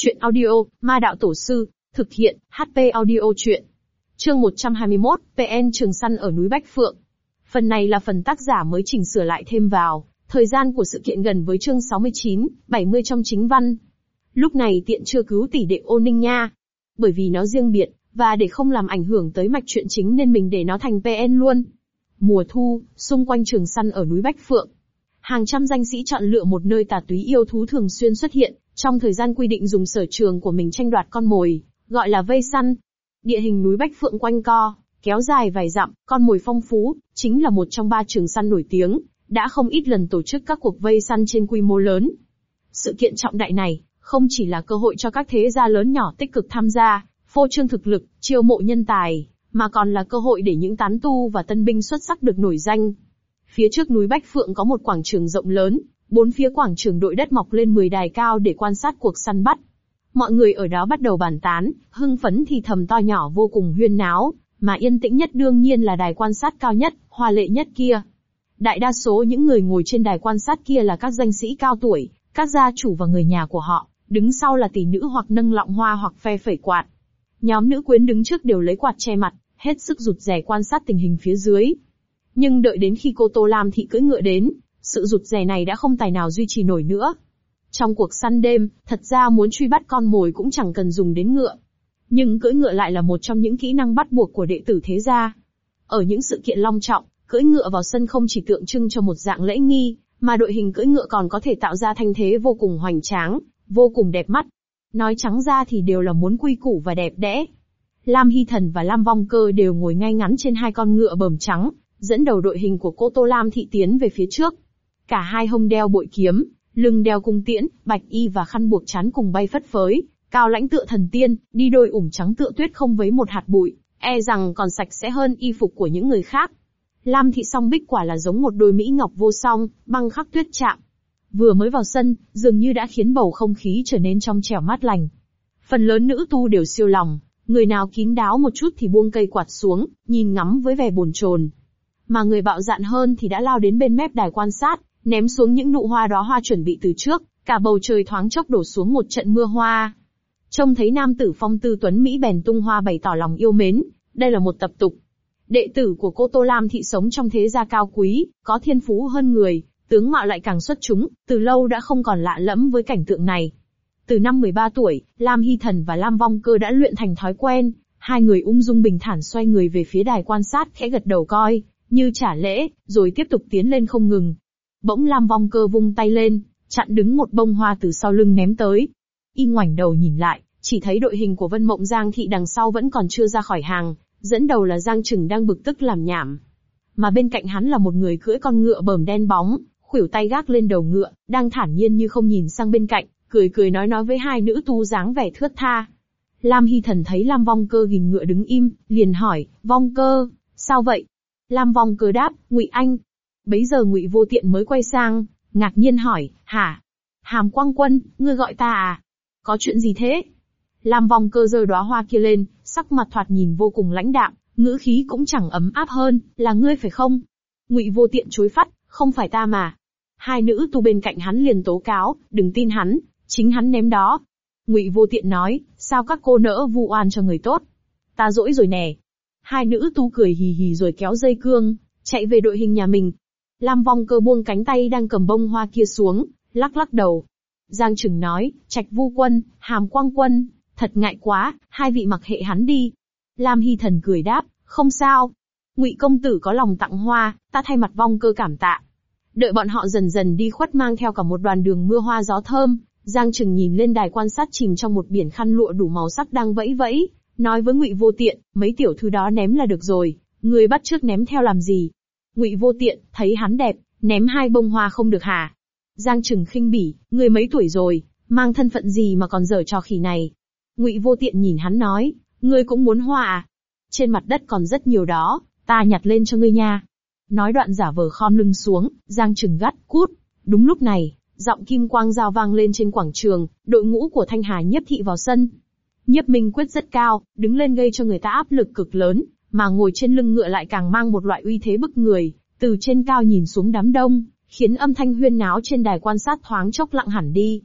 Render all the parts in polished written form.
Chuyện audio, Ma Đạo Tổ Sư, thực hiện, HP audio truyện. Chương 121, PN Trường Săn ở núi Bách Phượng. Phần này là phần tác giả mới chỉnh sửa lại thêm vào, thời gian của sự kiện gần với chương 69, 70 trong chính văn. Lúc này tiện chưa cứu tỷ đệ Ô Ninh nha. Bởi vì nó riêng biệt, và để không làm ảnh hưởng tới mạch truyện chính nên mình để nó thành PN luôn. Mùa thu, xung quanh Trường Săn ở núi Bách Phượng. Hàng trăm danh sĩ chọn lựa một nơi tà túy yêu thú thường xuyên xuất hiện, trong thời gian quy định dùng sở trường của mình tranh đoạt con mồi, gọi là vây săn. Địa hình núi Bách Phượng quanh co, kéo dài vài dặm, con mồi phong phú, chính là một trong 3 trường săn nổi tiếng, đã không ít lần tổ chức các cuộc vây săn trên quy mô lớn. Sự kiện trọng đại này, không chỉ là cơ hội cho các thế gia lớn nhỏ tích cực tham gia, phô trương thực lực, chiêu mộ nhân tài, mà còn là cơ hội để những tán tu và tân binh xuất sắc được nổi danh. Phía trước núi Bách Phượng có một quảng trường rộng lớn, bốn phía quảng trường đội đất mọc lên 10 đài cao để quan sát cuộc săn bắt. Mọi người ở đó bắt đầu bàn tán, hưng phấn thì thầm to nhỏ vô cùng huyên náo, mà yên tĩnh nhất đương nhiên là đài quan sát cao nhất, hoa lệ nhất kia. Đại đa số những người ngồi trên đài quan sát kia là các danh sĩ cao tuổi, các gia chủ và người nhà của họ, đứng sau là tỷ nữ hoặc nâng lọng hoa hoặc phe phẩy quạt. Nhóm nữ quyến đứng trước đều lấy quạt che mặt, hết sức rụt rè quan sát tình hình phía dưới. Nhưng đợi đến khi cô Tô Lam Thị cưỡi ngựa đến, sự rụt rè này đã không tài nào duy trì nổi nữa. Trong cuộc săn đêm, thật ra muốn truy bắt con mồi cũng chẳng cần dùng đến ngựa. Nhưng cưỡi ngựa lại là một trong những kỹ năng bắt buộc của đệ tử thế gia. Ở những sự kiện long trọng, cưỡi ngựa vào sân không chỉ tượng trưng cho một dạng lễ nghi, mà đội hình cưỡi ngựa còn có thể tạo ra thanh thế vô cùng hoành tráng, vô cùng đẹp mắt. Nói trắng ra thì đều là muốn quy củ và đẹp đẽ. Lam Hy Thần và Lam Vong Cơ đều ngồi ngay ngắn trên hai con ngựa bờm trắng, dẫn đầu đội hình của cô Tô Lam Thị tiến về phía trước. Cả hai hông đeo bội kiếm, lưng đeo cung tiễn, bạch y và khăn buộc trán cùng bay phất phới, cao lãnh tựa thần tiên, đi đôi ủng trắng tựa tuyết không vấy một hạt bụi, e rằng còn sạch sẽ hơn y phục của những người khác. Lam Thị Song Bích quả là giống một đôi mỹ ngọc vô song, băng khắc tuyết chạm. Vừa mới vào sân, dường như đã khiến bầu không khí trở nên trong trẻo mát lành. Phần lớn nữ tu đều siêu lòng, người nào kín đáo một chút thì buông cây quạt xuống, nhìn ngắm với vẻ bồn chồn. Mà người bạo dạn hơn thì đã lao đến bên mép đài quan sát, ném xuống những nụ hoa đóa hoa chuẩn bị từ trước, cả bầu trời thoáng chốc đổ xuống một trận mưa hoa. Trông thấy nam tử phong tư tuấn mỹ bèn tung hoa bày tỏ lòng yêu mến, đây là một tập tục. Đệ tử của cô Tô Lam Thị sống trong thế gia cao quý, có thiên phú hơn người, tướng mạo lại càng xuất chúng, từ lâu đã không còn lạ lẫm với cảnh tượng này. Từ năm 13 tuổi, Lam Hy Thần và Lam Vong Cơ đã luyện thành thói quen, hai người ung dung bình thản xoay người về phía đài quan sát khẽ gật đầu coi, như trả lễ, rồi tiếp tục tiến lên không ngừng. Bỗng Lam Vong Cơ vung tay lên, chặn đứng một bông hoa từ sau lưng ném tới. Y ngoảnh đầu nhìn lại, chỉ thấy đội hình của Vân Mộng Giang Thị đằng sau vẫn còn chưa ra khỏi hàng, dẫn đầu là Giang Trừng đang bực tức làm nhảm. Mà bên cạnh hắn là một người cưỡi con ngựa bờm đen bóng, khuỷu tay gác lên đầu ngựa, đang thản nhiên như không nhìn sang bên cạnh, cười cười nói với hai nữ tu dáng vẻ thướt tha. Lam Hy Thần thấy Lam Vong Cơ ghìm ngựa đứng im, liền hỏi, Vong Cơ, sao vậy? Lam Vong Cơ đáp, Ngụy Anh. Bấy giờ Ngụy Vô Tiện mới quay sang, ngạc nhiên hỏi, hả? Hàm Quang Quân, ngươi gọi ta à? Có chuyện gì thế? Lam Vong Cơ giơ đóa hoa kia lên, sắc mặt thoạt nhìn vô cùng lãnh đạm, ngữ khí cũng chẳng ấm áp hơn, là ngươi phải không? Ngụy Vô Tiện chối phắt, không phải ta mà. Hai nữ tu bên cạnh hắn liền tố cáo, đừng tin hắn, chính hắn ném đó. Ngụy Vô Tiện nói, sao các cô nỡ vu oan cho người tốt? Ta dỗi rồi nè. Hai nữ tu cười hì hì rồi kéo dây cương, chạy về đội hình nhà mình. Lam Vong Cơ buông cánh tay đang cầm bông hoa kia xuống, lắc lắc đầu. Giang Trừng nói, Trạch Vu Quân, Hàm Quang Quân, thật ngại quá, hai vị mặc hệ hắn đi. Lam Hy Thần cười đáp, không sao. Ngụy công tử có lòng tặng hoa, ta thay mặt Vong Cơ cảm tạ. Đợi bọn họ dần dần đi khuất mang theo cả một đoàn đường mưa hoa gió thơm, Giang Trừng nhìn lên đài quan sát chìm trong một biển khăn lụa đủ màu sắc đang vẫy vẫy, nói với Ngụy Vô Tiện, mấy tiểu thư đó ném là được rồi, người bắt chước ném theo làm gì? Ngụy Vô Tiện thấy hắn đẹp, ném hai bông hoa không được hả? Giang Trừng khinh bỉ, người mấy tuổi rồi, mang thân phận gì mà còn giở trò khỉ này? Ngụy Vô Tiện nhìn hắn nói, ngươi cũng muốn hoa à? Trên mặt đất còn rất nhiều đó, ta nhặt lên cho ngươi nha. Nói đoạn giả vờ khom lưng xuống, Giang Trừng gắt, cút. Đúng lúc này, giọng kim quang dao vang lên trên quảng trường, đội ngũ của Thanh Hà Nhiếp Thị vào sân. Nhiếp Minh Quyết rất cao, đứng lên gây cho người ta áp lực cực lớn, mà ngồi trên lưng ngựa lại càng mang một loại uy thế bức người, từ trên cao nhìn xuống đám đông, khiến âm thanh huyên náo trên đài quan sát thoáng chốc lặng hẳn đi.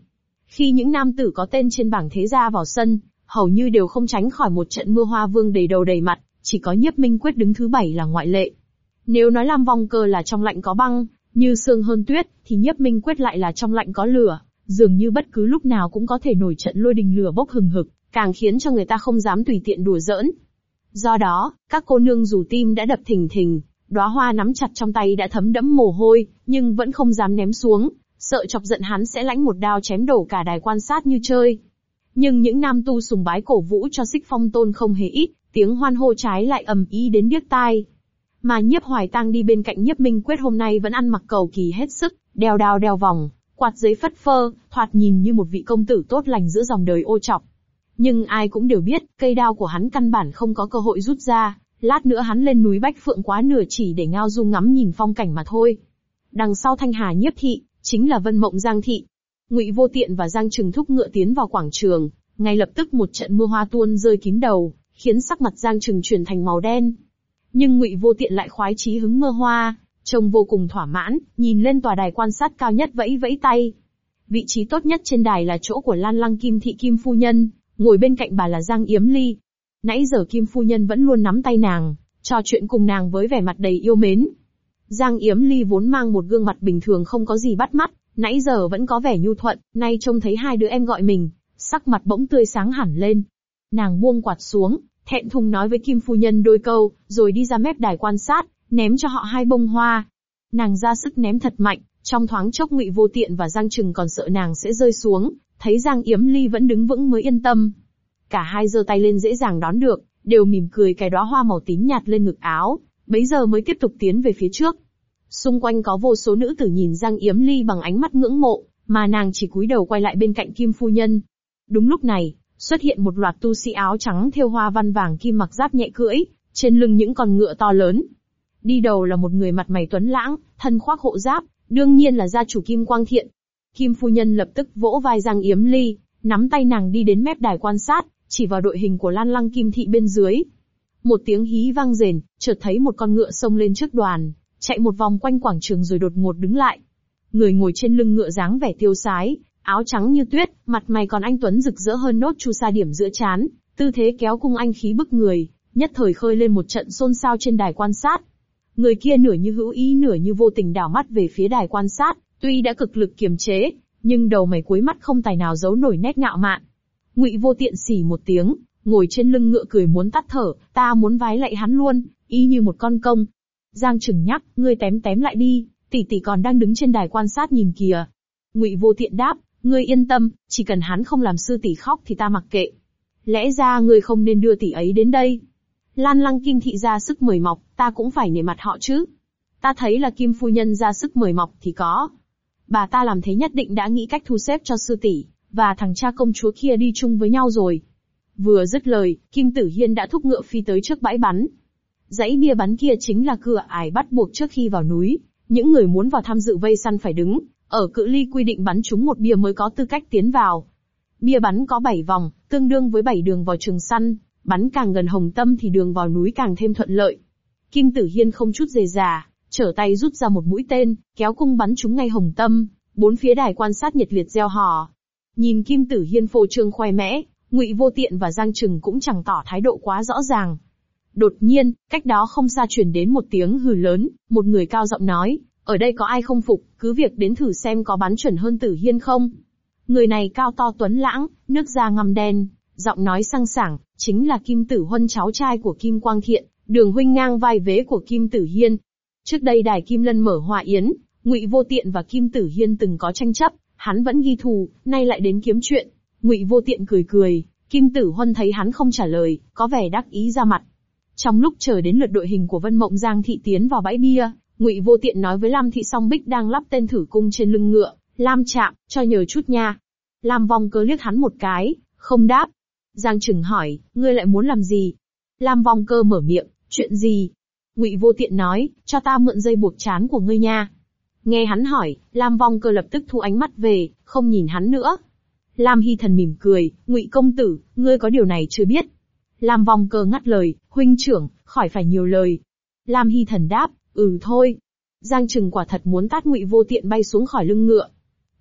Khi những nam tử có tên trên bảng thế gia vào sân, hầu như đều không tránh khỏi một trận mưa hoa vương đầy đầu đầy mặt, chỉ có Nhiếp Minh Quyết đứng thứ 7 là ngoại lệ. Nếu nói Lam Vong Cơ là trong lạnh có băng, như sương hơn tuyết, thì Nhiếp Minh Quyết lại là trong lạnh có lửa, dường như bất cứ lúc nào cũng có thể nổi trận lôi đình lửa bốc hừng hực, càng khiến cho người ta không dám tùy tiện đùa giỡn. Do đó, các cô nương dù tim đã đập thình thình, đóa hoa nắm chặt trong tay đã thấm đẫm mồ hôi, nhưng vẫn không dám ném xuống, sợ chọc giận hắn sẽ lãnh một đao chém đổ cả đài quan sát như chơi. Nhưng những nam tu sùng bái cổ vũ cho Xích Phong Tôn không hề ít, tiếng hoan hô trái lại ầm ĩ đến điếc tai. Mà Nhiếp Hoài Tăng đi bên cạnh Nhiếp Minh Quyết hôm nay vẫn ăn mặc cầu kỳ hết sức, đeo đao đeo vòng, quạt giấy phất phơ, thoạt nhìn như một vị công tử tốt lành giữa dòng đời ô trọc. Nhưng ai cũng đều biết, cây đao của hắn căn bản không có cơ hội rút ra, lát nữa hắn lên núi Bách Phượng quá nửa chỉ để ngao du ngắm nhìn phong cảnh mà thôi. Đằng sau Thanh Hà Nhiếp thị, chính là Vân Mộng Giang thị. Ngụy Vô Tiện và Giang Trừng thúc ngựa tiến vào quảng trường, ngay lập tức một trận mưa hoa tuôn rơi kín đầu, khiến sắc mặt Giang Trừng chuyển thành màu đen. Nhưng Ngụy Vô Tiện lại khoái chí hứng mưa hoa, trông vô cùng thỏa mãn, nhìn lên tòa đài quan sát cao nhất vẫy vẫy tay. Vị trí tốt nhất trên đài là chỗ của Lan Lăng Kim thị Kim phu nhân, ngồi bên cạnh bà là Giang Yếm Ly. Nãy giờ Kim phu nhân vẫn luôn nắm tay nàng, trò chuyện cùng nàng với vẻ mặt đầy yêu mến. Giang Yếm Ly vốn mang một gương mặt bình thường không có gì bắt mắt, nãy giờ vẫn có vẻ nhu thuận, nay trông thấy hai đứa em gọi mình, sắc mặt bỗng tươi sáng hẳn lên. Nàng buông quạt xuống, thẹn thùng nói với Kim phu nhân đôi câu, rồi đi ra mép đài quan sát, ném cho họ 2 bông hoa. Nàng ra sức ném thật mạnh, trong thoáng chốc Ngụy Vô Tiện và Giang Trừng còn sợ nàng sẽ rơi xuống, thấy Giang Yếm Ly vẫn đứng vững mới yên tâm. Cả hai giơ tay lên dễ dàng đón được, đều mỉm cười cài đóa hoa màu tím nhạt lên ngực áo, bấy giờ mới tiếp tục tiến về phía trước. Xung quanh có vô số nữ tử nhìn Giang Yếm Ly bằng ánh mắt ngưỡng mộ, mà nàng chỉ cúi đầu quay lại bên cạnh Kim phu nhân. Đúng lúc này, xuất hiện một loạt tu sĩ áo trắng thêu hoa văn vàng kim mặc giáp nhẹ cưỡi, trên lưng những con ngựa to lớn. Đi đầu là một người mặt mày tuấn lãng, thân khoác hộ giáp, đương nhiên là gia chủ Kim Quang Thiện. Kim phu nhân lập tức vỗ vai Giang Yếm Ly, nắm tay nàng đi đến mép đài quan sát, chỉ vào đội hình của Lan Lăng Kim thị bên dưới. Một tiếng hí vang rền, chợt thấy một con ngựa xông lên trước đoàn, chạy một vòng quanh quảng trường rồi đột ngột đứng lại. Người ngồi trên lưng ngựa dáng vẻ tiêu sái, áo trắng như tuyết, mặt mày còn anh tuấn rực rỡ hơn nốt chu sa điểm giữa trán, tư thế kéo cung anh khí bức người, nhất thời khơi lên một trận xôn xao trên đài quan sát. Người kia nửa như hữu ý nửa như vô tình đảo mắt về phía đài quan sát, tuy đã cực lực kiềm chế, nhưng đầu mày cuối mắt không tài nào giấu nổi nét ngạo mạn. Ngụy Vô Tiện xỉ một tiếng, ngồi trên lưng ngựa cười muốn tắt thở, ta muốn vái lạy hắn luôn, y như một con công. Giang Trừng nhắc, ngươi tém tém lại đi, tỷ tỷ còn đang đứng trên đài quan sát nhìn kìa. Ngụy Vô Tiện đáp, ngươi yên tâm, chỉ cần hắn không làm sư tỷ khóc thì ta mặc kệ. Lẽ ra ngươi không nên đưa tỷ ấy đến đây. Lan Lăng Kim thị ra sức mời mọc, ta cũng phải nể mặt họ chứ. Ta thấy là Kim phu nhân ra sức mời mọc thì có. Bà ta làm thế nhất định đã nghĩ cách thu xếp cho sư tỷ và thằng cha công chúa kia đi chung với nhau rồi. Vừa dứt lời, Kim Tử Hiên đã thúc ngựa phi tới trước bãi bắn. Dãy bia bắn kia chính là cửa ải bắt buộc trước khi vào núi, những người muốn vào tham dự vây săn phải đứng ở cự ly quy định bắn trúng một bia mới có tư cách tiến vào. Bia bắn có 7 vòng, tương đương với 7 đường vào trường săn, bắn càng gần hồng tâm thì đường vào núi càng thêm thuận lợi. Kim Tử Hiên không chút dè dà, trở tay rút ra một mũi tên, kéo cung bắn trúng ngay hồng tâm, bốn phía đài quan sát nhiệt liệt reo hò. Nhìn Kim Tử Hiên phô trương khoe mẽ, Ngụy Vô Tiện và Giang Trừng cũng chẳng tỏ thái độ quá rõ ràng. Đột nhiên, cách đó không xa truyền đến một tiếng hừ lớn, một người cao giọng nói, ở đây có ai không phục, cứ việc đến thử xem có bắn chuẩn hơn Tử Hiên không. Người này cao to tuấn lãng, nước da ngăm đen, giọng nói sang sảng, chính là Kim Tử Huân cháu trai của Kim Quang Thiện, đường huynh ngang vai vế của Kim Tử Hiên. Trước đây đài Kim Lân mở hòa yến, Ngụy Vô Tiện và Kim Tử Hiên từng có tranh chấp, hắn vẫn ghi thù, nay lại đến kiếm chuyện. Ngụy Vô Tiện cười cười, Kim Tử Huân thấy hắn không trả lời, có vẻ đắc ý ra mặt. Trong lúc chờ đến lượt đội hình của Vân Mộng Giang thị tiến vào bãi bia, Ngụy Vô Tiện nói với Lam thị Song Bích đang lắp tên thử cung trên lưng ngựa, Lam chạm, cho nhờ chút nha. Lam Vong Cơ liếc hắn một cái, không đáp. Giang Trừng hỏi, ngươi lại muốn làm gì? Lam Vong Cơ mở miệng, chuyện gì? Ngụy Vô Tiện nói, cho ta mượn dây buộc trán của ngươi nha. Nghe hắn hỏi, Lam Vong Cơ lập tức thu ánh mắt về, không nhìn hắn nữa. Lam Hy Thần mỉm cười, Ngụy công tử, ngươi có điều này chưa biết. Lam Vong Cơ ngắt lời, huynh trưởng, khỏi phải nhiều lời. Lam Hy Thần đáp, thôi. Giang Trừng quả thật muốn tát Ngụy Vô Tiện bay xuống khỏi lưng ngựa.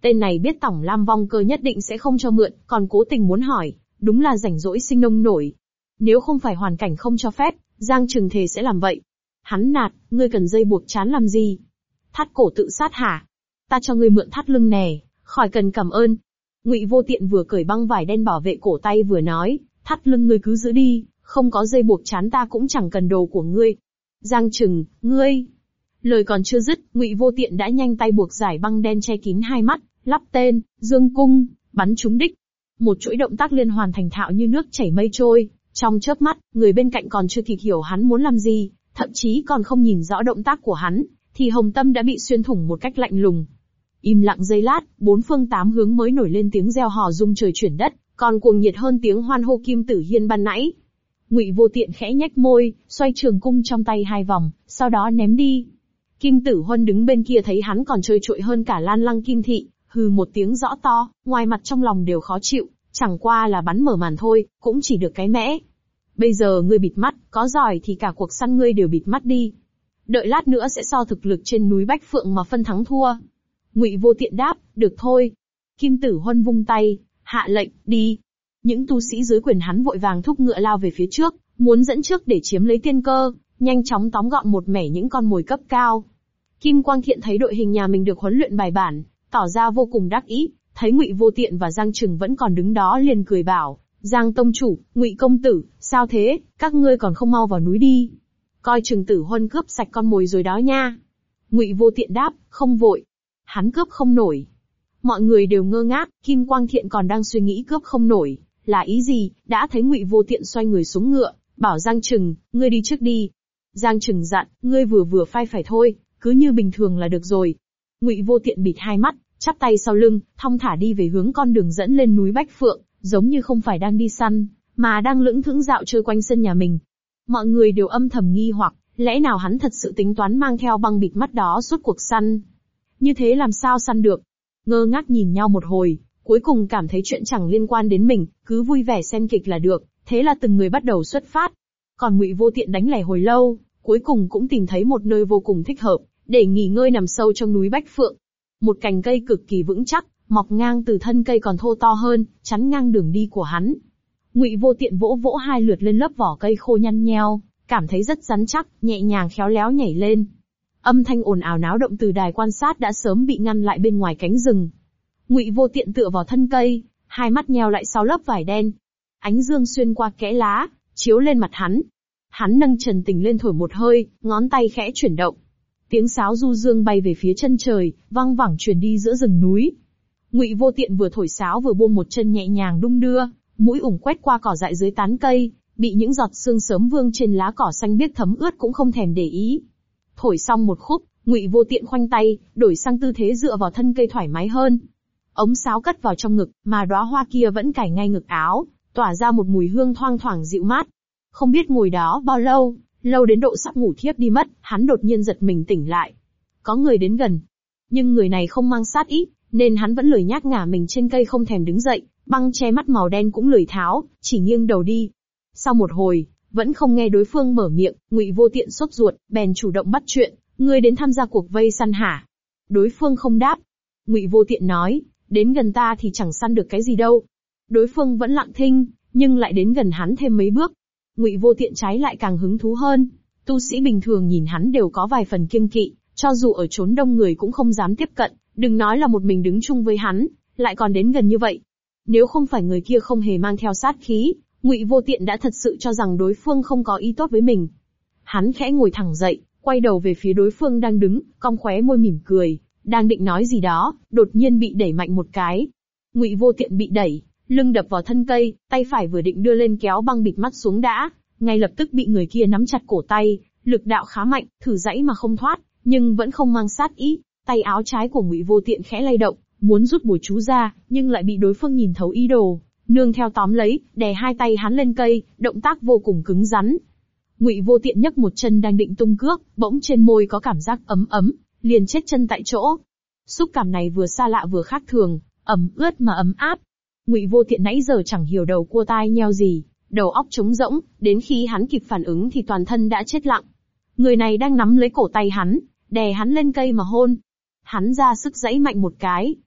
Tên này biết Tỏng Lam Vong Cơ nhất định sẽ không cho mượn, còn cố tình muốn hỏi, đúng là rảnh rỗi sinh nông nổi. Nếu không phải hoàn cảnh không cho phép, Giang Trừng thề sẽ làm vậy. Hắn nạt, ngươi cần dây buộc trán làm gì? Thắt cổ tự sát hả? Ta cho ngươi mượn thắt lưng nè, khỏi cần cảm ơn. Ngụy Vô Tiện vừa cởi băng vải đen bảo vệ cổ tay vừa nói, thắt lưng ngươi cứ giữ đi, không có dây buộc trán ta cũng chẳng cần đồ của ngươi. Giang Trừng, ngươi... Lời còn chưa dứt, Ngụy Vô Tiện đã nhanh tay buộc giải băng đen che kín hai mắt, lắp tên, dương cung, bắn trúng đích. Một chuỗi động tác liên hoàn thành thạo như nước chảy mây trôi, trong chớp mắt, người bên cạnh còn chưa kịp hiểu hắn muốn làm gì, thậm chí còn không nhìn rõ động tác của hắn, thì hồng tâm đã bị xuyên thủng một cách lạnh lùng. Im lặng giây lát, bốn phương tám hướng mới nổi lên tiếng reo hò rung trời chuyển đất, còn cuồng nhiệt hơn tiếng hoan hô Kim Tử Hiên ban nãy. Ngụy Vô Tiện khẽ nhếch môi, xoay trường cung trong tay hai vòng, sau đó ném đi. Kim Tử Huân đứng bên kia thấy hắn còn trôi trội hơn cả Lan Lăng Kim Thị, hừ một tiếng rõ to, ngoài mặt trong lòng đều khó chịu, chẳng qua là bắn mở màn thôi, cũng chỉ được cái mẽ. Bây giờ ngươi bịt mắt, có giỏi thì cả cuộc săn ngươi đều bịt mắt đi. Đợi lát nữa sẽ so thực lực trên núi Bách Phượng mà phân thắng thua. Ngụy Vô Tiện đáp, được thôi. Kim Tử Huân vung tay, hạ lệnh, đi. Những tu sĩ dưới quyền hắn vội vàng thúc ngựa lao về phía trước, muốn dẫn trước để chiếm lấy tiên cơ, nhanh chóng tóm gọn một mẻ những con mồi cấp cao. Kim Quang Thiện thấy đội hình nhà mình được huấn luyện bài bản, tỏ ra vô cùng đắc ý, thấy Ngụy Vô Tiện và Giang Trừng vẫn còn đứng đó liền cười bảo, Giang tông chủ, Ngụy công tử, sao thế, các ngươi còn không mau vào núi đi. Coi chừng Tử Huân cướp sạch con mồi rồi đó nha. Ngụy Vô Tiện đáp, không vội. Hắn cướp không nổi. Mọi người đều ngơ ngác, Kim Quang Thiện còn đang suy nghĩ cướp không nổi, là ý gì, đã thấy Ngụy Vô Tiện xoay người xuống ngựa, bảo Giang Trừng, ngươi đi trước đi. Giang Trừng dặn, ngươi vừa vừa phai phải thôi, cứ như bình thường là được rồi. Ngụy Vô Tiện bịt hai mắt, chắp tay sau lưng, thong thả đi về hướng con đường dẫn lên núi Bách Phượng, giống như không phải đang đi săn, mà đang lững thững dạo chơi quanh sân nhà mình. Mọi người đều âm thầm nghi hoặc, lẽ nào hắn thật sự tính toán mang theo băng bịt mắt đó suốt cuộc săn? Như thế làm sao săn được? Ngơ ngác nhìn nhau một hồi, cuối cùng cảm thấy chuyện chẳng liên quan đến mình, cứ vui vẻ xem kịch là được, thế là từng người bắt đầu xuất phát. Còn Ngụy Vô Tiện đánh lẻ hồi lâu, cuối cùng cũng tìm thấy một nơi vô cùng thích hợp, để nghỉ ngơi nằm sâu trong núi Bách Phượng. Một cành cây cực kỳ vững chắc, mọc ngang từ thân cây còn thô to hơn, chắn ngang đường đi của hắn. Ngụy Vô Tiện vỗ vỗ hai lượt lên lớp vỏ cây khô nhăn nheo, cảm thấy rất rắn chắc, nhẹ nhàng khéo léo nhảy lên. Âm thanh ồn ào náo động từ đài quan sát đã sớm bị ngăn lại bên ngoài cánh rừng. Ngụy Vô Tiện tựa vào thân cây, hai mắt nheo lại sau lớp vải đen. Ánh dương xuyên qua kẽ lá, chiếu lên mặt hắn. Hắn nâng trần tình lên thổi một hơi, ngón tay khẽ chuyển động. Tiếng sáo du dương bay về phía chân trời, vang vẳng truyền đi giữa rừng núi. Ngụy Vô Tiện vừa thổi sáo vừa buông một chân nhẹ nhàng đung đưa, mũi ủng quét qua cỏ dại dưới tán cây, bị những giọt sương sớm vương trên lá cỏ xanh biếc thấm ướt cũng không thèm để ý. Thổi xong một khúc, Ngụy Vô Tiện khoanh tay, đổi sang tư thế dựa vào thân cây thoải mái hơn. Ống sáo cất vào trong ngực, mà đóa hoa kia vẫn cài ngay ngực áo, tỏa ra một mùi hương thoang thoảng dịu mát. Không biết ngồi đó bao lâu, lâu đến độ sắp ngủ thiếp đi mất, hắn đột nhiên giật mình tỉnh lại. Có người đến gần. Nhưng người này không mang sát ý, nên hắn vẫn lười nhác ngả mình trên cây không thèm đứng dậy, băng che mắt màu đen cũng lười tháo, chỉ nghiêng đầu đi. Sau một hồi, vẫn không nghe đối phương mở miệng, Ngụy Vô Tiện sốt ruột, bèn chủ động bắt chuyện, ngươi đến tham gia cuộc vây săn hả? Đối phương không đáp. Ngụy Vô Tiện nói, đến gần ta thì chẳng săn được cái gì đâu. Đối phương vẫn lặng thinh, nhưng lại đến gần hắn thêm mấy bước. Ngụy Vô Tiện trái lại càng hứng thú hơn. Tu sĩ bình thường nhìn hắn đều có vài phần kiêng kỵ, cho dù ở chốn đông người cũng không dám tiếp cận, đừng nói là một mình đứng chung với hắn, lại còn đến gần như vậy. Nếu không phải người kia không hề mang theo sát khí, Ngụy Vô Tiện đã thật sự cho rằng đối phương không có ý tốt với mình. Hắn khẽ ngồi thẳng dậy, quay đầu về phía đối phương đang đứng, cong khóe môi mỉm cười, đang định nói gì đó, đột nhiên bị đẩy mạnh một cái. Ngụy Vô Tiện bị đẩy, lưng đập vào thân cây, tay phải vừa định đưa lên kéo băng bịt mắt xuống đã, ngay lập tức bị người kia nắm chặt cổ tay, lực đạo khá mạnh, thử giãy mà không thoát, nhưng vẫn không mang sát ý. Tay áo trái của Ngụy Vô Tiện khẽ lay động, muốn rút bùa chú ra, nhưng lại bị đối phương nhìn thấu ý đồ, nương theo tóm lấy, đè hai tay hắn lên cây, động tác vô cùng cứng rắn. Ngụy Vô Tiện nhấc một chân đang định tung cước, bỗng trên môi có cảm giác ấm ấm, liền chết chân tại chỗ. Xúc cảm này vừa xa lạ vừa khác thường, ẩm ướt mà ấm áp. Ngụy Vô Tiện nãy giờ chẳng hiểu đầu cua tai nheo gì, đầu óc trống rỗng, đến khi hắn kịp phản ứng thì toàn thân đã chết lặng. Người này đang nắm lấy cổ tay hắn, đè hắn lên cây mà hôn. Hắn ra sức giãy mạnh một cái,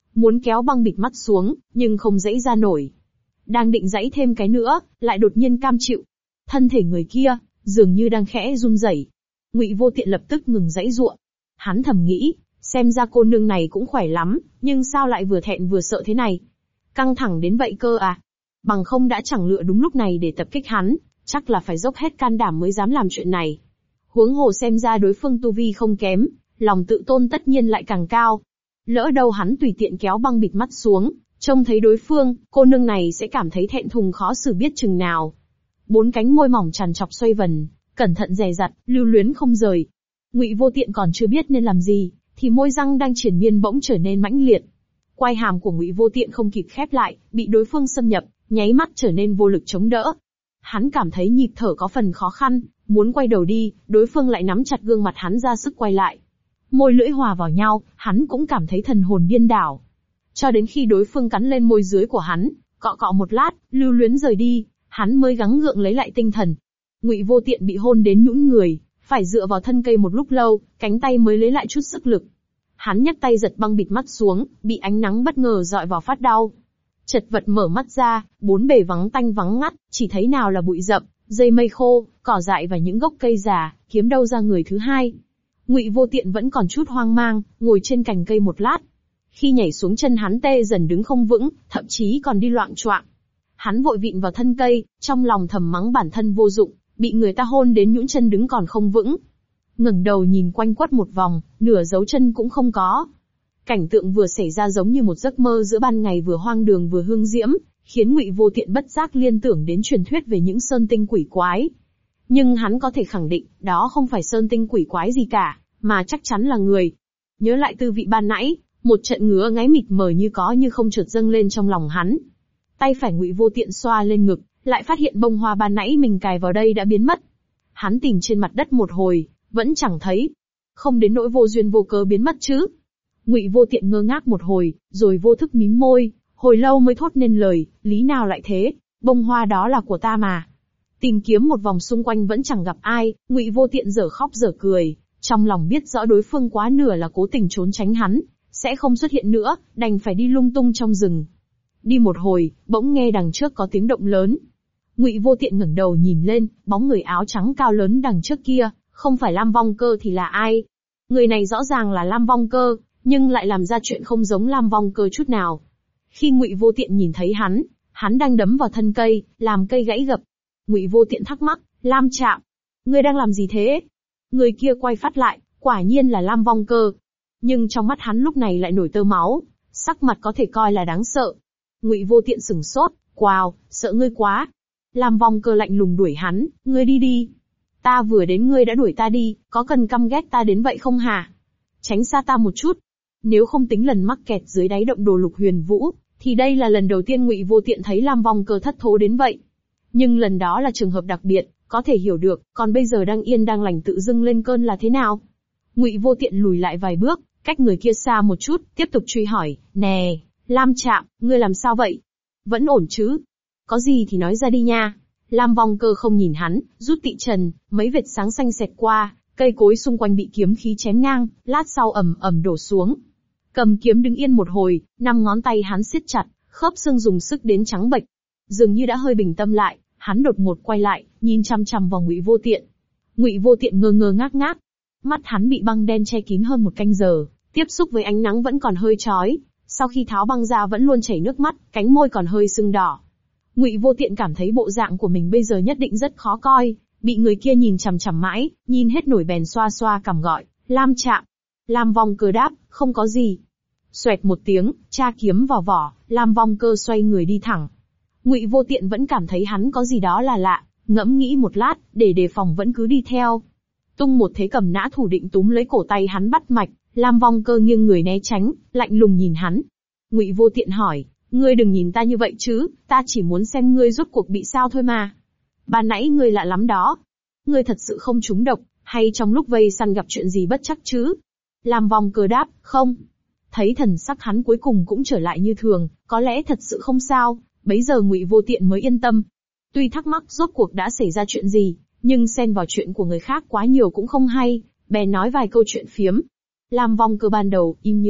muốn kéo băng bịt mắt xuống, nhưng không giãy ra nổi. Đang định giãy thêm cái nữa, lại đột nhiên cam chịu. Thân thể người kia, dường như đang khẽ run rẩy. Ngụy Vô Tiện lập tức ngừng giãy giụa. Hắn thầm nghĩ, xem ra cô nương này cũng khỏe lắm, nhưng sao lại vừa thẹn vừa sợ thế này? Căng thẳng đến vậy cơ à? Bằng không đã chẳng lựa đúng lúc này để tập kích hắn, chắc là phải dốc hết can đảm mới dám làm chuyện này. Huống hồ xem ra đối phương tu vi không kém, lòng tự tôn tất nhiên lại càng cao. Lỡ đâu hắn tùy tiện kéo băng bịt mắt xuống, trông thấy đối phương, cô nương này sẽ cảm thấy thẹn thùng khó xử biết chừng nào. Bốn cánh môi mỏng trằn trọc xoay vần, cẩn thận dè dặt, lưu luyến không rời. Ngụy Vô Tiện còn chưa biết nên làm gì, thì môi răng đang triển miên bỗng trở nên mãnh liệt. Quai hàm của Ngụy Vô Tiện không kịp khép lại, bị đối phương xâm nhập, nháy mắt trở nên vô lực chống đỡ. Hắn cảm thấy nhịp thở có phần khó khăn, muốn quay đầu đi, đối phương lại nắm chặt gương mặt hắn ra sức quay lại. Môi lưỡi hòa vào nhau, hắn cũng cảm thấy thần hồn điên đảo. Cho đến khi đối phương cắn lên môi dưới của hắn, cọ cọ một lát, lưu luyến rời đi, hắn mới gắng gượng lấy lại tinh thần. Ngụy Vô Tiện bị hôn đến nhũn người, phải dựa vào thân cây một lúc lâu, cánh tay mới lấy lại chút sức lực. Hắn nhấc tay giật băng bịt mắt xuống, bị ánh nắng bất ngờ dọi vào phát đau. Chật vật mở mắt ra, bốn bề vắng tanh vắng ngắt, chỉ thấy nào là bụi rậm, dây mây khô, cỏ dại và những gốc cây già, kiếm đâu ra người thứ hai. Ngụy Vô Tiện vẫn còn chút hoang mang, ngồi trên cành cây một lát. Khi nhảy xuống chân hắn tê dần đứng không vững, thậm chí còn đi loạng choạng. Hắn vội vịn vào thân cây, trong lòng thầm mắng bản thân vô dụng, bị người ta hôn đến nhũn chân đứng còn không vững. Ngẩng đầu nhìn quanh quất một vòng, nửa dấu chân cũng không có. Cảnh tượng vừa xảy ra giống như một giấc mơ giữa ban ngày vừa hoang đường vừa hương diễm, khiến Ngụy Vô Tiện bất giác liên tưởng đến truyền thuyết về những sơn tinh quỷ quái. Nhưng hắn có thể khẳng định, đó không phải sơn tinh quỷ quái gì cả, mà chắc chắn là người. Nhớ lại tư vị ban nãy, một trận ngứa ngáy mịt mờ như có như không chợt dâng lên trong lòng hắn. Tay phải Ngụy Vô Tiện xoa lên ngực, lại phát hiện bông hoa ban nãy mình cài vào đây đã biến mất. Hắn tìm trên mặt đất một hồi, vẫn chẳng thấy. Không đến nỗi vô duyên vô cớ biến mất chứ. Ngụy Vô Tiện ngơ ngác một hồi, rồi vô thức mím môi, hồi lâu mới thốt nên lời, lý nào lại thế, bông hoa đó là của ta mà. Tìm kiếm một vòng xung quanh vẫn chẳng gặp ai, Ngụy Vô Tiện dở khóc dở cười, trong lòng biết rõ đối phương quá nửa là cố tình trốn tránh hắn, sẽ không xuất hiện nữa, đành phải đi lung tung trong rừng. Đi một hồi, bỗng nghe đằng trước có tiếng động lớn. Ngụy Vô Tiện ngẩng đầu nhìn lên, bóng người áo trắng cao lớn đằng trước kia, không phải Lam Vong Cơ thì là ai? Người này rõ ràng là Lam Vong Cơ, nhưng lại làm ra chuyện không giống Lam Vong Cơ chút nào. Khi Ngụy Vô Tiện nhìn thấy hắn đang đấm vào thân cây, làm cây gãy gập. Ngụy Vô Tiện thắc mắc, Lam Trạm, ngươi đang làm gì thế? Người kia quay phát lại, quả nhiên là Lam Vong Cơ. Nhưng trong mắt hắn lúc này lại nổi tơ máu, sắc mặt có thể coi là đáng sợ. Ngụy Vô Tiện sửng sốt, quào, sợ ngươi quá. Lam Vong Cơ lạnh lùng đuổi hắn, ngươi đi đi. Ta vừa đến ngươi đã đuổi ta đi, có cần căm ghét ta đến vậy không hả? Tránh xa ta một chút. Nếu không tính lần mắc kẹt dưới đáy động đồ Lục Huyền Vũ, thì đây là lần đầu tiên Ngụy Vô Tiện thấy Lam Vong Cơ thất thố đến vậy. Nhưng lần đó là trường hợp đặc biệt, có thể hiểu được, còn bây giờ đang yên đang lành tự dưng lên cơn là thế nào? Ngụy Vô Tiện lùi lại vài bước, cách người kia xa một chút, tiếp tục truy hỏi, nè, Lam Trạm, ngươi làm sao vậy? Vẫn ổn chứ? Có gì thì nói ra đi nha. Lam Vong Cơ không nhìn hắn, rút tị trần, mấy vệt sáng xanh xẹt qua, cây cối xung quanh bị kiếm khí chém ngang, lát sau ầm ầm đổ xuống. Cầm kiếm đứng yên một hồi, 5 ngón tay hắn siết chặt, khớp xương dùng sức đến trắng bệch. Dường như đã hơi bình tâm lại, hắn đột ngột quay lại, nhìn chăm chăm vào Ngụy Vô Tiện. Ngụy Vô Tiện ngơ ngơ ngác ngác. Mắt hắn bị băng đen che kín hơn một canh giờ, tiếp xúc với ánh nắng vẫn còn hơi chói, sau khi tháo băng ra vẫn luôn chảy nước mắt, cánh môi còn hơi sưng đỏ. Ngụy Vô Tiện cảm thấy bộ dạng của mình bây giờ nhất định rất khó coi, bị người kia nhìn chằm chằm mãi, nhìn hết nổi bèn xoa xoa cằm gọi, Lam Trạm. Lam Vong Cơ đáp, không có gì. Xoẹt một tiếng, tra kiếm vào vỏ, Lam Vong Cơ xoay người đi thẳng. Ngụy Vô Tiện vẫn cảm thấy hắn có gì đó là lạ, ngẫm nghĩ một lát, để đề phòng vẫn cứ đi theo. Tung một thế cầm nã thủ định túm lấy cổ tay hắn bắt mạch, Lam Vong Cơ nghiêng người né tránh, lạnh lùng nhìn hắn. Ngụy Vô Tiện hỏi, ngươi đừng nhìn ta như vậy chứ, ta chỉ muốn xem ngươi rốt cuộc bị sao thôi mà. Ban nãy ngươi lạ lắm đó. Ngươi thật sự không trúng độc, hay trong lúc vây săn gặp chuyện gì bất chắc chứ? Lam Vong Cơ đáp, không. Thấy thần sắc hắn cuối cùng cũng trở lại như thường, có lẽ thật sự không sao, bấy giờ Ngụy Vô Tiện mới yên tâm. Tuy thắc mắc rốt cuộc đã xảy ra chuyện gì, nhưng xen vào chuyện của người khác quá nhiều cũng không hay, bèn nói vài câu chuyện phiếm. Lam Vong Cơ ban đầu im như thóc,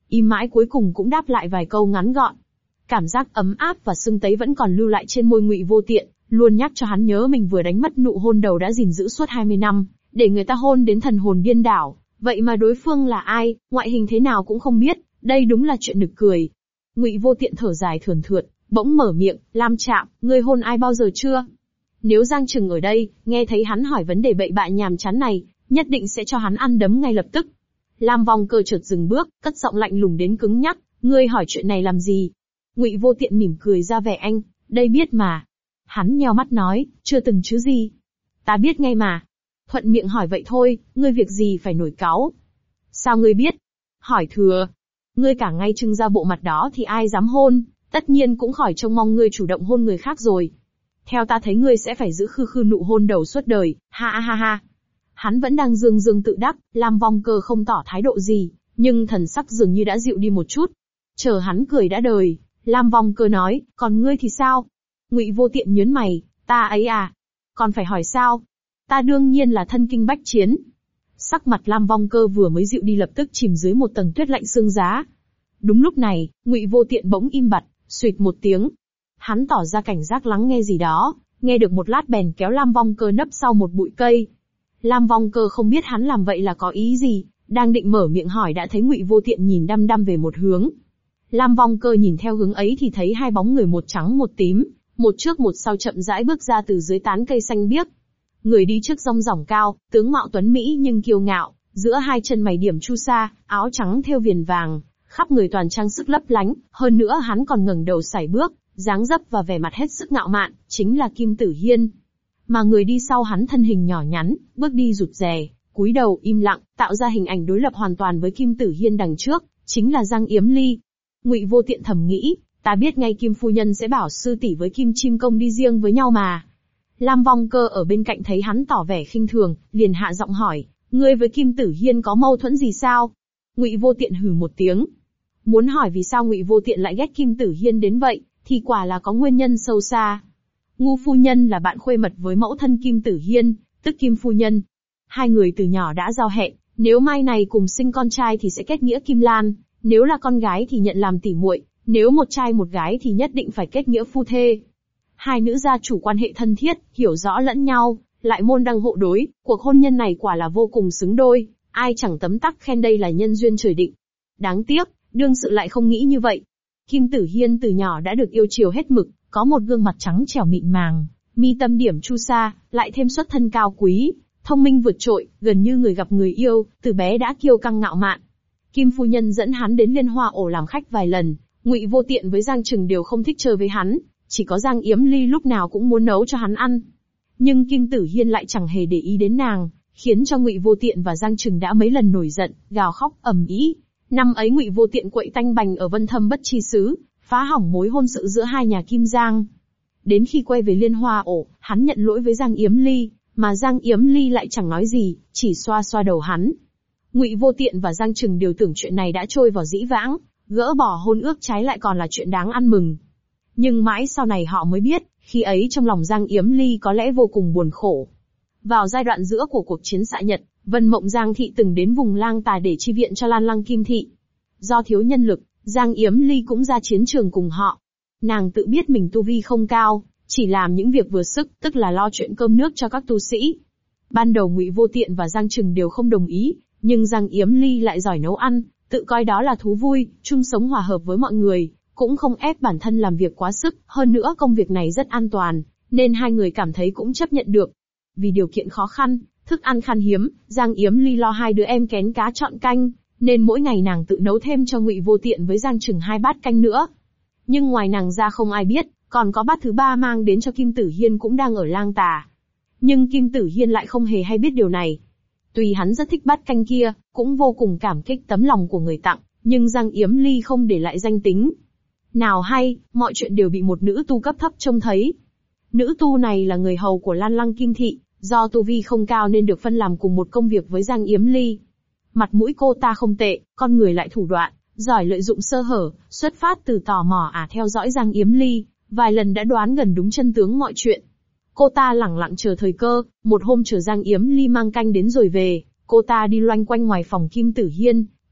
Im mãi cuối cùng cũng đáp lại vài câu ngắn gọn. Cảm giác ấm áp và sưng tấy vẫn còn lưu lại trên môi Ngụy Vô Tiện, luôn nhắc cho hắn nhớ mình vừa đánh mất nụ hôn đầu đã gìn giữ suốt 20 năm, để người ta hôn đến thần hồn điên đảo. Vậy mà đối phương là ai, ngoại hình thế nào cũng không biết, đây đúng là chuyện nực cười. Ngụy Vô Tiện thở dài thườn thượt, bỗng mở miệng, Lam Trạm, ngươi hôn ai bao giờ chưa? Nếu Giang Trừng ở đây, nghe thấy hắn hỏi vấn đề bậy bạ nhàm chán này, nhất định sẽ cho hắn ăn đấm ngay lập tức. Lam Vong Cơ chợt dừng bước, cất giọng lạnh lùng đến cứng nhắc, ngươi hỏi chuyện này làm gì? Ngụy Vô Tiện mỉm cười ra vẻ anh, đây biết mà. Hắn nheo mắt nói, chưa từng chứ gì. Ta biết ngay mà. Thuận miệng hỏi vậy thôi, ngươi việc gì phải nổi cáu? Sao ngươi biết? Hỏi thừa. Ngươi cả ngay trưng ra bộ mặt đó thì ai dám hôn, tất nhiên cũng khỏi trông mong ngươi chủ động hôn người khác rồi. Theo ta thấy ngươi sẽ phải giữ khư khư nụ hôn đầu suốt đời, ha ha ha. Hắn vẫn đang dương dương tự đắc, Lam Vong Cơ không tỏ thái độ gì, nhưng thần sắc dường như đã dịu đi một chút. Chờ hắn cười đã đời, Lam Vong Cơ nói, còn ngươi thì sao? Ngụy Vô Tiện nhớn mày, ta ấy à? Còn phải hỏi sao? Ta đương nhiên là thân kinh bách chiến. Sắc mặt Lam Vong Cơ vừa mới dịu đi lập tức chìm dưới một tầng tuyết lạnh xương giá. Đúng lúc này, Ngụy Vô Tiện bỗng im bặt, suýt một tiếng. Hắn tỏ ra cảnh giác lắng nghe gì đó, nghe được một lát bèn kéo Lam Vong Cơ nấp sau một bụi cây. Lam Vong Cơ không biết hắn làm vậy là có ý gì, đang định mở miệng hỏi đã thấy Ngụy Vô Tiện nhìn đăm đăm về một hướng. Lam Vong Cơ nhìn theo hướng ấy thì thấy hai bóng người một trắng một tím, một trước một sau chậm rãi bước ra từ dưới tán cây xanh biếc. Người đi trước rong ròng cao, tướng mạo tuấn mỹ nhưng kiêu ngạo, giữa hai chân mày điểm chu sa, áo trắng thêu viền vàng, khắp người toàn trang sức lấp lánh, hơn nữa hắn còn ngẩng đầu sải bước, dáng dấp và vẻ mặt hết sức ngạo mạn, chính là Kim Tử Hiên. Mà người đi sau hắn thân hình nhỏ nhắn, bước đi rụt rè, cúi đầu im lặng, tạo ra hình ảnh đối lập hoàn toàn với Kim Tử Hiên đằng trước, chính là Giang Yếm Ly. Ngụy Vô Tiện thầm nghĩ, ta biết ngay Kim phu nhân sẽ bảo sư tỷ với Kim Chim Công đi riêng với nhau mà. Lam Vong Cơ ở bên cạnh thấy hắn tỏ vẻ khinh thường, liền hạ giọng hỏi, ngươi với Kim Tử Hiên có mâu thuẫn gì sao? Ngụy Vô Tiện hừ một tiếng. Muốn hỏi vì sao Ngụy Vô Tiện lại ghét Kim Tử Hiên đến vậy, thì quả là có nguyên nhân sâu xa. Ngu phu nhân là bạn khuê mật với mẫu thân Kim Tử Hiên, tức Kim phu nhân. Hai người từ nhỏ đã giao hẹn, nếu mai này cùng sinh con trai thì sẽ kết nghĩa Kim Lan, nếu là con gái thì nhận làm tỷ muội, nếu một trai một gái thì nhất định phải kết nghĩa phu thê. Hai nữ gia chủ quan hệ thân thiết, hiểu rõ lẫn nhau, lại môn đăng hộ đối, cuộc hôn nhân này quả là vô cùng xứng đôi, ai chẳng tấm tắc khen đây là nhân duyên trời định. Đáng tiếc, đương sự lại không nghĩ như vậy. Kim Tử Hiên từ nhỏ đã được yêu chiều hết mực, có một gương mặt trắng trẻo mịn màng, mi tâm điểm chu sa, lại thêm xuất thân cao quý, thông minh vượt trội, gần như người gặp người yêu, từ bé đã kiêu căng ngạo mạn. Kim phu nhân dẫn hắn đến Liên Hoa ổ làm khách vài lần, Ngụy Vô Tiện với Giang Trừng đều không thích chơi với hắn, chỉ có Giang Yếm Ly lúc nào cũng muốn nấu cho hắn ăn. Nhưng Kim Tử Hiên lại chẳng hề để ý đến nàng, khiến cho Ngụy Vô Tiện và Giang Trừng đã mấy lần nổi giận, gào khóc ầm ĩ. Năm ấy Ngụy Vô Tiện quậy tanh bành ở Vân Thâm Bất Chi Xứ, phá hỏng mối hôn sự giữa hai nhà Kim Giang. Đến khi quay về Liên Hoa ổ, hắn nhận lỗi với Giang Yếm Ly, mà Giang Yếm Ly lại chẳng nói gì, chỉ xoa xoa đầu hắn. Ngụy Vô Tiện và Giang Trừng đều tưởng chuyện này đã trôi vào dĩ vãng, gỡ bỏ hôn ước trái lại còn là chuyện đáng ăn mừng. Nhưng mãi sau này họ mới biết, khi ấy trong lòng Giang Yếm Ly có lẽ vô cùng buồn khổ. Vào giai đoạn giữa của cuộc chiến xạ Nhật, Vân Mộng Giang Thị từng đến vùng Lang Tà để chi viện cho Lan Lăng Kim Thị. Do thiếu nhân lực, Giang Yếm Ly cũng ra chiến trường cùng họ. Nàng tự biết mình tu vi không cao, chỉ làm những việc vừa sức, tức là lo chuyện cơm nước cho các tu sĩ. Ban đầu Ngụy Vô Tiện và Giang Trừng đều không đồng ý, nhưng Giang Yếm Ly lại giỏi nấu ăn, tự coi đó là thú vui, chung sống hòa hợp với mọi người, cũng không ép bản thân làm việc quá sức, hơn nữa công việc này rất an toàn, nên hai người cảm thấy cũng chấp nhận được. Vì điều kiện khó khăn, thức ăn khan hiếm, Giang Yếm Ly lo hai đứa em kén cá chọn canh, nên mỗi ngày nàng tự nấu thêm cho Ngụy Vô Tiện với Giang Trừng 2 bát canh nữa. Nhưng ngoài nàng ra không ai biết, còn có bát thứ 3 mang đến cho Kim Tử Hiên cũng đang ở Lang Tà. Nhưng Kim Tử Hiên lại không hề hay biết điều này. Tuy hắn rất thích bát canh kia, cũng vô cùng cảm kích tấm lòng của người tặng, nhưng Giang Yếm Ly không để lại danh tính. Nào hay, mọi chuyện đều bị một nữ tu cấp thấp trông thấy. Nữ tu này là người hầu của Lan Lăng Kim Thị, do tu vi không cao nên được phân làm cùng một công việc với Giang Yếm Ly. Mặt mũi cô ta không tệ, con người lại thủ đoạn, giỏi lợi dụng sơ hở, xuất phát từ tò mò theo dõi Giang Yếm Ly, vài lần đã đoán gần đúng chân tướng mọi chuyện. Cô ta lẳng lặng chờ thời cơ, một hôm chờ Giang Yếm Ly mang canh đến rồi về, cô ta đi loanh quanh ngoài phòng Kim Tử Hiên,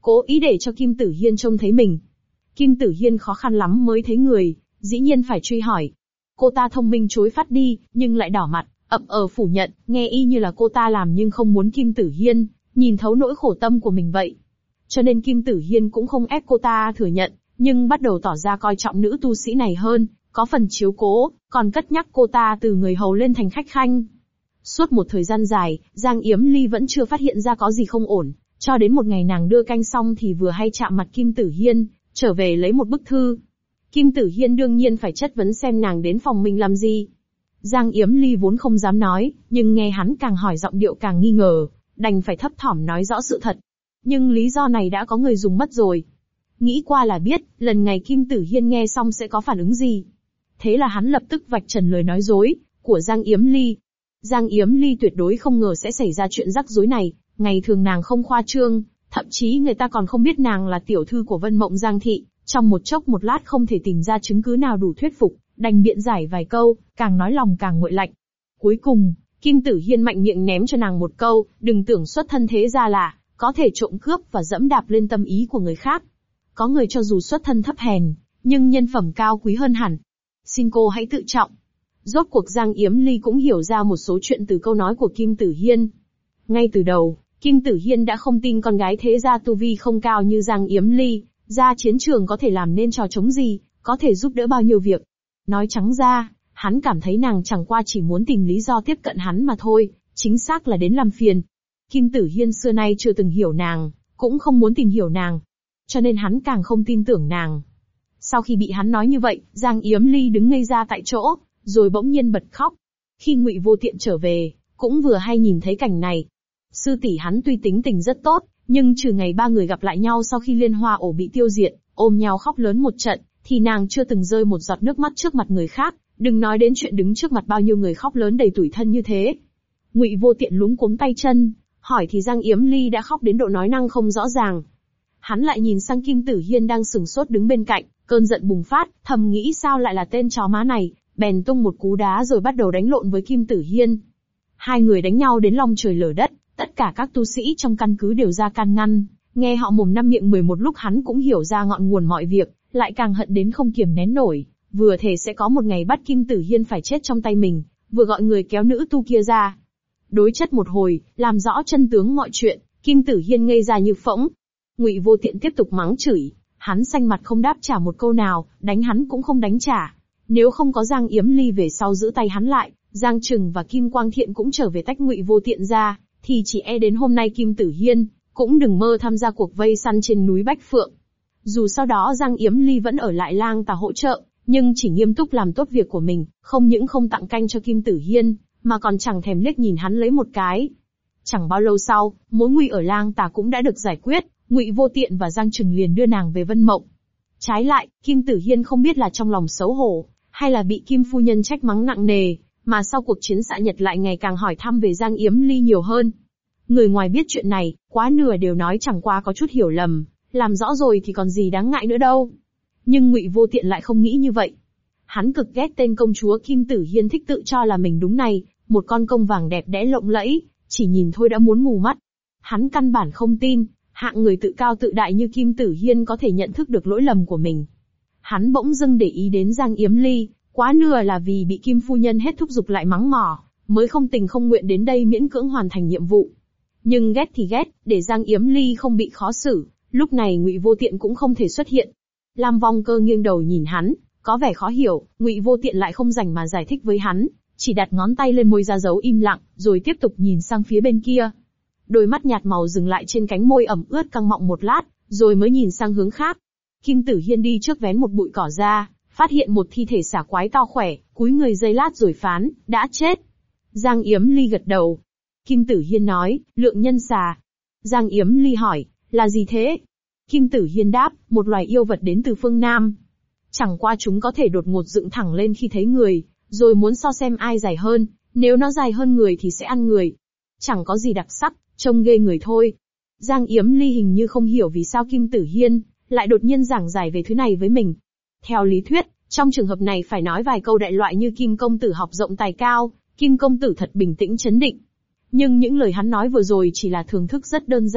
cố ý để cho Kim Tử Hiên trông thấy mình. Kim Tử Hiên khó khăn lắm mới thấy người, dĩ nhiên phải truy hỏi. Cô ta thông minh chối phát đi, nhưng lại đỏ mặt, ậm phủ nhận, nghe y như là cô ta làm nhưng không muốn Kim Tử Hiên nhìn thấu nỗi khổ tâm của mình vậy. Cho nên Kim Tử Hiên cũng không ép cô ta thừa nhận, nhưng bắt đầu tỏ ra coi trọng nữ tu sĩ này hơn, có phần chiếu cố, còn cất nhắc cô ta từ người hầu lên thành khách khanh. Suốt một thời gian dài, Giang Yếm Ly vẫn chưa phát hiện ra có gì không ổn, cho đến một ngày nàng đưa canh xong thì vừa hay chạm mặt Kim Tử Hiên, trở về lấy một bức thư. Kim Tử Hiên đương nhiên phải chất vấn xem nàng đến phòng mình làm gì. Giang Yếm Ly vốn không dám nói, nhưng nghe hắn càng hỏi giọng điệu càng nghi ngờ, đành phải thấp thỏm nói rõ sự thật. Nhưng lý do này đã có người dùng mất rồi. Nghĩ qua là biết, lần này Kim Tử Hiên nghe xong sẽ có phản ứng gì. Thế là hắn lập tức vạch trần lời nói dối của Giang Yếm Ly. Giang Yếm Ly tuyệt đối không ngờ sẽ xảy ra chuyện rắc rối này, ngày thường nàng không khoa trương, thậm chí người ta còn không biết nàng là tiểu thư của Vân Mộng Giang thị, trong một chốc một lát không thể tìm ra chứng cứ nào đủ thuyết phục, đành biện giải vài câu, càng nói lòng càng nguội lạnh. Cuối cùng, Kim Tử Hiên mạnh miệng ném cho nàng một câu, đừng tưởng xuất thân thế ra là có thể trộm cướp và dẫm đạp lên tâm ý của người khác. Có người cho dù xuất thân thấp hèn, nhưng nhân phẩm cao quý hơn hẳn. Xin cô hãy tự trọng. Rốt cuộc Giang Yếm Ly cũng hiểu ra một số chuyện từ câu nói của Kim Tử Hiên. Ngay từ đầu, Kim Tử Hiên đã không tin con gái thế gia tu vi không cao như Giang Yếm Ly, ra chiến trường có thể làm nên trò chống gì, có thể giúp đỡ bao nhiêu việc. Nói trắng ra, hắn cảm thấy nàng chẳng qua chỉ muốn tìm lý do tiếp cận hắn mà thôi, chính xác là đến làm phiền. Kim Tử Hiên xưa nay chưa từng hiểu nàng, cũng không muốn tìm hiểu nàng. Cho nên hắn càng không tin tưởng nàng. Sau khi bị hắn nói như vậy, Giang Yếm Ly đứng ngây ra tại chỗ, rồi bỗng nhiên bật khóc. Khi Ngụy Vô Tiện trở về, cũng vừa hay nhìn thấy cảnh này. Sư tỷ hắn tuy tính tình rất tốt, nhưng trừ ngày ba người gặp lại nhau sau khi Liên Hoa ổ bị tiêu diệt, ôm nhau khóc lớn một trận, thì nàng chưa từng rơi một giọt nước mắt trước mặt người khác, đừng nói đến chuyện đứng trước mặt bao nhiêu người khóc lớn đầy tủi thân như thế. Ngụy Vô Tiện luống cuống tay chân, hỏi thì Giang Yếm Ly đã khóc đến độ nói năng không rõ ràng. Hắn lại nhìn sang Kim Tử Hiên đang sừng sốt đứng bên cạnh, cơn giận bùng phát, thầm nghĩ sao lại là tên chó má này, bèn tung một cú đá rồi bắt đầu đánh lộn với Kim Tử Hiên. Hai người đánh nhau đến long trời lở đất, tất cả các tu sĩ trong căn cứ đều ra can ngăn, nghe họ mồm năm miệng mười một lúc hắn cũng hiểu ra ngọn nguồn mọi việc, lại càng hận đến không kiềm nén nổi, vừa thề sẽ có một ngày bắt Kim Tử Hiên phải chết trong tay mình, vừa gọi người kéo nữ tu kia ra. Đối chất một hồi, làm rõ chân tướng mọi chuyện, Kim Tử Hiên ngây ra như phỗng. Ngụy Vô Tiện tiếp tục mắng chửi, hắn xanh mặt không đáp trả một câu nào, đánh hắn cũng không đánh trả. Nếu không có Giang Yếm Ly về sau giữ tay hắn lại, Giang Trừng và Kim Quang Thiện cũng trở về tách Ngụy Vô Tiện ra, thì chỉ e đến hôm nay Kim Tử Hiên cũng đừng mơ tham gia cuộc vây săn trên núi Bách Phượng. Dù sau đó Giang Yếm Ly vẫn ở lại Lang Tà hỗ trợ, nhưng chỉ nghiêm túc làm tốt việc của mình, không những không tặng canh cho Kim Tử Hiên, mà còn chẳng thèm liếc nhìn hắn lấy một cái. Chẳng bao lâu sau, mối nguy ở Lang Tà cũng đã được giải quyết, Ngụy Vô Tiện và Giang Trừng liền đưa nàng về Vân Mộng. Trái lại, Kim Tử Hiên không biết là trong lòng xấu hổ, hay là bị Kim phu nhân trách mắng nặng nề, mà sau cuộc chiến xạ nhật lại ngày càng hỏi thăm về Giang Yếm Ly nhiều hơn. Người ngoài biết chuyện này, quá nửa đều nói chẳng qua có chút hiểu lầm, làm rõ rồi thì còn gì đáng ngại nữa đâu. Nhưng Ngụy Vô Tiện lại không nghĩ như vậy. Hắn cực ghét tên công chúa Kim Tử Hiên thích tự cho là mình đúng này, một con công vàng đẹp đẽ lộng lẫy, chỉ nhìn thôi đã muốn mù mắt. Hắn căn bản không tin, hạng người tự cao tự đại như Kim Tử Hiên có thể nhận thức được lỗi lầm của mình. Hắn bỗng dưng để ý đến Giang Yếm Ly, quá nửa là vì bị Kim phu nhân hết thúc giục lại mắng mỏ, mới không tình không nguyện đến đây miễn cưỡng hoàn thành nhiệm vụ. Nhưng ghét thì ghét, để Giang Yếm Ly không bị khó xử, lúc này Ngụy Vô Tiện cũng không thể xuất hiện. Lam Vong Cơ nghiêng đầu nhìn hắn, có vẻ khó hiểu, Ngụy Vô Tiện lại không rảnh mà giải thích với hắn, chỉ đặt ngón tay lên môi ra dấu im lặng, rồi tiếp tục nhìn sang phía bên kia. Đôi mắt nhạt màu dừng lại trên cánh môi ẩm ướt căng mọng một lát, rồi mới nhìn sang hướng khác. Kim Tử Hiên đi trước vén một bụi cỏ ra, phát hiện một thi thể xả quái to khỏe, cúi người giây lát rồi phán, đã chết. Giang Yếm Ly gật đầu. Kim Tử Hiên nói, lượng nhân xà. Giang Yếm Ly hỏi, là gì thế? Kim Tử Hiên đáp, một loài yêu vật đến từ phương Nam. Chẳng qua chúng có thể đột ngột dựng thẳng lên khi thấy người, rồi muốn so xem ai dài hơn, nếu nó dài hơn người thì sẽ ăn người. Chẳng có gì đặc sắc, trông ghê người thôi. Giang Yếm Ly hình như không hiểu vì sao Kim Tử Hiên lại đột nhiên giảng giải về thứ này với mình. Theo lý thuyết, trong trường hợp này phải nói vài câu đại loại như Kim công tử học rộng tài cao, Kim công tử thật bình tĩnh chấn định. Nhưng những lời hắn nói vừa rồi chỉ là thưởng thức rất đơn giản,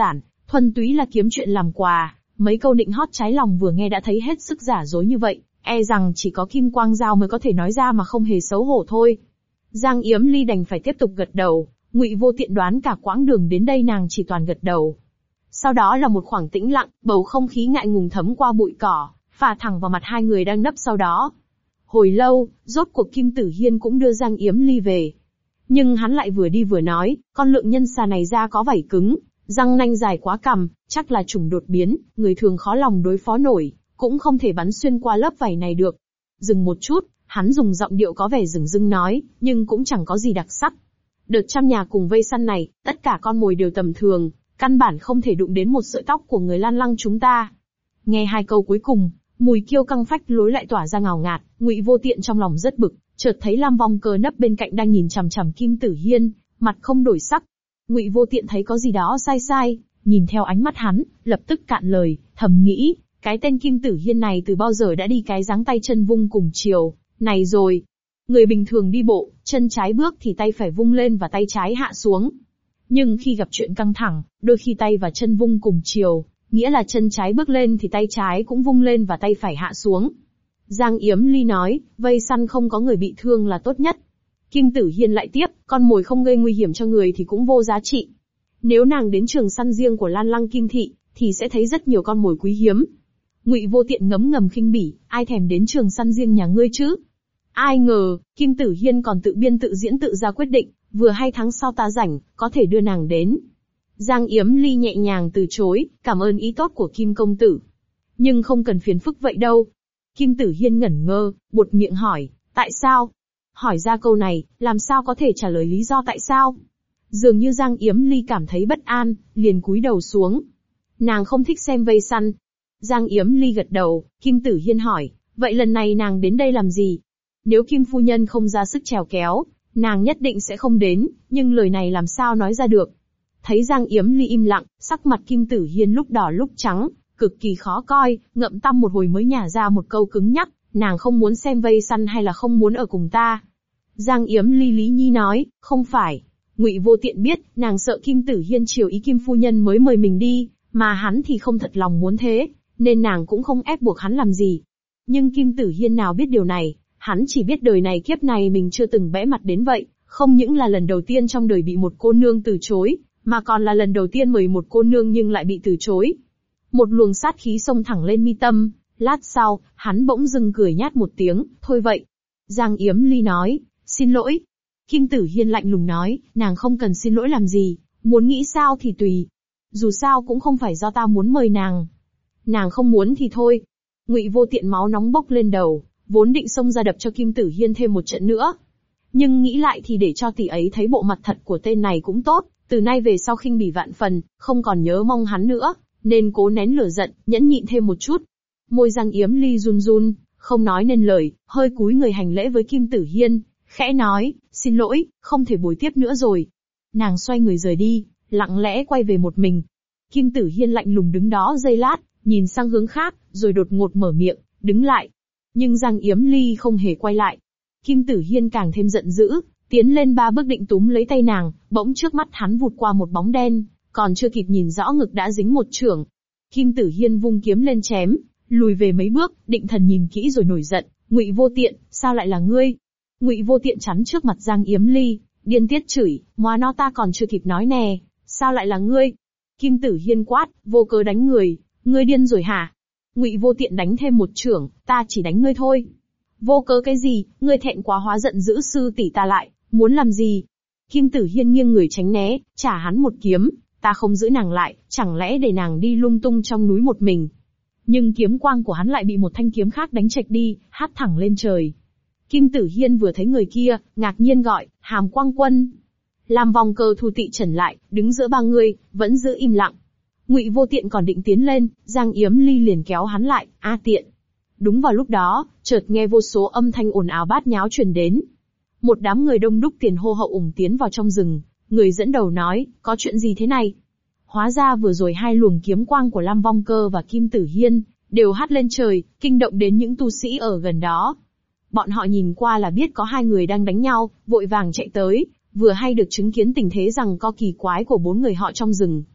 Thuần túy là kiếm chuyện làm quà, mấy câu nịnh hót trái lòng vừa nghe đã thấy hết sức giả dối như vậy, e rằng chỉ có Kim Quang Dao mới có thể nói ra mà không hề xấu hổ thôi. Giang Yếm Ly đành phải tiếp tục gật đầu, Ngụy Vô Tiện đoán cả quãng đường đến đây nàng chỉ toàn gật đầu. Sau đó là một khoảng tĩnh lặng, bầu không khí ngại ngùng thấm qua bụi cỏ, phả thẳng vào mặt hai người đang nấp sau đó. Hồi lâu, rốt cuộc Kim Tử Hiên cũng đưa Giang Yếm Ly về. Nhưng hắn lại vừa đi vừa nói, con lượng nhân xà này da có vảy cứng, răng nanh dài quá cằm, chắc là chủng đột biến, người thường khó lòng đối phó nổi, cũng không thể bắn xuyên qua lớp vảy này được. Dừng một chút, hắn dùng giọng điệu có vẻ dửng dưng nói, nhưng cũng chẳng có gì đặc sắc. Đợt trăm nhà cùng vây săn này, tất cả con mồi đều tầm thường, căn bản không thể đụng đến một sợi tóc của người Lan Lăng chúng ta. Nghe hai câu cuối cùng, mùi kiêu căng phách lối lại tỏa ra ngào ngạt, Ngụy Vô Tiện trong lòng rất bực, chợt thấy Lam Vong Cơ nấp bên cạnh đang nhìn chằm chằm Kim Tử Hiên, mặt không đổi sắc. Ngụy Vô Tiện thấy có gì đó sai sai, nhìn theo ánh mắt hắn, lập tức cạn lời, thầm nghĩ, cái tên Kim Tử Hiên này từ bao giờ đã đi cái dáng tay chân vung cùng chiều này rồi. Người bình thường đi bộ, chân trái bước thì tay phải vung lên và tay trái hạ xuống. Nhưng khi gặp chuyện căng thẳng, đôi khi tay và chân vung cùng chiều, nghĩa là chân trái bước lên thì tay trái cũng vung lên và tay phải hạ xuống. Giang Yếm Ly nói, vây săn không có người bị thương là tốt nhất. Kim Tử Hiên lại tiếp, con mồi không gây nguy hiểm cho người thì cũng vô giá trị. Nếu nàng đến trường săn riêng của Lan Lăng Kim Thị, thì sẽ thấy rất nhiều con mồi quý hiếm. Ngụy Vô Tiện ngấm ngầm khinh bỉ, ai thèm đến trường săn riêng nhà ngươi chứ? Ai ngờ, Kim Tử Hiên còn tự biên tự diễn tự ra quyết định, vừa hay tháng sau ta rảnh, có thể đưa nàng đến. Giang Yếm Ly nhẹ nhàng từ chối, cảm ơn ý tốt của Kim công tử. Nhưng không cần phiền phức vậy đâu. Kim Tử Hiên ngẩn ngơ, buột miệng hỏi, tại sao? Hỏi ra câu này, làm sao có thể trả lời lý do tại sao? Dường như Giang Yếm Ly cảm thấy bất an, liền cúi đầu xuống. Nàng không thích xem vây săn. Giang Yếm Ly gật đầu, Kim Tử Hiên hỏi, vậy lần này nàng đến đây làm gì? Nếu Kim phu nhân không ra sức chèo kéo, nàng nhất định sẽ không đến, nhưng lời này làm sao nói ra được? Thấy Giang Yếm Ly im lặng, sắc mặt Kim Tử Hiên lúc đỏ lúc trắng, cực kỳ khó coi, ngậm tăm một hồi mới nhả ra một câu cứng nhắc, nàng không muốn xem vây săn hay là không muốn ở cùng ta? Giang Yếm Ly lý nhi nói, không phải. Ngụy Vô Tiện biết, nàng sợ Kim Tử Hiên chiều ý Kim phu nhân mới mời mình đi, mà hắn thì không thật lòng muốn thế, nên nàng cũng không ép buộc hắn làm gì. Nhưng Kim Tử Hiên nào biết điều này, hắn chỉ biết đời này kiếp này mình chưa từng bẽ mặt đến vậy, không những là lần đầu tiên trong đời bị một cô nương từ chối, mà còn là lần đầu tiên mời một cô nương nhưng lại bị từ chối. Một luồng sát khí xông thẳng lên mi tâm, lát sau, hắn bỗng dưng cười nhát một tiếng, thôi vậy. Giang Yếm Ly nói, xin lỗi. Kim Tử Hiên lạnh lùng nói, nàng không cần xin lỗi làm gì, muốn nghĩ sao thì tùy. Dù sao cũng không phải do ta muốn mời nàng. Nàng không muốn thì thôi. Ngụy Vô Tiện máu nóng bốc lên đầu, vốn định xông ra đập cho Kim Tử Hiên thêm một trận nữa. Nhưng nghĩ lại thì để cho tỷ ấy thấy bộ mặt thật của tên này cũng tốt, từ nay về sau khinh bỉ vạn phần, không còn nhớ mong hắn nữa, nên cố nén lửa giận, nhẫn nhịn thêm một chút. Môi Giang Yếm Ly run run, không nói nên lời, hơi cúi người hành lễ với Kim Tử Hiên, khẽ nói, xin lỗi, không thể bồi tiếp nữa rồi. Nàng xoay người rời đi, lặng lẽ quay về một mình. Kim Tử Hiên lạnh lùng đứng đó giây lát, nhìn sang hướng khác, rồi đột ngột mở miệng, đứng lại. Nhưng Giang Yếm Ly không hề quay lại. Kim Tử Hiên càng thêm giận dữ, tiến lên 3 bước định túm lấy tay nàng, bỗng trước mắt hắn vụt qua một bóng đen, còn chưa kịp nhìn rõ ngực đã dính một chưởng. Kim Tử Hiên vung kiếm lên chém, lùi về mấy bước, định thần nhìn kỹ rồi nổi giận, Ngụy Vô Tiện, sao lại là ngươi? Ngụy Vô Tiện chắn trước mặt Giang Yếm Ly, điên tiết chửi, moa nó ta còn chưa kịp nói nè, sao lại là ngươi? Kim Tử Hiên quát, vô cớ đánh người, ngươi điên rồi hả? Ngụy Vô Tiện đánh thêm một chưởng, ta chỉ đánh ngươi thôi. Vô cớ cái gì, ngươi thẹn quá hóa giận giữ sư tỷ ta lại, muốn làm gì? Kim Tử Hiên nghiêng người tránh né, trả hắn một kiếm, ta không giữ nàng lại, chẳng lẽ để nàng đi lung tung trong núi một mình? Nhưng kiếm quang của hắn lại bị một thanh kiếm khác đánh chệch đi, hất thẳng lên trời. Kim Tử Hiên vừa thấy người kia, ngạc nhiên gọi, Hàm Quang Quân. Lam Vong Cơ Thu Tị Trần lại, đứng giữa ba người, vẫn giữ im lặng. Ngụy Vô Tiện còn định tiến lên, Giang Yếm Ly liền kéo hắn lại, a tiện. Đúng vào lúc đó, chợt nghe vô số âm thanh ồn ào bát nháo truyền đến. Một đám người đông đúc tiền hô hậu ủng tiến vào trong rừng, người dẫn đầu nói, có chuyện gì thế này? Hóa ra vừa rồi 2 luồng kiếm quang của Lam Vong Cơ và Kim Tử Hiên, đều hắt lên trời, kinh động đến những tu sĩ ở gần đó. Bọn họ nhìn qua là biết có 2 người đang đánh nhau, vội vàng chạy tới, vừa hay được chứng kiến tình thế rằng có kỳ quái của 4 người họ trong rừng.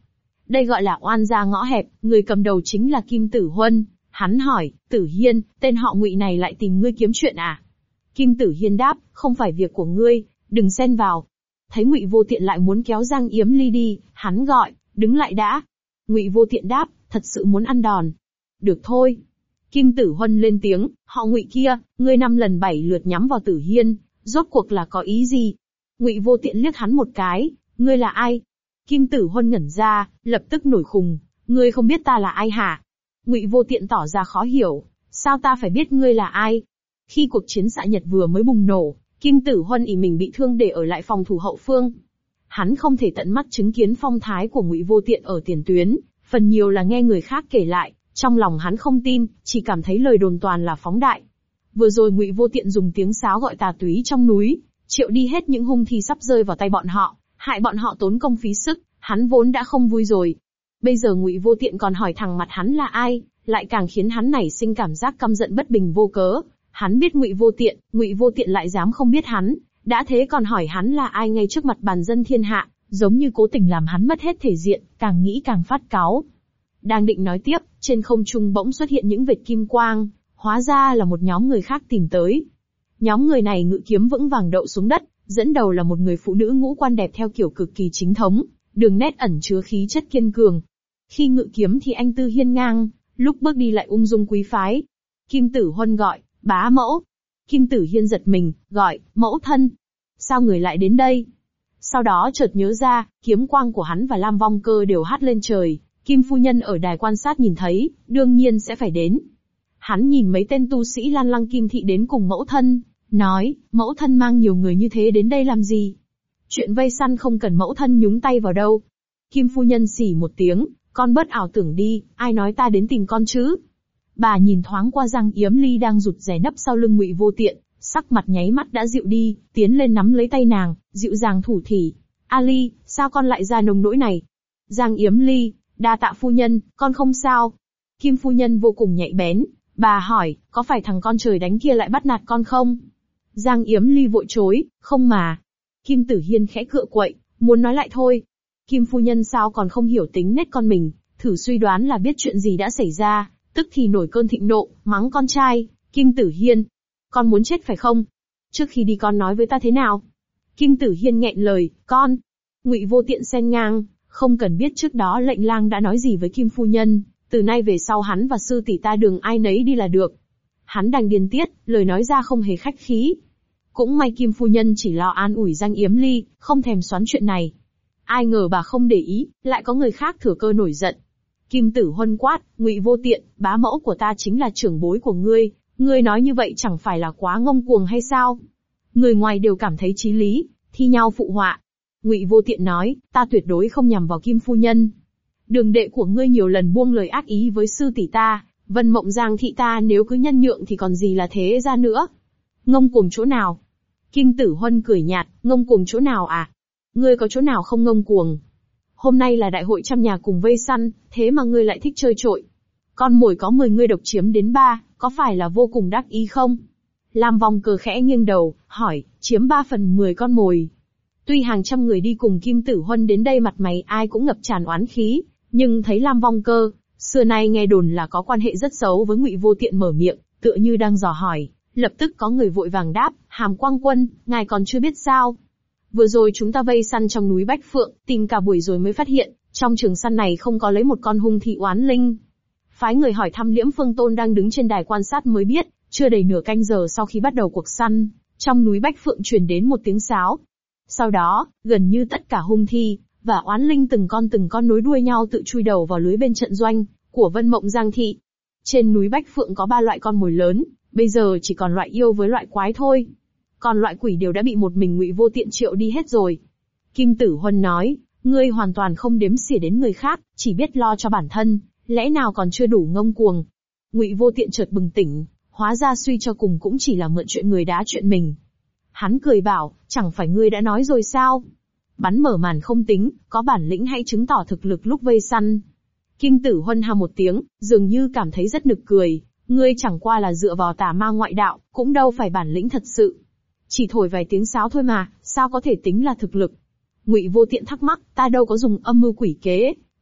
Đây gọi là oan gia ngõ hẹp, người cầm đầu chính là Kim Tử Huân. Hắn hỏi, Tử Hiên, tên họ Ngụy này lại tìm ngươi kiếm chuyện à? Kim Tử Hiên đáp, không phải việc của ngươi, đừng xen vào. Thấy Ngụy Vô Tiện lại muốn kéo Giang Yếm Ly đi, hắn gọi, đứng lại đã. Ngụy Vô Tiện đáp, thật sự muốn ăn đòn. Được thôi. Kim Tử Huân lên tiếng, họ Ngụy kia, ngươi 5 lần 7 lượt nhắm vào Tử Hiên, rốt cuộc là có ý gì? Ngụy Vô Tiện liếc hắn một cái, ngươi là ai? Kim Tử Huân ngẩn ra, lập tức nổi khùng, ngươi không biết ta là ai hả? Ngụy Vô Tiện tỏ ra khó hiểu, sao ta phải biết ngươi là ai? Khi cuộc chiến xạ nhật vừa mới bùng nổ, Kim Tử Huân ỷ mình bị thương để ở lại phòng thủ hậu phương. Hắn không thể tận mắt chứng kiến phong thái của Ngụy Vô Tiện ở tiền tuyến, phần nhiều là nghe người khác kể lại, trong lòng hắn không tin, chỉ cảm thấy lời đồn toàn là phóng đại. Vừa rồi Ngụy Vô Tiện dùng tiếng sáo gọi tà túy trong núi, triệu đi hết những hung thi sắp rơi vào tay bọn họ, hại bọn họ tốn công phí sức, hắn vốn đã không vui rồi. Bây giờ Ngụy Vô Tiện còn hỏi thẳng mặt hắn là ai, lại càng khiến hắn nảy sinh cảm giác căm giận bất bình vô cớ. Hắn biết Ngụy Vô Tiện lại dám không biết hắn, đã thế còn hỏi hắn là ai ngay trước mặt bàn dân thiên hạ, giống như cố tình làm hắn mất hết thể diện, càng nghĩ càng phát cáu. Đang định nói tiếp, trên không trung bỗng xuất hiện những vệt kim quang, hóa ra là một nhóm người khác tìm tới. Nhóm người này ngự kiếm vững vàng đậu xuống đất, dẫn đầu là một người phụ nữ ngũ quan đẹp theo kiểu cực kỳ chính thống, đường nét ẩn chứa khí chất kiên cường. Khi ngự kiếm thì anh tư hiên ngang, lúc bước đi lại ung dung quý phái. Kim Tử Huân gọi, bá mẫu. Kim Tử Hiên giật mình, gọi, mẫu thân. Sao người lại đến đây? Sau đó chợt nhớ ra, kiếm quang của hắn và Lam Vong Cơ đều hắt lên trời, Kim phu nhân ở đài quan sát nhìn thấy, đương nhiên sẽ phải đến. Hắn nhìn mấy tên tu sĩ Lan Lăng Kim thị đến cùng mẫu thân, nói, mẫu thân mang nhiều người như thế đến đây làm gì? Chuyện vây săn không cần mẫu thân nhúng tay vào đâu. Kim phu nhân xỉ một tiếng, con bớt ảo tưởng đi, ai nói ta đến tìm con chứ? Bà nhìn thoáng qua Giang Yếm Ly đang rụt rè nấp sau lưng Ngụy Vô Tiện, sắc mặt nháy mắt đã dịu đi, tiến lên nắm lấy tay nàng, dịu dàng thủ thỉ. A Ly, sao con lại ra nông nỗi này? Giang Yếm Ly, đa tạ phu nhân, con không sao. Kim phu nhân vô cùng nhạy bén, bà hỏi, có phải thằng con trời đánh kia lại bắt nạt con không? Giang Yếm Ly vội chối, không mà. Kim Tử Hiên khẽ cựa quậy, muốn nói lại thôi. Kim phu nhân sao còn không hiểu tính nết con mình, thử suy đoán là biết chuyện gì đã xảy ra, tức thì nổi cơn thịnh nộ, mắng con trai, Kim Tử Hiên. Con muốn chết phải không? Trước khi đi con nói với ta thế nào? Kim Tử Hiên nghẹn lời, con. Ngụy Vô Tiện xen ngang, không cần biết trước đó lệnh lang đã nói gì với Kim phu nhân, từ nay về sau hắn và sư tỷ ta đường ai nấy đi là được. Hắn đang điên tiết, lời nói ra không hề khách khí. Cũng may Kim phu nhân chỉ lo an ủi Giang Yếm Ly, không thèm xoắn chuyện này. Ai ngờ bà không để ý, lại có người khác thừa cơ nổi giận. Kim Tử Huân quát, Ngụy Vô Tiện, bá mẫu của ta chính là trưởng bối của ngươi, ngươi nói như vậy chẳng phải là quá ngông cuồng hay sao? Người ngoài đều cảm thấy chí lý, thi nhau phụ họa. Ngụy Vô Tiện nói, ta tuyệt đối không nhằm vào Kim phu nhân. Đường đệ của ngươi nhiều lần buông lời ác ý với sư tỷ ta, Vân Mộng Giang thị ta nếu cứ nhân nhượng thì còn gì là thế ra nữa. Ngông cuồng chỗ nào? Kim Tử Huân cười nhạt, ngông cuồng chỗ nào à? Ngươi có chỗ nào không ngông cuồng? Hôm nay là đại hội trăm nhà cùng vây săn, thế mà ngươi lại thích chơi trội. Con mồi có 10 ngươi độc chiếm đến 3, có phải là vô cùng đắc ý không? Lam Vong Cơ khẽ nghiêng đầu, hỏi, chiếm 3 phần 10 con mồi. Tuy hàng trăm người đi cùng Kim Tử Huân đến đây mặt mày ai cũng ngập tràn oán khí, nhưng thấy Lam Vong Cơ, xưa nay nghe đồn là có quan hệ rất xấu với Ngụy Vô Tiện mở miệng, tựa như đang dò hỏi, lập tức có người vội vàng đáp, Hàm Quang Quân, ngài còn chưa biết sao? Vừa rồi chúng ta vây săn trong núi Bách Phượng, tìm cả buổi rồi mới phát hiện, trong trường săn này không có lấy một con hung thị oán linh. Phái người hỏi thăm Liễm Phương Tôn đang đứng trên đài quan sát mới biết, chưa đầy nửa canh giờ sau khi bắt đầu cuộc săn, trong núi Bách Phượng truyền đến một tiếng sáo. Sau đó, gần như tất cả hung thi và oán linh từng con nối đuôi nhau tự chui đầu vào lưới bên trận doanh của Vân Mộng Giang thị. Trên núi Bách Phượng có 3 loại con mồi lớn, bây giờ chỉ còn loại yêu với loại quái thôi. Còn loại quỷ đều đã bị một mình Ngụy Vô Tiện triệu đi hết rồi. Kim Tử Huân nói, ngươi hoàn toàn không đếm xỉa đến người khác, chỉ biết lo cho bản thân, lẽ nào còn chưa đủ ngông cuồng? Ngụy Vô Tiện chợt bừng tỉnh, hóa ra suy cho cùng cũng chỉ là mượn chuyện người đá chuyện mình. Hắn cười bảo, chẳng phải ngươi đã nói rồi sao? Bắn mở màn không tính, có bản lĩnh hãy chứng tỏ thực lực lúc vây săn. Kim Tử Huân ha một tiếng, dường như cảm thấy rất nực cười, ngươi chẳng qua là dựa vào tà ma ngoại đạo, cũng đâu phải bản lĩnh thật sự. Chỉ thổi vài tiếng sáo thôi mà, sao có thể tính là thực lực? Ngụy Vô Tiện thắc mắc, ta đâu có dùng âm mưu quỷ kế,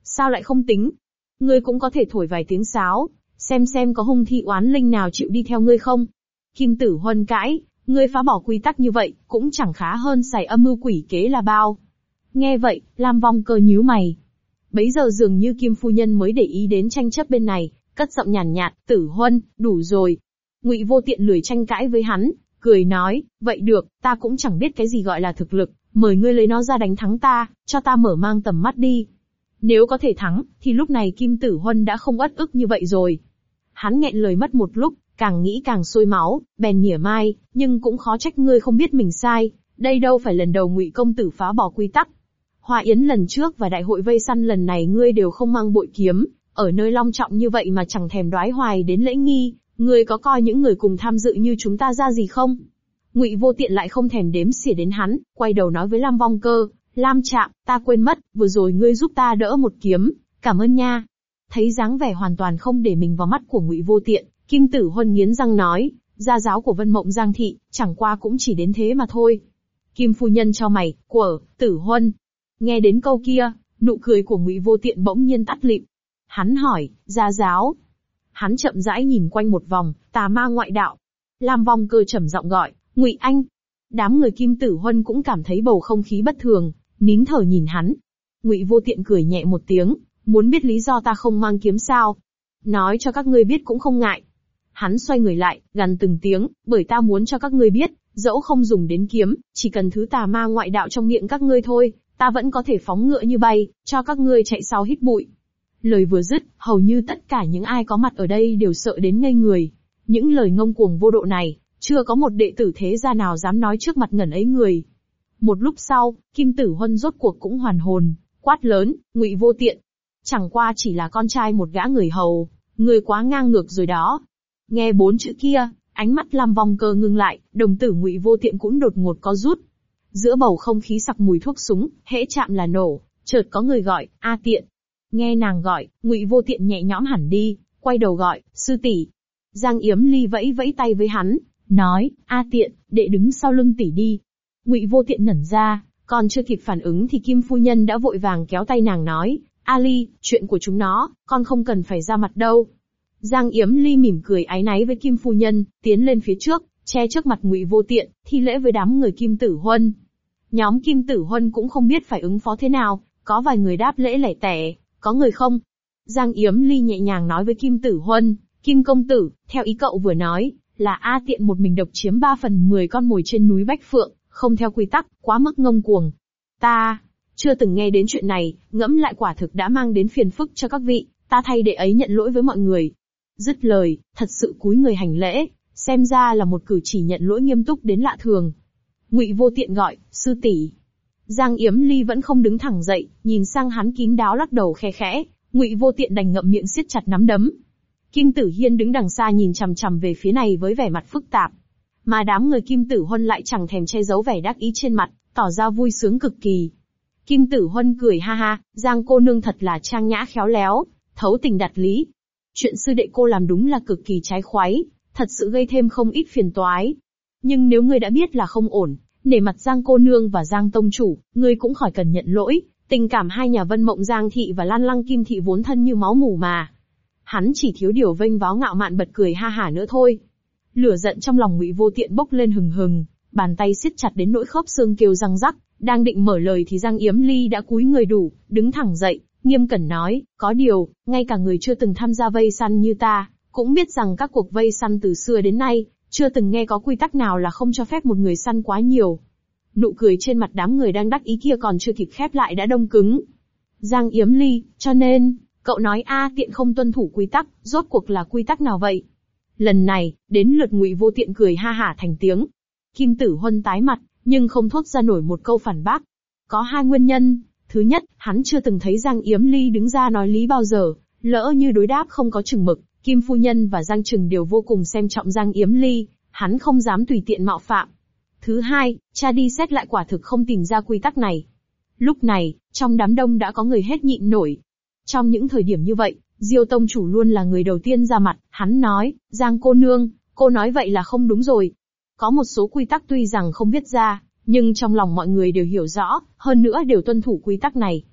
Sao lại không tính? Ngươi cũng có thể thổi vài tiếng sáo, xem có hung thi oán linh nào chịu đi theo ngươi không? Kim Tử Huân cãi, ngươi phá bỏ quy tắc như vậy, cũng chẳng khá hơn xài âm mưu quỷ kế là bao. Nghe vậy, Lam Vong Cơ nhíu mày. Bấy giờ dường như Kim phu nhân mới để ý đến tranh chấp bên này, cất giọng nhàn nhạt, Tử Huân, đủ rồi. Ngụy Vô Tiện lười tranh cãi với hắn, cười nói, vậy được, ta cũng chẳng biết cái gì gọi là thực lực, mời ngươi lấy nó ra đánh thắng ta, cho ta mở mang tầm mắt đi. Nếu có thể thắng, thì lúc này Kim Tử Huân đã không uất ức như vậy rồi. Hắn nghẹn lời mất một lúc, càng nghĩ càng sôi máu, bèn mỉa mai, nhưng cũng khó trách ngươi không biết mình sai, đây đâu phải lần đầu Ngụy công tử phá bỏ quy tắc. Hoa yến lần trước và đại hội vây săn lần này ngươi đều không mang bội kiếm, ở nơi long trọng như vậy mà chẳng thèm đoái hoài đến lễ nghi, ngươi có coi những người cùng tham dự như chúng ta ra gì không? Ngụy Vô Tiện lại không thèm đếm xỉa đến hắn, quay đầu nói với Lam Vong Cơ, Lam Trạm, ta quên mất, vừa rồi ngươi giúp ta đỡ một kiếm, cảm ơn nha. Thấy dáng vẻ hoàn toàn không để mình vào mắt của Ngụy Vô Tiện, Kim Tử Huân nghiến răng nói, gia giáo của Vân Mộng Giang thị, chẳng qua cũng chỉ đến thế mà thôi. Kim phu nhân cho mày, quở, Tử Huân. Nghe đến câu kia, nụ cười của Ngụy Vô Tiện bỗng nhiên tắt lịm. Hắn hỏi, gia giáo. Hắn chậm rãi nhìn quanh một vòng, tà ma ngoại đạo. Lam Vong Cơ trầm giọng gọi, Ngụy Anh. Đám người Kim Tử Huân cũng cảm thấy bầu không khí bất thường, nín thở nhìn hắn. Ngụy Vô Tiện cười nhẹ một tiếng, muốn biết lý do ta không mang kiếm sao? Nói cho các ngươi biết cũng không ngại. Hắn xoay người lại, gằn từng tiếng, bởi ta muốn cho các ngươi biết, dẫu không dùng đến kiếm, chỉ cần thứ tà ma ngoại đạo trong miệng các ngươi thôi, ta vẫn có thể phóng ngựa như bay, cho các ngươi chạy sau hít bụi. Lời vừa dứt, hầu như tất cả những ai có mặt ở đây đều sợ đến ngây người. Những lời ngông cuồng vô độ này, chưa có một đệ tử thế gia nào dám nói trước mặt ngần ấy người. Một lúc sau, Kim Tử Huân rốt cuộc cũng hoàn hồn, quát lớn, Ngụy Vô Tiện. Chẳng qua chỉ là con trai một gã người hầu, người quá ngang ngược rồi đó. Nghe 4 chữ kia, ánh mắt Lam Vong Cơ ngưng lại, đồng tử Ngụy Vô Tiện cũng đột ngột co rút. Giữa bầu không khí sặc mùi thuốc súng, hễ chạm là nổ, chợt có người gọi, A Tiện. Nghe nàng gọi, Ngụy Vô Tiện nhẹ nhõm hẳn đi, quay đầu gọi, sư tỷ. Giang Yếm Ly vẫy vẫy tay với hắn, nói, A Tiện, đệ đứng sau lưng tỷ đi. Ngụy Vô Tiện ngẩn ra, còn chưa kịp phản ứng thì Kim phu nhân đã vội vàng kéo tay nàng nói, A Ly, chuyện của chúng nó, con không cần phải ra mặt đâu. Giang Yếm Ly mỉm cười áy náy với Kim phu nhân, tiến lên phía trước, che trước mặt Ngụy Vô Tiện, thi lễ với đám người Kim Tử Huân. Nhóm Kim Tử Huân cũng không biết phải ứng phó thế nào, có vài người đáp lễ lẻ tẻ, có người không. Giang Yếm Ly nhẹ nhàng nói với Kim Tử Huân, Kim công tử, theo ý cậu vừa nói, là A Tiện một mình độc chiếm 3/10 con mồi trên núi Bách Phượng, không theo quy tắc, quá mức ngông cuồng. Ta chưa từng nghe đến chuyện này, ngẫm lại quả thực đã mang đến phiền phức cho các vị, ta thay đệ ấy nhận lỗi với mọi người. Dứt lời, thật sự cúi người hành lễ, xem ra là một cử chỉ nhận lỗi nghiêm túc đến lạ thường. Ngụy Vô Tiện gọi, sư tỷ. Giang Yếm Ly vẫn không đứng thẳng dậy, nhìn sang hắn kín đáo lắc đầu khe khẽ, Ngụy Vô Tiện đành ngậm miệng siết chặt nắm đấm. Kim Tử Hiên đứng đằng xa nhìn chằm chằm về phía này với vẻ mặt phức tạp. Mà đám người Kim Tử Huân lại chẳng thèm che giấu vẻ đắc ý trên mặt, tỏ ra vui sướng cực kỳ. Kim Tử Huân cười ha ha, Giang cô nương thật là trang nhã khéo léo, thấu tình đạt lý. Chuyện sư đệ cô làm đúng là cực kỳ trái khoái, thật sự gây thêm không ít phiền toái. Nhưng nếu ngươi đã biết là không ổn, nể mặt Giang cô nương và Giang tông chủ, ngươi cũng khỏi cần nhận lỗi, tình cảm hai nhà Vân Mộng Giang thị và Lan Lăng Kim thị vốn thân như máu mủ mà. Hắn chỉ thiếu điều vênh váo ngạo mạn bật cười ha hả nữa thôi. Lửa giận trong lòng Ngụy Vô Tiện bốc lên hừng hừng, bàn tay siết chặt đến nỗi khớp xương kêu răng rắc, đang định mở lời thì Giang Yếm Ly đã cúi người đủ, đứng thẳng dậy, nghiêm cẩn nói, có điều, ngay cả người chưa từng tham gia vây săn như ta, cũng biết rằng các cuộc vây săn từ xưa đến nay, chưa từng nghe có quy tắc nào là không cho phép một người săn quá nhiều. Nụ cười trên mặt đám người đang đắc ý kia còn chưa kịp khép lại đã đông cứng. Giang Yếm Ly, cho nên, cậu nói A Tiện không tuân thủ quy tắc, rốt cuộc là quy tắc nào vậy? Lần này, đến lượt Ngụy Vô Tiện cười ha hả thành tiếng. Kim Tử Huân tái mặt, nhưng không thốt ra nổi một câu phản bác. Có hai nguyên nhân. Thứ nhất, hắn chưa từng thấy Giang Yếm Ly đứng ra nói lý bao giờ, lỡ như đối đáp không có chừng mực, Kim phu nhân và Giang Trừng đều vô cùng xem trọng Giang Yếm Ly, hắn không dám tùy tiện mạo phạm. Thứ hai, cha đi xét lại quả thực không tìm ra quy tắc này. Lúc này, trong đám đông đã có người hết nhịn nổi. Trong những thời điểm như vậy, Diêu tông chủ luôn là người đầu tiên ra mặt, hắn nói, Giang cô nương, cô nói vậy là không đúng rồi. Có một số quy tắc tuy rằng không viết ra, nhưng trong lòng mọi người đều hiểu rõ, hơn nữa đều tuân thủ quy tắc này.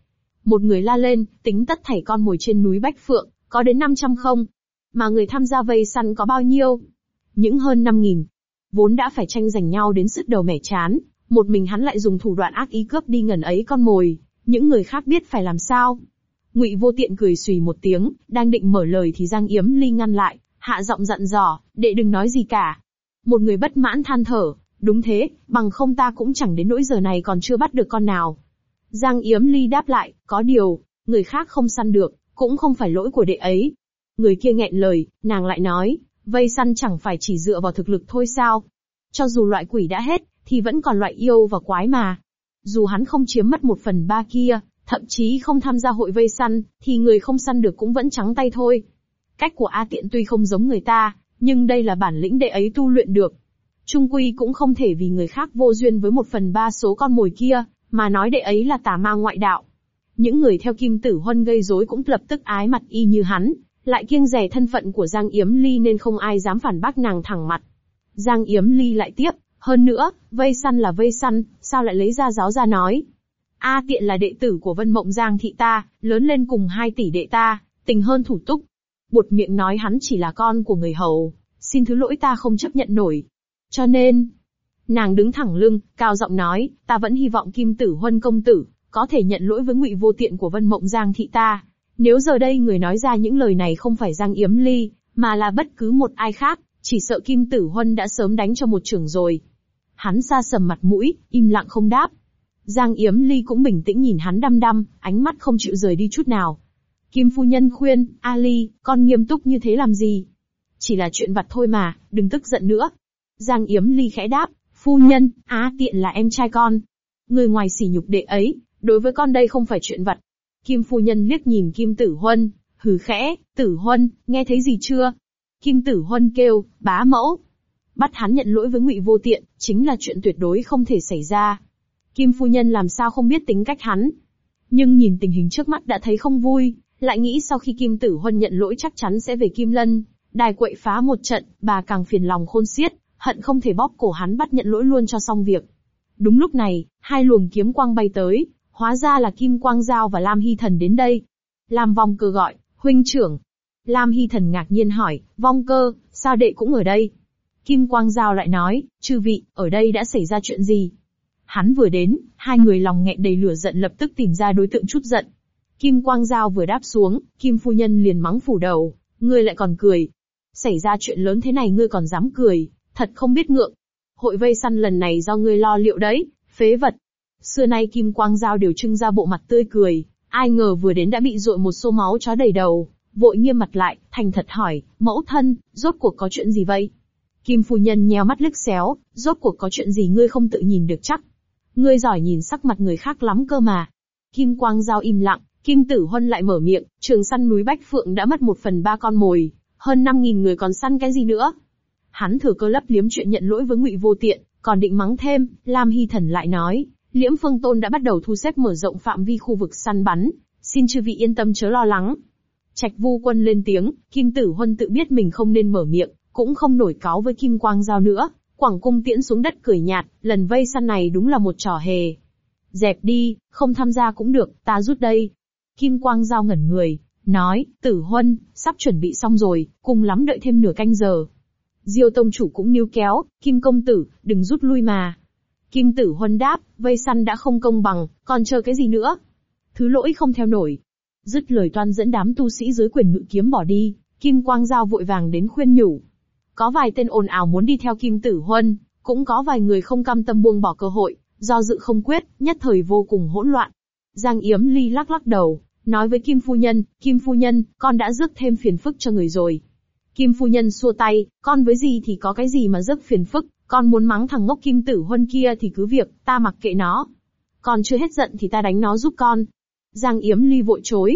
Một người la lên, tính tất thảy con mồi trên núi Bách Phượng, có đến 500 không? Mà người tham gia vây săn có bao nhiêu? Những hơn 5.000. Vốn đã phải tranh giành nhau đến sứt đầu mẻ trán, một mình hắn lại dùng thủ đoạn ác ý cướp đi ngần ấy con mồi, những người khác biết phải làm sao? Ngụy Vô Tiện cười xùy một tiếng, đang định mở lời thì Giang Yếm Ly ngăn lại, hạ giọng dặn dò, đệ đừng nói gì cả. Một người bất mãn than thở, đúng thế, bằng không ta cũng chẳng đến nỗi giờ này còn chưa bắt được con nào. Giang Yếm Ly đáp lại, có điều, người khác không săn được, cũng không phải lỗi của đệ ấy. Người kia nghẹn lời, nàng lại nói, vây săn chẳng phải chỉ dựa vào thực lực thôi sao? Cho dù loại quỷ đã hết, thì vẫn còn loại yêu và quái mà. Dù hắn không chiếm mất 1/3 kia, thậm chí không tham gia hội vây săn, thì người không săn được cũng vẫn trắng tay thôi. Cách của A Tiện tuy không giống người ta, nhưng đây là bản lĩnh đệ ấy tu luyện được. Trung quy cũng không thể vì người khác vô duyên với 1/3 số con mồi kia, mà nói đệ ấy là tà ma ngoại đạo. Những người theo Kim Tử Huân gây rối cũng lập tức ái mặt y như hắn, lại kiêng dè thân phận của Giang Yếm Ly nên không ai dám phản bác nàng thẳng mặt. Giang Yếm Ly lại tiếp, hơn nữa, vây săn là vây săn, sao lại lấy ra giáo ra nói. A Tiện là đệ tử của Vân Mộng Giang thị ta, lớn lên cùng 2 tỷ đệ ta, tình hơn thủ túc. Buột miệng nói hắn chỉ là con của người hầu, xin thứ lỗi ta không chấp nhận nổi. Cho nên, nàng đứng thẳng lưng, cao giọng nói, ta vẫn hy vọng Kim Tử Huân công tử, có thể nhận lỗi với Ngụy Vô Tiện của Vân Mộng Giang thị ta. Nếu giờ đây người nói ra những lời này không phải Giang Yếm Ly, mà là bất cứ một ai khác, chỉ sợ Kim Tử Huân đã sớm đánh cho một chưởng rồi. Hắn sa sầm mặt mũi, im lặng không đáp. Giang Yếm Ly cũng bình tĩnh nhìn hắn đăm đăm, ánh mắt không chịu rời đi chút nào. Kim phu nhân khuyên, A Ly, con nghiêm túc như thế làm gì? Chỉ là chuyện vặt thôi mà, đừng tức giận nữa. Giang Yếm Ly khẽ đáp, phu nhân, Á Tiện là em trai con. Người ngoài sỉ nhục đệ ấy, đối với con đây không phải chuyện vặt. Kim phu nhân liếc nhìn Kim Tử Huân, hừ khẽ, Tử Huân, nghe thấy gì chưa? Kim Tử Huân kêu, bá mẫu. Bắt hắn nhận lỗi với Ngụy Vô Tiện, chính là chuyện tuyệt đối không thể xảy ra. Kim phu nhân làm sao không biết tính cách hắn. Nhưng nhìn tình hình trước mắt đã thấy không vui, lại nghĩ sau khi Kim Tử Huân nhận lỗi chắc chắn sẽ về Kim Lân, đài quậy phá một trận, bà càng phiền lòng khôn xiết, hận không thể bóp cổ hắn bắt nhận lỗi luôn cho xong việc. Đúng lúc này, 2 luồng kiếm quang bay tới, hóa ra là Kim Quang Giao và Lam Hy Thần đến đây. Lam Vong Cơ gọi, huynh trưởng. Lam Hy Thần ngạc nhiên hỏi, Vong Cơ, sao đệ cũng ở đây? Kim Quang Giao lại nói, chư vị, ở đây đã xảy ra chuyện gì? Hắn vừa đến, 2 người lòng nghẹn đầy lửa giận lập tức tìm ra đối tượng chút giận. Kim Quang Giao vừa đáp xuống, Kim phu nhân liền mắng phủ đầu, ngươi lại còn cười. Xảy ra chuyện lớn thế này ngươi còn dám cười, thật không biết ngượng. Hội vây săn lần này do ngươi lo liệu đấy, phế vật. Xưa nay Kim Quang Giao đều trưng ra bộ mặt tươi cười, ai ngờ vừa đến đã bị dội một xô máu chó đầy đầu, vội nghiêm mặt lại, thành thật hỏi, mẫu thân, rốt cuộc có chuyện gì vậy? Kim phu nhân nheo mắt liếc xéo, rốt cuộc có chuyện gì ngươi không tự nhìn được chắc? Ngươi giỏi nhìn sắc mặt người khác lắm cơ mà. Kim Quang Giao im lặng, Kim Tử Huân lại mở miệng, trường săn núi Bách Phượng đã mất 1/3 con mồi, hơn 5.000 người còn săn cái gì nữa? Hắn thừa cơ lấp liếm chuyện nhận lỗi với Ngụy Vô Tiện, còn định mắng thêm, Lam Hy Thần lại nói, Liễm Phương Tôn đã bắt đầu thu xếp mở rộng phạm vi khu vực săn bắn, xin chư vị yên tâm chớ lo lắng. Trạch Vu Quân lên tiếng, Kim Tử Huân tự biết mình không nên mở miệng, cũng không nổi cáu với Kim Quang Giao nữa, quẳng cung tiễn xuống đất cười nhạt, lần vây săn này đúng là một trò hề. Dẹp đi, không tham gia cũng được, ta rút đây. Kim Quang Giao ngẩn người, nói, Tử Huân, sắp chuẩn bị xong rồi, cùng lắm đợi thêm nửa canh giờ. Diêu tông chủ cũng níu kéo, Kim công tử, đừng rút lui mà. Kim Tử Huân đáp, vây săn đã không công bằng, còn chờ cái gì nữa? Thứ lỗi không theo nổi. Dứt lời toan dẫn đám tu sĩ dưới quyền ngự kiếm bỏ đi, Kim Quang Giao vội vàng đến khuyên nhủ. Có vài tên ồn ào muốn đi theo Kim Tử Huân, cũng có vài người không cam tâm buông bỏ cơ hội, do dự không quyết, nhất thời vô cùng hỗn loạn. Giang Yếm Ly lắc lắc đầu, nói với Kim phu nhân, con đã rước thêm phiền phức cho người rồi. Kim phu nhân xua tay, con với gì thì có cái gì mà rước phiền phức, con muốn mắng thằng ngốc Kim Tử Huân kia thì cứ việc, ta mặc kệ nó. Con chưa hết giận thì ta đánh nó giúp con. Giang Yếm Ly vội chối,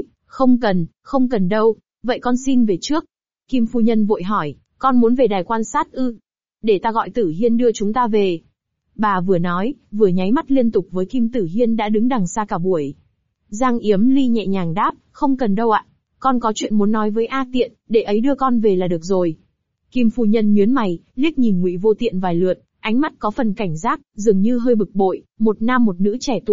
không cần đâu, vậy con xin về trước. Kim phu nhân vội hỏi, con muốn về đài quan sát ư? Để ta gọi Tử Hiên đưa chúng ta về. Bà vừa nói, vừa nháy mắt liên tục với Kim Tử Hiên đã đứng đằng xa cả buổi. Giang Yếm Ly nhẹ nhàng đáp, không cần đâu ạ. Con có chuyện muốn nói với A Tiện, để ấy đưa con về là được rồi. Kim phu nhân nhướng mày, liếc nhìn Ngụy Vô Tiện vài lượt, ánh mắt có phần cảnh giác, dường như hơi bực bội, một nam một nữ trẻ tuổi,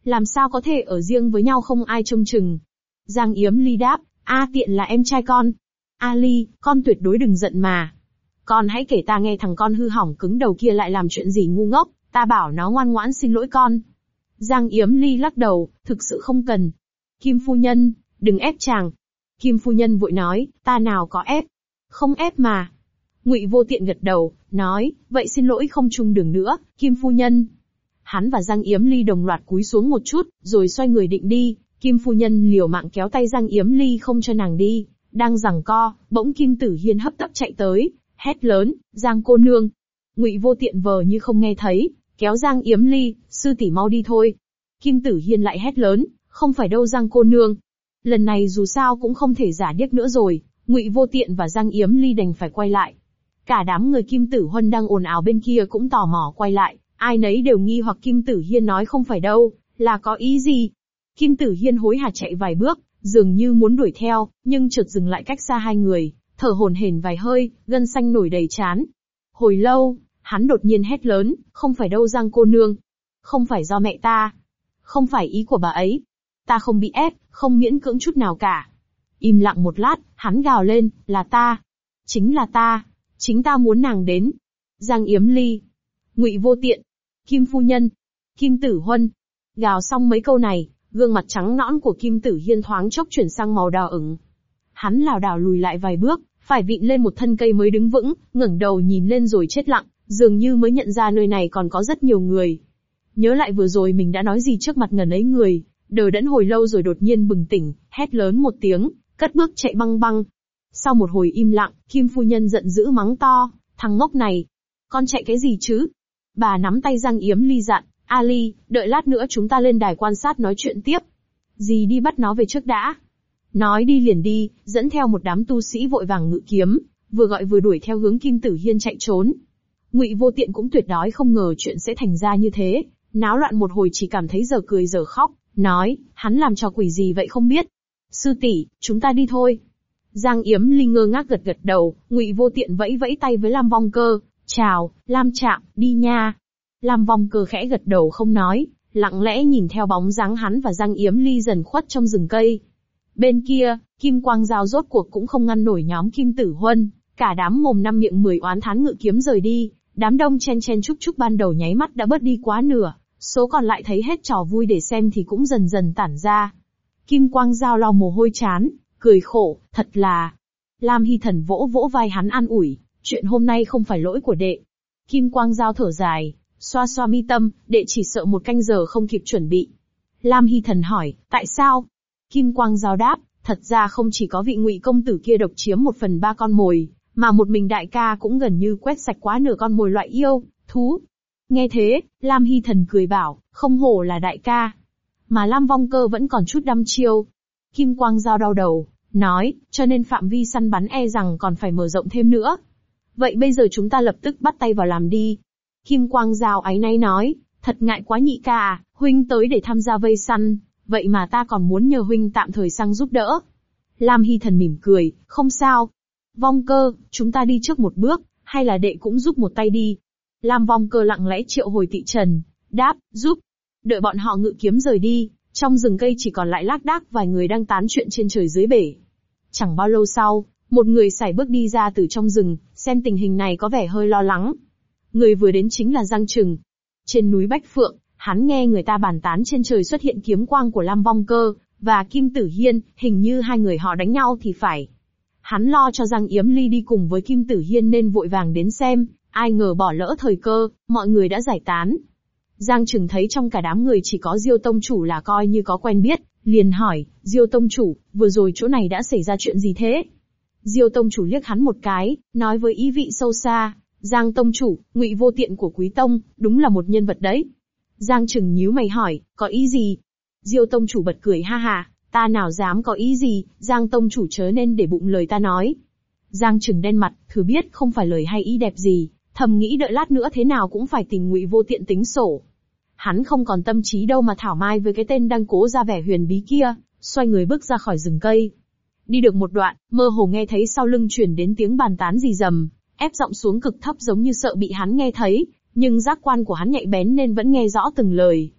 làm sao có thể ở riêng với nhau không ai trông chừng. Giang Yếm Ly đáp, Tiện là em trai con. Ly, con tuyệt đối đừng giận mà. Con hãy kể ta nghe thằng con hư hỏng cứng đầu kia lại làm chuyện gì ngu ngốc, ta bảo nó ngoan ngoãn xin lỗi con. Giang Yếm Ly lắc đầu, thực sự không cần. Kim phu nhân, đừng ép chàng. Kim phu nhân vội nói, ta nào có ép. Không ép mà. Ngụy Vô Tiện gật đầu, nói, vậy xin lỗi không chung đường nữa, Kim phu nhân. Hắn và Giang Yếm Ly đồng loạt cúi xuống một chút, rồi xoay người định đi. Kim phu nhân liều mạng kéo tay Giang Yếm Ly không cho nàng đi. Đang giằng co, bỗng Kim Tử Hiên hấp tấp chạy tới, hét lớn, Giang cô nương. Ngụy Vô Tiện vờ như không nghe thấy, kéo Giang Yếm Ly, sư tỷ mau đi thôi. Kim Tử Hiên lại hét lớn, không phải đâu Giang cô nương. Lần này dù sao cũng không thể giả điếc nữa rồi, Ngụy Vô Tiện và Giang Yếm Ly đành phải quay lại. Cả đám người Kim Tử Huân đang ồn ào bên kia cũng tò mò quay lại, ai nấy đều nghi hoặc Kim Tử Hiên nói không phải đâu, là có ý gì. Kim Tử Hiên hối hả chạy vài bước, dường như muốn đuổi theo, nhưng chợt dừng lại cách xa hai người, thở hổn hển vài hơi, gân xanh nổi đầy trán. Hồi lâu, hắn đột nhiên hét lớn, không phải đâu Giang cô nương. Không phải do mẹ ta. Không phải ý của bà ấy. Ta không bị ép, không miễn cưỡng chút nào cả. Im lặng một lát, hắn gào lên, là ta. Chính là ta. Chính ta muốn nàng đến. Giang Yếm Ly. Ngụy Vô Tiện. Kim phu nhân. Kim Tử Huân. Gào xong mấy câu này, gương mặt trắng nõn của Kim Tử Hiên thoáng chốc chuyển sang màu đỏ ửng. Hắn lảo đảo lùi lại vài bước, phải vịn lên một thân cây mới đứng vững, ngẩng đầu nhìn lên rồi chết lặng, dường như mới nhận ra nơi này còn có rất nhiều người. Nhớ lại vừa rồi mình đã nói gì trước mặt ngần ấy người, đờ đẫn hồi lâu rồi đột nhiên bừng tỉnh, hét lớn một tiếng, cất bước chạy băng băng. Sau một hồi im lặng, Kim phu nhân giận dữ mắng to, thằng ngốc này, con chạy cái gì chứ? Bà nắm tay Giang Yếm Ly dặn, Ly, đợi lát nữa chúng ta lên đài quan sát nói chuyện tiếp. Dì đi bắt nó về trước đã. Nói đi liền đi, dẫn theo một đám tu sĩ vội vàng ngự kiếm, vừa gọi vừa đuổi theo hướng Kim Tử Hiên chạy trốn. Ngụy Vô Tiện cũng tuyệt đối không ngờ chuyện sẽ thành ra như thế, náo loạn một hồi chỉ cảm thấy giờ cười giờ khóc, nói, hắn làm trò quỷ gì vậy không biết. Sư tỷ, chúng ta đi thôi. Giang Yếm Ly ngơ ngác gật gật đầu, Ngụy Vô Tiện vẫy vẫy tay với Lam Vong Cơ, chào, Lam Trạm, đi nha. Lam Vong Cơ khẽ gật đầu không nói, lặng lẽ nhìn theo bóng dáng hắn và Giang Yếm Ly dần khuất trong rừng cây. Bên kia, Kim Quang Dao rốt cuộc cũng không ngăn nổi nhóm Kim Tử Huân, cả đám mồm năm miệng mười oán thán ngự kiếm rời đi, đám đông chen chen chúc chúc ban đầu nháy mắt đã bớt đi quá nửa, số còn lại thấy hết trò vui để xem thì cũng dần dần tản ra. Kim Quang Dao lau mồ hôi chán, cười khổ, thật là. Lam Hy Thần vỗ vỗ vai hắn an ủi, chuyện hôm nay không phải lỗi của đệ. Kim Quang Dao thở dài, xoa xoa mi tâm, đệ chỉ sợ một canh giờ không kịp chuẩn bị. Lam Hy Thần hỏi, tại sao? Kim Quang Dao đáp, thật ra không chỉ có vị Ngụy công tử kia độc chiếm 1/3 con mồi, mà một mình đại ca cũng gần như quét sạch quá nửa con mồi loại yêu, thú. Nghe thế, Lam Hy Thần cười bảo, không hổ là đại ca. Mà Lam Vong Cơ vẫn còn chút đăm chiêu. Kim Quang Dao đau đầu, nói, cho nên phạm vi săn bắn e rằng còn phải mở rộng thêm nữa. Vậy bây giờ chúng ta lập tức bắt tay vào làm đi. Kim Quang Dao áy náy nói, thật ngại quá nhị ca à, huynh tới để tham gia vây săn, vậy mà ta còn muốn nhờ huynh tạm thời sang giúp đỡ. Lam Hy Thần mỉm cười, không sao. Vong Cơ, chúng ta đi trước một bước, hay là đệ cũng giúp một tay đi. Lam Vong Cơ lặng lẽ triệu hồi Tị Trần, đáp, giúp. Đợi bọn họ ngự kiếm rời đi, trong rừng cây chỉ còn lại lác đác vài người đang tán chuyện trên trời dưới bể. Chẳng bao lâu sau, một người sải bước đi ra từ trong rừng, xem tình hình này có vẻ hơi lo lắng. Người vừa đến chính là Giang Trừng. Trên núi Bách Phượng, hắn nghe người ta bàn tán trên trời xuất hiện kiếm quang của Lam Vong Cơ và Kim Tử Hiên, hình như hai người họ đánh nhau thì phải. Hắn lo cho Giang Yếm Ly đi cùng với Kim Tử Hiên nên vội vàng đến xem, ai ngờ bỏ lỡ thời cơ, mọi người đã giải tán. Giang Trừng thấy trong cả đám người chỉ có Diêu tông chủ là coi như có quen biết, liền hỏi, Diêu tông chủ, vừa rồi chỗ này đã xảy ra chuyện gì thế? Diêu tông chủ liếc hắn một cái, nói với ý vị sâu xa, Giang tông chủ, Ngụy Vô Tiện của Quý tông, đúng là một nhân vật đấy. Giang Trừng nhíu mày hỏi, có ý gì? Diêu tông chủ bật cười ha ha, ta nào dám có ý gì, Giang tông chủ chớ nên để bụng lời ta nói. Giang Trừng đen mặt, thử biết không phải lời hay ý đẹp gì, thầm nghĩ đợi lát nữa thế nào cũng phải tìm Ngụy Vô Tiện tính sổ. Hắn không còn tâm trí đâu mà thảo mai với cái tên đang cố ra vẻ huyền bí kia, xoay người bước ra khỏi rừng cây. Đi được một đoạn, mơ hồ nghe thấy sau lưng truyền đến tiếng bàn tán rì rầm, ép giọng xuống cực thấp giống như sợ bị hắn nghe thấy, nhưng giác quan của hắn nhạy bén nên vẫn nghe rõ từng lời.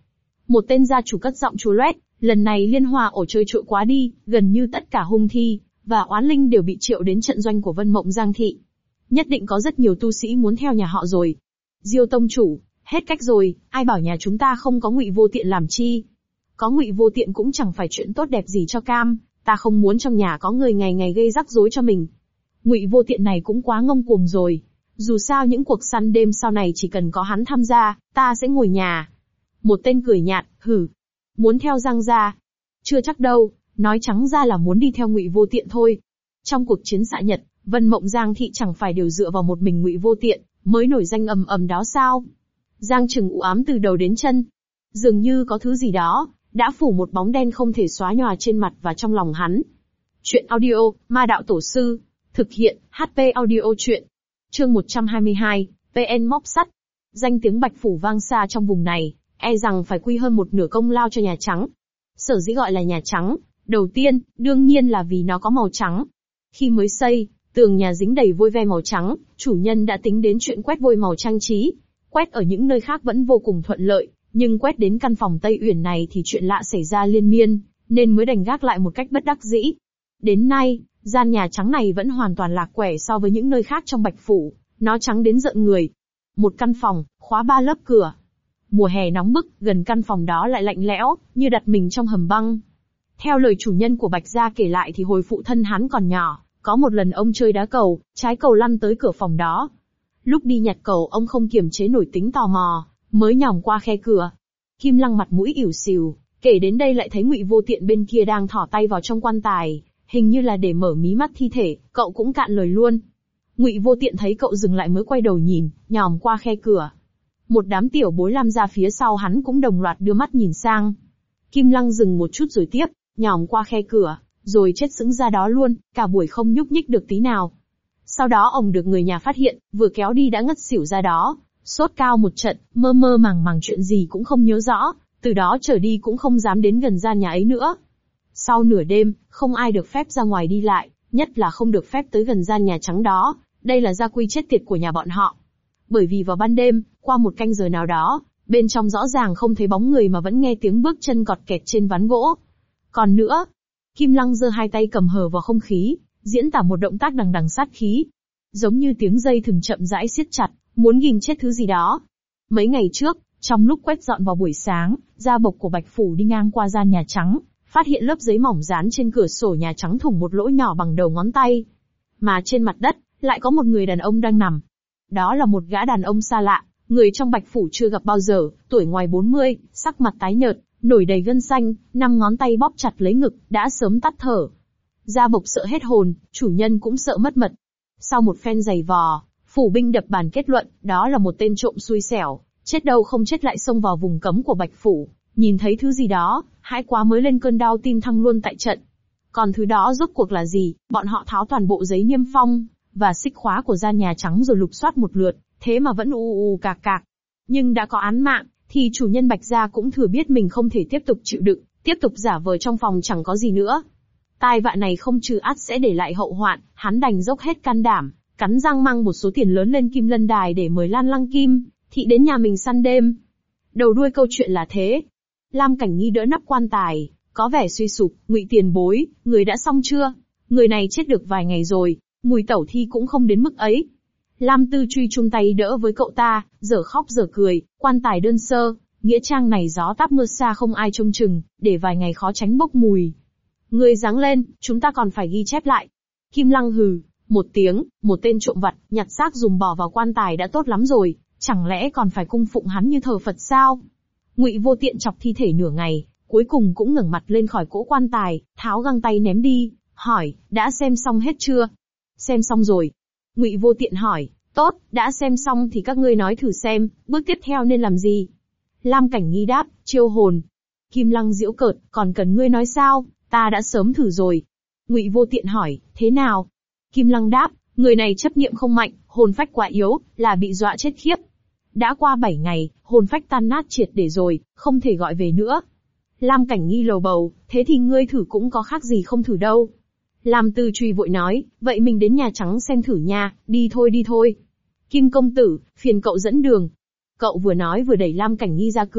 Một tên gia chủ cất giọng chua loét, lần này liên hoa ổ chơi trội quá đi, gần như tất cả hung thi và oán linh đều bị triệu đến trận doanh của Vân Mộng Giang thị. Nhất định có rất nhiều tu sĩ muốn theo nhà họ rồi. Diêu tông chủ, hết cách rồi, ai bảo nhà chúng ta không có Ngụy Vô Tiện làm chi? Có Ngụy Vô Tiện cũng chẳng phải chuyện tốt đẹp gì cho cam, ta không muốn trong nhà có người ngày ngày gây rắc rối cho mình. Ngụy Vô Tiện này cũng quá ngông cuồng rồi. Dù sao những cuộc săn đêm sau này chỉ cần có hắn tham gia, ta sẽ ngồi nhà. Một tên cười nhạt, hử. Muốn theo Giang gia? Chưa chắc đâu, nói trắng ra là muốn đi theo Ngụy Vô Tiện thôi. Trong cuộc chiến xạ nhật, Vân Mộng Giang thị chẳng phải đều dựa vào một mình Ngụy Vô Tiện, mới nổi danh ầm ầm đó sao? Giang Trừng u ám từ đầu đến chân. Dường như có thứ gì đó, đã phủ một bóng đen không thể xóa nhòa trên mặt và trong lòng hắn. Chuyện audio, Ma Đạo Tổ Sư. Thực hiện, HP audio chuyện. Chương 122, PN móc sắt. Danh tiếng Bạch Phủ vang xa trong vùng này, e rằng phải quy hơn một nửa công lao cho Nhà Trắng. Sở dĩ gọi là Nhà Trắng, đầu tiên, đương nhiên là vì nó có màu trắng. Khi mới xây, tường nhà dính đầy vôi ve màu trắng, chủ nhân đã tính đến chuyện quét vôi màu trang trí. Quét ở những nơi khác vẫn vô cùng thuận lợi, nhưng quét đến căn phòng Tây Uyển này thì chuyện lạ xảy ra liên miên, nên mới đành gác lại một cách bất đắc dĩ. Đến nay, gian Nhà Trắng này vẫn hoàn toàn lạc quẻ so với những nơi khác trong Bạch Phủ, nó trắng đến rợn người. Một căn phòng, khóa 3 lớp cửa. Mùa hè nóng bức, gần căn phòng đó lại lạnh lẽo, như đặt mình trong hầm băng. Theo lời chủ nhân của Bạch gia kể lại thì hồi phụ thân hắn còn nhỏ, có một lần ông chơi đá cầu, trái cầu lăn tới cửa phòng đó. Lúc đi nhặt cầu ông không kiềm chế nổi tính tò mò, mới nhòm qua khe cửa. Kim Lăng mặt mũi ỉu xìu, kể đến đây lại thấy Ngụy Vô Tiện bên kia đang thỏ tay vào trong quan tài, hình như là để mở mí mắt thi thể, cậu cũng cạn lời luôn. Ngụy Vô Tiện thấy cậu dừng lại mới quay đầu nhìn, nhòm qua khe cửa. Một đám tiểu bối Lam gia phía sau hắn cũng đồng loạt đưa mắt nhìn sang. Kim Lăng dừng một chút rồi tiếp, nhòm qua khe cửa, rồi chết sững ra đó luôn, cả buổi không nhúc nhích được tí nào. Sau đó ông được người nhà phát hiện, vừa kéo đi đã ngất xỉu ra đó, sốt cao một trận, mơ mơ màng màng chuyện gì cũng không nhớ rõ, từ đó trở đi cũng không dám đến gần gian nhà ấy nữa. Sau nửa đêm, không ai được phép ra ngoài đi lại, nhất là không được phép tới gần gian Nhà Trắng đó, đây là gia quy chết tiệt của nhà bọn họ. Bởi vì vào ban đêm, qua một canh giờ nào đó, bên trong rõ ràng không thấy bóng người mà vẫn nghe tiếng bước chân cọt kẹt trên ván gỗ. Còn nữa, Kim Lăng giơ hai tay cầm hờ vào không khí, diễn tả một động tác đằng đằng sát khí. Giống như tiếng dây thừng chậm rãi siết chặt, muốn ghim chết thứ gì đó. Mấy ngày trước, trong lúc quét dọn vào buổi sáng, gia bộc của Bạch Phủ đi ngang qua gian Nhà Trắng, phát hiện lớp giấy mỏng dán trên cửa sổ Nhà Trắng thủng một lỗ nhỏ bằng đầu ngón tay. Mà trên mặt đất, lại có một người đàn ông đang nằm. Đó là một gã đàn ông xa lạ, người trong Bạch Phủ chưa gặp bao giờ, tuổi ngoài 40, sắc mặt tái nhợt, nổi đầy gân xanh, 5 ngón tay bóp chặt lấy ngực, đã sớm tắt thở. Gia bộc sợ hết hồn, chủ nhân cũng sợ mất mật. Sau một phen giày vò, phủ binh đập bàn kết luận, đó là một tên trộm xui xẻo, chết đâu không chết lại xông vào vùng cấm của Bạch Phủ, nhìn thấy thứ gì đó, hãi quá mới lên cơn đau tim thăng luôn tại trận. Còn thứ đó rốt cuộc là gì, bọn họ tháo toàn bộ giấy niêm phong và xích khóa của gian Nhà Trắng rồi lục soát một lượt, thế mà vẫn u cạc cạc. Nhưng đã có án mạng, thì chủ nhân Bạch gia cũng thừa biết mình không thể tiếp tục chịu đựng, tiếp tục giả vờ trong phòng chẳng có gì nữa. Tai vạ này không trừ ắt sẽ để lại hậu hoạn, hắn đành dốc hết can đảm, cắn răng mang một số tiền lớn lên Kim Lân Đài để mời Lan Lăng Kim thị đến nhà mình săn đêm. Đầu đuôi câu chuyện là thế. Lam Cảnh Nghi đỡ nắp quan tài, có vẻ suy sụp, Ngụy tiền bối, người đã xong chưa? Người này chết được vài ngày rồi, mùi tẩu thi cũng không đến mức ấy. Lam Tư Truy chung tay đỡ với cậu ta, dở khóc dở cười, quan tài đơn sơ, nghĩa trang này gió táp mưa xa không ai trông chừng, để vài ngày khó tránh bốc mùi. Người giáng lên, chúng ta còn phải ghi chép lại. Kim Lăng hừ một tiếng, một tên trộm vặt, nhặt xác dùng bỏ vào quan tài đã tốt lắm rồi, chẳng lẽ còn phải cung phụng hắn như thờ Phật sao? Ngụy Vô Tiện chọc thi thể nửa ngày, cuối cùng cũng ngẩng mặt lên khỏi cỗ quan tài, tháo găng tay ném đi, hỏi, đã xem xong hết chưa? Xem xong rồi. Ngụy Vô Tiện hỏi, tốt, đã xem xong thì các ngươi nói thử xem, bước tiếp theo nên làm gì? Lam Cảnh Nghi đáp, chiêu hồn. Kim Lăng giễu cợt, còn cần ngươi nói sao, ta đã sớm thử rồi. Ngụy Vô Tiện hỏi, thế nào? Kim Lăng đáp, người này chấp niệm không mạnh, hồn phách quá yếu, là bị dọa chết khiếp. Đã qua 7 ngày, hồn phách tan nát triệt để rồi, không thể gọi về nữa. Lam Cảnh Nghi lầu bầu, thế thì ngươi thử cũng có khác gì không thử đâu. Lam Tư Truy vội nói, vậy mình đến Nhà Trắng xem thử nha, đi thôi đi thôi. Kim công tử, phiền cậu dẫn đường. Cậu vừa nói vừa đẩy Lam Cảnh Nghi ra cửa,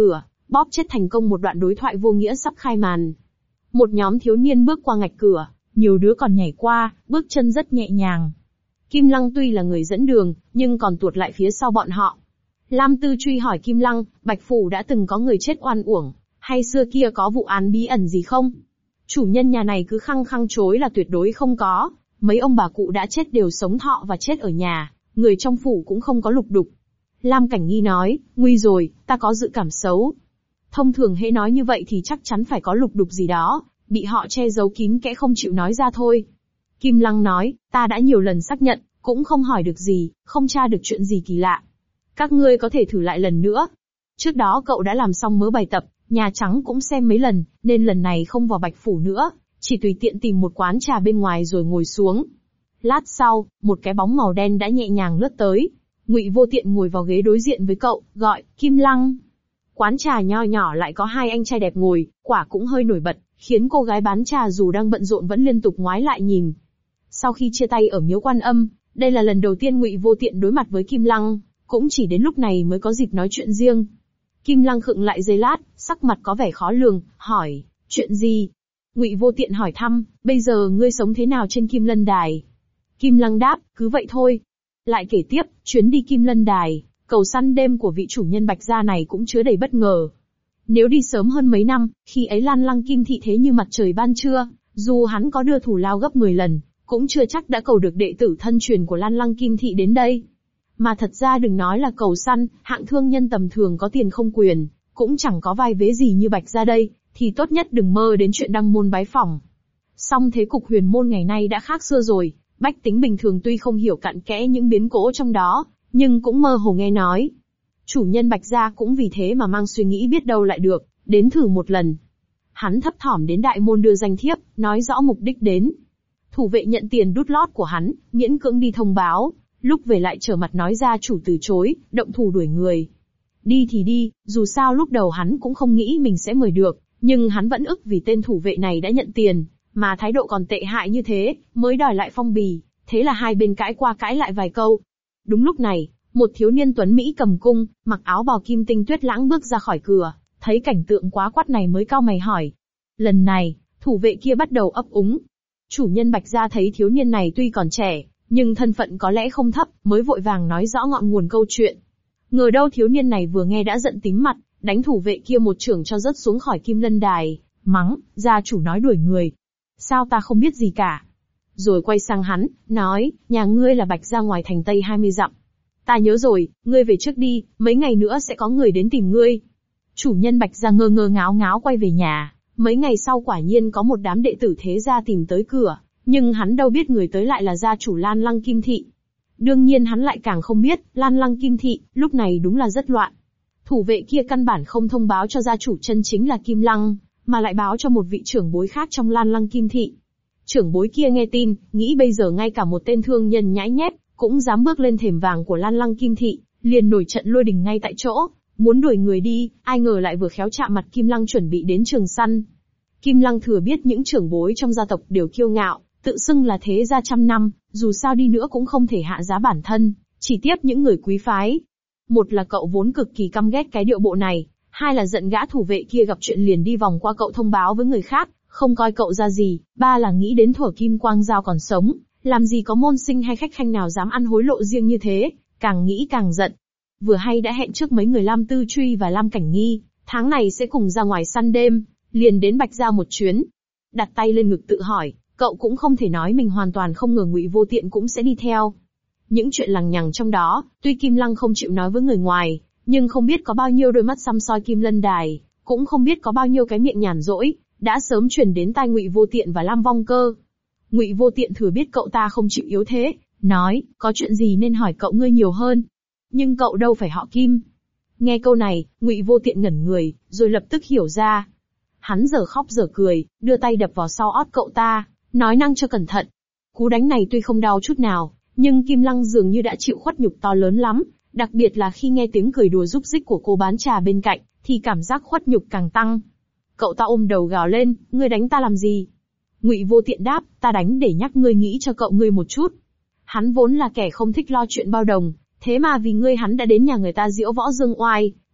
bóp chết thành công một đoạn đối thoại vô nghĩa sắp khai màn. Một nhóm thiếu niên bước qua ngạch cửa, nhiều đứa còn nhảy qua, bước chân rất nhẹ nhàng. Kim Lăng tuy là người dẫn đường, nhưng còn tuột lại phía sau bọn họ. Lam Tư truy hỏi Kim Lăng, Bạch Phủ đã từng có người chết oan uổng, hay xưa kia có vụ án bí ẩn gì không? Chủ nhân nhà này cứ khăng khăng chối là tuyệt đối không có, mấy ông bà cụ đã chết đều sống thọ và chết ở nhà, người trong phủ cũng không có lục đục. Lam Cảnh Nghi nói, nguy rồi, ta có dự cảm xấu. Thông thường hễ nói như vậy thì chắc chắn phải có lục đục gì đó, bị họ che giấu kín kẽ không chịu nói ra thôi. Kim Lăng nói, ta đã nhiều lần xác nhận, cũng không hỏi được gì, không tra được chuyện gì kỳ lạ. Các ngươi có thể thử lại lần nữa. Trước đó cậu đã làm xong mớ bài tập, Nhà Trắng cũng xem mấy lần, nên lần này không vào Bạch Phủ nữa, chỉ tùy tiện tìm một quán trà bên ngoài rồi ngồi xuống. Lát sau, một cái bóng màu đen đã nhẹ nhàng lướt tới. Ngụy Vô Tiện ngồi vào ghế đối diện với cậu, gọi, Kim Lăng. Quán trà nho nhỏ lại có hai anh trai đẹp ngồi, quả cũng hơi nổi bật, khiến cô gái bán trà dù đang bận rộn vẫn liên tục ngoái lại nhìn. Sau khi chia tay ở Miếu Quan Âm, đây là lần đầu tiên Ngụy Vô Tiện đối mặt với Kim Lăng, cũng chỉ đến lúc này mới có dịp nói chuyện riêng. Kim Lăng khựng lại giây lát, sắc mặt có vẻ khó lường, hỏi, chuyện gì? Ngụy Vô Tiện hỏi thăm, bây giờ ngươi sống thế nào trên Kim Lân Đài? Kim Lăng đáp, cứ vậy thôi. Lại kể tiếp, chuyến đi Kim Lân Đài, cầu săn đêm của vị chủ nhân Bạch gia này cũng chứa đầy bất ngờ. Nếu đi sớm hơn mấy năm, khi ấy Lan Lăng Kim Thị thế như mặt trời ban trưa, dù hắn có đưa thủ lao gấp 10 lần, cũng chưa chắc đã cầu được đệ tử thân truyền của Lan Lăng Kim Thị đến đây. Mà thật ra đừng nói là cầu săn, hạng thương nhân tầm thường có tiền không quyền, cũng chẳng có vai vế gì như Bạch gia đây, thì tốt nhất đừng mơ đến chuyện đăng môn bái phỏng. Song thế cục huyền môn ngày nay đã khác xưa rồi, bách tính bình thường tuy không hiểu cặn kẽ những biến cố trong đó, nhưng cũng mơ hồ nghe nói. Chủ nhân Bạch gia cũng vì thế mà mang suy nghĩ biết đâu lại được, đến thử một lần. Hắn thấp thỏm đến đại môn đưa danh thiếp, nói rõ mục đích đến. Thủ vệ nhận tiền đút lót của hắn, miễn cưỡng đi thông báo, lúc về lại trở mặt nói gia chủ từ chối, động thủ đuổi người. Đi thì đi, dù sao lúc đầu hắn cũng không nghĩ mình sẽ mời được, nhưng hắn vẫn ức vì tên thủ vệ này đã nhận tiền, mà thái độ còn tệ hại như thế, mới đòi lại phong bì, thế là hai bên cãi qua cãi lại vài câu. Đúng lúc này, một thiếu niên tuấn Mỹ cầm cung, mặc áo bào kim tinh tuyết lãng bước ra khỏi cửa, thấy cảnh tượng quá quắt này mới cau mày hỏi. Lần này, thủ vệ kia bắt đầu ấp úng. Chủ nhân Bạch gia thấy thiếu niên này tuy còn trẻ, nhưng thân phận có lẽ không thấp, mới vội vàng nói rõ ngọn nguồn câu chuyện. Ngờ đâu thiếu niên này vừa nghe đã giận tím mặt, đánh thủ vệ kia một chưởng cho rớt xuống khỏi Kim Lân Đài, mắng, gia chủ nói đuổi người. Sao ta không biết gì cả? Rồi quay sang hắn, nói, nhà ngươi là Bạch gia ngoài thành Tây 20 dặm. Ta nhớ rồi, ngươi về trước đi, mấy ngày nữa sẽ có người đến tìm ngươi. Chủ nhân Bạch gia ngơ ngơ ngáo ngáo quay về nhà, mấy ngày sau quả nhiên có một đám đệ tử thế gia tìm tới cửa, nhưng hắn đâu biết người tới lại là gia chủ Lan Lăng Kim Thị. Đương nhiên hắn lại càng không biết, Lan Lăng Kim Thị, lúc này đúng là rất loạn. Thủ vệ kia căn bản không thông báo cho gia chủ chân chính là Kim Lăng, mà lại báo cho một vị trưởng bối khác trong Lan Lăng Kim Thị. Trưởng bối kia nghe tin, nghĩ bây giờ ngay cả một tên thương nhân nhãi nhép, cũng dám bước lên thềm vàng của Lan Lăng Kim Thị, liền nổi trận lôi đình ngay tại chỗ, muốn đuổi người đi, ai ngờ lại vừa khéo chạm mặt Kim Lăng chuẩn bị đến trường săn. Kim Lăng thừa biết những trưởng bối trong gia tộc đều kiêu ngạo, tự xưng là thế gia trăm năm, dù sao đi nữa cũng không thể hạ giá bản thân, chỉ tiếp những người quý phái. Một là cậu vốn cực kỳ căm ghét cái điệu bộ này, hai là giận gã thủ vệ kia gặp chuyện liền đi vòng qua cậu thông báo với người khác, không coi cậu ra gì, ba là nghĩ đến thuở Kim Quang Giao còn sống, làm gì có môn sinh hay khách khanh nào dám ăn hối lộ riêng như thế, càng nghĩ càng giận. Vừa hay đã hẹn trước mấy người Lam Tư Truy và Lam Cảnh Nghi, tháng này sẽ cùng ra ngoài săn đêm, liền đến Bạch gia một chuyến. Đặt tay lên ngực tự hỏi, cậu cũng không thể nói mình hoàn toàn không ngờ Ngụy Vô Tiện cũng sẽ đi theo. Những chuyện lằng nhằng trong đó, tuy Kim Lăng không chịu nói với người ngoài, nhưng không biết có bao nhiêu đôi mắt săm soi Kim Lân Đài, cũng không biết có bao nhiêu cái miệng nhàn rỗi, đã sớm truyền đến tai Ngụy Vô Tiện và Lam Vong Cơ. Ngụy Vô Tiện thừa biết cậu ta không chịu yếu thế, nói, có chuyện gì nên hỏi cậu ngươi nhiều hơn. Nhưng cậu đâu phải họ Kim. Nghe câu này, Ngụy Vô Tiện ngẩn người, rồi lập tức hiểu ra. Hắn giờ khóc giờ cười, đưa tay đập vào sau ót cậu ta, nói năng cho cẩn thận. Cú đánh này tuy không đau chút nào, nhưng Kim Lăng dường như đã chịu khuất nhục to lớn lắm, đặc biệt là khi nghe tiếng cười đùa rúc rích của cô bán trà bên cạnh, thì cảm giác khuất nhục càng tăng. Cậu ta ôm đầu gào lên, ngươi đánh ta làm gì? Ngụy Vô Tiện đáp, ta đánh để nhắc ngươi nghĩ cho cậu ngươi một chút. Hắn vốn là kẻ không thích lo chuyện bao đồng, thế mà vì ngươi hắn đã đến nhà người ta diễu võ dương oai,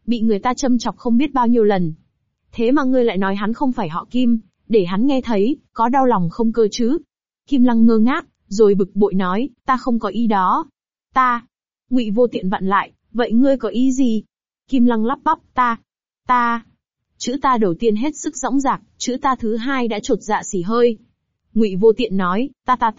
bị người ta châm chọc không biết bao nhiêu lần. Thế mà ngươi lại nói hắn không phải họ Kim, để hắn nghe thấy, có đau lòng không cơ chứ? Kim Lăng ngơ ngác, rồi bực bội nói, ta không có ý đó. Ta. Ngụy Vô Tiện vặn lại, vậy ngươi có ý gì? Kim Lăng lắp bắp, ta. Chữ ta đầu tiên hết sức dõng dạc, chữ ta thứ hai đã chột dạ xì hơi. Ngụy Vô Tiện nói,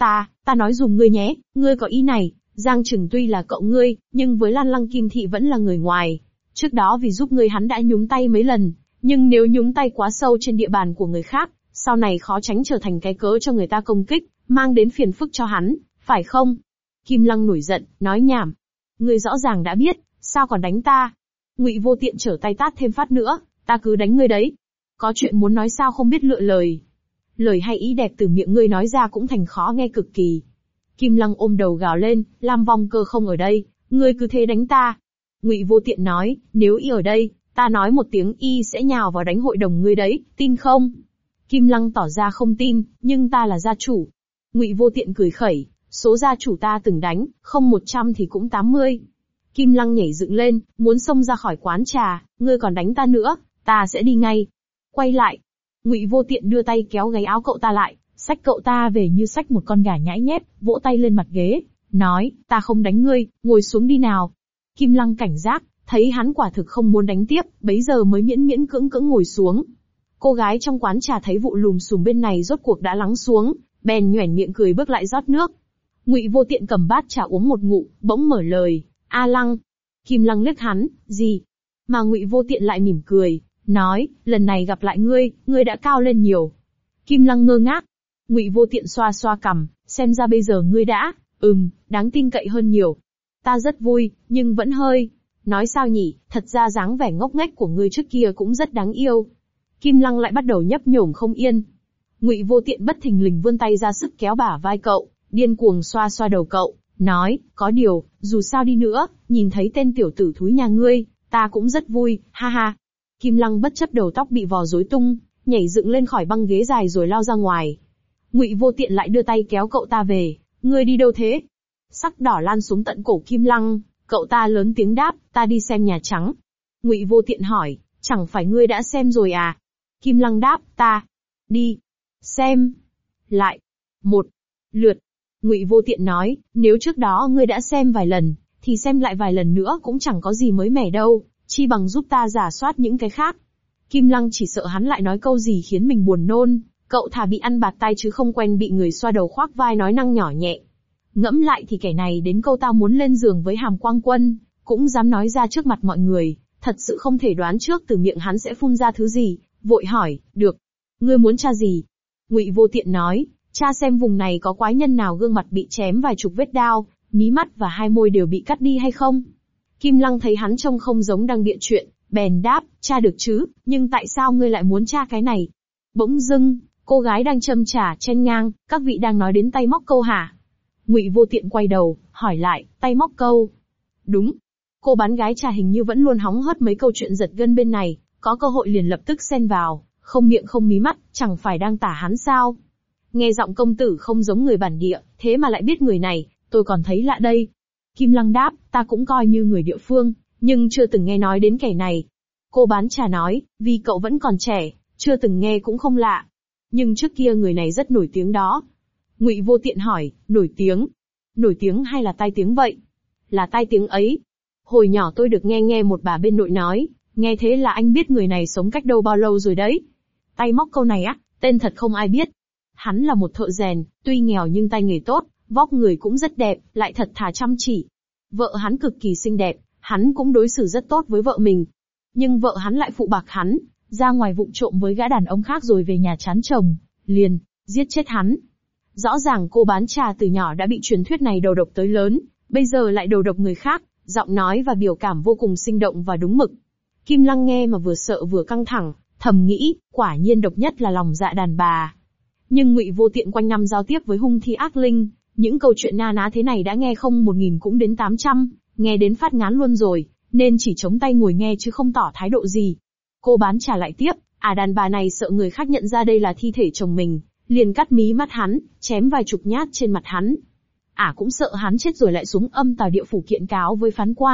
ta nói dùm ngươi nhé, ngươi có ý này, Giang Trừng tuy là cậu ngươi, nhưng với Lan Lăng Kim Thị vẫn là người ngoài. Trước đó vì giúp ngươi hắn đã nhúng tay mấy lần, nhưng nếu nhúng tay quá sâu trên địa bàn của người khác, sau này khó tránh trở thành cái cớ cho người ta công kích, mang đến phiền phức cho hắn, phải không? Kim Lăng nổi giận, nói nhảm. Ngươi rõ ràng đã biết, sao còn đánh ta? Ngụy Vô Tiện trở tay tát thêm phát nữa, ta cứ đánh ngươi đấy. Có chuyện muốn nói sao không biết lựa lời. Lời hay ý đẹp từ miệng ngươi nói ra cũng thành khó nghe cực kỳ. Kim Lăng ôm đầu gào lên, Lam Vong Cơ không ở đây, ngươi cứ thế đánh ta. Ngụy Vô Tiện nói, nếu y ở đây, ta nói một tiếng y sẽ nhào vào đánh hội đồng ngươi đấy, tin không? Kim Lăng tỏ ra không tin, nhưng ta là gia chủ. Ngụy Vô Tiện cười khẩy, số gia chủ ta từng đánh, không 100 thì cũng 80. Kim Lăng nhảy dựng lên, muốn xông ra khỏi quán trà, ngươi còn đánh ta nữa, ta sẽ đi ngay. Quay lại. Ngụy Vô Tiện đưa tay kéo gáy áo cậu ta lại, xách cậu ta về như xách một con gà nhãi nhép, vỗ tay lên mặt ghế, nói, ta không đánh ngươi, ngồi xuống đi nào. Kim Lăng cảnh giác, thấy hắn quả thực không muốn đánh tiếp, bấy giờ mới miễn miễn cưỡng cưỡng ngồi xuống. Cô gái trong quán trà thấy vụ lùm xùm bên này rốt cuộc đã lắng xuống, bèn nhoẻn miệng cười bước lại rót nước. Ngụy Vô Tiện cầm bát trà uống một ngụm, bỗng mở lời, A Lăng. Kim Lăng liếc hắn, gì? Mà Ngụy Vô Tiện lại mỉm cười, nói, lần này gặp lại ngươi đã cao lên nhiều. Kim Lăng ngơ ngác. Ngụy Vô Tiện xoa xoa cằm, xem ra bây giờ ngươi đã, đáng tin cậy hơn nhiều. Ta rất vui, nhưng vẫn hơi. Nói sao nhỉ, thật ra dáng vẻ ngốc nghếch của ngươi trước kia cũng rất đáng yêu. Kim Lăng lại bắt đầu nhấp nhổm không yên. Ngụy Vô Tiện bất thình lình vươn tay ra sức kéo bả vai cậu, điên cuồng xoa xoa đầu cậu, nói, có điều, dù sao đi nữa, nhìn thấy tên tiểu tử thúi nhà ngươi, ta cũng rất vui, ha ha. Kim Lăng bất chấp đầu tóc bị vò rối tung, nhảy dựng lên khỏi băng ghế dài rồi lao ra ngoài. Ngụy Vô Tiện lại đưa tay kéo cậu ta về, ngươi đi đâu thế? Sắc đỏ lan xuống tận cổ Kim Lăng, cậu ta lớn tiếng đáp, ta đi xem Nhà Trắng. Ngụy Vô Tiện hỏi, chẳng phải ngươi đã xem rồi à? Kim Lăng đáp, ta đi xem lại một lượt. Ngụy Vô Tiện nói, nếu trước đó ngươi đã xem vài lần, thì xem lại vài lần nữa cũng chẳng có gì mới mẻ đâu, chi bằng giúp ta rà soát những cái khác. Kim Lăng chỉ sợ hắn lại nói câu gì khiến mình buồn nôn, cậu thà bị ăn bạt tay chứ không quen bị người xoa đầu khoác vai nói năng nhỏ nhẹ. Ngẫm lại thì kẻ này đến câu tao muốn lên giường với Hàm Quang Quân, cũng dám nói ra trước mặt mọi người, thật sự không thể đoán trước từ miệng hắn sẽ phun ra thứ gì, vội hỏi, được. Ngươi muốn tra gì? Ngụy Vô Tiện nói, tra xem vùng này có quái nhân nào gương mặt bị chém vài chục vết đao, mí mắt và hai môi đều bị cắt đi hay không? Kim Lăng thấy hắn trông không giống đang bịa chuyện, bèn đáp, tra được chứ, nhưng tại sao ngươi lại muốn tra cái này? Bỗng dưng, cô gái đang châm trà chen ngang, các vị đang nói đến tay móc câu hả? Ngụy Vô Tiện quay đầu, hỏi lại, tay móc câu? Đúng. Cô bán gái trà hình như vẫn luôn hóng hớt mấy câu chuyện giật gân bên này, có cơ hội liền lập tức xen vào, không miệng không mí mắt, chẳng phải đang tả hắn sao? Nghe giọng công tử không giống người bản địa, thế mà lại biết người này, tôi còn thấy lạ đây. Kim Lăng đáp, ta cũng coi như người địa phương, nhưng chưa từng nghe nói đến kẻ này. Cô bán trà nói, vì cậu vẫn còn trẻ, chưa từng nghe cũng không lạ. Nhưng trước kia người này rất nổi tiếng đó. Ngụy Vô Tiện hỏi, nổi tiếng? Nổi tiếng hay là tai tiếng vậy? Là tai tiếng ấy. Hồi nhỏ tôi được nghe một bà bên nội nói, nghe thế là anh biết người này sống cách đâu bao lâu rồi đấy. Tay móc câu này á, tên thật không ai biết. Hắn là một thợ rèn, tuy nghèo nhưng tay nghề tốt, vóc người cũng rất đẹp, lại thật thà chăm chỉ. Vợ hắn cực kỳ xinh đẹp, hắn cũng đối xử rất tốt với vợ mình. Nhưng vợ hắn lại phụ bạc hắn, ra ngoài vụng trộm với gã đàn ông khác rồi về nhà chán chồng, liền giết chết hắn. Rõ ràng cô bán trà từ nhỏ đã bị truyền thuyết này đầu độc tới lớn, bây giờ lại đầu độc người khác, giọng nói và biểu cảm vô cùng sinh động và đúng mực. Kim Lăng nghe mà vừa sợ vừa căng thẳng, thầm nghĩ, quả nhiên độc nhất là lòng dạ đàn bà. Nhưng Ngụy Vô Tiện quanh năm giao tiếp với hung thi ác linh, những câu chuyện na ná thế này đã nghe không 1000 cũng đến 800, nghe đến phát ngán luôn rồi, nên chỉ chống tay ngồi nghe chứ không tỏ thái độ gì. Cô bán trà lại tiếp, đàn bà này sợ người khác nhận ra đây là thi thể chồng mình, liền cắt mí mắt hắn, chém vài chục nhát trên mặt hắn. Cũng sợ hắn chết rồi lại xuống âm tào địa phủ kiện cáo với phán quan,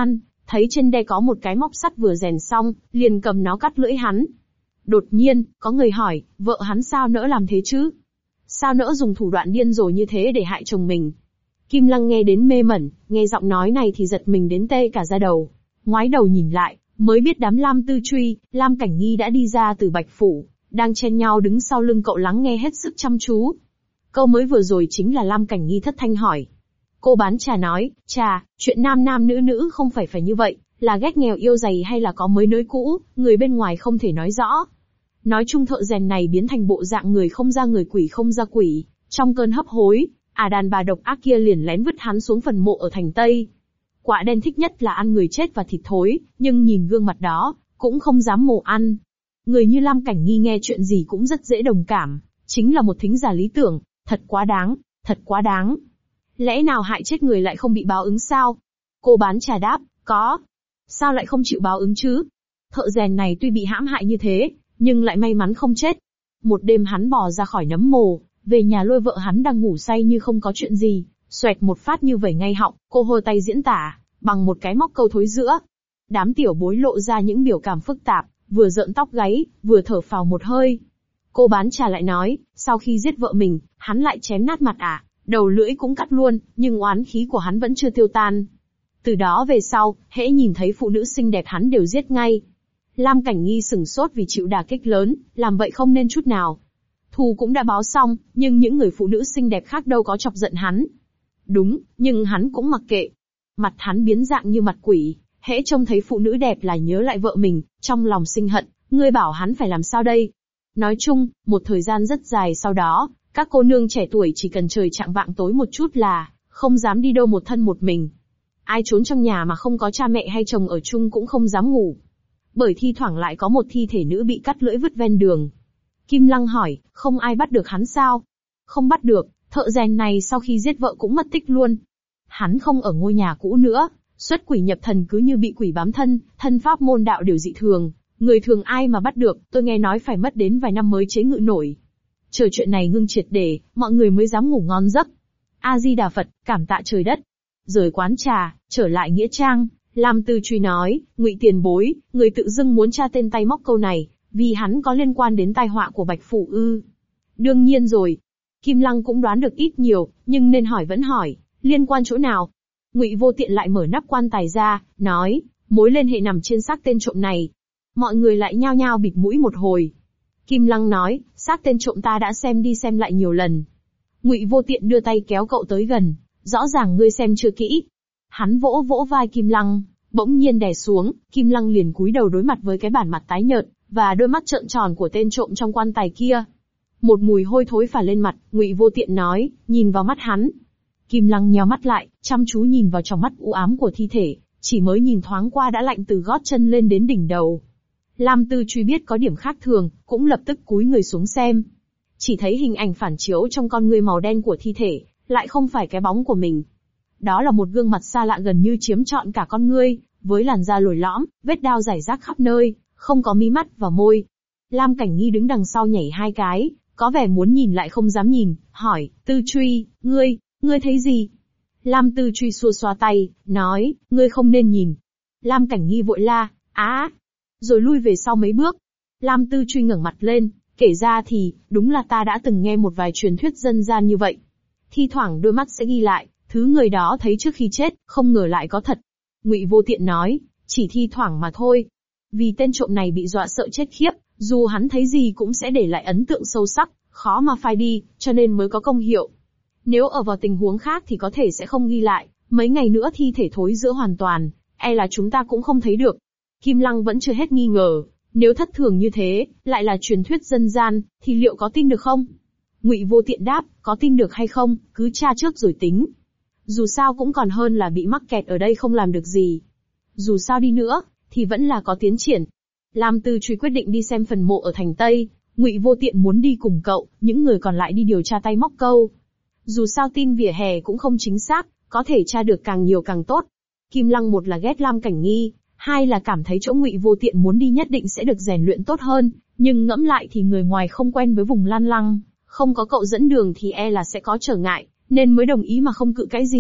thấy trên đe có một cái móc sắt vừa rèn xong, liền cầm nó cắt lưỡi hắn. Đột nhiên, có người hỏi, vợ hắn sao nỡ làm thế chứ? Sao nỡ dùng thủ đoạn điên rồ như thế để hại chồng mình? Kim Lăng nghe đến mê mẩn, nghe giọng nói này thì giật mình đến tê cả da đầu. Ngoái đầu nhìn lại, mới biết đám Lam Tư Truy, Lam Cảnh Nghi đã đi ra từ Bạch Phủ, đang chen nhau đứng sau lưng cậu lắng nghe hết sức chăm chú. Câu mới vừa rồi chính là Lam Cảnh Nghi thất thanh hỏi. Cô bán trà nói, trà, chuyện nam nam nữ nữ không phải như vậy, là ghét nghèo yêu giày hay là có mới nới cũ, người bên ngoài không thể nói rõ. Nói chung thợ rèn này biến thành bộ dạng người không ra người quỷ không ra quỷ, trong cơn hấp hối, đàn bà độc ác kia liền lén vứt hắn xuống phần mộ ở thành Tây. Quạ đen thích nhất là ăn người chết và thịt thối, nhưng nhìn gương mặt đó, cũng không dám mổ ăn. Người như Lam Cảnh Nghi nghe chuyện gì cũng rất dễ đồng cảm, chính là một thính giả lý tưởng, thật quá đáng, thật quá đáng. Lẽ nào hại chết người lại không bị báo ứng sao? Cô bán trà đáp, có. Sao lại không chịu báo ứng chứ? Thợ rèn này tuy bị hãm hại như thế, nhưng lại may mắn không chết. Một đêm hắn bò ra khỏi nấm mồ, về nhà lôi vợ hắn đang ngủ say như không có chuyện gì, xoẹt một phát như vẩy ngay họng, cô hơ tay diễn tả, bằng một cái móc câu thối giữa. Đám tiểu bối lộ ra những biểu cảm phức tạp, vừa rợn tóc gáy, vừa thở phào một hơi. Cô bán trà lại nói, sau khi giết vợ mình, hắn lại chém nát mặt đầu lưỡi cũng cắt luôn, nhưng oán khí của hắn vẫn chưa tiêu tan. Từ đó về sau, hễ nhìn thấy phụ nữ xinh đẹp hắn đều giết ngay. Lam Cảnh Nghi sửng sốt vì chịu đả kích lớn, làm vậy không nên chút nào. Thù cũng đã báo xong, nhưng những người phụ nữ xinh đẹp khác đâu có chọc giận hắn. Đúng, nhưng hắn cũng mặc kệ. Mặt hắn biến dạng như mặt quỷ, hễ trông thấy phụ nữ đẹp là nhớ lại vợ mình, trong lòng sinh hận, ngươi bảo hắn phải làm sao đây? Nói chung, một thời gian rất dài sau đó, các cô nương trẻ tuổi chỉ cần trời chạng vạng tối một chút là, không dám đi đâu một thân một mình. Ai trốn trong nhà mà không có cha mẹ hay chồng ở chung cũng không dám ngủ. Bởi thi thoảng lại có một thi thể nữ bị cắt lưỡi vứt ven đường. Kim Lăng hỏi, không ai bắt được hắn sao? Không bắt được, thợ rèn này sau khi giết vợ cũng mất tích luôn. Hắn không ở ngôi nhà cũ nữa, xuất quỷ nhập thần cứ như bị quỷ bám thân, thân pháp môn đạo đều dị thường. Người thường ai mà bắt được, tôi nghe nói phải mất đến vài năm mới chế ngự nổi. Chờ chuyện này ngưng triệt để, mọi người mới dám ngủ ngon giấc. A-di-đà Phật, cảm tạ trời đất. Rời quán trà, trở lại nghĩa trang, Lam Tư Truy nói, Ngụy tiền bối, người tự dưng muốn tra tên tay móc câu này, vì hắn có liên quan đến tai họa của Bạch Phủ ư? Đương nhiên rồi. Kim Lăng cũng đoán được ít nhiều, nhưng nên hỏi vẫn hỏi, liên quan chỗ nào? Ngụy Vô Tiện lại mở nắp quan tài ra, nói, mối liên hệ nằm trên xác tên trộm này. Mọi người lại nhao nhao bịt mũi một hồi. Kim Lăng nói, xác tên trộm ta đã xem đi xem lại nhiều lần. Ngụy Vô Tiện đưa tay kéo cậu tới gần, rõ ràng ngươi xem chưa kỹ. Hắn vỗ vỗ vai Kim Lăng, bỗng nhiên đè xuống, Kim Lăng liền cúi đầu đối mặt với cái bản mặt tái nhợt và đôi mắt trợn tròn của tên trộm trong quan tài kia. Một mùi hôi thối phả lên mặt, Ngụy Vô Tiện nói, nhìn vào mắt hắn. Kim Lăng nheo mắt lại, chăm chú nhìn vào trong mắt u ám của thi thể, chỉ mới nhìn thoáng qua đã lạnh từ gót chân lên đến đỉnh đầu. Lam Tư Truy biết có điểm khác thường, cũng lập tức cúi người xuống xem. Chỉ thấy hình ảnh phản chiếu trong con ngươi màu đen của thi thể, lại không phải cái bóng của mình. Đó là một gương mặt xa lạ gần như chiếm trọn cả con ngươi, với làn da lồi lõm, vết đao rải rác khắp nơi, không có mí mắt và môi. Lam Cảnh Nghi đứng đằng sau nhảy hai cái, có vẻ muốn nhìn lại không dám nhìn, hỏi, Tư Truy, ngươi thấy gì? Lam Tư Truy xua xoa tay, nói, ngươi không nên nhìn. Lam Cảnh Nghi vội la, rồi lui về sau mấy bước. Lam Tư Truy ngẩng mặt lên, kể ra thì, đúng là ta đã từng nghe một vài truyền thuyết dân gian như vậy. Thi thoảng đôi mắt sẽ ghi lại, thứ người đó thấy trước khi chết, không ngờ lại có thật. Ngụy Vô Tiện nói, chỉ thi thoảng mà thôi. Vì tên trộm này bị dọa sợ chết khiếp, dù hắn thấy gì cũng sẽ để lại ấn tượng sâu sắc, khó mà phai đi, cho nên mới có công hiệu. Nếu ở vào tình huống khác thì có thể sẽ không ghi lại, mấy ngày nữa thi thể thối rữa hoàn toàn, là chúng ta cũng không thấy được. Kim Lăng vẫn chưa hết nghi ngờ, nếu thất thường như thế, lại là truyền thuyết dân gian, thì liệu có tin được không? Ngụy Vô Tiện đáp, có tin được hay không, cứ tra trước rồi tính. Dù sao cũng còn hơn là bị mắc kẹt ở đây không làm được gì. Dù sao đi nữa, thì vẫn là có tiến triển. Lam Tư Truy quyết định đi xem phần mộ ở thành Tây, Ngụy Vô Tiện muốn đi cùng cậu, những người còn lại đi điều tra tay móc câu. Dù sao tin vỉa hè cũng không chính xác, có thể tra được càng nhiều càng tốt. Kim Lăng một là ghét Lam Cảnh Nghi, hai là cảm thấy chỗ Ngụy Vô Tiện muốn đi nhất định sẽ được rèn luyện tốt hơn, nhưng ngẫm lại thì người ngoài không quen với vùng Lan Lăng, không có cậu dẫn đường thì là sẽ có trở ngại, nên mới đồng ý mà không cự cái gì.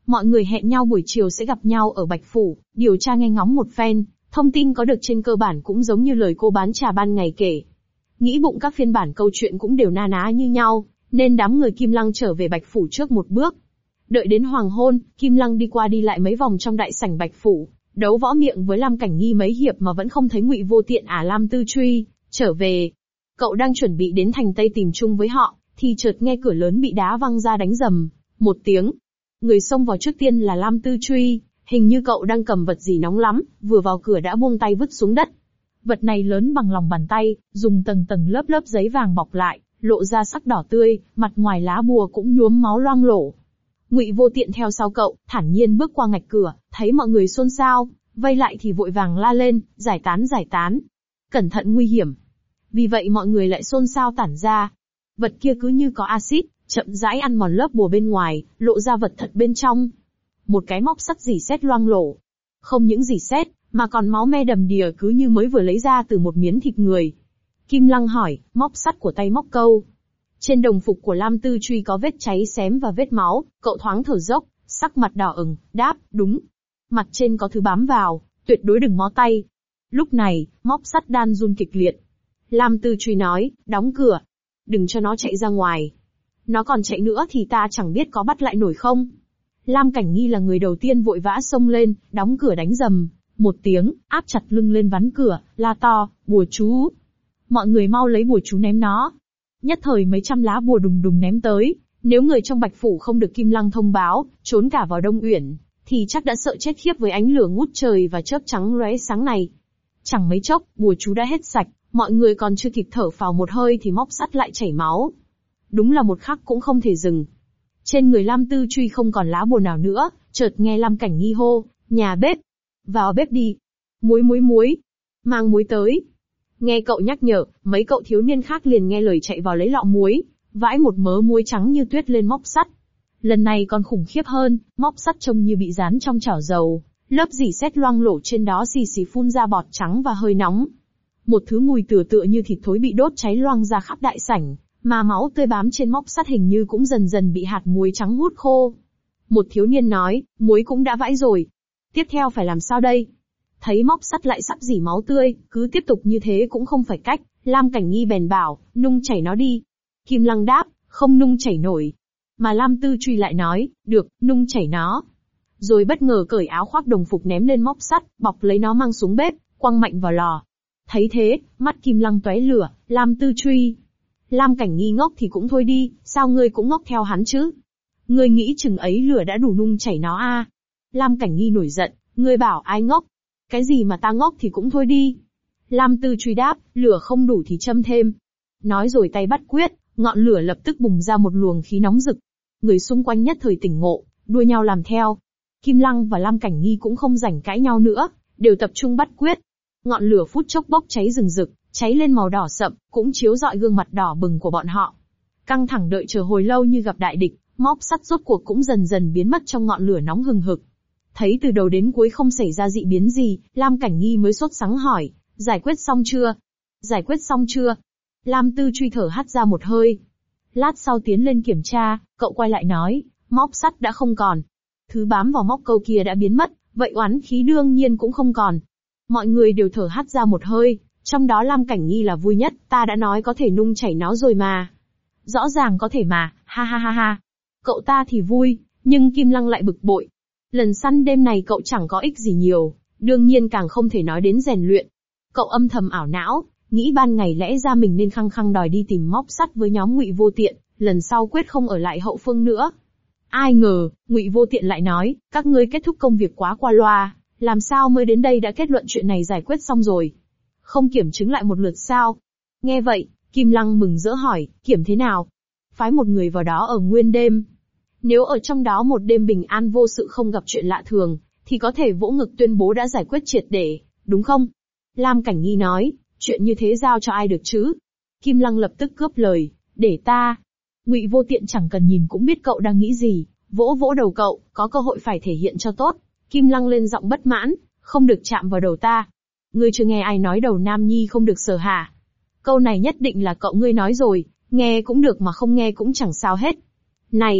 Mọi người hẹn nhau buổi chiều sẽ gặp nhau ở Bạch Phủ, điều tra nghe ngóng một phen, thông tin có được trên cơ bản cũng giống như lời cô bán trà ban ngày kể. Nghĩ bụng các phiên bản câu chuyện cũng đều na ná như nhau, nên đám người Kim Lăng trở về Bạch Phủ trước một bước. Đợi đến hoàng hôn, Kim Lăng đi qua đi lại mấy vòng trong đại sảnh Bạch Phủ, đấu võ miệng với Lam Cảnh Nghi mấy hiệp mà vẫn không thấy Ngụy Vô Tiện Lam Tư Truy trở về. Cậu đang chuẩn bị đến thành Tây tìm chung với họ, thì chợt nghe cửa lớn bị đá văng ra đánh rầm một tiếng. Người xông vào trước tiên là Lam Tư Truy, hình như cậu đang cầm vật gì nóng lắm, vừa vào cửa đã buông tay vứt xuống đất. Vật này lớn bằng lòng bàn tay, dùng tầng tầng lớp lớp giấy vàng bọc lại, lộ ra sắc đỏ tươi, mặt ngoài lá bùa cũng nhuốm máu loang lổ. Ngụy Vô Tiện theo sau cậu, thản nhiên bước qua ngạch cửa, thấy mọi người xôn xao, vây lại thì vội vàng la lên, giải tán, cẩn thận nguy hiểm. Vì vậy mọi người lại xôn xao tản ra. Vật kia cứ như có axit, chậm rãi ăn mòn lớp bùa bên ngoài, lộ ra vật thật bên trong. Một cái móc sắt rỉ sét loang lổ. Không những rỉ sét, mà còn máu me đầm đìa cứ như mới vừa lấy ra từ một miếng thịt người. Kim Lăng hỏi, móc sắt của tay móc câu. Trên đồng phục của Lam Tư Truy có vết cháy xém và vết máu, cậu thoáng thở dốc, sắc mặt đỏ ửng, đáp, đúng. Mặt trên có thứ bám vào, tuyệt đối đừng mó tay. Lúc này, móc sắt đan run kịch liệt. Lam Tư Truy nói, đóng cửa. Đừng cho nó chạy ra ngoài. Nó còn chạy nữa thì ta chẳng biết có bắt lại nổi không. Lam Cảnh Nghi là người đầu tiên vội vã xông lên, đóng cửa đánh rầm một tiếng, áp chặt lưng lên ván cửa, la to, bùa chú. Mọi người mau lấy bùa chú ném nó. Nhất thời mấy trăm lá bùa đùng đùng ném tới, nếu người trong Bạch Phủ không được Kim Lăng thông báo, trốn cả vào Đông Uyển, thì chắc đã sợ chết khiếp với ánh lửa ngút trời và chớp trắng lóe sáng này. Chẳng mấy chốc, bùa chú đã hết sạch, mọi người còn chưa kịp thở phào một hơi thì móc sắt lại chảy máu. Đúng là một khắc cũng không thể dừng. Trên người Lam Tư Truy không còn lá bùa nào nữa, chợt nghe Lam Cảnh Nghi hô, nhà bếp. Vào bếp đi. Muối. Mang muối tới. Nghe cậu nhắc nhở, mấy cậu thiếu niên khác liền nghe lời chạy vào lấy lọ muối, vãi một mớ muối trắng như tuyết lên móc sắt. Lần này còn khủng khiếp hơn, móc sắt trông như bị dán trong chảo dầu, lớp rỉ sét loang lổ trên đó xì xì phun ra bọt trắng và hơi nóng. Một thứ mùi tựa như thịt thối bị đốt cháy loang ra khắp đại sảnh, mà máu tươi bám trên móc sắt hình như cũng dần dần bị hạt muối trắng hút khô. Một thiếu niên nói, muối cũng đã vãi rồi. Tiếp theo phải làm sao đây? Thấy móc sắt lại sắp rỉ máu tươi, cứ tiếp tục như thế cũng không phải cách, Lam Cảnh Nghi bèn bảo, nung chảy nó đi. Kim Lăng đáp, không nung chảy nổi. Mà Lam Tư Truy lại nói, được, nung chảy nó. Rồi bất ngờ cởi áo khoác đồng phục ném lên móc sắt, bọc lấy nó mang xuống bếp, quăng mạnh vào lò. Thấy thế, mắt Kim Lăng tóe lửa, Lam Tư Truy. Lam Cảnh Nghi ngốc thì cũng thôi đi, sao ngươi cũng ngốc theo hắn chứ? Ngươi nghĩ chừng ấy lửa đã đủ nung chảy nó à? Lam Cảnh Nghi nổi giận, ngươi bảo ai ngốc? Cái gì mà ta ngốc thì cũng thôi đi. Lam Tư Truy đáp, lửa không đủ thì châm thêm. Nói rồi tay bắt quyết, ngọn lửa lập tức bùng ra một luồng khí nóng rực. Người xung quanh nhất thời tỉnh ngộ, đua nhau làm theo. Kim Lăng và Lam Cảnh Nghi cũng không rảnh cãi nhau nữa, đều tập trung bắt quyết. Ngọn lửa phút chốc bốc cháy rừng rực, cháy lên màu đỏ sậm, cũng chiếu rọi gương mặt đỏ bừng của bọn họ. Căng thẳng đợi chờ hồi lâu như gặp đại địch, móc sắt rốt cuộc cũng dần dần biến mất trong ngọn lửa nóng hừng hực. Thấy từ đầu đến cuối không xảy ra dị biến gì, Lam Cảnh Nghi mới sốt sắng hỏi, giải quyết xong chưa? Giải quyết xong chưa? Lam Tư Truy thở hắt ra một hơi. Lát sau tiến lên kiểm tra, cậu quay lại nói, móc sắt đã không còn. Thứ bám vào móc câu kia đã biến mất, vậy oán khí đương nhiên cũng không còn. Mọi người đều thở hắt ra một hơi, trong đó Lam Cảnh Nghi là vui nhất, ta đã nói có thể nung chảy nó rồi mà. Rõ ràng có thể mà, ha ha ha ha. Cậu ta thì vui, nhưng Kim Lăng lại bực bội. Lần săn đêm này cậu chẳng có ích gì nhiều, đương nhiên càng không thể nói đến rèn luyện. Cậu âm thầm ảo não, nghĩ ban ngày lẽ ra mình nên khăng khăng đòi đi tìm móc sắt với nhóm Ngụy Vô Tiện, lần sau quyết không ở lại hậu phương nữa. Ai ngờ, Ngụy Vô Tiện lại nói, các ngươi kết thúc công việc quá qua loa, làm sao mới đến đây đã kết luận chuyện này giải quyết xong rồi. Không kiểm chứng lại một lượt sao? Nghe vậy, Kim Lăng mừng rỡ hỏi, kiểm thế nào? Phái một người vào đó ở nguyên đêm. Nếu ở trong đó một đêm bình an vô sự không gặp chuyện lạ thường, thì có thể vỗ ngực tuyên bố đã giải quyết triệt để, đúng không? Lam Cảnh Nghi nói, chuyện như thế giao cho ai được chứ? Kim Lăng lập tức cướp lời, để ta. Ngụy Vô Tiện chẳng cần nhìn cũng biết cậu đang nghĩ gì, vỗ vỗ đầu cậu, có cơ hội phải thể hiện cho tốt. Kim Lăng lên giọng bất mãn, không được chạm vào đầu ta. Ngươi chưa nghe ai nói đầu nam nhi không được sờ hả? Câu này nhất định là cậu ngươi nói rồi, nghe cũng được mà không nghe cũng chẳng sao hết. Này!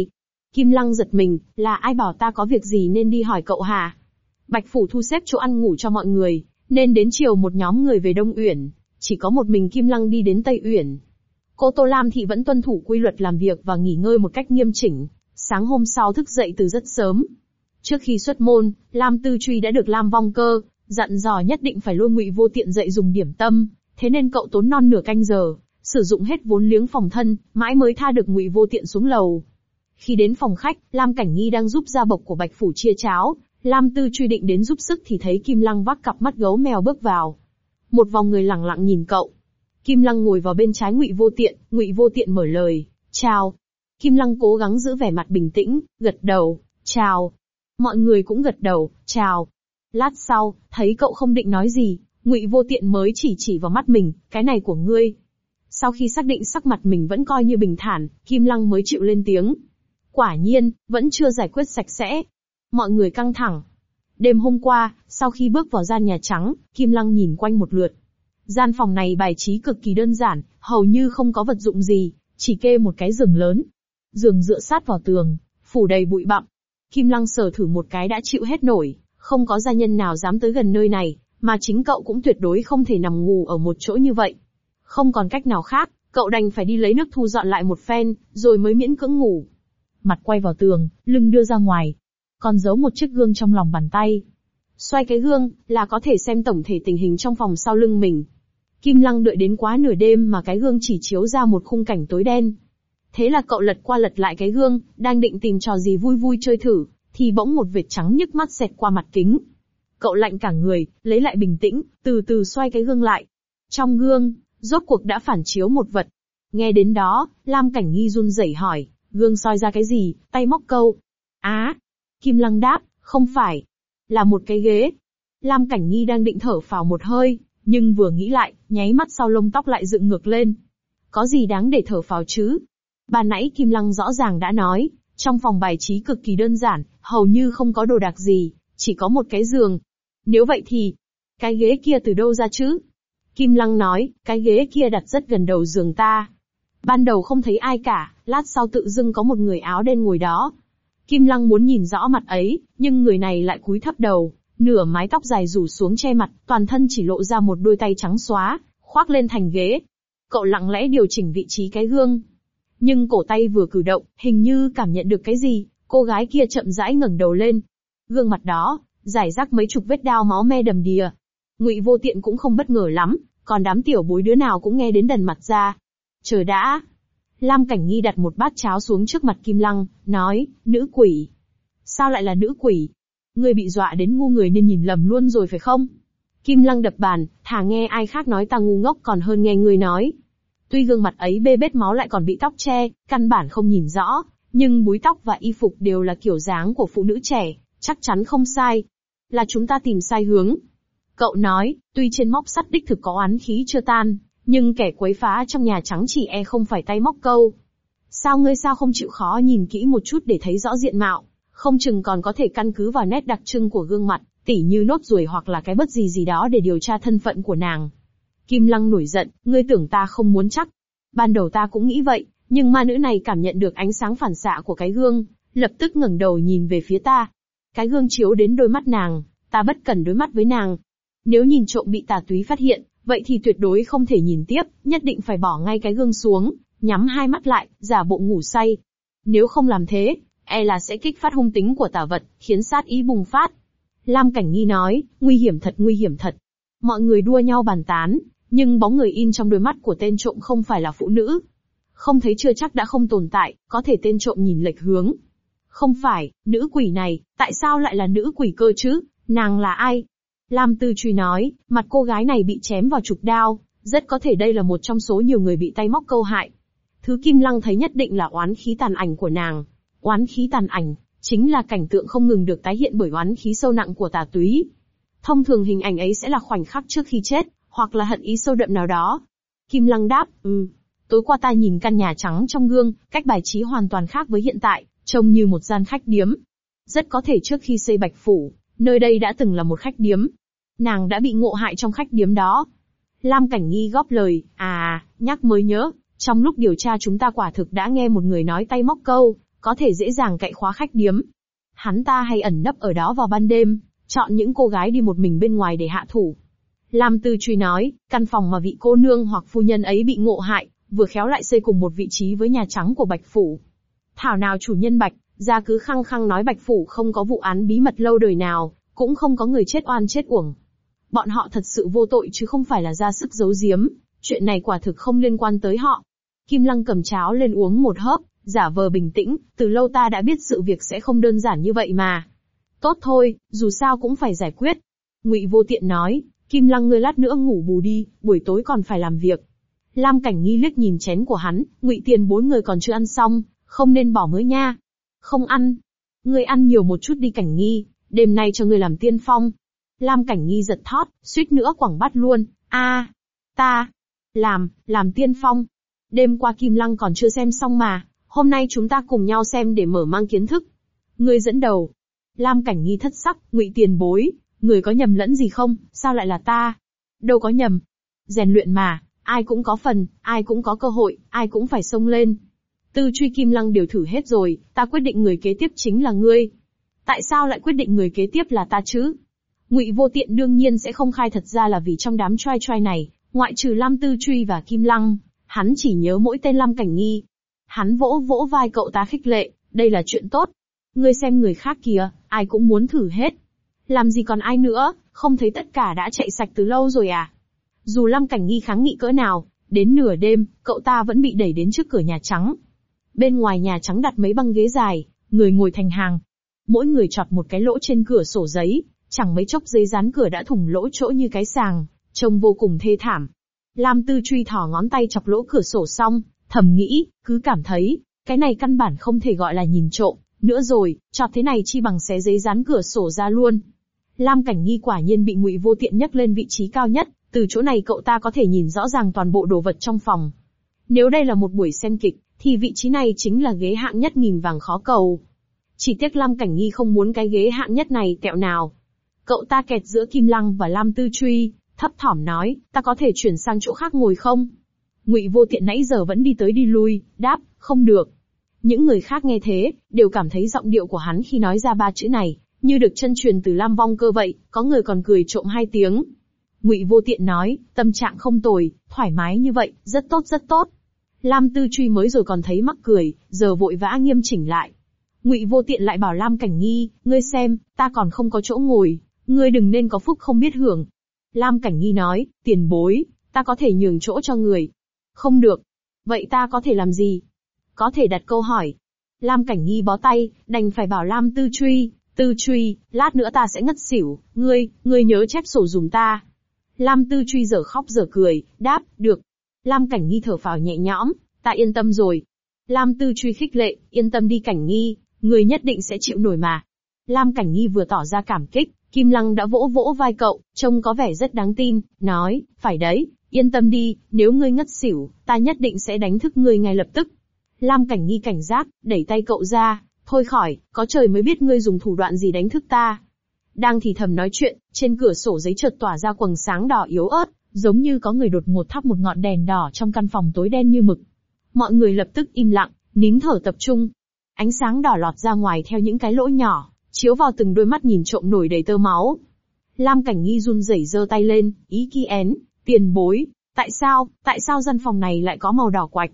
Kim Lăng giật mình, là ai bảo ta có việc gì nên đi hỏi cậu hả? Bạch Phủ thu xếp chỗ ăn ngủ cho mọi người, nên đến chiều một nhóm người về Đông Uyển, chỉ có một mình Kim Lăng đi đến Tây Uyển. Cô Tô Lam Thị vẫn tuân thủ quy luật làm việc và nghỉ ngơi một cách nghiêm chỉnh, sáng hôm sau thức dậy từ rất sớm. Trước khi xuất môn, Lam Tư Truy đã được Lam Vong Cơ dặn dò nhất định phải lôi Ngụy Vô Tiện dậy dùng điểm tâm, thế nên cậu tốn non nửa canh giờ, sử dụng hết vốn liếng phòng thân, mãi mới tha được Ngụy Vô Tiện xuống lầu. Khi đến phòng khách, Lam Cảnh Nghi đang giúp gia bộc của Bạch Phủ chia cháo, Lam Tư Truy định đến giúp sức thì thấy Kim Lăng vác cặp mắt gấu mèo bước vào. Một vòng người lẳng lặng nhìn cậu. Kim Lăng ngồi vào bên trái Ngụy Vô Tiện mở lời, chào. Kim Lăng cố gắng giữ vẻ mặt bình tĩnh, gật đầu, chào. Mọi người cũng gật đầu, chào. Lát sau, thấy cậu không định nói gì, Ngụy Vô Tiện mới chỉ vào mắt mình, cái này của ngươi. Sau khi xác định sắc mặt mình vẫn coi như bình thản, Kim Lăng mới chịu lên tiếng. Quả nhiên, vẫn chưa giải quyết sạch sẽ. Mọi người căng thẳng. Đêm hôm qua, sau khi bước vào gian Nhà Trắng, Kim Lăng nhìn quanh một lượt. Gian phòng này bài trí cực kỳ đơn giản, hầu như không có vật dụng gì, chỉ kê một cái giường lớn. Giường dựa sát vào tường, phủ đầy bụi bặm. Kim Lăng sờ thử một cái đã chịu hết nổi, không có gia nhân nào dám tới gần nơi này, mà chính cậu cũng tuyệt đối không thể nằm ngủ ở một chỗ như vậy. Không còn cách nào khác, cậu đành phải đi lấy nước thu dọn lại một phen, rồi mới miễn cưỡng ngủ. Mặt quay vào tường, lưng đưa ra ngoài. Còn giấu một chiếc gương trong lòng bàn tay. Xoay cái gương, là có thể xem tổng thể tình hình trong phòng sau lưng mình. Kim Lăng đợi đến quá nửa đêm mà cái gương chỉ chiếu ra một khung cảnh tối đen. Thế là cậu lật qua lật lại cái gương, đang định tìm trò gì vui vui chơi thử, thì bỗng một vệt trắng nhức mắt xẹt qua mặt kính. Cậu lạnh cả người, lấy lại bình tĩnh, từ từ xoay cái gương lại. Trong gương, rốt cuộc đã phản chiếu một vật. Nghe đến đó, Lam Cảnh Nghi run rẩy hỏi, gương soi ra cái gì, tay móc câu. Á! Kim Lăng đáp, không phải. Là một cái ghế. Lam Cảnh Nghi đang định thở phào một hơi, nhưng vừa nghĩ lại, nháy mắt sau lông tóc lại dựng ngược lên. Có gì đáng để thở phào chứ? Ban nãy Kim Lăng rõ ràng đã nói, trong phòng bài trí cực kỳ đơn giản, hầu như không có đồ đạc gì, chỉ có một cái giường. Nếu vậy thì, cái ghế kia từ đâu ra chứ? Kim Lăng nói, cái ghế kia đặt rất gần đầu giường ta. Ban đầu không thấy ai cả, lát sau tự dưng có một người áo đen ngồi đó. Kim Lăng muốn nhìn rõ mặt ấy, nhưng người này lại cúi thấp đầu, nửa mái tóc dài rủ xuống che mặt, toàn thân chỉ lộ ra một đôi tay trắng xóa, khoác lên thành ghế. Cậu lặng lẽ điều chỉnh vị trí cái gương. Nhưng cổ tay vừa cử động, hình như cảm nhận được cái gì, cô gái kia chậm rãi ngẩng đầu lên. Gương mặt đó, rải rác mấy chục vết đao máu me đầm đìa. Ngụy Vô Tiện cũng không bất ngờ lắm, còn đám tiểu bối đứa nào cũng nghe đến đần mặt ra. Chờ đã. Lam Cảnh Nghi đặt một bát cháo xuống trước mặt Kim Lăng, nói, nữ quỷ. Sao lại là nữ quỷ? Ngươi bị dọa đến ngu người nên nhìn lầm luôn rồi phải không? Kim Lăng đập bàn, thà nghe ai khác nói ta ngu ngốc còn hơn nghe ngươi nói. Tuy gương mặt ấy bê bết máu lại còn bị tóc che, căn bản không nhìn rõ, nhưng búi tóc và y phục đều là kiểu dáng của phụ nữ trẻ, chắc chắn không sai. Là chúng ta tìm sai hướng. Cậu nói, tuy trên móc sắt đích thực có oán khí chưa tan, nhưng kẻ quấy phá trong Nhà Trắng chỉ e không phải tay móc câu. Sao không chịu khó nhìn kỹ một chút để thấy rõ diện mạo, không chừng còn có thể căn cứ vào nét đặc trưng của gương mặt, tỉ như nốt ruồi hoặc là cái bất gì đó để điều tra thân phận của nàng. Kim Lăng nổi giận, ngươi tưởng ta không muốn chắc. Ban đầu ta cũng nghĩ vậy, nhưng ma nữ này cảm nhận được ánh sáng phản xạ của cái gương, lập tức ngẩng đầu nhìn về phía ta. Cái gương chiếu đến đôi mắt nàng, ta bất cần đối mắt với nàng. Nếu nhìn trộm bị tà túy phát hiện, vậy thì tuyệt đối không thể nhìn tiếp, nhất định phải bỏ ngay cái gương xuống, nhắm hai mắt lại, giả bộ ngủ say. Nếu không làm thế, e là sẽ kích phát hung tính của tà vật, khiến sát ý bùng phát. Lam Cảnh Nghi nói, nguy hiểm thật nguy hiểm thật. Mọi người đua nhau bàn tán, nhưng bóng người in trong đôi mắt của tên trộm không phải là phụ nữ. Không thấy chưa chắc đã không tồn tại, có thể tên trộm nhìn lệch hướng. Không phải, nữ quỷ này, tại sao lại là nữ quỷ cơ chứ, nàng là ai? Lam Tư Truy nói, mặt cô gái này bị chém vào chục đao, rất có thể đây là một trong số nhiều người bị tay móc câu hại. Thứ Kim Lăng thấy nhất định là oán khí tàn ảnh của nàng. Oán khí tàn ảnh, chính là cảnh tượng không ngừng được tái hiện bởi oán khí sâu nặng của tà túy. Thông thường hình ảnh ấy sẽ là khoảnh khắc trước khi chết, hoặc là hận ý sâu đậm nào đó. Kim Lăng đáp, tối qua ta nhìn căn Nhà Trắng trong gương, cách bài trí hoàn toàn khác với hiện tại, trông như một gian khách điếm. Rất có thể trước khi xây Bạch Phủ, nơi đây đã từng là một khách điếm. Nàng đã bị ngộ hại trong khách điếm đó. Lam Cảnh Nghi góp lời, nhắc mới nhớ, trong lúc điều tra chúng ta quả thực đã nghe một người nói tay móc câu, có thể dễ dàng cậy khóa khách điếm. Hắn ta hay ẩn nấp ở đó vào ban đêm, chọn những cô gái đi một mình bên ngoài để hạ thủ. Lam Tư Truy nói, căn phòng mà vị cô nương hoặc phu nhân ấy bị ngộ hại, vừa khéo lại xây cùng một vị trí với nhà trắng của Bạch Phủ. Thảo nào chủ nhân Bạch gia cứ khăng khăng nói Bạch Phủ không có vụ án bí mật lâu đời nào, cũng không có người chết oan chết uổng. Bọn họ thật sự vô tội chứ không phải là ra sức giấu giếm, chuyện này quả thực không liên quan tới họ. Kim Lăng cầm cháo lên uống một hớp, giả vờ bình tĩnh, từ lâu ta đã biết sự việc sẽ không đơn giản như vậy mà. Tốt thôi, dù sao cũng phải giải quyết. Ngụy Vô Tiện nói, Kim Lăng ngươi lát nữa ngủ bù đi, buổi tối còn phải làm việc. Lam Cảnh Nghi liếc nhìn chén của hắn, Ngụy Tiền Bối người còn chưa ăn xong, không nên bỏ mới nha. Không ăn. Ngươi ăn nhiều một chút đi Cảnh Nghi, đêm nay cho ngươi làm tiên phong. Lam Cảnh Nghi giật thót, suýt nữa quẳng bát luôn. Ta, làm tiên phong. Đêm qua Kim Lăng còn chưa xem xong mà, hôm nay chúng ta cùng nhau xem để mở mang kiến thức. Ngươi dẫn đầu. Lam Cảnh Nghi thất sắc, Ngụy Tiền Bối, người có nhầm lẫn gì không, sao lại là ta? Đâu có nhầm. Rèn luyện mà, ai cũng có phần, ai cũng có cơ hội, ai cũng phải xông lên. Tư Truy Kim Lăng đều thử hết rồi, ta quyết định người kế tiếp chính là ngươi. Tại sao lại quyết định người kế tiếp là ta chứ? Ngụy Vô Tiện đương nhiên sẽ không khai thật ra là vì trong đám trai trai này, ngoại trừ Lam Tư Truy và Kim Lăng, hắn chỉ nhớ mỗi tên Lam Cảnh Nghi. Hắn vỗ vỗ vai cậu ta khích lệ, đây là chuyện tốt. Ngươi xem người khác kìa, ai cũng muốn thử hết. Làm gì còn ai nữa, không thấy tất cả đã chạy sạch từ lâu rồi à? Dù Lam Cảnh Nghi kháng nghị cỡ nào, đến nửa đêm, cậu ta vẫn bị đẩy đến trước cửa Nhà Trắng. Bên ngoài Nhà Trắng đặt mấy băng ghế dài, người ngồi thành hàng. Mỗi người chọt một cái lỗ trên cửa sổ giấy, chẳng mấy chốc giấy dán cửa đã thủng lỗ chỗ như cái sàng, trông vô cùng thê thảm. Lam Tư Truy thò ngón tay chọc lỗ cửa sổ xong, thầm nghĩ, cứ cảm thấy, cái này căn bản không thể gọi là nhìn trộm, nữa rồi, chọt thế này chi bằng xé giấy dán cửa sổ ra luôn. Lam Cảnh Nghi quả nhiên bị Ngụy Vô Tiện nhấc lên vị trí cao nhất, từ chỗ này cậu ta có thể nhìn rõ ràng toàn bộ đồ vật trong phòng. Nếu đây là một buổi xem kịch, thì vị trí này chính là ghế hạng nhất nghìn vàng khó cầu. Chỉ tiếc Lam Cảnh Nghi không muốn cái ghế hạng nhất này tẹo nào. Cậu ta kẹt giữa Kim Lăng và Lam Tư Truy, thấp thỏm nói, ta có thể chuyển sang chỗ khác ngồi không? Ngụy Vô Tiện nãy giờ vẫn đi tới đi lui, đáp, không được. Những người khác nghe thế, đều cảm thấy giọng điệu của hắn khi nói ra ba chữ này, như được chân truyền từ Lam Vong Cơ vậy, có người còn cười trộm hai tiếng. Ngụy Vô Tiện nói, tâm trạng không tồi, thoải mái như vậy, rất tốt rất tốt. Lam Tư Truy mới rồi còn thấy mắc cười, giờ vội vã nghiêm chỉnh lại. Ngụy Vô Tiện lại bảo Lam Cảnh Nghi, ngươi xem, ta còn không có chỗ ngồi, ngươi đừng nên có phúc không biết hưởng. Lam Cảnh Nghi nói, tiền bối, ta có thể nhường chỗ cho người. Không được. Vậy ta có thể làm gì? Có thể đặt câu hỏi. Lam Cảnh Nghi bó tay, đành phải bảo Lam Tư Truy, lát nữa ta sẽ ngất xỉu, ngươi nhớ chép sổ dùm ta. Lam Tư Truy dở khóc dở cười, đáp, được. Lam Cảnh Nghi thở phào nhẹ nhõm, ta yên tâm rồi. Lam Tư Truy khích lệ, yên tâm đi Cảnh Nghi, người nhất định sẽ chịu nổi mà. Lam Cảnh Nghi vừa tỏ ra cảm kích, Kim Lăng đã vỗ vỗ vai cậu, trông có vẻ rất đáng tin, nói, phải đấy, yên tâm đi, nếu ngươi ngất xỉu, ta nhất định sẽ đánh thức ngươi ngay lập tức. Lam Cảnh Nghi cảnh giác, đẩy tay cậu ra, thôi khỏi, có trời mới biết ngươi dùng thủ đoạn gì đánh thức ta. Đang thì thầm nói chuyện, trên cửa sổ giấy chợt tỏa ra quầng sáng đỏ yếu ớt, giống như có người đột ngột thắp một ngọn đèn đỏ trong căn phòng tối đen như mực. Mọi người lập tức im lặng, nín thở tập trung. Ánh sáng đỏ lọt ra ngoài theo những cái lỗ nhỏ, chiếu vào từng đôi mắt nhìn trộm nổi đầy tơ máu. Lam Cảnh Nghi run rẩy giơ tay lên, ý ki én, tiền bối, tại sao gian phòng này lại có màu đỏ quạch?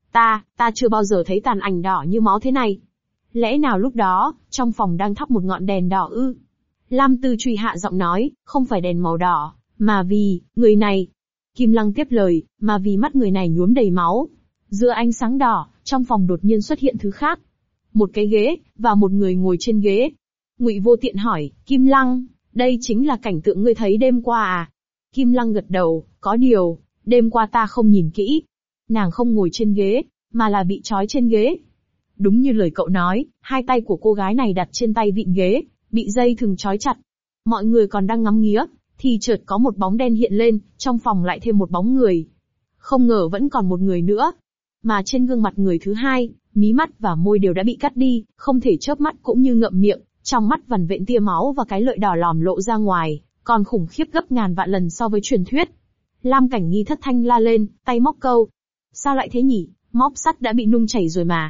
Ta chưa bao giờ thấy tàn ảnh đỏ như máu thế này. Lẽ nào lúc đó, trong phòng đang thắp một ngọn đèn đỏ ư? Lam Tư Truy hạ giọng nói, không phải đèn màu đỏ, mà vì, người này. Kim Lăng tiếp lời, mà vì mắt người này nhuốm đầy máu. Giữa ánh sáng đỏ, trong phòng đột nhiên xuất hiện thứ khác. Một cái ghế, và một người ngồi trên ghế. Ngụy Vô Tiện hỏi, Kim Lăng, đây chính là cảnh tượng ngươi thấy đêm qua à? Kim Lăng gật đầu, có điều, đêm qua ta không nhìn kỹ. Nàng không ngồi trên ghế, mà là bị trói trên ghế. Đúng như lời cậu nói, hai tay của cô gái này đặt trên tay vịn ghế, bị dây thừng trói chặt. Mọi người còn đang ngắm nghía, thì chợt có một bóng đen hiện lên, trong phòng lại thêm một bóng người. Không ngờ vẫn còn một người nữa. Mà trên gương mặt người thứ hai, mí mắt và môi đều đã bị cắt đi, không thể chớp mắt cũng như ngậm miệng, trong mắt vằn vện tia máu và cái lợi đỏ lòm lộ ra ngoài, còn khủng khiếp gấp ngàn vạn lần so với truyền thuyết. Lam Cảnh Nghi thất thanh la lên, tay móc câu. Sao lại thế nhỉ, móc sắt đã bị nung chảy rồi mà.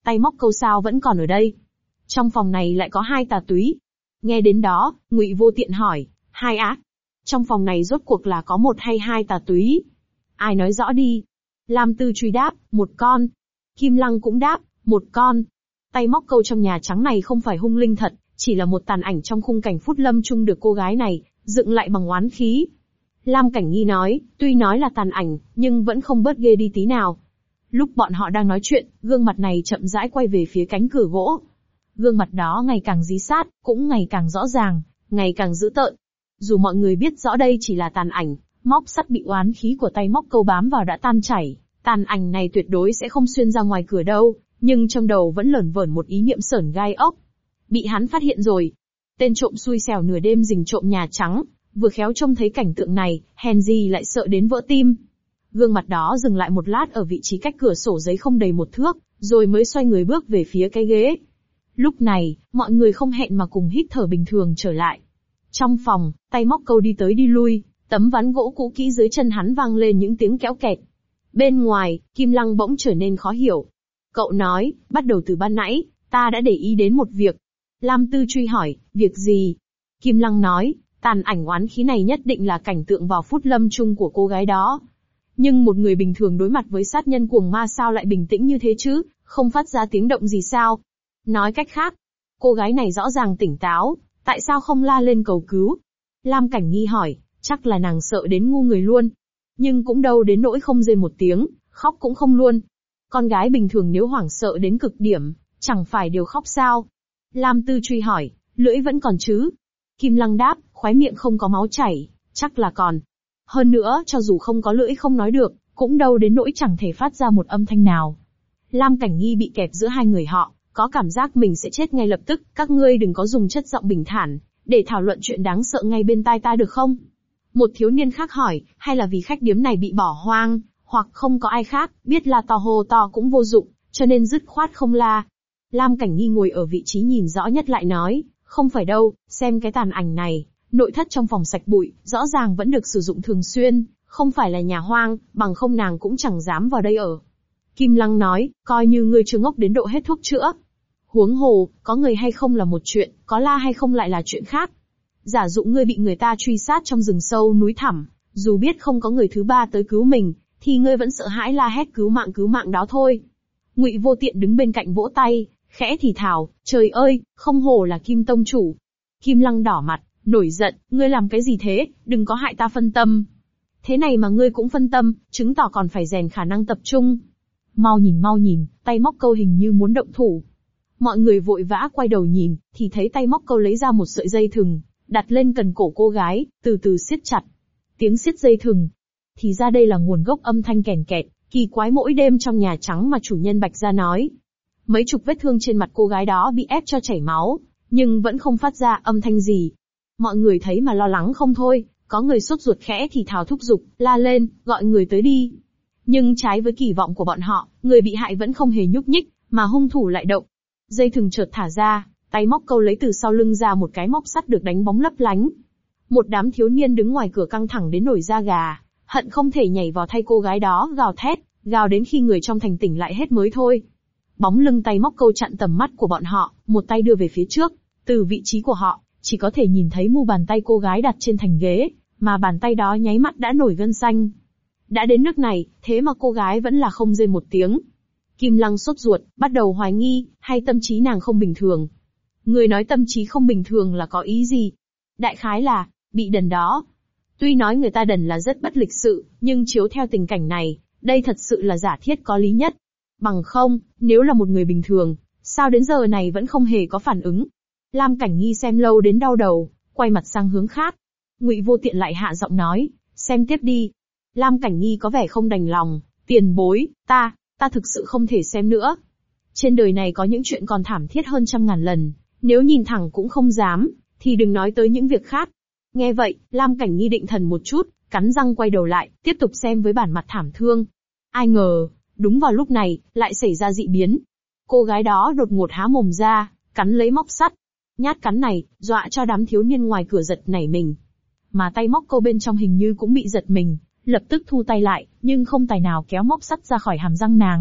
Tay móc câu sao vẫn còn ở đây. Trong phòng này lại có 2 tà túy. Nghe đến đó, Ngụy Vô Tiện hỏi, 2 á? Trong phòng này rốt cuộc là có 1 hay 2 tà túy? Ai nói rõ đi. Lam Tư Truy đáp, 1 con. Kim Lăng cũng đáp, 1 con. Tay móc câu trong nhà trắng này không phải hung linh thật, chỉ là một tàn ảnh trong khung cảnh phút lâm chung được cô gái này dựng lại bằng oán khí. Lam Cảnh Nghi nói, tuy nói là tàn ảnh, nhưng vẫn không bớt ghê đi tí nào. Lúc bọn họ đang nói chuyện, gương mặt này chậm rãi quay về phía cánh cửa gỗ. Gương mặt đó ngày càng dí sát, cũng ngày càng rõ ràng, ngày càng dữ tợn. Dù mọi người biết rõ đây chỉ là tàn ảnh, móc sắt bị oán khí của tay móc câu bám vào đã tan chảy, tàn ảnh này tuyệt đối sẽ không xuyên ra ngoài cửa đâu, nhưng trong đầu vẫn lởn vởn một ý niệm sởn gai ốc. Bị hắn phát hiện rồi. Tên trộm xui xẻo nửa đêm rình trộm nhà trắng, vừa khéo trông thấy cảnh tượng này, hèn gì lại sợ đến vỡ tim. Gương mặt đó dừng lại một lát ở vị trí cách cửa sổ giấy không đầy 1 thước, rồi mới xoay người bước về phía cái ghế. Lúc này, mọi người không hẹn mà cùng hít thở bình thường trở lại. Trong phòng, tay móc câu đi tới đi lui, tấm ván gỗ cũ kỹ dưới chân hắn vang lên những tiếng kéo kẹt. Bên ngoài, Kim Lăng bỗng trở nên khó hiểu. Cậu nói, bắt đầu từ ban nãy, ta đã để ý đến một việc. Lam Tư Truy hỏi, việc gì? Kim Lăng nói, tàn ảnh oán khí này nhất định là cảnh tượng vào phút lâm chung của cô gái đó. Nhưng một người bình thường đối mặt với sát nhân cuồng ma sao lại bình tĩnh như thế chứ, không phát ra tiếng động gì sao? Nói cách khác, cô gái này rõ ràng tỉnh táo, tại sao không la lên cầu cứu? Lam Cảnh Nghi hỏi, chắc là nàng sợ đến ngu người luôn. Nhưng cũng đâu đến nỗi không rên một tiếng, khóc cũng không luôn. Con gái bình thường nếu hoảng sợ đến cực điểm, chẳng phải đều khóc sao? Lam Tư Truy hỏi, lưỡi vẫn còn chứ? Kim Lăng đáp, khóe miệng không có máu chảy, chắc là còn. Hơn nữa, cho dù không có lưỡi không nói được, cũng đâu đến nỗi chẳng thể phát ra một âm thanh nào. Lam Cảnh Nghi bị kẹp giữa hai người họ, có cảm giác mình sẽ chết ngay lập tức, các ngươi đừng có dùng chất giọng bình thản, để thảo luận chuyện đáng sợ ngay bên tai ta được không? Một thiếu niên khác hỏi, hay là vì khách điếm này bị bỏ hoang, hoặc không có ai khác, biết la to hô to cũng vô dụng, cho nên dứt khoát không la. Lam Cảnh Nghi ngồi ở vị trí nhìn rõ nhất lại nói, không phải đâu, xem cái tàn ảnh này, nội thất trong phòng sạch bụi, rõ ràng vẫn được sử dụng thường xuyên, không phải là nhà hoang, bằng không nàng cũng chẳng dám vào đây ở. Kim Lăng nói, coi như ngươi chưa ngốc đến độ hết thuốc chữa. Huống hồ, có người hay không là một chuyện, có la hay không lại là chuyện khác. Giả dụ ngươi bị người ta truy sát trong rừng sâu núi thẳm, dù biết không có người thứ ba tới cứu mình, thì ngươi vẫn sợ hãi la hét cứu mạng đó thôi. Ngụy Vô Tiện đứng bên cạnh vỗ tay, khẽ thì thào, trời ơi, không hổ là Kim tông chủ. Kim Lăng đỏ mặt, nổi giận, ngươi làm cái gì thế, đừng có hại ta phân tâm. Thế này mà ngươi cũng phân tâm, chứng tỏ còn phải rèn khả năng tập trung. Mau nhìn, tay móc câu hình như muốn động thủ. Mọi người vội vã quay đầu nhìn, thì thấy tay móc câu lấy ra một sợi dây thừng, đặt lên cần cổ cô gái, từ từ siết chặt. Tiếng siết dây thừng. Thì ra đây là nguồn gốc âm thanh kèn kẹt, kỳ quái mỗi đêm trong nhà trắng mà chủ nhân Bạch Gia nói. Mấy chục vết thương trên mặt cô gái đó bị ép cho chảy máu, nhưng vẫn không phát ra âm thanh gì. Mọi người thấy mà lo lắng không thôi, có người sốt ruột khẽ thì thào thúc giục, la lên, gọi người tới đi. Nhưng trái với kỳ vọng của bọn họ, người bị hại vẫn không hề nhúc nhích, mà hung thủ lại động. Dây thừng chợt thả ra, tay móc câu lấy từ sau lưng ra một cái móc sắt được đánh bóng lấp lánh. Một đám thiếu niên đứng ngoài cửa căng thẳng đến nổi da gà, hận không thể nhảy vào thay cô gái đó gào thét, gào đến khi người trong thành tỉnh lại hết mới thôi. Bóng lưng tay móc câu chặn tầm mắt của bọn họ, một tay đưa về phía trước, từ vị trí của họ, chỉ có thể nhìn thấy mu bàn tay cô gái đặt trên thành ghế, mà bàn tay đó nháy mắt đã nổi gân xanh. Đã đến nước này, thế mà cô gái vẫn là không rên một tiếng. Kim Lăng sốt ruột, bắt đầu hoài nghi, hay tâm trí nàng không bình thường. Người nói tâm trí không bình thường là có ý gì? Đại khái là, bị đần đó. Tuy nói người ta đần là rất bất lịch sự, nhưng chiếu theo tình cảnh này, đây thật sự là giả thiết có lý nhất. Bằng không, nếu là một người bình thường, sao đến giờ này vẫn không hề có phản ứng? Lam Cảnh Nghi xem lâu đến đau đầu, quay mặt sang hướng khác. Ngụy Vô Tiện lại hạ giọng nói, xem tiếp đi. Lam Cảnh Nghi có vẻ không đành lòng, tiền bối, ta thực sự không thể xem nữa. Trên đời này có những chuyện còn thảm thiết hơn trăm ngàn lần, nếu nhìn thẳng cũng không dám, thì đừng nói tới những việc khác. Nghe vậy, Lam Cảnh Nghi định thần một chút, cắn răng quay đầu lại, tiếp tục xem với bản mặt thảm thương. Ai ngờ, đúng vào lúc này, lại xảy ra dị biến. Cô gái đó đột ngột há mồm ra, cắn lấy móc sắt. Nhát cắn này, dọa cho đám thiếu niên ngoài cửa giật nảy mình. Mà tay móc câu bên trong hình như cũng bị giật mình, lập tức thu tay lại, nhưng không tài nào kéo móc sắt ra khỏi hàm răng nàng,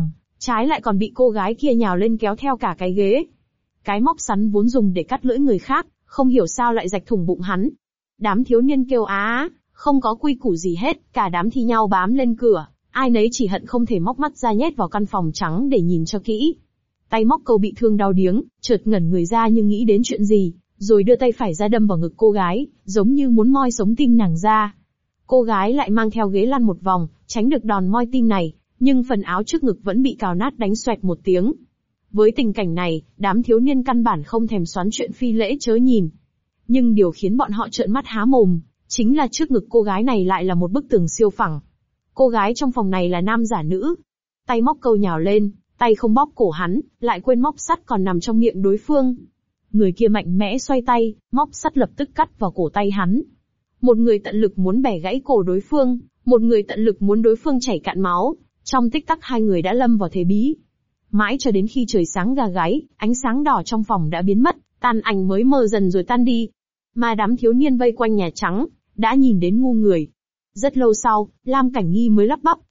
trái lại còn bị cô gái kia nhào lên kéo theo cả cái ghế. Cái móc sắn vốn dùng để cắt lưỡi người khác, không hiểu sao lại rạch thủng bụng hắn. Đám thiếu niên kêu á, không có quy củ gì hết, cả đám thi nhau bám lên cửa, ai nấy chỉ hận không thể móc mắt ra nhét vào căn phòng trắng để nhìn cho kỹ. Tay móc câu bị thương đau điếng, chợt ngẩn người ra như nghĩ đến chuyện gì, rồi đưa tay phải ra đâm vào ngực cô gái, giống như muốn moi sống tim nàng ra. Cô gái lại mang theo ghế lăn một vòng, tránh được đòn moi tim này, nhưng phần áo trước ngực vẫn bị cào nát đánh xoẹt một tiếng. Với tình cảnh này, đám thiếu niên căn bản không thèm xoắn chuyện phi lễ chớ nhìn. Nhưng điều khiến bọn họ trợn mắt há mồm, chính là trước ngực cô gái này lại là một bức tường siêu phẳng. Cô gái trong phòng này là nam giả nữ. Tay móc câu nhào lên, tay không bóp cổ hắn, lại quên móc sắt còn nằm trong miệng đối phương. Người kia mạnh mẽ xoay tay, móc sắt lập tức cắt vào cổ tay hắn. Một người tận lực muốn bẻ gãy cổ đối phương, một người tận lực muốn đối phương chảy cạn máu. Trong tích tắc hai người đã lâm vào thế bí. Mãi cho đến khi trời sáng gà gáy, ánh sáng đỏ trong phòng đã biến mất, tàn ảnh mới mờ dần rồi tan đi. Mà đám thiếu niên vây quanh Nhà Trắng, đã nhìn đến ngu người. Rất lâu sau, Lam Cảnh Nghi mới lắp bắp,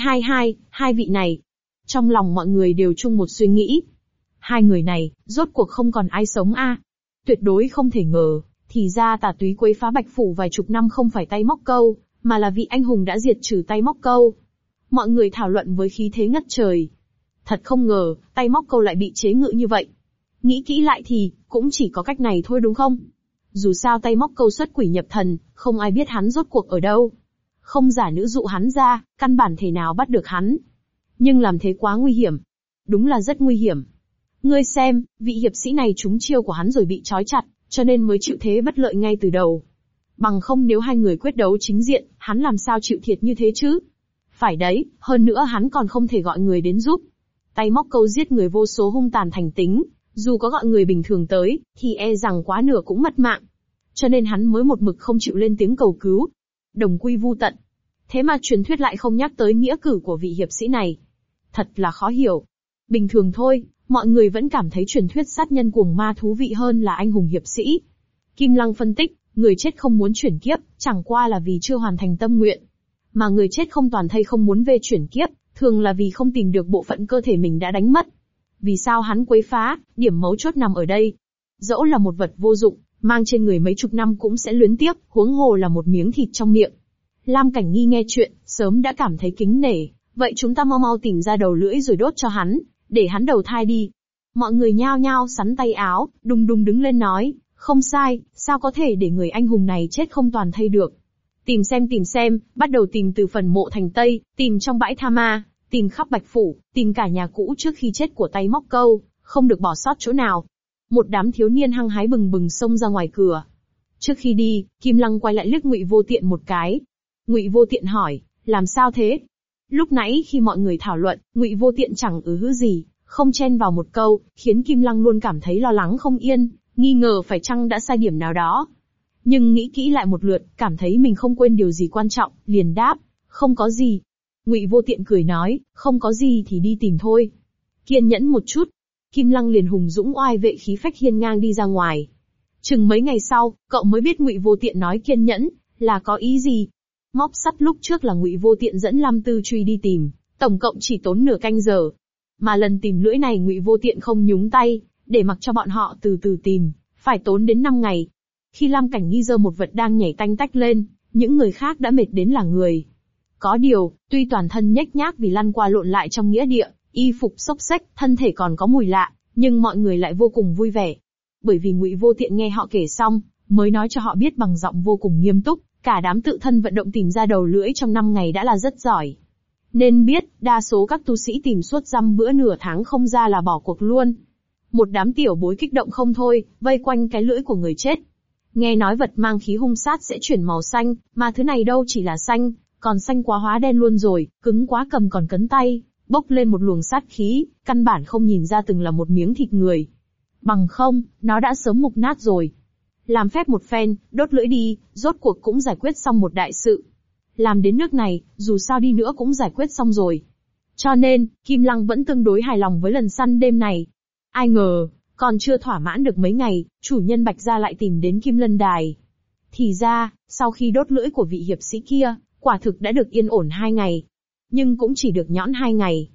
hai vị này. Trong lòng mọi người đều chung một suy nghĩ. Hai người này, rốt cuộc không còn ai sống a. Tuyệt đối không thể ngờ, thì ra Tà Túy quấy phá Bạch Phủ vài chục năm không phải tay móc câu, mà là vị anh hùng đã diệt trừ tay móc câu. Mọi người thảo luận với khí thế ngất trời. Thật không ngờ, tay móc câu lại bị chế ngự như vậy. Nghĩ kỹ lại thì, cũng chỉ có cách này thôi đúng không? Dù sao tay móc câu xuất quỷ nhập thần, không ai biết hắn rốt cuộc ở đâu. Không giả nữ dụ hắn ra, căn bản thể nào bắt được hắn. Nhưng làm thế quá nguy hiểm. Đúng là rất nguy hiểm. Ngươi xem, vị hiệp sĩ này trúng chiêu của hắn rồi bị trói chặt, cho nên mới chịu thế bất lợi ngay từ đầu. Bằng không nếu hai người quyết đấu chính diện, hắn làm sao chịu thiệt như thế chứ? Phải đấy, hơn nữa hắn còn không thể gọi người đến giúp. Tay móc câu giết người vô số hung tàn thành tính, dù có gọi người bình thường tới, thì e rằng quá nửa cũng mất mạng. Cho nên hắn mới một mực không chịu lên tiếng cầu cứu. Đồng quy vu tận. Thế mà truyền thuyết lại không nhắc tới nghĩa cử của vị hiệp sĩ này. Thật là khó hiểu. Bình thường thôi, mọi người vẫn cảm thấy truyền thuyết sát nhân cuồng ma thú vị hơn là anh hùng hiệp sĩ. Kim Lăng phân tích, người chết không muốn chuyển kiếp, chẳng qua là vì chưa hoàn thành tâm nguyện. Mà người chết không toàn thây không muốn về chuyển kiếp, thường là vì không tìm được bộ phận cơ thể mình đã đánh mất. Vì sao hắn quấy phá, điểm mấu chốt nằm ở đây. Dẫu là một vật vô dụng, mang trên người mấy chục năm cũng sẽ luyến tiếc, huống hồ là một miếng thịt trong miệng. Lam Cảnh Nghi nghe chuyện, sớm đã cảm thấy kính nể, vậy chúng ta mau mau tìm ra đầu lưỡi rồi đốt cho hắn, để hắn đầu thai đi. Mọi người nhao nhao sắn tay áo, đùng đùng đứng lên nói, không sai, sao có thể để người anh hùng này chết không toàn thây được. Tìm xem, bắt đầu tìm từ phần mộ thành Tây, tìm trong bãi tha ma, tìm khắp Bạch Phủ, tìm cả nhà cũ trước khi chết của tay móc câu, không được bỏ sót chỗ nào. Một đám thiếu niên hăng hái bừng bừng xông ra ngoài cửa. Trước khi đi, Kim Lăng quay lại liếc Ngụy Vô Tiện một cái. Ngụy Vô Tiện hỏi, làm sao thế? Lúc nãy khi mọi người thảo luận, Ngụy Vô Tiện chẳng hứ gì, không chen vào một câu, khiến Kim Lăng luôn cảm thấy lo lắng không yên, nghi ngờ phải chăng đã sai điểm nào đó. Nhưng nghĩ kỹ lại một lượt, cảm thấy mình không quên điều gì quan trọng, liền đáp, không có gì. Ngụy Vô Tiện cười nói, không có gì thì đi tìm thôi. Kiên nhẫn một chút. Kim Lăng liền hùng dũng oai vệ khí phách hiên ngang đi ra ngoài. Chừng mấy ngày sau, cậu mới biết Ngụy Vô Tiện nói kiên nhẫn là có ý gì. Móc sắt lúc trước là Ngụy Vô Tiện dẫn Lam Tư Truy đi tìm, tổng cộng chỉ tốn nửa canh giờ. Mà lần tìm lưỡi này Ngụy Vô Tiện không nhúng tay, để mặc cho bọn họ từ từ tìm, phải tốn đến 5 ngày. Khi Lam Cảnh Nghi giơ một vật đang nhảy tanh tách lên, những người khác đã mệt đến là người. Có điều, tuy toàn thân nhếch nhác vì lăn qua lộn lại trong nghĩa địa, y phục xốc xếch, thân thể còn có mùi lạ, nhưng mọi người lại vô cùng vui vẻ. Bởi vì Ngụy Vô Tiện nghe họ kể xong, mới nói cho họ biết bằng giọng vô cùng nghiêm túc, cả đám tự thân vận động tìm ra đầu lưỡi trong 5 ngày đã là rất giỏi. Nên biết, đa số các tu sĩ tìm suốt dăm bữa nửa tháng không ra là bỏ cuộc luôn. Một đám tiểu bối kích động không thôi, vây quanh cái lưỡi của người chết. Nghe nói vật mang khí hung sát sẽ chuyển màu xanh, mà thứ này đâu chỉ là xanh, còn xanh quá hóa đen luôn rồi, cứng quá cầm còn cấn tay, bốc lên một luồng sát khí, căn bản không nhìn ra từng là một miếng thịt người. Bằng không, nó đã sớm mục nát rồi. Làm phép một phen, đốt lưỡi đi, rốt cuộc cũng giải quyết xong một đại sự. Làm đến nước này, dù sao đi nữa cũng giải quyết xong rồi. Cho nên, Kim Lăng vẫn tương đối hài lòng với lần săn đêm này. Ai ngờ, còn chưa thỏa mãn được mấy ngày, chủ nhân Bạch Gia lại tìm đến Kim Lân Đài. Thì ra, sau khi đốt lưỡi của vị hiệp sĩ kia, quả thực đã được yên ổn 2 ngày. Nhưng cũng chỉ được nhõn 2 ngày.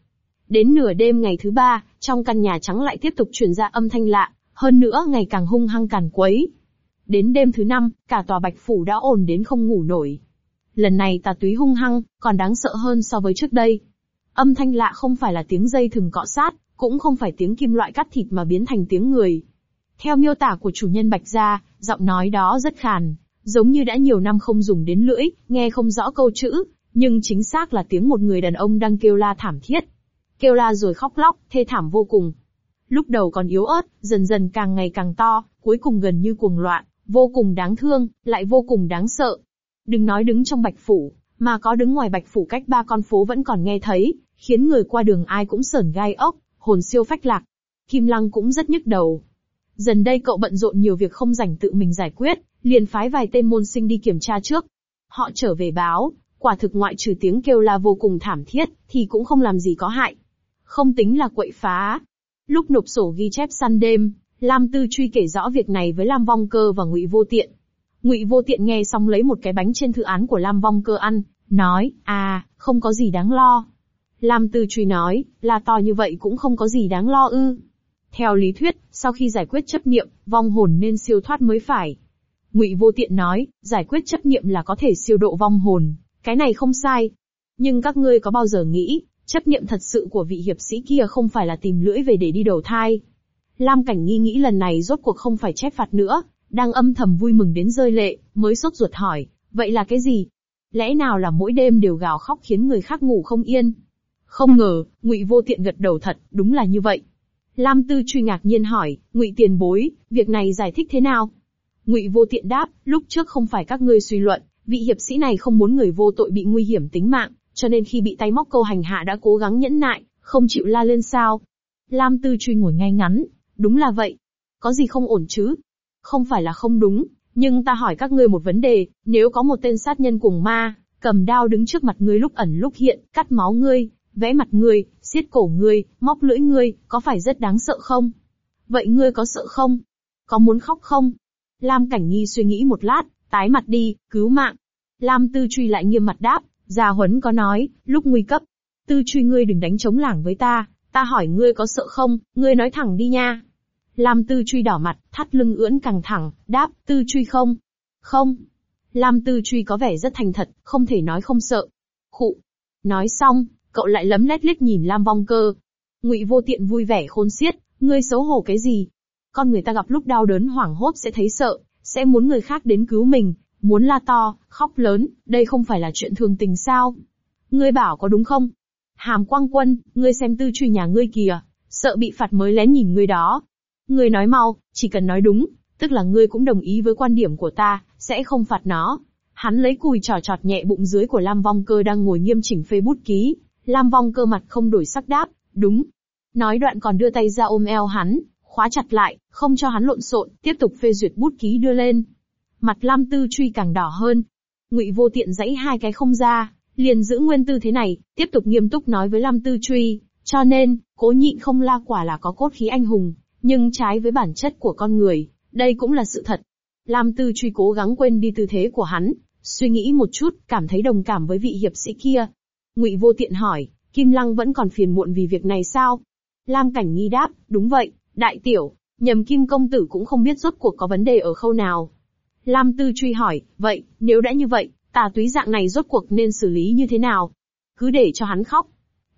Đến nửa đêm ngày thứ 3, trong căn nhà trắng lại tiếp tục truyền ra âm thanh lạ, hơn nữa ngày càng hung hăng càn quấy. Đến đêm thứ 5, cả tòa Bạch Phủ đã ồn đến không ngủ nổi. Lần này tà túy hung hăng, còn đáng sợ hơn so với trước đây. Âm thanh lạ không phải là tiếng dây thừng cọ sát, cũng không phải tiếng kim loại cắt thịt mà biến thành tiếng người. Theo miêu tả của chủ nhân Bạch gia, giọng nói đó rất khàn, giống như đã nhiều năm không dùng đến lưỡi, nghe không rõ câu chữ, nhưng chính xác là tiếng một người đàn ông đang kêu la thảm thiết. Kêu la rồi khóc lóc, thê thảm vô cùng. Lúc đầu còn yếu ớt, dần dần càng ngày càng to, cuối cùng gần như cuồng loạn, vô cùng đáng thương, lại vô cùng đáng sợ. Đừng nói đứng trong Bạch Phủ, mà có đứng ngoài Bạch Phủ cách 3 con phố vẫn còn nghe thấy, khiến người qua đường ai cũng sởn gai ốc, hồn siêu phách lạc. Kim Lăng cũng rất nhức đầu. Dần đây cậu bận rộn nhiều việc không rảnh tự mình giải quyết, liền phái vài tên môn sinh đi kiểm tra trước. Họ trở về báo, quả thực ngoại trừ tiếng kêu la vô cùng thảm thiết, thì cũng không làm gì có hại. Không tính là quậy phá. Lúc nộp sổ ghi chép săn đêm, Lam Tư Truy kể rõ việc này với Lam Vong Cơ và Ngụy Vô Tiện. Ngụy Vô Tiện nghe xong lấy một cái bánh trên thư án của Lam Vong Cơ ăn, nói, không có gì đáng lo. Lam Tư Truy nói, là to như vậy cũng không có gì đáng lo ư. Theo lý thuyết, sau khi giải quyết chấp niệm, vong hồn nên siêu thoát mới phải. Ngụy Vô Tiện nói, giải quyết chấp niệm là có thể siêu độ vong hồn, cái này không sai. Nhưng các ngươi có bao giờ nghĩ, chấp niệm thật sự của vị hiệp sĩ kia không phải là tìm lưỡi về để đi đầu thai? Lam Cảnh Nghi nghĩ lần này rốt cuộc không phải trách phạt nữa, đang âm thầm vui mừng đến rơi lệ, mới sốt ruột hỏi, vậy là cái gì? Lẽ nào là mỗi đêm đều gào khóc khiến người khác ngủ không yên? Không ngờ, Ngụy Vô Tiện gật đầu thật, đúng là như vậy. Lam Tư Truy ngạc nhiên hỏi, Ngụy tiền bối, việc này giải thích thế nào? Ngụy Vô Tiện đáp, lúc trước không phải các ngươi suy luận, vị hiệp sĩ này không muốn người vô tội bị nguy hiểm tính mạng, cho nên khi bị tay móc câu hành hạ đã cố gắng nhẫn nại, không chịu la lên sao? Lam Tư Truy ngồi ngay ngắn, đúng là vậy. Có gì không ổn chứ? Không phải là không đúng, nhưng ta hỏi các ngươi một vấn đề, nếu có một tên sát nhân cuồng ma, cầm đao đứng trước mặt ngươi lúc ẩn lúc hiện, cắt máu ngươi, vẽ mặt ngươi, xiết cổ ngươi, móc lưỡi ngươi, có phải rất đáng sợ không? Vậy ngươi có sợ không? Có muốn khóc không? Lam Cảnh Nghi suy nghĩ một lát, tái mặt đi, cứu mạng. Lam Tư Truy lại nghiêm mặt đáp, Gia Huấn có nói, lúc nguy cấp, Tư Truy ngươi đừng đánh trống lảng với ta hỏi ngươi có sợ không, ngươi nói thẳng đi nha. Lam Tư Truy đỏ mặt, thắt lưng ưỡn căng thẳng, đáp, Tư Truy không. Không. Lam Tư Truy có vẻ rất thành thật, không thể nói không sợ. Khụ. Nói xong, cậu lại lấm lét liếc nhìn Lam Vong Cơ. Ngụy Vô Tiện vui vẻ khôn xiết, ngươi xấu hổ cái gì? Con người ta gặp lúc đau đớn hoảng hốt sẽ thấy sợ, sẽ muốn người khác đến cứu mình, muốn la to, khóc lớn, đây không phải là chuyện thường tình sao? Ngươi bảo có đúng không? Hàm Quang Quân, ngươi xem Tư Truy nhà ngươi kìa, sợ bị phạt mới lén nhìn ngươi đó. Ngươi nói mau, chỉ cần nói đúng, tức là ngươi cũng đồng ý với quan điểm của ta, sẽ không phạt nó. Hắn lấy cùi chỏ chọt nhẹ bụng dưới của Lam Vong Cơ đang ngồi nghiêm chỉnh phê bút ký. Lam Vong Cơ mặt không đổi sắc đáp, đúng. Nói đoạn còn đưa tay ra ôm eo hắn, khóa chặt lại, không cho hắn lộn xộn, tiếp tục phê duyệt bút ký đưa lên. Mặt Lam Tư Truy càng đỏ hơn. Ngụy Vô Tiện giãy hai cái không ra, liền giữ nguyên tư thế này, tiếp tục nghiêm túc nói với Lam Tư Truy, cho nên, cố nhịn không la quả là có cốt khí anh hùng, nhưng trái với bản chất của con người, đây cũng là sự thật. Lam Tư Truy cố gắng quên đi tư thế của hắn, suy nghĩ một chút, cảm thấy đồng cảm với vị hiệp sĩ kia. Ngụy Vô Tiện hỏi, Kim Lăng vẫn còn phiền muộn vì việc này sao? Lam Cảnh Nghi đáp, đúng vậy, đại tiểu, nhầm Kim công tử cũng không biết rốt cuộc có vấn đề ở khâu nào. Lam Tư Truy hỏi, vậy, nếu đã như vậy, tà túy dạng này rốt cuộc nên xử lý như thế nào? Cứ để cho hắn khóc.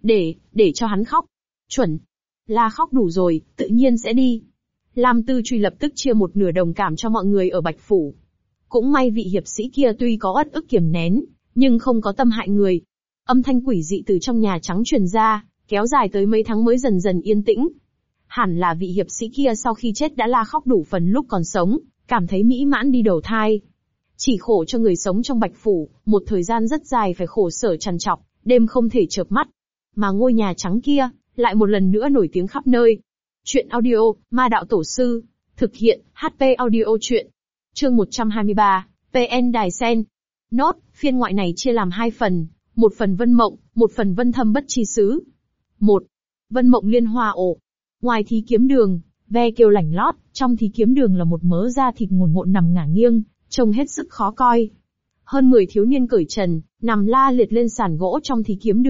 Để cho hắn khóc. Chuẩn. La khóc đủ rồi, tự nhiên sẽ đi. Lam Tư Truy lập tức chia một nửa đồng cảm cho mọi người ở Bạch Phủ. Cũng may vị hiệp sĩ kia tuy có uất ức kiềm nén, nhưng không có tâm hại người. Âm thanh quỷ dị từ trong Nhà Trắng truyền ra, kéo dài tới mấy tháng mới dần dần yên tĩnh. Hẳn là vị hiệp sĩ kia sau khi chết đã la khóc đủ phần lúc còn sống, cảm thấy mỹ mãn đi đầu thai. Chỉ khổ cho người sống trong Bạch Phủ, một thời gian rất dài phải khổ sở trằn trọc, đêm không thể chợp mắt. Mà ngôi Nhà Trắng kia, lại một lần nữa nổi tiếng khắp nơi. Chuyện audio, Ma Đạo Tổ Sư. Thực hiện, HP Audio Chuyện. Chương 123, PN Đài Sen. Nốt, phiên ngoại này chia làm 2 phần, một phần Vân Mộng, một phần Vân Thâm Bất Chi Xứ. 1. Vân Mộng Liên Hoa ổ. Ngoài thí kiếm đường, ve kêu lảnh lót, trong thí kiếm đường là một mớ da thịt ngổn ngộn nằm ngả nghiêng, trông hết sức khó coi. Hơn 10 thiếu niên cởi trần, nằm la liệt lên sàn gỗ trong thí kiếm đường,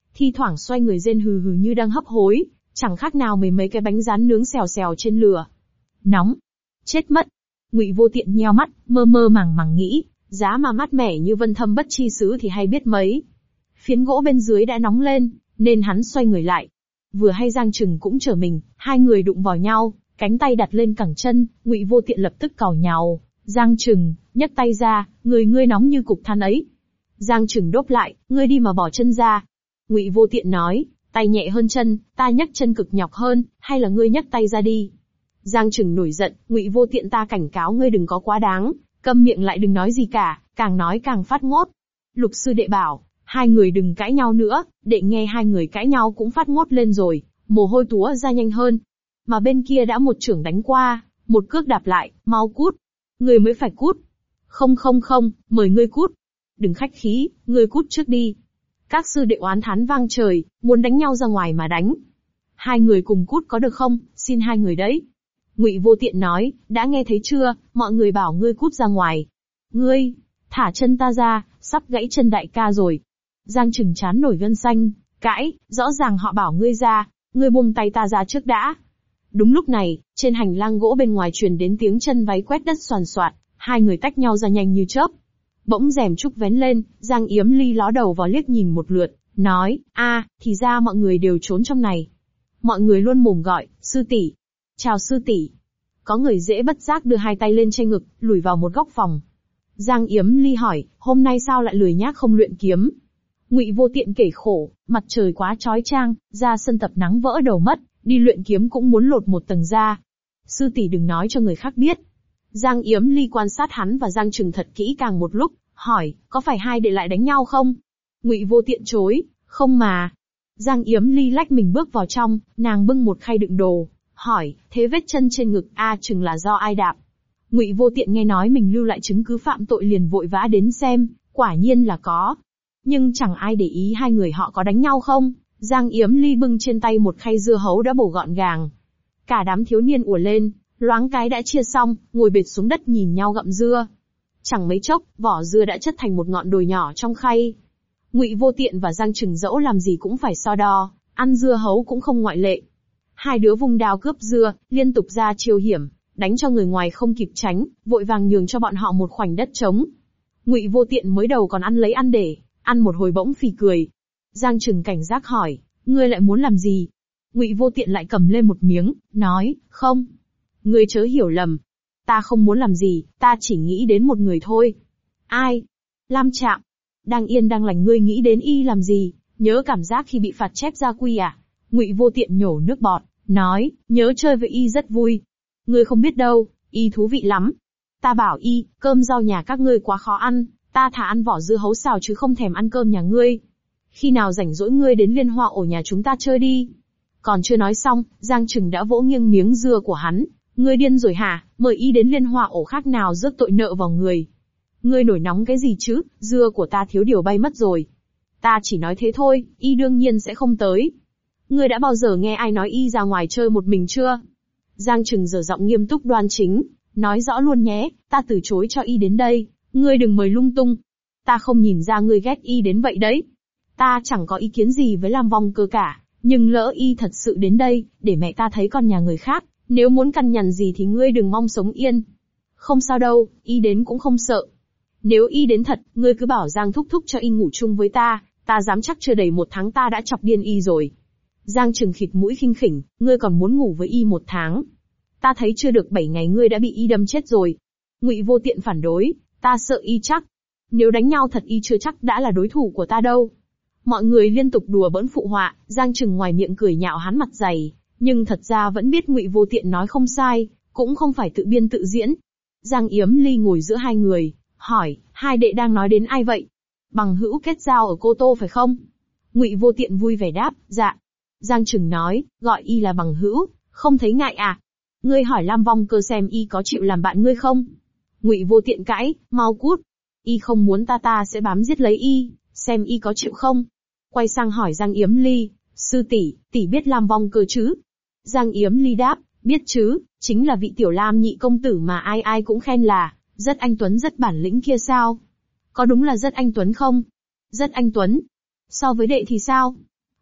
thi thoảng xoay người rên hừ hừ như đang hấp hối, chẳng khác nào mấy cái bánh rán nướng xèo xèo trên lửa. Nóng, chết mất. Ngụy Vô Tiện nheo mắt, mơ mơ màng màng nghĩ, giá mà mát mẻ như Vân Thâm Bất Chi Sứ thì hay biết mấy. Phiến gỗ bên dưới đã nóng lên, nên hắn xoay người lại. Vừa hay Giang Trừng cũng trở mình, hai người đụng vào nhau, cánh tay đặt lên cẳng chân, Ngụy Vô Tiện lập tức càu nhàu. Giang Trừng, nhấc tay ra, ngươi nóng như cục than ấy. Giang Trừng đốp lại, ngươi đi mà bỏ chân ra. Ngụy Vô Tiện nói, tay nhẹ hơn chân, ta nhấc chân cực nhọc hơn, hay là ngươi nhấc tay ra đi. Giang Trừng nổi giận, Ngụy Vô Tiện ta cảnh cáo ngươi đừng có quá đáng, câm miệng lại đừng nói gì cả, càng nói càng phát ngốt. Lục sư đệ bảo, hai người đừng cãi nhau nữa, đệ nghe hai người cãi nhau cũng phát ngốt lên rồi, mồ hôi túa ra nhanh hơn. Mà bên kia đã một chưởng đánh qua, một cước đạp lại, mau cút. Ngươi mới phải cút. Không, mời ngươi cút. Đừng khách khí, ngươi cút trước đi. Các sư đệ oán thán vang trời, muốn đánh nhau ra ngoài mà đánh. Hai người cùng cút có được không, xin hai người đấy. Ngụy Vô Tiện nói, đã nghe thấy chưa, mọi người bảo ngươi cút ra ngoài. Ngươi, thả chân ta ra, sắp gãy chân đại ca rồi. Giang Trừng chán nổi gân xanh, cãi, rõ ràng họ bảo ngươi ra, ngươi buông tay ta ra trước đã. Đúng lúc này, trên hành lang gỗ bên ngoài truyền đến tiếng chân váy quét đất xoàn xoạt, hai người tách nhau ra nhanh như chớp. Bỗng rèm trúc vén lên, Giang Yếm Ly ló đầu vào liếc nhìn một lượt, nói, thì ra mọi người đều trốn trong này. Mọi người luôn mồm gọi, sư tỷ. Chào sư tỷ. Có người dễ bất giác đưa hai tay lên che ngực, lùi vào một góc phòng. Giang Yếm Ly hỏi, hôm nay sao lại lười nhác không luyện kiếm? Ngụy Vô Tiện kể khổ, mặt trời quá chói chang, ra sân tập nắng vỡ đầu mất, đi luyện kiếm cũng muốn lột một tầng da. Sư tỷ đừng nói cho người khác biết. Giang Yếm Ly quan sát hắn và Giang Trừng thật kỹ càng một lúc, hỏi, có phải hai đệ lại đánh nhau không? Ngụy Vô Tiện chối, không mà. Giang Yếm Ly lách mình bước vào trong, nàng bưng một khay đựng đồ, hỏi, thế vết chân trên ngực Trừng là do ai đạp? Ngụy Vô Tiện nghe nói mình lưu lại chứng cứ phạm tội liền vội vã đến xem, quả nhiên là có. Nhưng chẳng ai để ý hai người họ có đánh nhau không. Giang Yếm Ly bưng trên tay một khay dưa hấu đã bổ gọn gàng. Cả đám thiếu niên ùa lên, loáng cái đã chia xong, ngồi bệt xuống đất nhìn nhau gặm dưa. Chẳng mấy chốc, vỏ dưa đã chất thành một ngọn đồi nhỏ trong khay. Ngụy Vô Tiện và Giang Trừng dẫu làm gì cũng phải so đo, ăn dưa hấu cũng không ngoại lệ. Hai đứa vung đao cướp dưa, liên tục ra chiêu hiểm, đánh cho người ngoài không kịp tránh, vội vàng nhường cho bọn họ một khoảnh đất trống. Ngụy Vô Tiện mới đầu còn ăn lấy ăn để, ăn một hồi bỗng phì cười. Giang Trừng cảnh giác hỏi, ngươi lại muốn làm gì? Ngụy Vô Tiện lại cầm lên một miếng, nói, không. Ngươi chớ hiểu lầm. Ta không muốn làm gì, ta chỉ nghĩ đến một người thôi. Ai? Lam Trạm. Đang yên đang lành ngươi nghĩ đến y làm gì? Nhớ cảm giác khi bị phạt chép gia quy à? Ngụy Vô Tiện nhổ nước bọt, nói, nhớ chơi với y rất vui. Ngươi không biết đâu, y thú vị lắm. Ta bảo y, cơm rau nhà các ngươi quá khó ăn, ta thà ăn vỏ dưa hấu xào chứ không thèm ăn cơm nhà ngươi. Khi nào rảnh rỗi ngươi đến Liên Hoa ổ nhà chúng ta chơi đi. Còn chưa nói xong, Giang Trừng đã vỗ nghiêng miếng dưa của hắn. Ngươi điên rồi hả, mời y đến Liên Hoa ổ khác nào rước tội nợ vào người. Ngươi nổi nóng cái gì chứ, dưa của ta thiếu điều bay mất rồi. Ta chỉ nói thế thôi, y đương nhiên sẽ không tới. Ngươi đã bao giờ nghe ai nói y ra ngoài chơi một mình chưa? Giang Trừng giở giọng nghiêm túc đoan chính, nói rõ luôn nhé, ta từ chối cho y đến đây, ngươi đừng mời lung tung. Ta không nhìn ra ngươi ghét y đến vậy đấy. Ta chẳng có ý kiến gì với Lam Vong Cơ cả, nhưng lỡ y thật sự đến đây, để mẹ ta thấy con nhà người khác, nếu muốn căn nhằn gì thì ngươi đừng mong sống yên. Không sao đâu, y đến cũng không sợ. Nếu y đến thật, ngươi cứ bảo Giang thúc thúc cho y ngủ chung với ta dám chắc chưa đầy 1 tháng ta đã chọc điên y rồi. Giang Trừng khịt mũi khinh khỉnh, ngươi còn muốn ngủ với y 1 tháng. Ta thấy chưa được 7 ngày ngươi đã bị y đâm chết rồi. Ngụy Vô Tiện phản đối, ta sợ y chắc. Nếu đánh nhau thật y chưa chắc đã là đối thủ của ta đâu. Mọi người liên tục đùa bỡn phụ họa, Giang Trừng ngoài miệng cười nhạo hắn mặt dày, nhưng thật ra vẫn biết Ngụy Vô Tiện nói không sai, cũng không phải tự biên tự diễn. Giang Yếm Ly ngồi giữa hai người, hỏi, hai đệ đang nói đến ai vậy? Bằng hữu kết giao ở Cô Tô phải không? Ngụy Vô Tiện vui vẻ đáp, dạ. Giang Trừng nói, gọi y là bằng hữu, không thấy ngại à? Ngươi hỏi Lam Vong Cơ xem y có chịu làm bạn ngươi không? Ngụy Vô Tiện cãi, mau cút. Y không muốn ta sẽ bám giết lấy y, xem y có chịu không? Quay sang hỏi Giang Yếm Ly, sư tỷ biết Lam Vong Cơ chứ? Giang Yếm Ly đáp, biết chứ, chính là vị tiểu Lam nhị công tử mà ai ai cũng khen là rất anh tuấn rất bản lĩnh kia sao? Có đúng là rất anh tuấn không? Rất anh tuấn. So với đệ thì sao?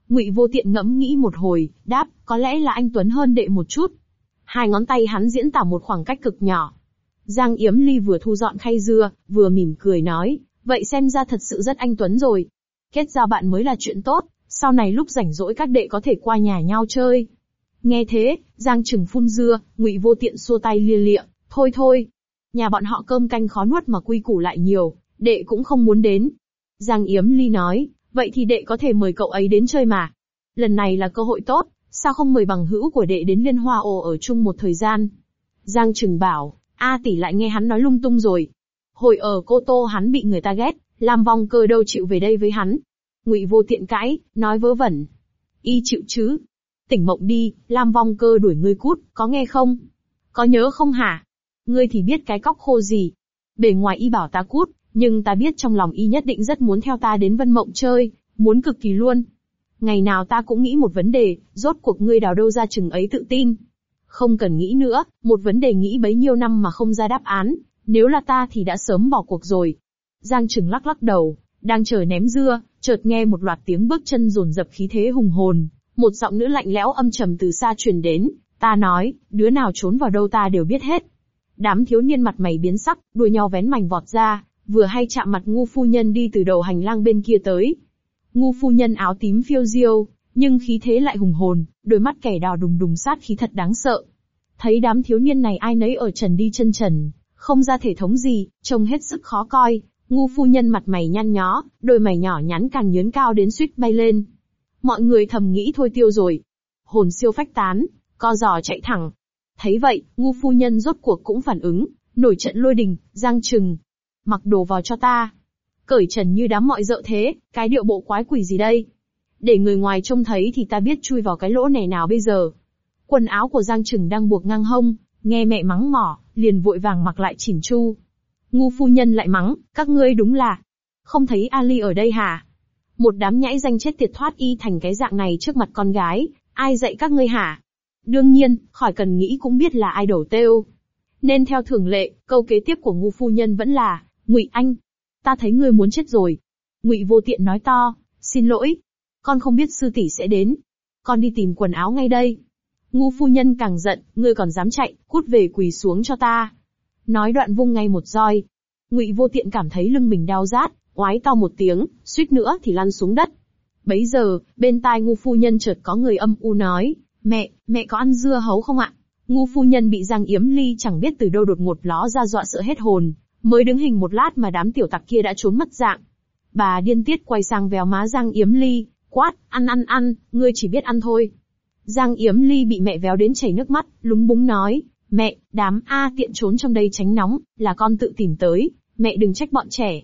Ngụy Vô Tiện ngẫm nghĩ một hồi, đáp, có lẽ là anh tuấn hơn đệ một chút. Hai ngón tay hắn diễn tả một khoảng cách cực nhỏ. Giang Yếm Ly vừa thu dọn khay dưa, vừa mỉm cười nói, vậy xem ra thật sự rất anh tuấn rồi. Kết giao bạn mới là chuyện tốt, sau này lúc rảnh rỗi các đệ có thể qua nhà nhau chơi. Nghe thế, Giang Trừng phun dưa, Ngụy Vô Tiện xua tay lia lịa, thôi thôi. Nhà bọn họ cơm canh khó nuốt mà quy củ lại nhiều, đệ cũng không muốn đến. Giang Yếm Ly nói, vậy thì đệ có thể mời cậu ấy đến chơi mà. Lần này là cơ hội tốt, sao không mời bằng hữu của đệ đến Liên Hoa Ồ ở chung một thời gian. Giang Trừng bảo, A tỷ lại nghe hắn nói lung tung rồi. Hồi ở Cô Tô hắn bị người ta ghét, Lam Vong Cơ đâu chịu về đây với hắn. Ngụy Vô Tiện cãi, nói vớ vẩn. Y chịu chứ. Tỉnh mộng đi, Lam Vong Cơ đuổi ngươi cút, có nghe không? Có nhớ không hả? Ngươi thì biết cái cóc khô gì. Bề ngoài y bảo ta cút, nhưng ta biết trong lòng y nhất định rất muốn theo ta đến Vân Mộng chơi, muốn cực kỳ luôn. Ngày nào ta cũng nghĩ một vấn đề, rốt cuộc ngươi đào đâu ra chừng ấy tự tin. Không cần nghĩ nữa, một vấn đề nghĩ bấy nhiêu năm mà không ra đáp án, nếu là ta thì đã sớm bỏ cuộc rồi. Giang Trừng lắc lắc đầu, đang chờ ném dưa, chợt nghe một loạt tiếng bước chân dồn dập khí thế hùng hồn, một giọng nữ lạnh lẽo âm trầm từ xa truyền đến, ta nói, đứa nào trốn vào đâu ta đều biết hết. Đám thiếu niên mặt mày biến sắc, đua nhau vén mảnh vọt ra, vừa hay chạm mặt Ngu phu nhân đi từ đầu hành lang bên kia tới. Ngu phu nhân áo tím phiêu diêu, nhưng khí thế lại hùng hồn, đôi mắt kẻ đào đùng đùng sát khí thật đáng sợ. Thấy đám thiếu niên này ai nấy ở trần đi chân trần, không ra thể thống gì, trông hết sức khó coi. Ngu phu nhân mặt mày nhăn nhó, đôi mày nhỏ nhắn càng nhớn cao đến suýt bay lên. Mọi người thầm nghĩ thôi tiêu rồi. Hồn siêu phách tán, co giò chạy thẳng. Thấy vậy, Ngu phu nhân rốt cuộc cũng phản ứng, nổi trận lôi đình, Giang Trừng. Mặc đồ vào cho ta. Cởi trần như đám mọi dợ thế, cái điệu bộ quái quỷ gì đây? Để người ngoài trông thấy thì ta biết chui vào cái lỗ này nào bây giờ. Quần áo của Giang Trừng đang buộc ngang hông, nghe mẹ mắng mỏ, liền vội vàng mặc lại chỉn chu. Ngu phu nhân lại mắng, các ngươi đúng là không thấy Ali ở đây hả? Một đám nhãi danh chết tiệt thoát y thành cái dạng này trước mặt con gái, ai dạy các ngươi hả? Đương nhiên, khỏi cần nghĩ cũng biết là ai đổ têu. Nên theo thường lệ, câu kế tiếp của Ngu phu nhân vẫn là, Ngụy anh, ta thấy ngươi muốn chết rồi. Ngụy Vô Tiện nói to, xin lỗi, con không biết sư tỷ sẽ đến, con đi tìm quần áo ngay đây. Ngu phu nhân càng giận, ngươi còn dám chạy, cút về quỳ xuống cho ta. Nói đoạn vung ngay một roi. Ngụy Vô Tiện cảm thấy lưng mình đau rát, oái to một tiếng, suýt nữa thì lăn xuống đất. Bấy giờ, bên tai Ngu phu nhân chợt có người âm u nói, mẹ có ăn dưa hấu không ạ? Ngu phu nhân bị Giang Yếm Ly chẳng biết từ đâu đột ngột ló ra dọa sợ hết hồn, mới đứng hình một lát mà đám tiểu tặc kia đã trốn mất dạng. Bà điên tiết quay sang véo má Giang Yếm Ly, quát, ăn, ngươi chỉ biết ăn thôi. Giang Yếm Ly bị mẹ véo đến chảy nước mắt, lúng búng nói, mẹ, đám A tiện trốn trong đây tránh nóng, là con tự tìm tới, mẹ đừng trách bọn trẻ,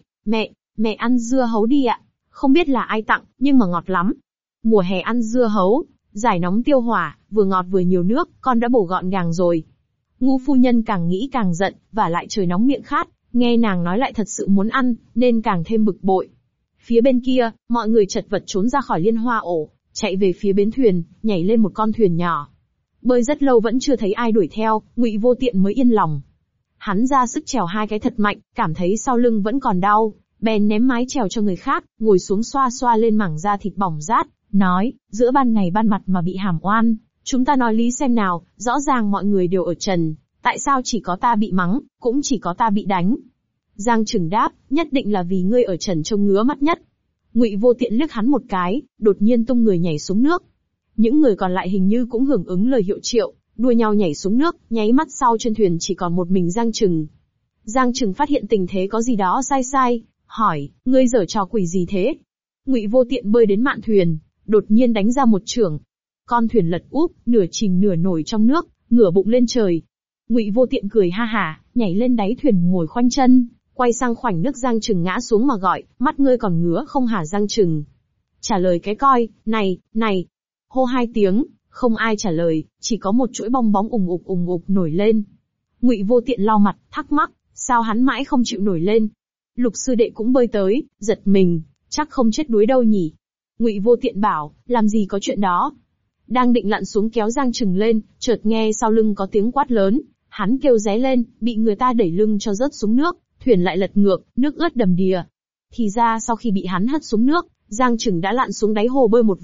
mẹ ăn dưa hấu đi ạ, không biết là ai tặng, nhưng mà ngọt lắm. Mùa hè ăn dưa hấu, giải nóng tiêu hỏa, vừa ngọt vừa nhiều nước, con đã bổ gọn gàng rồi. Ngu phu nhân càng nghĩ càng giận, và lại trời nóng miệng khát, nghe nàng nói lại thật sự muốn ăn, nên càng thêm bực bội. Phía bên kia, mọi người chật vật trốn ra khỏi Liên Hoa Ổ, chạy về phía bến thuyền, nhảy lên một con thuyền nhỏ. Bơi rất lâu vẫn chưa thấy ai đuổi theo, Ngụy Vô Tiện mới yên lòng. Hắn ra sức chèo hai cái thật mạnh, cảm thấy sau lưng vẫn còn đau, bèn ném mái chèo cho người khác, ngồi xuống xoa xoa lên mảng da thịt bỏng rát, nói, giữa ban ngày ban mặt mà bị hàm oan, chúng ta nói lý xem nào, rõ ràng mọi người đều ở trần, tại sao chỉ có ta bị mắng, cũng chỉ có ta bị đánh? Giang Trừng đáp, nhất định là vì ngươi ở trần trông ngứa mắt nhất. Ngụy Vô Tiện liếc hắn một cái, đột nhiên tung người nhảy xuống nước. Những người còn lại hình như cũng hưởng ứng lời hiệu triệu, đua nhau nhảy xuống nước, nháy mắt sau trên thuyền chỉ còn một mình Giang Trừng. Giang Trừng phát hiện tình thế có gì đó sai, hỏi, ngươi giở trò quỷ gì thế? Ngụy Vô Tiện bơi đến mạn thuyền, đột nhiên đánh ra một chưởng. Con thuyền lật úp, nửa chìm nửa nổi trong nước, ngửa bụng lên trời. Ngụy Vô Tiện cười ha hả, nhảy lên đáy thuyền ngồi khoanh chân, quay sang khoảnh nước Giang Trừng ngã xuống mà gọi, mắt ngươi còn ngứa không hả Giang Trừng? Trả lời cái coi, này. Hô hai tiếng, không ai trả lời, chỉ có một chuỗi bong bóng ùng ục nổi lên. Ngụy Vô Tiện lau mặt, thắc mắc, sao hắn mãi không chịu nổi lên? Lục sư đệ cũng bơi tới, giật mình, chắc không chết đuối đâu nhỉ? Ngụy Vô Tiện bảo, làm gì có chuyện đó. Đang định lặn xuống kéo Giang Trừng lên, chợt nghe sau lưng có tiếng quát lớn, hắn kêu ré lên, bị người ta đẩy lưng cho rớt xuống nước, thuyền lại lật ngược, nước ướt đầm đìa. Thì ra sau khi bị hắn hất xuống nước, Giang Trừng đã lặn xuống đáy hồ bơi một vòng,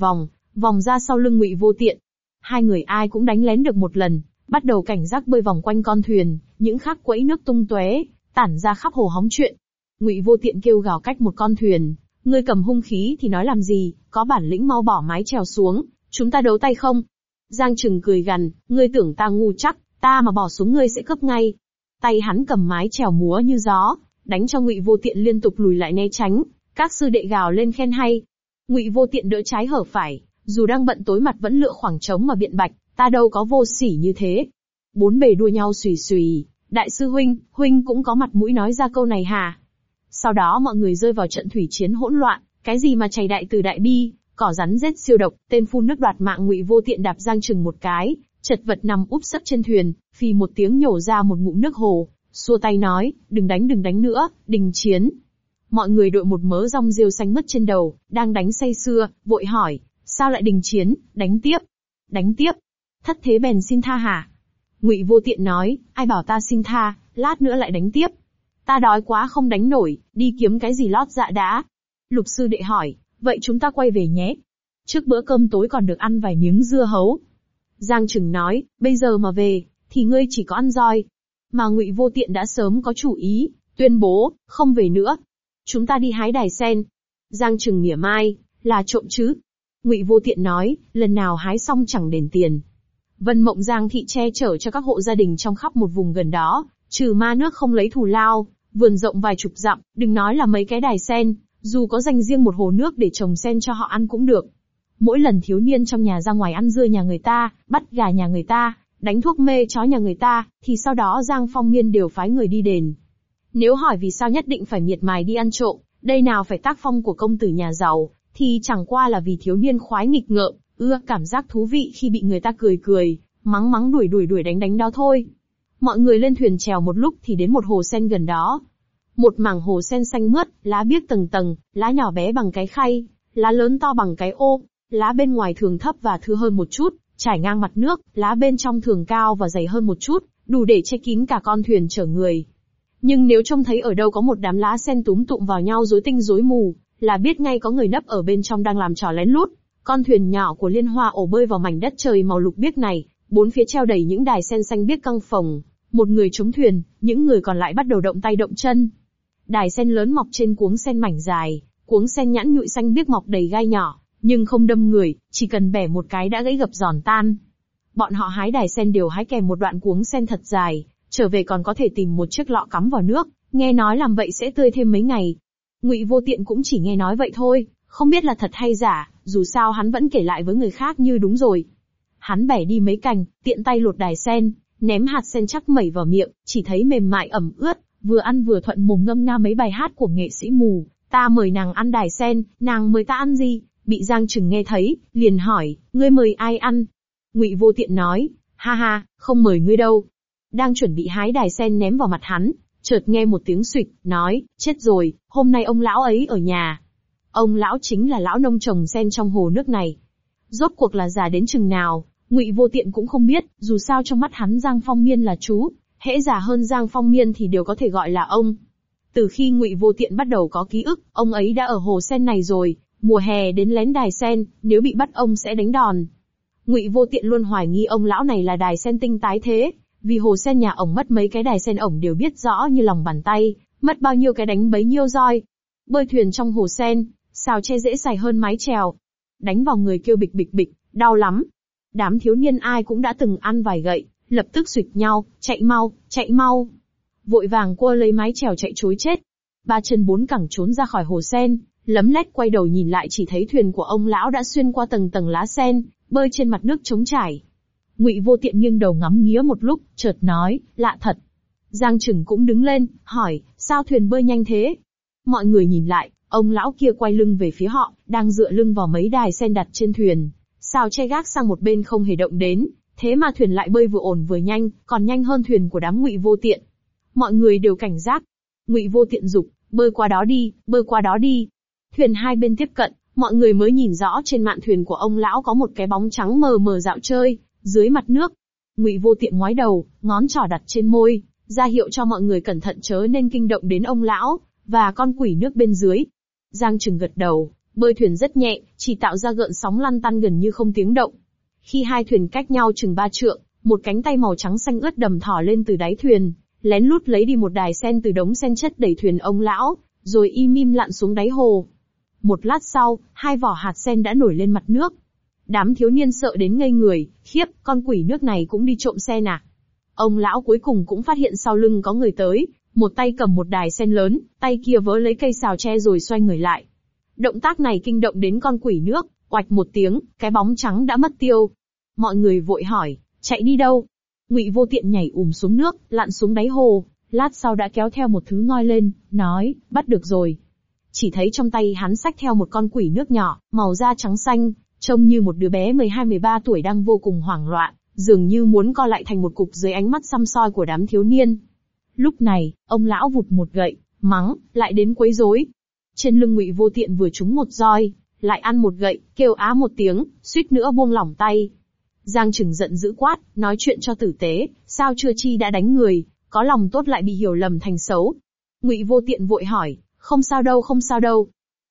vòng ra sau lưng Ngụy Vô Tiện. Hai người ai cũng đánh lén được một lần, bắt đầu cảnh giác bơi vòng quanh con thuyền, những khắc quẫy nước tung tóe, tản ra khắp hồ hóng chuyện. Ngụy Vô Tiện kêu gào cách một con thuyền, ngươi cầm hung khí thì nói làm gì, có bản lĩnh mau bỏ mái chèo xuống, chúng ta đấu tay không? Giang Trừng cười gằn, ngươi tưởng ta ngu chắc, ta mà bỏ xuống ngươi sẽ cướp ngay. Tay hắn cầm mái chèo múa như gió, đánh cho Ngụy Vô Tiện liên tục lùi lại né tránh. Các sư đệ gào lên khen hay. Ngụy Vô Tiện đỡ trái hở phải, dù đang bận tối mặt vẫn lựa khoảng trống mà biện bạch, ta đâu có vô sỉ như thế. Bốn bề đua nhau xùy xùy, đại sư huynh cũng có mặt mũi nói ra câu này hả? Sau đó mọi người rơi vào trận thủy chiến hỗn loạn, cái gì mà chày đại từ đại bi, cỏ rắn rết siêu độc, tên phun nước đoạt mạng Ngụy Vô Tiện đạp Giang Trừng một cái, chật vật nằm úp sấp trên thuyền, phì một tiếng nhổ ra một ngụm nước hồ, xua tay nói, đừng đánh nữa, đình chiến. Mọi người đội một mớ rong rêu xanh mướt trên đầu, đang đánh say sưa, vội hỏi, sao lại đình chiến, đánh tiếp. Thất thế bèn xin tha hả? Ngụy Vô Tiện nói, ai bảo ta xin tha, lát nữa lại đánh tiếp. Ta đói quá không đánh nổi, đi kiếm cái gì lót dạ đã. Lục sư đệ hỏi, vậy chúng ta quay về nhé. Trước bữa cơm tối còn được ăn vài miếng dưa hấu. Giang Trừng nói, bây giờ mà về, thì ngươi chỉ có ăn roi. Mà Ngụy Vô Tiện đã sớm có chủ ý, tuyên bố, không về nữa. Chúng ta đi hái đài sen. Giang Trừng mỉa mai, là trộm chứ. Ngụy Vô Tiện nói, lần nào hái xong chẳng đền tiền. Vân Mộng Giang thị che chở cho các hộ gia đình trong khắp một vùng gần đó, trừ ma nước không lấy thù lao, vườn rộng vài chục dặm, đừng nói là mấy cái đài sen, dù có dành riêng một hồ nước để trồng sen cho họ ăn cũng được. Mỗi lần thiếu niên trong nhà ra ngoài ăn dưa nhà người ta, bắt gà nhà người ta, đánh thuốc mê chó nhà người ta, thì sau đó Giang Phong Miên đều phái người đi đền. Nếu hỏi vì sao nhất định phải miệt mài đi ăn trộm, đây nào phải tác phong của công tử nhà giàu, thì chẳng qua là vì thiếu niên khoái nghịch ngợm, ưa cảm giác thú vị khi bị người ta cười, mắng đuổi đánh đó thôi. Mọi người lên thuyền chèo một lúc thì đến một hồ sen gần đó. Một mảng hồ sen xanh mướt, lá biếc tầng tầng, lá nhỏ bé bằng cái khay, lá lớn to bằng cái ô, lá bên ngoài thường thấp và thưa hơn một chút, trải ngang mặt nước, lá bên trong thường cao và dày hơn một chút, đủ để che kín cả con thuyền chở người. Nhưng nếu trông thấy ở đâu có một đám lá sen túm tụm vào nhau rối tinh rối mù, là biết ngay có người nấp ở bên trong đang làm trò lén lút. Con thuyền nhỏ của Liên Hoa ổ bơi vào mảnh đất trời màu lục biếc này, bốn phía treo đầy những đài sen xanh biếc căng phồng. Một người chống thuyền, những người còn lại bắt đầu động tay động chân. Đài sen lớn mọc trên cuống sen mảnh dài, cuống sen nhẵn nhụi xanh biếc mọc đầy gai nhỏ, nhưng không đâm người, chỉ cần bẻ một cái đã gãy gập giòn tan. Bọn họ hái đài sen đều hái kèm một đoạn cuống sen thật dài, trở về còn có thể tìm một chiếc lọ cắm vào nước, nghe nói làm vậy sẽ tươi thêm mấy ngày. Ngụy Vô Tiện cũng chỉ nghe nói vậy thôi, không biết là thật hay giả, dù sao hắn vẫn kể lại với người khác như đúng rồi. Hắn bẻ đi mấy cành, tiện tay lột đài sen, ném hạt sen chắc mẩy vào miệng, chỉ thấy mềm mại ẩm ướt, vừa ăn vừa thuận mồm ngâm nga mấy bài hát của nghệ sĩ mù. Ta mời nàng ăn đài sen, nàng mời ta ăn gì? Bị Giang Trừng nghe thấy, liền hỏi, ngươi mời ai ăn? Ngụy Vô Tiện nói, ha ha, không mời ngươi đâu. Đang chuẩn bị hái đài sen ném vào mặt hắn, chợt nghe một tiếng xuịch, nói, chết rồi, hôm nay ông lão ấy ở nhà. Ông lão chính là lão nông trồng sen trong hồ nước này. Rốt cuộc là già đến chừng nào, Ngụy Vô Tiện cũng không biết, dù sao trong mắt hắn Giang Phong Miên là chú, hễ già hơn Giang Phong Miên thì đều có thể gọi là ông. Từ khi Ngụy Vô Tiện bắt đầu có ký ức, ông ấy đã ở hồ sen này rồi, mùa hè đến lén đài sen, nếu bị bắt ông sẽ đánh đòn. Ngụy Vô Tiện luôn hoài nghi ông lão này là đài sen tinh tái thế, vì hồ sen nhà ổng mất mấy cái đài sen ổng đều biết rõ như lòng bàn tay, mất bao nhiêu cái đánh bấy nhiêu roi. Bơi thuyền trong hồ sen, xào tre dễ xài hơn mái chèo. Đánh vào người kêu bịch bịch bịch, đau lắm. Đám thiếu niên ai cũng đã từng ăn vài gậy, lập tức xuịch nhau, chạy mau. Vội vàng cua lấy mái chèo chạy trối chết. Ba chân bốn cẳng trốn ra khỏi hồ sen, lấm lét quay đầu nhìn lại chỉ thấy thuyền của ông lão đã xuyên qua tầng tầng lá sen, bơi trên mặt nước trống trải. Ngụy Vô Tiện nghiêng đầu ngắm nghía một lúc, chợt nói, lạ thật. Giang Trừng cũng đứng lên, hỏi, sao thuyền bơi nhanh thế? Mọi người nhìn lại, ông lão kia quay lưng về phía họ, đang dựa lưng vào mấy đài sen đặt trên thuyền, xào che gác sang một bên không hề động đến, thế mà thuyền lại bơi vừa ổn vừa nhanh, còn nhanh hơn thuyền của đám Ngụy Vô Tiện. Mọi người đều cảnh giác. Ngụy Vô Tiện giục, bơi qua đó đi. Thuyền hai bên tiếp cận, mọi người mới nhìn rõ trên mạn thuyền của ông lão có một cái bóng trắng mờ mờ dạo chơi, dưới mặt nước. Ngụy Vô Tiện ngoái đầu, ngón trỏ đặt trên môi, ra hiệu cho mọi người cẩn thận chớ nên kinh động đến ông lão và con quỷ nước bên dưới. Giang Trừng gật đầu, Bơi thuyền rất nhẹ, chỉ tạo ra gợn sóng lăn tăn gần như không tiếng động. Khi hai thuyền cách nhau chừng 3 trượng, một cánh tay màu trắng xanh ướt đầm thỏ lên từ đáy thuyền, lén lút lấy đi một đài sen từ đống sen chất đầy thuyền ông lão, rồi im im lặn xuống đáy hồ. Một lát sau, hai vỏ hạt sen đã nổi lên mặt nước. Đám thiếu niên sợ đến ngây người, khiếp, con quỷ nước này cũng đi trộm sen à? Ông lão cuối cùng cũng phát hiện sau lưng có người tới, một tay cầm một đài sen lớn, tay kia vớ lấy cây sào tre rồi xoay người lại. Động tác này kinh động đến con quỷ nước, oạch một tiếng, cái bóng trắng đã mất tiêu. Mọi người vội hỏi, chạy đi đâu? Ngụy Vô Tiện nhảy xuống nước, lặn xuống đáy hồ, lát sau đã kéo theo một thứ ngoi lên, nói, bắt được rồi. Chỉ thấy trong tay hắn xách theo một con quỷ nước nhỏ, màu da trắng xanh, trông như một đứa bé 12-13 tuổi đang vô cùng hoảng loạn, dường như muốn co lại thành một cục dưới ánh mắt săm soi của đám thiếu niên. Lúc này, ông lão vụt một gậy, mắng, lại đến quấy rối. Trên lưng Ngụy Vô Tiện vừa trúng một roi, lại ăn một gậy, kêu á một tiếng, suýt nữa buông lỏng tay. Giang Trừng giận dữ quát, nói chuyện cho tử tế, sao chưa chi đã đánh người, có lòng tốt lại bị hiểu lầm thành xấu. Ngụy Vô Tiện vội hỏi, không sao đâu không sao đâu.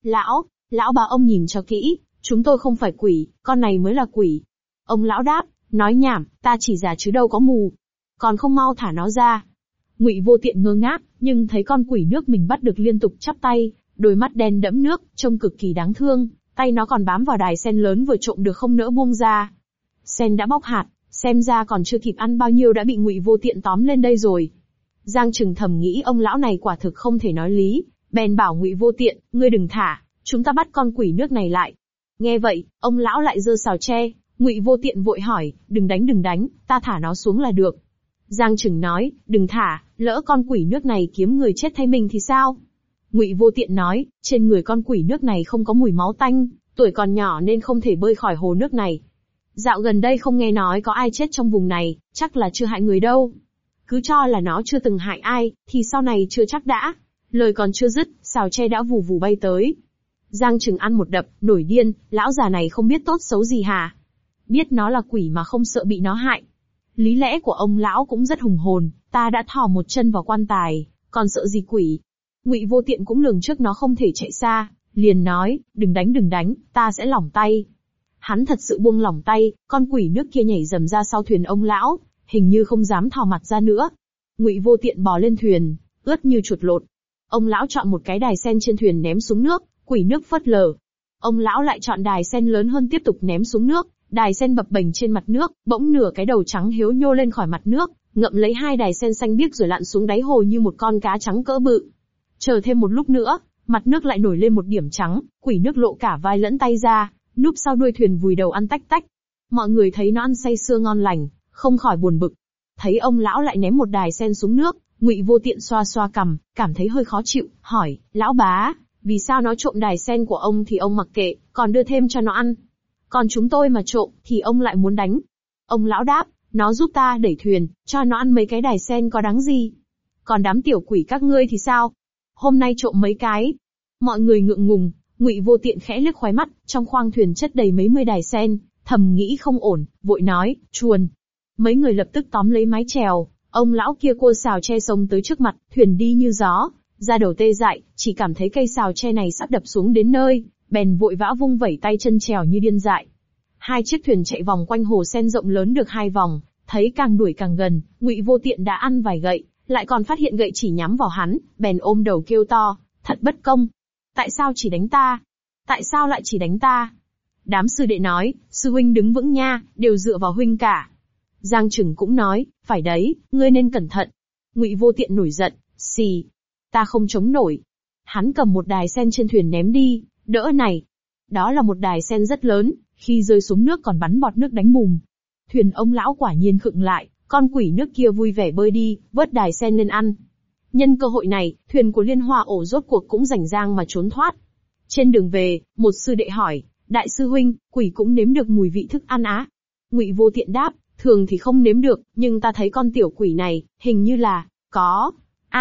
Lão bà ông nhìn cho kỹ, chúng tôi không phải quỷ, con này mới là quỷ. Ông lão đáp, nói nhảm, ta chỉ già chứ đâu có mù. Còn không mau thả nó ra. Ngụy Vô Tiện ngơ ngác, nhưng thấy con quỷ nước mình bắt được liên tục chắp tay, đôi mắt đen đẫm nước, trông cực kỳ đáng thương, tay nó còn bám vào đài sen lớn vừa trộm được không nỡ buông ra. Sen đã bóc hạt, xem ra còn chưa kịp ăn bao nhiêu đã bị Ngụy Vô Tiện tóm lên đây rồi. Giang Trừng thầm nghĩ ông lão này quả thực không thể nói lý, bèn bảo Ngụy Vô Tiện, ngươi đừng thả, chúng ta bắt con quỷ nước này lại. Nghe vậy, ông lão lại giơ sào tre, Ngụy Vô Tiện vội hỏi, đừng đánh, ta thả nó xuống là được. Giang Trừng nói, đừng thả, lỡ con quỷ nước này kiếm người chết thay mình thì sao? Ngụy Vô Tiện nói, trên người con quỷ nước này không có mùi máu tanh, tuổi còn nhỏ nên không thể bơi khỏi hồ nước này. Dạo gần đây không nghe nói có ai chết trong vùng này, chắc là chưa hại người đâu. Cứ cho là nó chưa từng hại ai, thì sau này chưa chắc đã. Lời còn chưa dứt, sào tre đã vù vù bay tới. Giang Trừng ăn một đập, nổi điên, lão già này không biết tốt xấu gì hả? Biết nó là quỷ mà không sợ bị nó hại. Lý lẽ của ông lão cũng rất hùng hồn, ta đã thò một chân vào quan tài, còn sợ gì quỷ? Ngụy Vô Tiện cũng lường trước nó không thể chạy xa, liền nói, đừng đánh, ta sẽ lỏng tay. Hắn thật sự buông lỏng tay, con quỷ nước kia nhảy dầm ra sau thuyền ông lão, hình như không dám thò mặt ra nữa. Ngụy Vô Tiện bò lên thuyền, ướt như chuột lột. Ông lão chọn một cái đài sen trên thuyền ném xuống nước, quỷ nước phớt lờ. Ông lão lại chọn đài sen lớn hơn tiếp tục ném xuống nước, đài sen bập bềnh trên mặt nước, bỗng nửa cái đầu trắng hiếu nhô lên khỏi mặt nước, ngậm lấy hai đài sen xanh biếc rồi lặn xuống đáy hồ như một con cá trắng cỡ bự. Chờ thêm một lúc nữa, mặt nước lại nổi lên một điểm trắng, quỷ nước lộ cả vai lẫn tay ra, núp sau đuôi thuyền vùi đầu ăn tách tách. Mọi người thấy nó ăn say sưa ngon lành, không khỏi buồn bực. Thấy ông lão lại ném một đài sen xuống nước, Ngụy Vô Tiện xoa xoa cằm, cảm thấy hơi khó chịu, hỏi, lão bá, vì sao nó trộm đài sen của ông thì ông mặc kệ, còn đưa thêm cho nó ăn? Còn chúng tôi mà trộm, thì ông lại muốn đánh. Ông lão đáp, nó giúp ta đẩy thuyền, cho nó ăn mấy cái đài sen có đáng gì. Còn đám tiểu quỷ các ngươi thì sao? Hôm nay trộm mấy cái. Mọi người ngượng ngùng, Ngụy Vô Tiện khẽ liếc khóe mắt, trong khoang thuyền chất đầy mấy mươi đài sen, thầm nghĩ không ổn, vội nói, chuồn. Mấy người lập tức tóm lấy mái chèo, ông lão kia cua sào tre xông tới trước mặt, thuyền đi như gió, da đầu tê dại, chỉ cảm thấy cây sào tre này sắp đập xuống đến nơi, bèn vội vã vung vẩy tay chân chèo như điên dại. Hai chiếc thuyền chạy vòng quanh hồ sen rộng lớn được 2 vòng, thấy càng đuổi càng gần, Ngụy Vô Tiện đã ăn vài gậy, lại còn phát hiện gậy chỉ nhắm vào hắn, bèn ôm đầu kêu to, thật bất công. Tại sao chỉ đánh ta? Tại sao lại chỉ đánh ta? Đám sư đệ nói, sư huynh đứng vững nha, đều dựa vào huynh cả. Giang Trừng cũng nói, phải đấy, ngươi nên cẩn thận. Ngụy Vô Tiện nổi giận, xì, ta không chống nổi. Hắn cầm một đài sen trên thuyền ném đi, đỡ này. Đó là một đài sen rất lớn, khi rơi xuống nước còn bắn bọt nước đánh bùm. Thuyền ông lão quả nhiên khựng lại, con quỷ nước kia vui vẻ bơi đi, vớt đài sen lên ăn. Nhân cơ hội này, thuyền của Liên Hoa Ổ rốt cuộc cũng rảnh rang mà trốn thoát. Trên đường về, một sư đệ hỏi, đại sư huynh, quỷ cũng nếm được mùi vị thức ăn á? Ngụy Vô Tiện đáp, thường thì không nếm được, nhưng ta thấy con tiểu quỷ này, hình như là, có.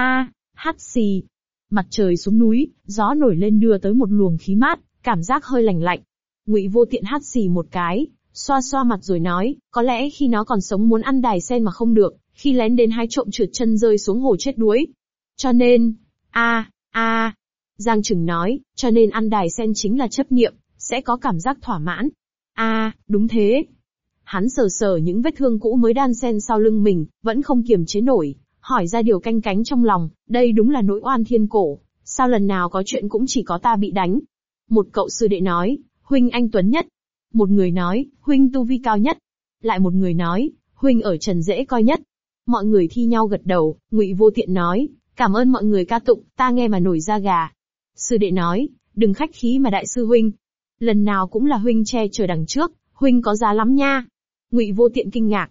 Hắt xì. Mặt trời xuống núi, gió nổi lên đưa tới một luồng khí mát, cảm giác hơi lạnh lạnh. Ngụy Vô Tiện hắt xì một cái, xoa xoa mặt rồi nói, có lẽ khi nó còn sống muốn ăn đài sen mà không được, khi lén đến hái trộm trượt chân rơi xuống hồ chết đuối. Cho nên, Giang Trừng nói, cho nên ăn đài sen chính là chấp niệm, sẽ có cảm giác thỏa mãn. Đúng thế. Hắn sờ sờ những vết thương cũ mới đan sen sau lưng mình, vẫn không kiềm chế nổi, hỏi ra điều canh cánh trong lòng, đây đúng là nỗi oan thiên cổ, sao lần nào có chuyện cũng chỉ có ta bị đánh. Một cậu sư đệ nói, huynh anh tuấn nhất. Một người nói, huynh tu vi cao nhất. Lại một người nói, huynh ở trần dễ coi nhất. Mọi người thi nhau gật đầu, Ngụy Vô Tiện nói, cảm ơn mọi người ca tụng, ta nghe mà nổi da gà. Sư đệ nói, đừng khách khí mà đại sư huynh. Lần nào cũng là huynh che chở đằng trước, huynh có giá lắm nha. Ngụy Vô Tiện kinh ngạc,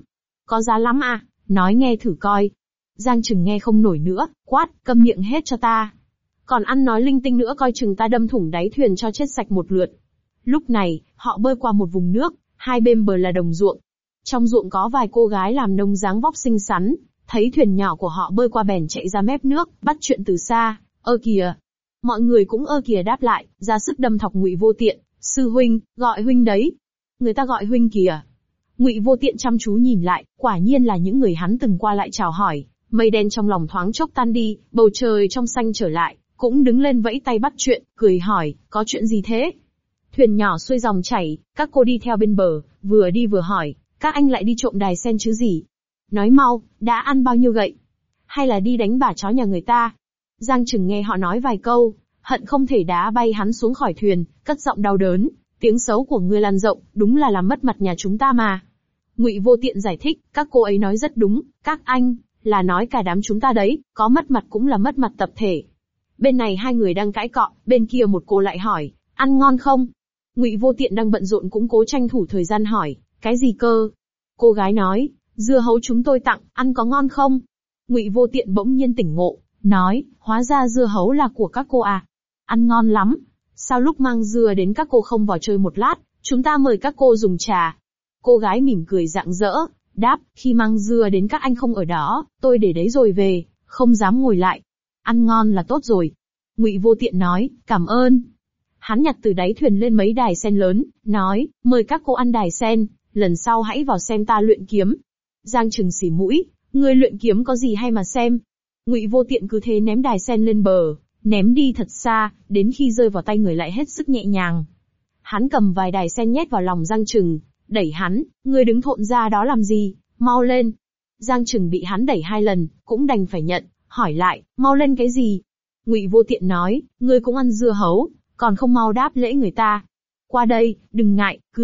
có giá lắm à, nói nghe thử coi. Giang Trừng nghe không nổi nữa, quát, câm miệng hết cho ta. Còn ăn nói linh tinh nữa coi chừng ta đâm thủng đáy thuyền cho chết sạch một lượt. Lúc này, họ bơi qua một vùng nước, hai bên bờ là đồng ruộng. Trong ruộng có vài cô gái làm nông dáng vóc xinh xắn, thấy thuyền nhỏ của họ bơi qua bèn chạy ra mép nước, bắt chuyện từ xa, ơ kìa. Mọi người cũng ơ kìa đáp lại, ra sức đâm thọc Ngụy Vô Tiện, sư huynh, gọi huynh đấy. Người ta gọi huynh kìa. Ngụy Vô Tiện chăm chú nhìn lại, quả nhiên là những người hắn từng qua lại chào hỏi, mây đen trong lòng thoáng chốc tan đi, bầu trời trong xanh trở lại, cũng đứng lên vẫy tay bắt chuyện, cười hỏi, có chuyện gì thế? Thuyền nhỏ xuôi dòng chảy, các cô đi theo bên bờ, vừa đi vừa hỏi, các anh lại đi trộm đài sen chứ gì? Nói mau, đã ăn bao nhiêu gậy? Hay là đi đánh bả chó nhà người ta? Giang Trừng nghe họ nói vài câu, hận không thể đá bay hắn xuống khỏi thuyền, cất giọng đau đớn, tiếng xấu của ngươi lan rộng, đúng là làm mất mặt nhà chúng ta mà. Ngụy Vô Tiện giải thích, các cô ấy nói rất đúng, các anh, là nói cả đám chúng ta đấy, có mất mặt cũng là mất mặt tập thể. Bên này hai người đang cãi cọ, bên kia một cô lại hỏi, ăn ngon không? Ngụy Vô Tiện đang bận rộn cũng cố tranh thủ thời gian hỏi, cái gì cơ? Cô gái nói, dưa hấu chúng tôi tặng, ăn có ngon không? Ngụy Vô Tiện bỗng nhiên tỉnh ngộ, nói, hóa ra dưa hấu là của các cô à? Ăn ngon lắm. Sao lúc mang dưa đến các cô không vào chơi một lát, chúng ta mời các cô dùng trà. Cô gái mỉm cười rạng rỡ, đáp, khi mang dưa đến các anh không ở đó, tôi để đấy rồi về, không dám ngồi lại. Ăn ngon là tốt rồi. Ngụy Vô Tiện nói, cảm ơn. Hắn nhặt từ đáy thuyền lên mấy đài sen lớn, nói, mời các cô ăn đài sen, lần sau hãy vào xem ta luyện kiếm. Giang Trừng xỉ mũi, ngươi luyện kiếm có gì hay mà xem. Ngụy Vô Tiện cứ thế ném đài sen lên bờ, ném đi thật xa, đến khi rơi vào tay người lại hết sức nhẹ nhàng. Hắn cầm vài đài sen nhét vào lòng Giang Trừng, đẩy hắn, ngươi đứng thộn ra đó làm gì, mau lên. Giang Trừng bị hắn đẩy 2 lần, cũng đành phải nhận, hỏi lại, mau lên cái gì? Ngụy Vô Tiện nói, ngươi cũng ăn dưa hấu, còn không mau đáp lễ người ta. Qua đây, đừng ngại, cứ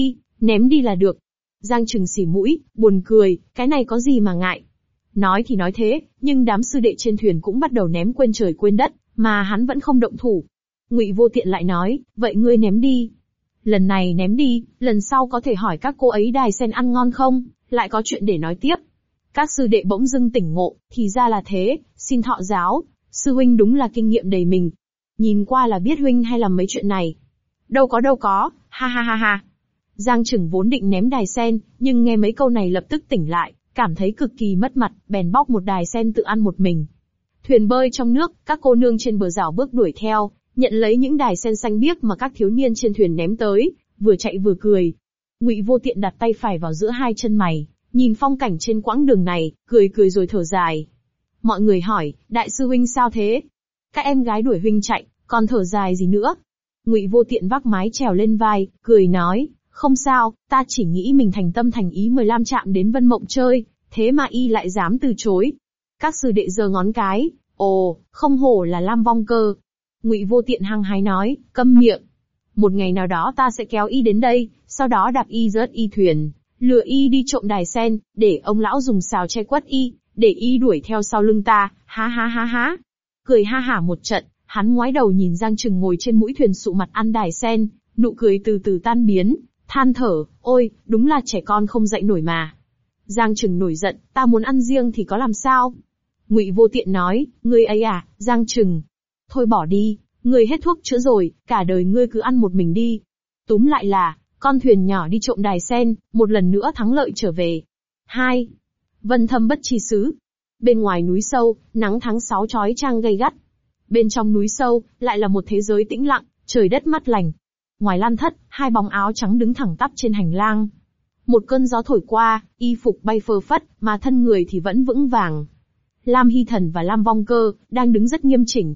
ném đi là được. Giang Trừng xỉ mũi, buồn cười, cái này có gì mà ngại. Nói thì nói thế, nhưng đám sư đệ trên thuyền cũng bắt đầu ném quên trời quên đất, mà hắn vẫn không động thủ. Ngụy Vô Tiện lại nói, vậy ngươi ném đi. Lần này ném đi, lần sau có thể hỏi các cô ấy đài sen ăn ngon không, lại có chuyện để nói tiếp. Các sư đệ bỗng dưng tỉnh ngộ, thì ra là thế, xin thọ giáo, sư huynh đúng là kinh nghiệm đầy mình. Nhìn qua là biết huynh hay làm mấy chuyện này. Đâu có, ha ha ha ha. Giang Trừng vốn định ném đài sen, nhưng nghe mấy câu này lập tức tỉnh lại, cảm thấy cực kỳ mất mặt, bèn bóc một đài sen tự ăn một mình. Thuyền bơi trong nước, các cô nương trên bờ rảo bước đuổi theo, nhận lấy những đài sen xanh biếc mà các thiếu niên trên thuyền ném tới, vừa chạy vừa cười. Ngụy Vô Tiện đặt tay phải vào giữa hai chân mày, nhìn phong cảnh trên quãng đường này, cười rồi thở dài. Mọi người hỏi, đại sư huynh sao thế? Các em gái đuổi huynh chạy, còn thở dài gì nữa? Ngụy Vô Tiện vác mái chèo lên vai, cười nói, không sao, ta chỉ nghĩ mình thành tâm thành ý 15 trạm đến Vân Mộng chơi, thế mà y lại dám từ chối. Các sư đệ giơ ngón cái, ồ, không hổ là Lam Vong Cơ. Ngụy Vô Tiện hăng hái nói, câm miệng. Một ngày nào đó ta sẽ kéo y đến đây, sau đó đạp y rớt y thuyền, lừa y đi trộm đài sen, để ông lão dùng sào che quất y, để y đuổi theo sau lưng ta, ha ha ha ha. Cười ha hả một trận, hắn ngoái đầu nhìn Giang Trừng ngồi trên mũi thuyền sụ mặt ăn đài sen, nụ cười từ từ tan biến, than thở, ôi, đúng là trẻ con không dạy nổi mà. Giang Trừng nổi giận, ta muốn ăn riêng thì có làm sao? Ngụy Vô Tiện nói, ngươi ấy à, Giang Trừng. Thôi bỏ đi, ngươi hết thuốc chữa rồi, cả đời ngươi cứ ăn một mình đi. Túm lại là, con thuyền nhỏ đi trộm đài sen, một lần nữa thắng lợi trở về. 2. Vân thâm bất tri xứ. Bên ngoài núi sâu, nắng tháng 6 chói chang gay gắt. Bên trong núi sâu, lại là một thế giới tĩnh lặng, trời đất mát lành. Ngoài lan thất, 2 bóng áo trắng đứng thẳng tắp trên hành lang. Một cơn gió thổi qua, y phục bay phơ phất, mà thân người thì vẫn vững vàng. Lam Hy Thần và Lam Vong Cơ, đang đứng rất nghiêm chỉnh.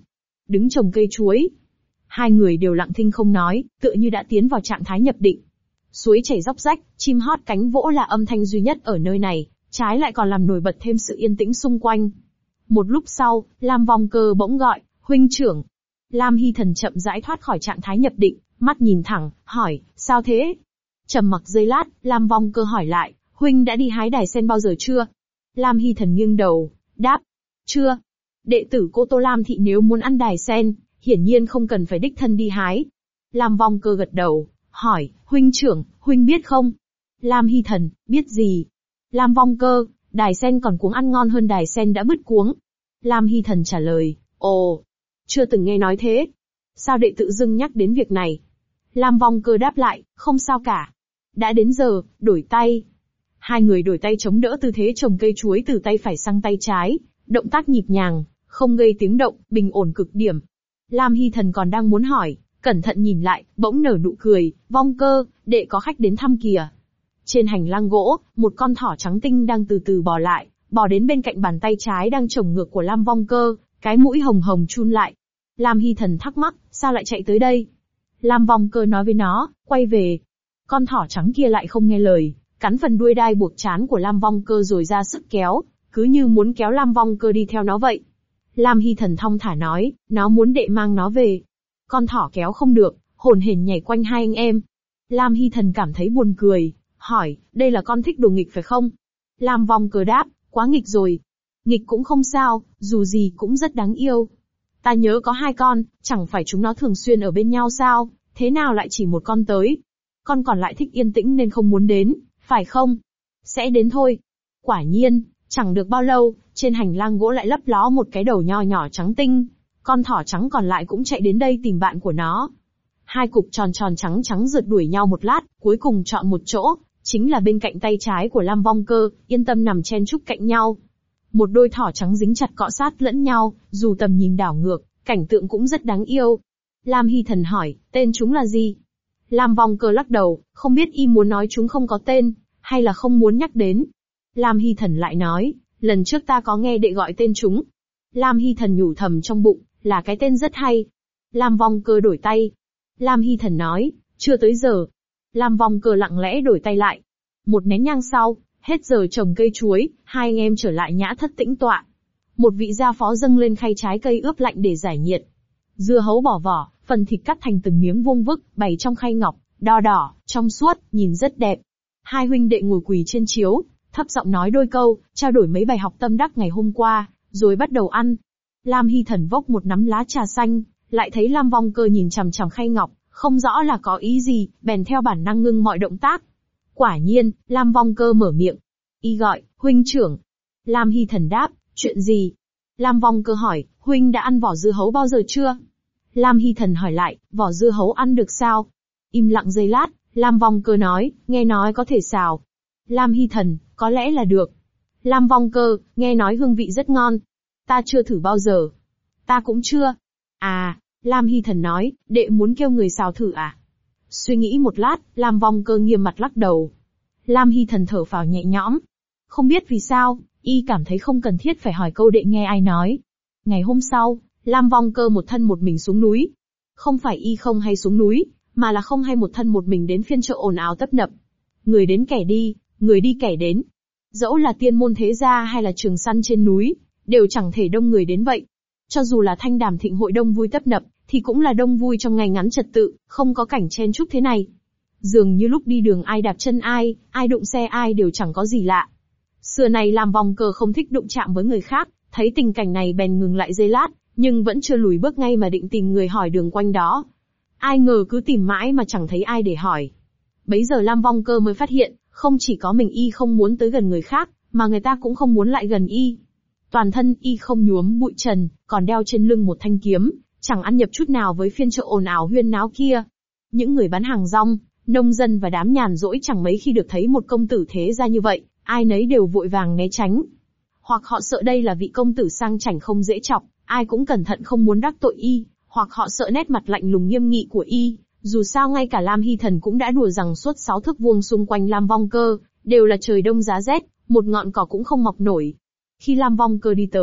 đứng trồng cây chuối. Hai người đều lặng thinh không nói, tựa như đã tiến vào trạng thái nhập định. Suối chảy róc rách, chim hót cánh vỗ là âm thanh duy nhất ở nơi này, trái lại còn làm nổi bật thêm sự yên tĩnh xung quanh. Một lúc sau, Lam Vong Cơ bỗng gọi, huynh trưởng. Lam Hy Thần chậm rãi thoát khỏi trạng thái nhập định, mắt nhìn thẳng, hỏi, sao thế? Trầm mặc giây lát, Lam Vong Cơ hỏi lại, huynh đã đi hái đài sen bao giờ chưa? Lam Hy Thần nghiêng đầu, đáp, chưa. Đệ tử cô Tô Lam Thị nếu muốn ăn đài sen, hiển nhiên không cần phải đích thân đi hái. Lam Vong Cơ gật đầu, hỏi, huynh trưởng, huynh biết không? Lam Hy Thần, biết gì? Lam Vong Cơ, đài sen còn cuống ăn ngon hơn đài sen đã bứt cuống. Lam Hy Thần trả lời, ồ, chưa từng nghe nói thế. Sao đệ tự dưng nhắc đến việc này? Lam Vong Cơ đáp lại, không sao cả. Đã đến giờ, đổi tay. Hai người đổi tay chống đỡ tư thế trồng cây chuối từ tay phải sang tay trái, động tác nhịp nhàng, không gây tiếng động, bình ổn cực điểm. Lam Hy Thần còn đang muốn hỏi, cẩn thận nhìn lại, bỗng nở nụ cười, Vong Cơ, đệ có khách đến thăm kìa. Trên hành lang gỗ, một con thỏ trắng tinh đang từ từ bò lại, bò đến bên cạnh bàn tay trái đang chồng ngược của Lam Vong Cơ, cái mũi hồng hồng chun lại. Lam Hy Thần thắc mắc, sao lại chạy tới đây? Lam Vong Cơ nói với nó, quay về. Con thỏ trắng kia lại không nghe lời, cắn phần đuôi đai buộc trán của Lam Vong Cơ rồi ra sức kéo, cứ như muốn kéo Lam Vong Cơ đi theo nó vậy. Lam Hy Thần thong thả nói, nó muốn đệ mang nó về. Con thỏ kéo không được, hồn hển nhảy quanh hai anh em. Lam Hy Thần cảm thấy buồn cười, hỏi, đây là con thích đồ nghịch phải không? Lam Vong Cơ đáp, quá nghịch rồi. Nghịch cũng không sao, dù gì cũng rất đáng yêu. Ta nhớ có hai con, chẳng phải chúng nó thường xuyên ở bên nhau sao, thế nào lại chỉ một con tới? Con còn lại thích yên tĩnh nên không muốn đến, phải không? Sẽ đến thôi. Quả nhiên, chẳng được bao lâu, trên hành lang gỗ lại lấp ló một cái đầu nho nhỏ trắng tinh. Con thỏ trắng còn lại cũng chạy đến đây tìm bạn của nó. Hai cục tròn tròn trắng trắng rượt đuổi nhau một lát, cuối cùng chọn một chỗ, chính là bên cạnh tay trái của Lam Vong Cơ, yên tâm nằm chen chúc cạnh nhau. Một đôi thỏ trắng dính chặt cọ sát lẫn nhau, dù tầm nhìn đảo ngược, cảnh tượng cũng rất đáng yêu. Lam Hy Thần hỏi, tên chúng là gì? Lam Vong Cơ lắc đầu, không biết y muốn nói chúng không có tên, hay là không muốn nhắc đến. Lam Hy Thần lại nói, lần trước ta có nghe đệ gọi tên chúng. Lam Hy Thần nhủ thầm trong bụng, là cái tên rất hay. Lam Vong Cơ đổi tay. Lam Hy Thần nói, chưa tới giờ. Lam Vong Cơ lặng lẽ đổi tay lại. Một nén nhang sau, hết giờ trồng cây chuối, hai anh em trở lại nhã thất tĩnh tọa. Một vị gia phó dâng lên khay trái cây ướp lạnh để giải nhiệt. Dưa hấu bỏ vỏ, phần thịt cắt thành từng miếng vuông vức, bày trong khay ngọc, đỏ đỏ, trong suốt, nhìn rất đẹp. Hai huynh đệ ngồi quỳ trên chiếu, thấp giọng nói đôi câu, trao đổi mấy bài học tâm đắc ngày hôm qua, rồi bắt đầu ăn. Lam Hy Thần vốc một nắm lá trà xanh, lại thấy Lam Vong Cơ nhìn chằm chằm khay ngọc, không rõ là có ý gì, bèn theo bản năng ngưng mọi động tác. Quả nhiên, Lam Vong Cơ mở miệng. Y gọi, huynh trưởng. Lam Hy Thần đáp, chuyện gì? Lam Vong Cơ hỏi, huynh đã ăn vỏ dưa hấu bao giờ chưa? Lam Hy Thần hỏi lại, vỏ dưa hấu ăn được sao? Im lặng giây lát, Lam Vong Cơ nói, nghe nói có thể xào. Lam Hy Thần, có lẽ là được. Lam Vong Cơ, nghe nói hương vị rất ngon. Ta chưa thử bao giờ. Ta cũng chưa. À, Lam Hy Thần nói, đệ muốn kêu người xào thử à? Suy nghĩ một lát, Lam Vong Cơ nghiêm mặt lắc đầu. Lam Hy Thần thở phào nhẹ nhõm. Không biết vì sao, y cảm thấy không cần thiết phải hỏi câu đệ nghe ai nói. Ngày hôm sau, Lam Vong Cơ một thân một mình xuống núi. Không phải y không hay xuống núi, mà là không hay một thân một mình đến phiên chợ ồn ào tấp nập. Người đến kẻ đi, người đi kẻ đến. Dẫu là tiên môn thế gia hay là trường săn trên núi, đều chẳng thể đông người đến vậy. Cho dù là thanh đàm thịnh hội đông vui tấp nập, thì cũng là đông vui trong ngày ngắn trật tự, không có cảnh chen chúc thế này. Dường như lúc đi đường ai đạp chân ai đụng xe ai đều chẳng có gì lạ. Xưa này Lam Vong Cơ không thích đụng chạm với người khác, thấy tình cảnh này bèn ngừng lại giây lát, nhưng vẫn chưa lùi bước ngay mà định tìm người hỏi đường quanh đó. Ai ngờ cứ tìm mãi mà chẳng thấy ai để hỏi. Bấy giờ Lam Vong Cơ mới phát hiện, không chỉ có mình y không muốn tới gần người khác, mà người ta cũng không muốn lại gần y. Toàn thân y không nhuốm bụi trần, còn đeo trên lưng một thanh kiếm, chẳng ăn nhập chút nào với phiên chợ ồn ào huyên náo kia. Những người bán hàng rong, nông dân và đám nhàn rỗi chẳng mấy khi được thấy một công tử thế gia như vậy, ai nấy đều vội vàng né tránh. Hoặc họ sợ đây là vị công tử sang chảnh không dễ chọc, ai cũng cẩn thận không muốn đắc tội y, hoặc họ sợ nét mặt lạnh lùng nghiêm nghị của y. Dù sao ngay cả Lam Hy Thần cũng đã đùa rằng suốt 6 thước vuông xung quanh Lam Vong Cơ, đều là trời đông giá rét, một ngọn cỏ cũng không mọc nổi. Khi Lam Vong Cơ đi tới,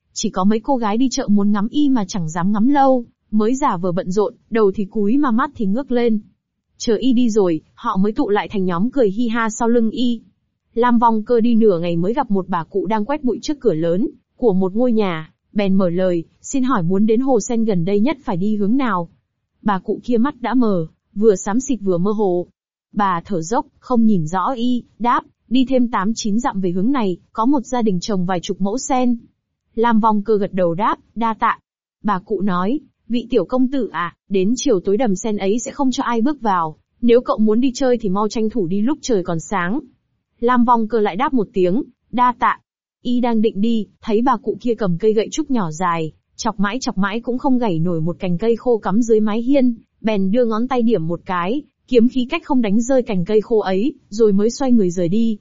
Chỉ có mấy cô gái đi chợ muốn ngắm y mà chẳng dám ngắm lâu, mới giả vờ bận rộn, đầu thì cúi mà mắt thì ngước lên. Chờ y đi rồi, họ mới tụ lại thành nhóm cười hi ha sau lưng y. Lam Vong Cơ đi nửa ngày mới gặp một bà cụ đang quét bụi trước cửa lớn của một ngôi nhà, bèn mở lời, xin hỏi muốn đến hồ sen gần đây nhất phải đi hướng nào? Bà cụ kia mắt đã mờ, vừa xám xịt vừa mơ hồ. Bà thở dốc, không nhìn rõ y, đáp, đi thêm 8-9 dặm về hướng này, có một gia đình trồng vài chục mẫu sen. Lam Vong Cơ gật đầu đáp, đa tạ. Bà cụ nói, vị tiểu công tử à, đến chiều tối đầm sen ấy sẽ không cho ai bước vào, nếu cậu muốn đi chơi thì mau tranh thủ đi lúc trời còn sáng. Lam Vong Cơ lại đáp một tiếng, đa tạ. Y đang định đi, thấy bà cụ kia cầm cây gậy trúc nhỏ dài, chọc mãi cũng không gảy nổi một cành cây khô cắm dưới mái hiên, bèn đưa ngón tay điểm một cái, kiếm khí cách không đánh rơi cành cây khô ấy, rồi mới xoay người rời đi.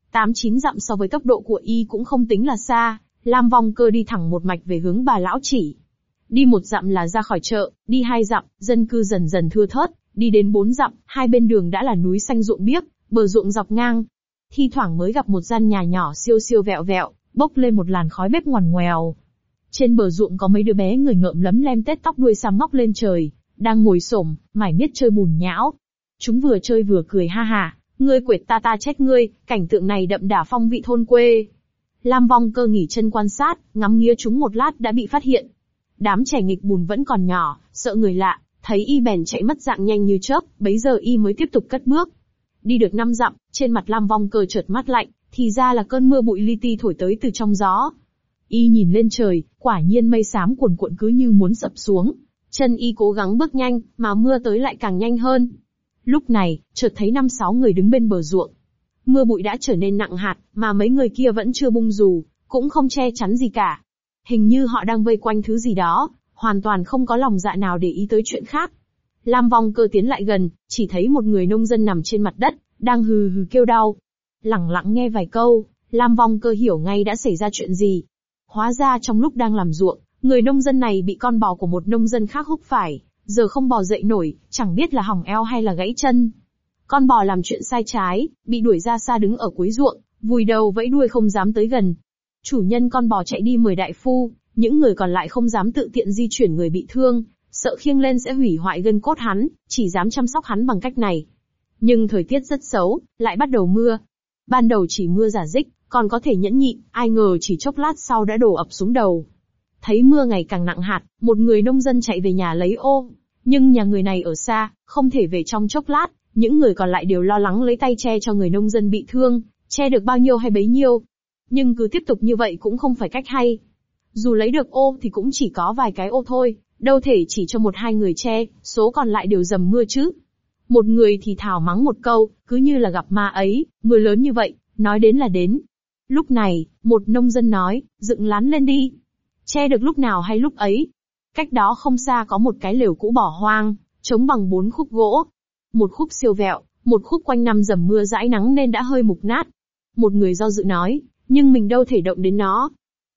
8-9 dặm so với tốc độ của y cũng không tính là xa, Lam Vong Cơ đi thẳng một mạch về hướng bà lão chỉ. Đi 1 dặm là ra khỏi chợ, đi 2 dặm, dân cư dần dần thưa thớt, đi đến 4 dặm, hai bên đường đã là núi xanh ruộng biếc, bờ ruộng dọc ngang. Thi thoảng mới gặp một gian nhà nhỏ siêu siêu vẹo vẹo, bốc lên một làn khói bếp ngoằn ngoèo. Trên bờ ruộng có mấy đứa bé người ngợm lấm lem tết tóc đuôi xăm ngóc lên trời, đang ngồi xổm, mải miết chơi bùn nhão. Chúng vừa chơi vừa cười ha hả, ngươi quệt ta trách ngươi, cảnh tượng này đậm đà phong vị thôn quê. Lam Vong Cơ nghỉ chân quan sát, ngắm nghía chúng một lát đã bị phát hiện. Đám trẻ nghịch bùn vẫn còn nhỏ, sợ người lạ, thấy y bèn chạy mất dạng nhanh như chớp, bấy giờ y mới tiếp tục cất bước. Đi được 5 dặm, trên mặt Lam Vong Cơ chợt mát lạnh, thì ra là cơn mưa bụi li ti thổi tới từ trong gió. Y nhìn lên trời, quả nhiên mây xám cuồn cuộn cứ như muốn sập xuống. Chân y cố gắng bước nhanh, mà mưa tới lại càng nhanh hơn. Lúc này, chợt thấy 5-6 người đứng bên bờ ruộng. Mưa bụi đã trở nên nặng hạt, mà mấy người kia vẫn chưa bung dù, cũng không che chắn gì cả. Hình như họ đang vây quanh thứ gì đó, hoàn toàn không có lòng dạ nào để ý tới chuyện khác. Lam Vong Cơ tiến lại gần, chỉ thấy một người nông dân nằm trên mặt đất, đang hừ hừ kêu đau. Lẳng lặng nghe vài câu, Lam Vong Cơ hiểu ngay đã xảy ra chuyện gì. Hóa ra trong lúc đang làm ruộng, người nông dân này bị con bò của một nông dân khác húc phải, giờ không bò dậy nổi, chẳng biết là hỏng eo hay là gãy chân. Con bò làm chuyện sai trái, bị đuổi ra xa đứng ở cuối ruộng, vùi đầu vẫy đuôi không dám tới gần. Chủ nhân con bò chạy đi mời đại phu, những người còn lại không dám tự tiện di chuyển người bị thương, sợ khiêng lên sẽ hủy hoại gân cốt hắn, chỉ dám chăm sóc hắn bằng cách này. Nhưng thời tiết rất xấu, lại bắt đầu mưa. Ban đầu chỉ mưa rả rích, còn có thể nhẫn nhịn, ai ngờ chỉ chốc lát sau đã đổ ập xuống đầu. Thấy mưa ngày càng nặng hạt, một người nông dân chạy về nhà lấy ô. Nhưng nhà người này ở xa, không thể về trong chốc lát, những người còn lại đều lo lắng lấy tay che cho người nông dân bị thương, che được bao nhiêu hay bấy nhiêu. Nhưng cứ tiếp tục như vậy cũng không phải cách hay. Dù lấy được ô thì cũng chỉ có vài cái ô thôi, đâu thể chỉ cho 1-2 người che, số còn lại đều dầm mưa chứ. Một người thì thào mắng một câu, cứ như là gặp ma ấy, mưa lớn như vậy, nói đến là đến. Lúc này, một nông dân nói, dựng lán lên đi. Che được lúc nào hay lúc ấy. Cách đó không xa có một cái lều cũ bỏ hoang, chống bằng 4 khúc gỗ. Một khúc siêu vẹo, một khúc quanh năm dầm mưa dãi nắng nên đã hơi mục nát. Một người do dự nói, nhưng mình đâu thể động đến nó.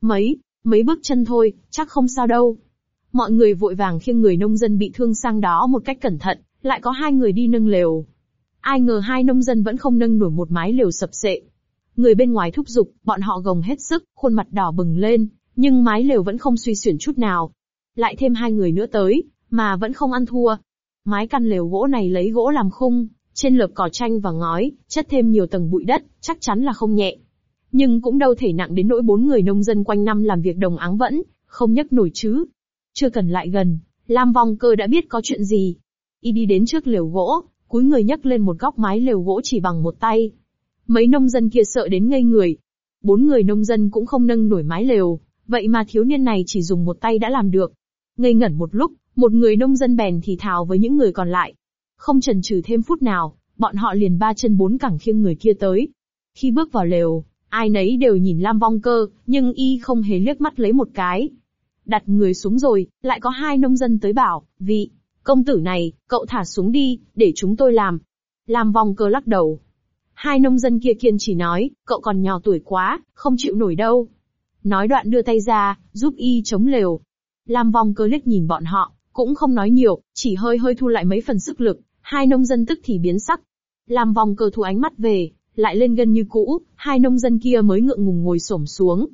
Mấy bước chân thôi, chắc không sao đâu. Mọi người vội vàng khiêng người nông dân bị thương sang đó một cách cẩn thận, lại có 2 người đi nâng lều. Ai ngờ 2 nông dân vẫn không nâng nổi một mái lều sập xệ. Người bên ngoài thúc giục, bọn họ gồng hết sức, khuôn mặt đỏ bừng lên, nhưng mái lều vẫn không suy xuyển chút nào. Lại thêm 2 người nữa tới, mà vẫn không ăn thua. Mái căn lều gỗ này lấy gỗ làm khung, trên lợp cỏ tranh và ngói, chất thêm nhiều tầng bụi đất, chắc chắn là không nhẹ. Nhưng cũng đâu thể nặng đến nỗi 4 người nông dân quanh năm làm việc đồng áng vẫn không nhấc nổi chứ. Chưa cần lại gần, Lam Vong Cơ đã biết có chuyện gì. Y đi đến trước lều gỗ, cúi người nhấc lên một góc mái lều gỗ chỉ bằng một tay. Mấy nông dân kia sợ đến ngây người. 4 người nông dân cũng không nâng nổi mái lều, vậy mà thiếu niên này chỉ dùng một tay đã làm được. Ngây ngẩn một lúc, một người nông dân bèn thì thào với những người còn lại. Không chần chừ thêm phút nào, bọn họ liền 3 chân 4 cẳng khiêng người kia tới. Khi bước vào lều, ai nấy đều nhìn Lam Vong Cơ, nhưng y không hề liếc mắt lấy một cái. Đặt người xuống rồi, lại có 2 nông dân tới bảo, vị công tử này, cậu thả xuống đi, để chúng tôi làm. Lam Vong Cơ lắc đầu. 2 nông dân kia kiên trì nói, cậu còn nhỏ tuổi quá, không chịu nổi đâu. Nói đoạn đưa tay ra, giúp y chống lều. Lam Vong Cơ liếc nhìn bọn họ, cũng không nói nhiều, chỉ hơi thu lại mấy phần sức lực. 2 nông dân tức thì biến sắc. Lam Vong Cơ thu ánh mắt về, lại lên gân như cũ, 2 nông dân kia mới ngượng ngùng ngồi xổm xuống.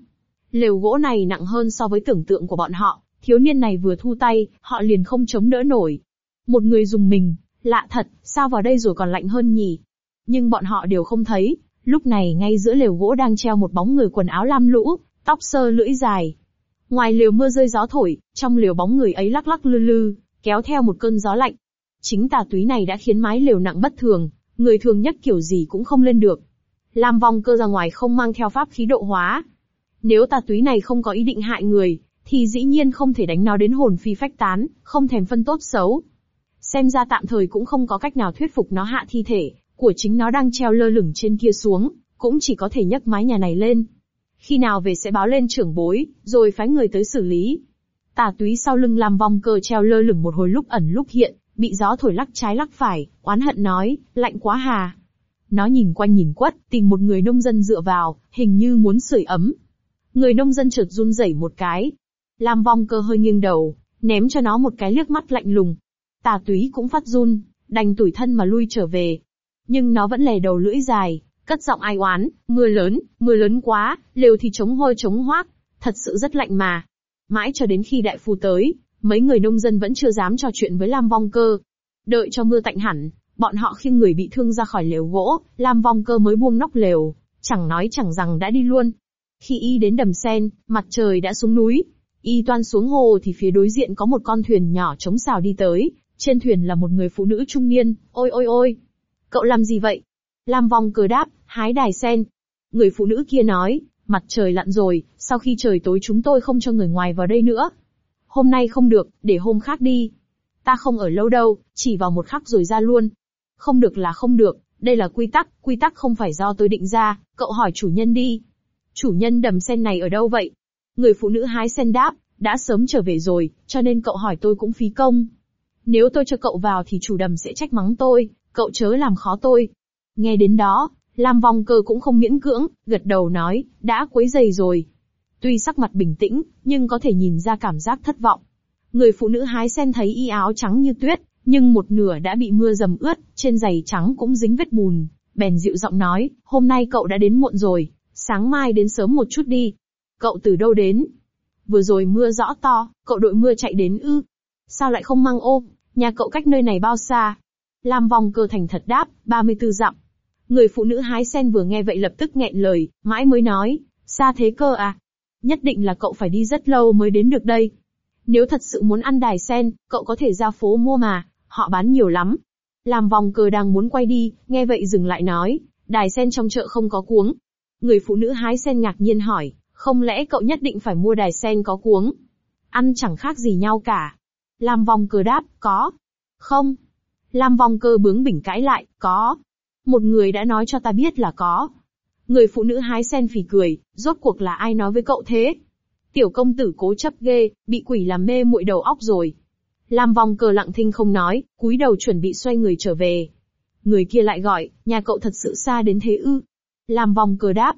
Lều gỗ này nặng hơn so với tưởng tượng của bọn họ, thiếu niên này vừa thu tay, họ liền không chống đỡ nổi. Một người dùng mình, lạ thật, sao vào đây rồi còn lạnh hơn nhỉ? Nhưng bọn họ đều không thấy, lúc này ngay giữa lều gỗ đang treo một bóng người quần áo lam lũ, tóc xơ lưỡi dài. Ngoài lều mưa rơi gió thổi, trong lều bóng người ấy lắc lắc lư lư, kéo theo một cơn gió lạnh. Chính tà túy này đã khiến mái lều nặng bất thường, người thường nhất kiểu gì cũng không lên được. Lam Vong Cơ ra ngoài không mang theo pháp khí độ hóa. Nếu tà túy này không có ý định hại người, thì dĩ nhiên không thể đánh nó đến hồn phi phách tán, không thèm phân tốt xấu. Xem ra tạm thời cũng không có cách nào thuyết phục nó hạ thi thể của chính nó đang treo lơ lửng trên kia xuống, cũng chỉ có thể nhấc mái nhà này lên. Khi nào về sẽ báo lên trưởng bối, rồi phái người tới xử lý. Tà túy sau lưng Lam Vong Cơ treo lơ lửng một hồi lúc ẩn lúc hiện, bị gió thổi lắc trái lắc phải, oán hận nói, lạnh quá hà. Nó nhìn quanh nhìn quất, tìm một người nông dân dựa vào, hình như muốn sưởi ấm. Người nông dân chợt run rẩy một cái. Lam Vong Cơ hơi nghiêng đầu, ném cho nó một cái liếc mắt lạnh lùng. Tà túy cũng phát run, đành tủi thân mà lui trở về. Nhưng nó vẫn lè đầu lưỡi dài, cất giọng ai oán, mưa lớn quá, lều thì trống hôi trống hoác, thật sự rất lạnh mà. Mãi cho đến khi đại phu tới, mấy người nông dân vẫn chưa dám trò chuyện với Lam Vong Cơ. Đợi cho mưa tạnh hẳn, bọn họ khiêng người bị thương ra khỏi lều gỗ, Lam Vong Cơ mới buông nóc lều, chẳng nói chẳng rằng đã đi luôn. Khi y đến đầm sen, mặt trời đã xuống núi. Y toan xuống hồ thì phía đối diện có một con thuyền nhỏ chống xào đi tới, trên thuyền là một người phụ nữ trung niên, ôi ôi ôi. Cậu làm gì vậy? Lam Vong Cơ đáp, hái đài sen. Người phụ nữ kia nói, mặt trời lặn rồi, sau khi trời tối chúng tôi không cho người ngoài vào đây nữa. Hôm nay không được, để hôm khác đi. Ta không ở lâu đâu, chỉ vào một khắc rồi ra luôn. Không được là không được, đây là quy tắc không phải do tôi định ra, cậu hỏi chủ nhân đi. Chủ nhân đầm sen này ở đâu vậy? Người phụ nữ hái sen đáp, đã sớm trở về rồi, cho nên cậu hỏi tôi cũng phí công. Nếu tôi cho cậu vào thì chủ đầm sẽ trách mắng tôi, cậu chớ làm khó tôi. Nghe đến đó, Lam Vong Cơ cũng không miễn cưỡng, gật đầu nói, đã quấy rầy rồi. Tuy sắc mặt bình tĩnh, nhưng có thể nhìn ra cảm giác thất vọng. Người phụ nữ hái sen thấy y áo trắng như tuyết, nhưng một nửa đã bị mưa dầm ướt, trên giày trắng cũng dính vết bùn, bèn dịu giọng nói, hôm nay cậu đã đến muộn rồi, sáng mai đến sớm một chút đi. Cậu từ đâu đến? Vừa rồi mưa rõ to, cậu đội mưa chạy đến ư? Sao lại không mang ô? Nhà cậu cách nơi này bao xa? Lam Vong Cơ thành thật đáp, 34 dặm. Người phụ nữ hái sen vừa nghe vậy lập tức nghẹn lời, mãi mới nói, xa thế cơ à? Nhất định là cậu phải đi rất lâu mới đến được đây. Nếu thật sự muốn ăn đài sen, cậu có thể ra phố mua mà, họ bán nhiều lắm. Lam Vong Cơ đang muốn quay đi, nghe vậy dừng lại nói, đài sen trong chợ không có cuống. Người phụ nữ hái sen ngạc nhiên hỏi, không lẽ cậu nhất định phải mua đài sen có cuống? Ăn chẳng khác gì nhau cả. Lam Vong Cơ đáp, có. Không. Lam Vong Cơ bướng bỉnh cãi lại, có. Một người đã nói cho ta biết là có. Người phụ nữ hái sen phì cười, rốt cuộc là ai nói với cậu thế? Tiểu công tử cố chấp ghê, bị quỷ làm mê muội đầu óc rồi. Lam Vong Cơ lặng thinh không nói, cúi đầu chuẩn bị xoay người trở về. Người kia lại gọi, nhà cậu thật sự xa đến thế ư? Lam Vong Cơ đáp,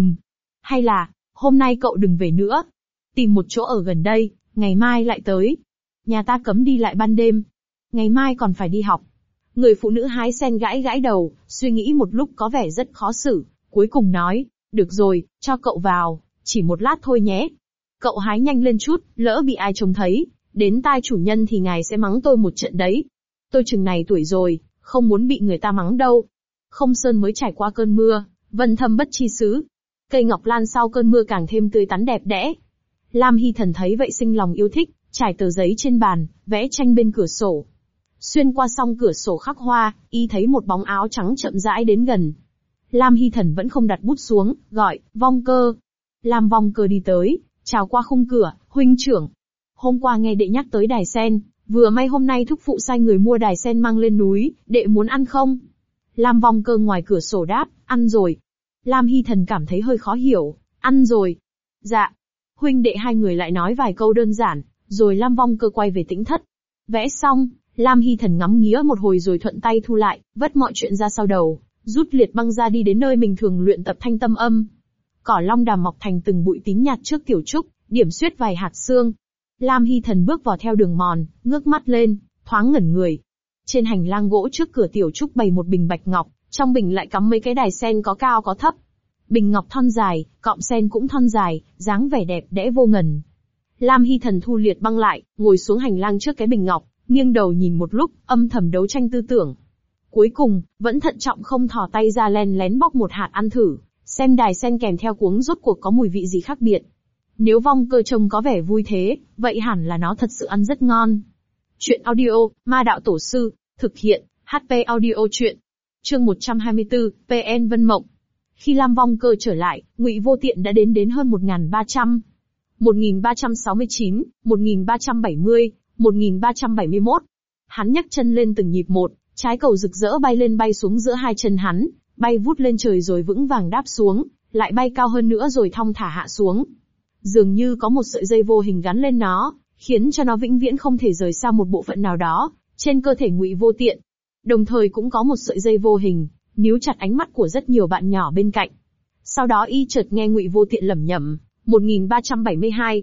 Hay là, hôm nay cậu đừng về nữa. Tìm một chỗ ở gần đây, ngày mai lại tới. Nhà ta cấm đi lại ban đêm. Ngày mai còn phải đi học. Người phụ nữ hái sen gãi gãi đầu, suy nghĩ một lúc có vẻ rất khó xử, cuối cùng nói, được rồi, cho cậu vào, chỉ một lát thôi nhé. Cậu hái nhanh lên chút, lỡ bị ai trông thấy, đến tai chủ nhân thì ngài sẽ mắng tôi một trận đấy. Tôi chừng này tuổi rồi, không muốn bị người ta mắng đâu. Không sơn mới trải qua cơn mưa, vân thâm bất chi xứ. Cây ngọc lan sau cơn mưa càng thêm tươi tắn đẹp đẽ. Lam Hy Thần thấy vậy sinh lòng yêu thích, trải tờ giấy trên bàn, vẽ tranh bên cửa sổ. Xuyên qua song cửa sổ khắc hoa, y thấy một bóng áo trắng chậm rãi đến gần. Lam Hy Thần vẫn không đặt bút xuống, gọi, Vong Cơ. Lam Vong Cơ đi tới, chào qua khung cửa, huynh trưởng. Hôm qua nghe đệ nhắc tới đài sen, vừa may hôm nay thúc phụ sai người mua đài sen mang lên núi, đệ muốn ăn không? Lam Vong Cơ ngoài cửa sổ đáp, ăn rồi. Lam Hy Thần cảm thấy hơi khó hiểu, ăn rồi. Dạ. Huynh đệ hai người lại nói vài câu đơn giản, rồi Lam Vong Cơ quay về tĩnh thất. Vẽ xong, Lam Hy Thần ngắm nghía một hồi rồi thuận tay thu lại, vất mọi chuyện ra sau đầu, rút liệt băng ra đi đến nơi mình thường luyện tập thanh tâm âm. Cỏ long đàm mọc thành từng bụi tím nhạt trước tiểu trúc, điểm xuyết vài hạt sương. Lam Hy Thần bước vào theo đường mòn, ngước mắt lên, thoáng ngẩn người. Trên hành lang gỗ trước cửa tiểu trúc bày một bình bạch ngọc, trong bình lại cắm mấy cái đài sen có cao có thấp. Bình ngọc thon dài, cọng sen cũng thon dài, dáng vẻ đẹp đẽ vô ngần. Lam Hy Thần thu liệt băng lại, ngồi xuống hành lang trước cái bình ngọc, nghiêng đầu nhìn một lúc, âm thầm đấu tranh tư tưởng. Cuối cùng, vẫn thận trọng không thò tay ra len lén bóc một hạt ăn thử, xem đài sen kèm theo cuống rốt cuộc có mùi vị gì khác biệt. Nếu Vong Cơ trông có vẻ vui thế, vậy hẳn là nó thật sự ăn rất ngon. Chuyện audio, Ma Đạo Tổ Sư, thực hiện, HP audio chuyện. Chương 124, PN Vân Mộng. Khi Lam Vong Cơ trở lại, Ngụy Vô Tiện đã đến hơn 1300. 1369, 1370, 1371. Hắn nhấc chân lên từng nhịp một, trái cầu rực rỡ bay lên bay xuống giữa hai chân hắn, bay vút lên trời rồi vững vàng đáp xuống, lại bay cao hơn nữa rồi thong thả hạ xuống. Dường như có một sợi dây vô hình gắn lên nó, khiến cho nó vĩnh viễn không thể rời xa một bộ phận nào đó trên cơ thể Ngụy Vô Tiện. Đồng thời cũng có một sợi dây vô hình níu chặt ánh mắt của rất nhiều bạn nhỏ bên cạnh. Sau đó y chợt nghe Ngụy Vô Tiện lẩm nhẩm, 1372,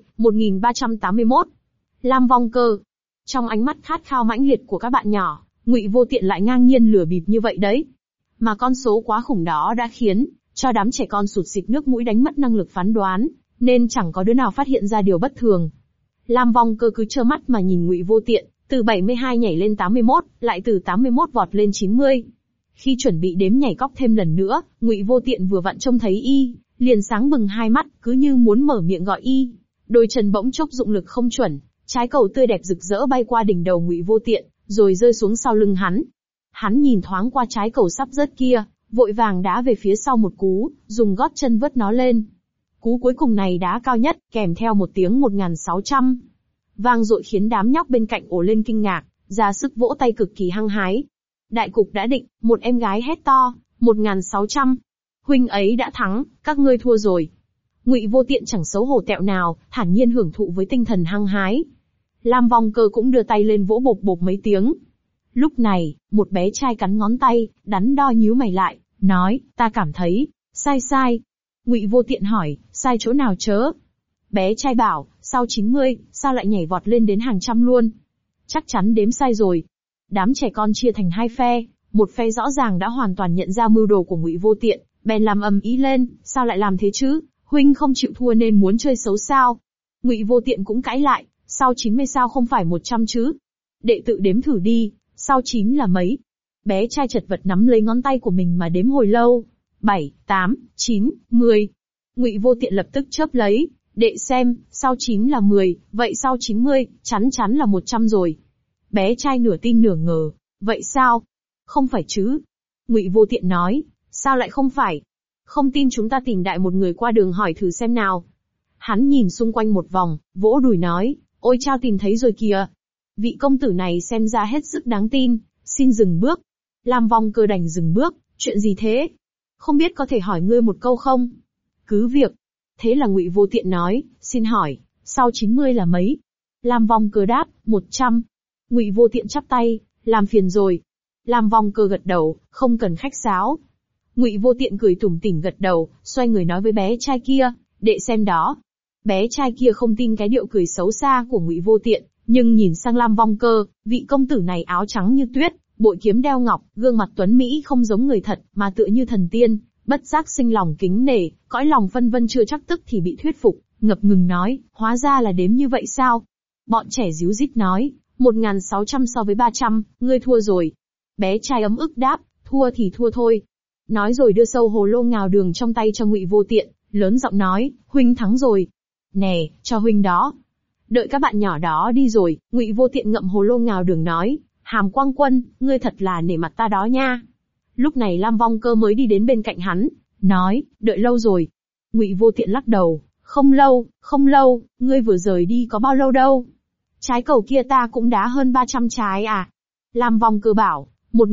1381. Lam Vong Cơ. Trong ánh mắt khát khao mãnh liệt của các bạn nhỏ, Ngụy Vô Tiện lại ngang nhiên lừa bịp như vậy đấy. Mà con số quá khủng đó đã khiến cho đám trẻ con sụt sịt nước mũi đánh mất năng lực phán đoán, nên chẳng có đứa nào phát hiện ra điều bất thường. Lam Vong Cơ cứ trơ mắt mà nhìn Ngụy Vô Tiện, từ 72 nhảy lên 81, lại từ 81 vọt lên 90. Khi chuẩn bị đếm nhảy cóc thêm lần nữa, Ngụy Vô Tiện vừa vặn trông thấy y, liền sáng bừng hai mắt, cứ như muốn mở miệng gọi y. Đôi chân bỗng chốc dụng lực không chuẩn, trái cầu tươi đẹp rực rỡ bay qua đỉnh đầu Ngụy Vô Tiện, rồi rơi xuống sau lưng hắn. Hắn nhìn thoáng qua trái cầu sắp rớt kia, vội vàng đá về phía sau một cú, dùng gót chân vớt nó lên. Cú cuối cùng này đá cao nhất, kèm theo một tiếng 1600. Vang dội khiến đám nhóc bên cạnh ồ lên kinh ngạc, ra sức vỗ tay cực kỳ hăng hái. Đại cục đã định, một em gái hét to, 1600. Huynh ấy đã thắng, các ngươi thua rồi. Ngụy Vô Tiện chẳng xấu hổ tẹo nào, thản nhiên hưởng thụ với tinh thần hăng hái. Lam Vong Cơ cũng đưa tay lên vỗ bộp bộp mấy tiếng. Lúc này, một bé trai cắn ngón tay, đắn đo nhíu mày lại, nói, ta cảm thấy, sai. Ngụy Vô Tiện hỏi, sai chỗ nào chớ? Bé trai bảo, sau 90, sao lại nhảy vọt lên đến hàng trăm luôn? Chắc chắn đếm sai rồi. Đám trẻ con chia thành hai phe, một phe rõ ràng đã hoàn toàn nhận ra mưu đồ của Ngụy Vô Tiện, bèn làm ầm ĩ lên, sao lại làm thế chứ? Huynh không chịu thua nên muốn chơi xấu sao? Ngụy Vô Tiện cũng cãi lại, sau 90 sao không phải 100 chứ? Đệ tự đếm thử đi, sau 9 là mấy? Bé trai chật vật nắm lấy ngón tay của mình mà đếm hồi lâu. 7, 8, 9, 10. Ngụy Vô Tiện lập tức chớp lấy, đệ xem, sau 9 là 10, vậy sau 90, chắn là 100 rồi. Bé trai nửa tin nửa ngờ, vậy sao? Không phải chứ? Ngụy Vô Tiện nói, sao lại không phải? Không tin chúng ta tìm đại một người qua đường hỏi thử xem nào. Hắn nhìn xung quanh một vòng, vỗ đùi nói, ôi chao tìm thấy rồi kìa. Vị công tử này xem ra hết sức đáng tin, xin dừng bước. Lam Vong Cơ đành dừng bước, chuyện gì thế? Không biết có thể hỏi ngươi một câu không? Cứ việc. Thế là Ngụy Vô Tiện nói, xin hỏi, sau 90 là mấy? Lam Vong Cơ đáp, 100. Ngụy Vô Tiện chắp tay, làm phiền rồi. Lam Vong Cơ gật đầu, không cần khách sáo. Ngụy Vô Tiện cười tủm tỉm gật đầu, xoay người nói với bé trai kia, đệ xem đó. Bé trai kia không tin cái điệu cười xấu xa của Ngụy Vô Tiện, nhưng nhìn sang Lam Vong Cơ, vị công tử này áo trắng như tuyết, bội kiếm đeo ngọc, gương mặt tuấn mỹ không giống người thật, mà tựa như thần tiên, bất giác sinh lòng kính nể, cõi lòng phân vân chưa chắc tức thì bị thuyết phục, ngập ngừng nói, hóa ra là đếm như vậy sao? Bọn trẻ díu dít nói, 1600 so với 300, ngươi thua rồi. Bé trai ấm ức đáp, thua thì thua thôi. Nói rồi đưa sâu hồ lô ngào đường trong tay cho Ngụy Vô Tiện, lớn giọng nói, huynh thắng rồi. Nè, cho huynh đó. Đợi các bạn nhỏ đó đi rồi, Ngụy Vô Tiện ngậm hồ lô ngào đường nói, Hàm Quang Quân, ngươi thật là nể mặt ta đó nha. Lúc này Lam Vong Cơ mới đi đến bên cạnh hắn, nói, đợi lâu rồi. Ngụy Vô Tiện lắc đầu, không lâu, ngươi vừa rời đi có bao lâu đâu. Trái cầu kia ta cũng đá hơn 300 trái à. Lam Vong Cơ bảo,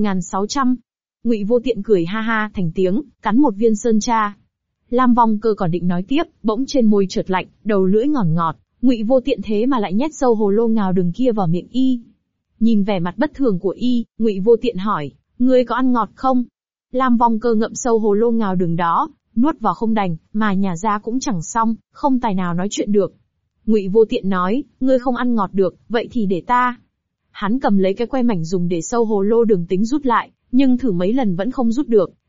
1600. Ngụy Vô Tiện cười ha ha thành tiếng, cắn một viên sơn tra. Lam Vong Cơ còn định nói tiếp, bỗng trên môi chợt lạnh, đầu lưỡi ngọt, Ngụy Vô Tiện thế mà lại nhét sâu hồ lô ngào đường kia vào miệng y. Nhìn vẻ mặt bất thường của y, Ngụy Vô Tiện hỏi, ngươi có ăn ngọt không? Lam Vong Cơ ngậm sâu hồ lô ngào đường đó, nuốt vào không đành, mà nhả ra cũng chẳng xong, không tài nào nói chuyện được. Ngụy Vô Tiện nói, ngươi không ăn ngọt được, vậy thì để ta. Hắn cầm lấy cái que mảnh dùng để sâu hồ lô đường tính rút lại, nhưng thử mấy lần vẫn không rút được,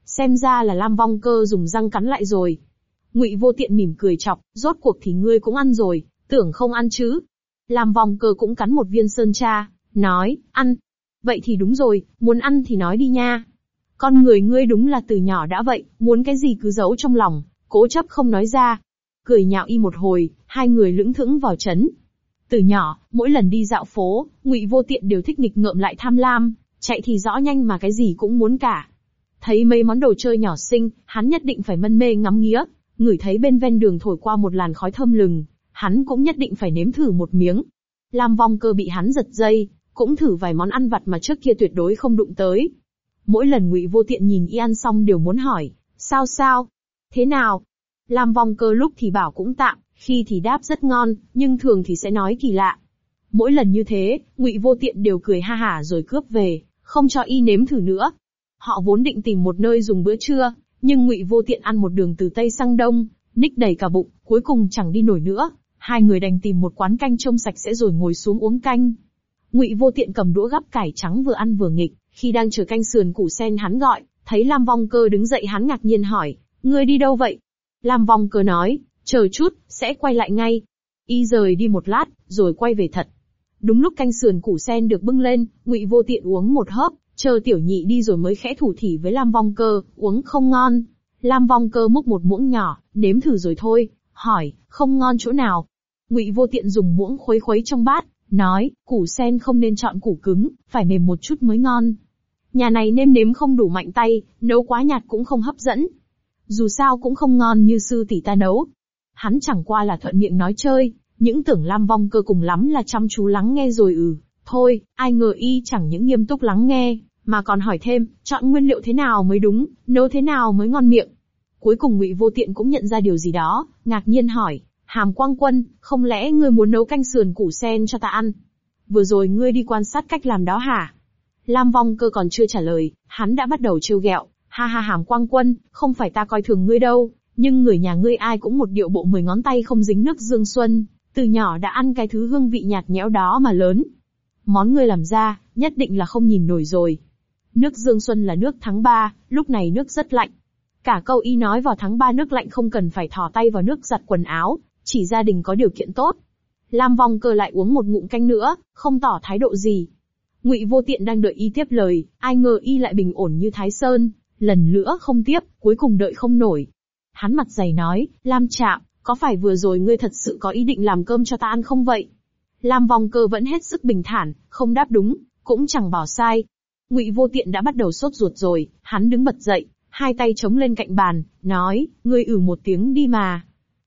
Xem ra là Lam Vong Cơ dùng răng cắn lại rồi. Ngụy Vô Tiện mỉm cười chọc, rốt cuộc thì ngươi cũng ăn rồi, tưởng không ăn chứ? Lam Vong Cơ cũng cắn một viên sơn tra, nói, ăn. Vậy thì đúng rồi, muốn ăn thì nói đi nha. Con người ngươi đúng là từ nhỏ đã vậy, muốn cái gì cứ giấu trong lòng, cố chấp không nói ra. Cười nhạo y một hồi, hai người lững thững vào trấn. Từ nhỏ, mỗi lần đi dạo phố, Ngụy Vô Tiện đều thích nghịch ngợm lại tham lam, chạy thì rõ nhanh mà cái gì cũng muốn cả. Thấy mấy món đồ chơi nhỏ xinh, hắn nhất định phải mân mê ngắm nghía, ngửi thấy bên ven đường thổi qua một làn khói thơm lừng, hắn cũng nhất định phải nếm thử một miếng. Lam Vong Cơ bị hắn giật dây, cũng thử vài món ăn vặt mà trước kia tuyệt đối không đụng tới. Mỗi lần Ngụy Vô Tiện nhìn y ăn xong đều muốn hỏi, sao? Thế nào? Lam Vong Cơ lúc thì bảo cũng tạm, khi thì đáp rất ngon, nhưng thường thì sẽ nói kỳ lạ. Mỗi lần như thế, Ngụy Vô Tiện đều cười ha hả rồi cướp về, không cho y nếm thử nữa. Họ vốn định tìm một nơi dùng bữa trưa, nhưng Ngụy Vô Tiện ăn một đường từ Tây sang Đông, ních đầy cả bụng, cuối cùng chẳng đi nổi nữa. Hai người đành tìm một quán canh trông sạch sẽ rồi ngồi xuống uống canh. Ngụy Vô Tiện cầm đũa gắp cải trắng vừa ăn vừa nghịch, khi đang chờ canh sườn củ sen hắn gọi, thấy Lam Vong Cơ đứng dậy hắn ngạc nhiên hỏi, ngươi đi đâu vậy? Lam Vong Cơ nói, chờ chút, sẽ quay lại ngay. Y rời đi một lát, rồi quay về thật. Đúng lúc canh sườn củ sen được bưng lên, Ngụy Vô Tiện uống một hớp, chờ tiểu nhị đi rồi mới khẽ thủ thỉ với Lam Vong Cơ, uống không ngon. Lam Vong Cơ múc một muỗng nhỏ, nếm thử rồi thôi, hỏi, không ngon chỗ nào? Ngụy Vô Tiện dùng muỗng khuấy khuấy trong bát, nói, củ sen không nên chọn củ cứng, phải mềm một chút mới ngon. Nhà này nêm nếm không đủ mạnh tay, nấu quá nhạt cũng không hấp dẫn. Dù sao cũng không ngon như sư tỷ ta nấu. Hắn chẳng qua là thuận miệng nói chơi, những tưởng Lam Vong Cơ cùng lắm là chăm chú lắng nghe rồi thôi, ai ngờ y chẳng những nghiêm túc lắng nghe, mà còn hỏi thêm, chọn nguyên liệu thế nào mới đúng, nấu thế nào mới ngon miệng. Cuối cùng Ngụy Vô Tiện cũng nhận ra điều gì đó, ngạc nhiên hỏi, Hàm Quang Quân, không lẽ ngươi muốn nấu canh sườn củ sen cho ta ăn? Vừa rồi ngươi đi quan sát cách làm đó hả? Lam Vong Cơ còn chưa trả lời, hắn đã bắt đầu trêu ghẹo, ha ha Hàm Quang Quân, không phải ta coi thường ngươi đâu, nhưng người nhà ngươi ai cũng một điệu bộ 10 ngón tay không dính nước Dương Xuân, từ nhỏ đã ăn cái thứ hương vị nhạt nhẽo đó mà lớn. Món ngươi làm ra, nhất định là không nhìn nổi rồi. Nước Dương Xuân là nước tháng 3, lúc này nước rất lạnh. Cả câu y nói vào tháng 3 nước lạnh không cần phải thò tay vào nước giặt quần áo, chỉ gia đình có điều kiện tốt. Lam Vong Cơ lại uống một ngụm canh nữa, không tỏ thái độ gì. Ngụy Vô Tiện đang đợi y tiếp lời, ai ngờ y lại bình ổn như Thái Sơn, lần nữa không tiếp, cuối cùng đợi không nổi. Hắn mặt dày nói, Lam Trạm, có phải vừa rồi ngươi thật sự có ý định làm cơm cho ta ăn không vậy? Lam Vong Cơ vẫn hết sức bình thản, không đáp đúng, cũng chẳng bảo sai. Ngụy Vô Tiện đã bắt đầu sốt ruột rồi, hắn đứng bật dậy, hai tay chống lên cạnh bàn, nói, ngươi một tiếng đi mà.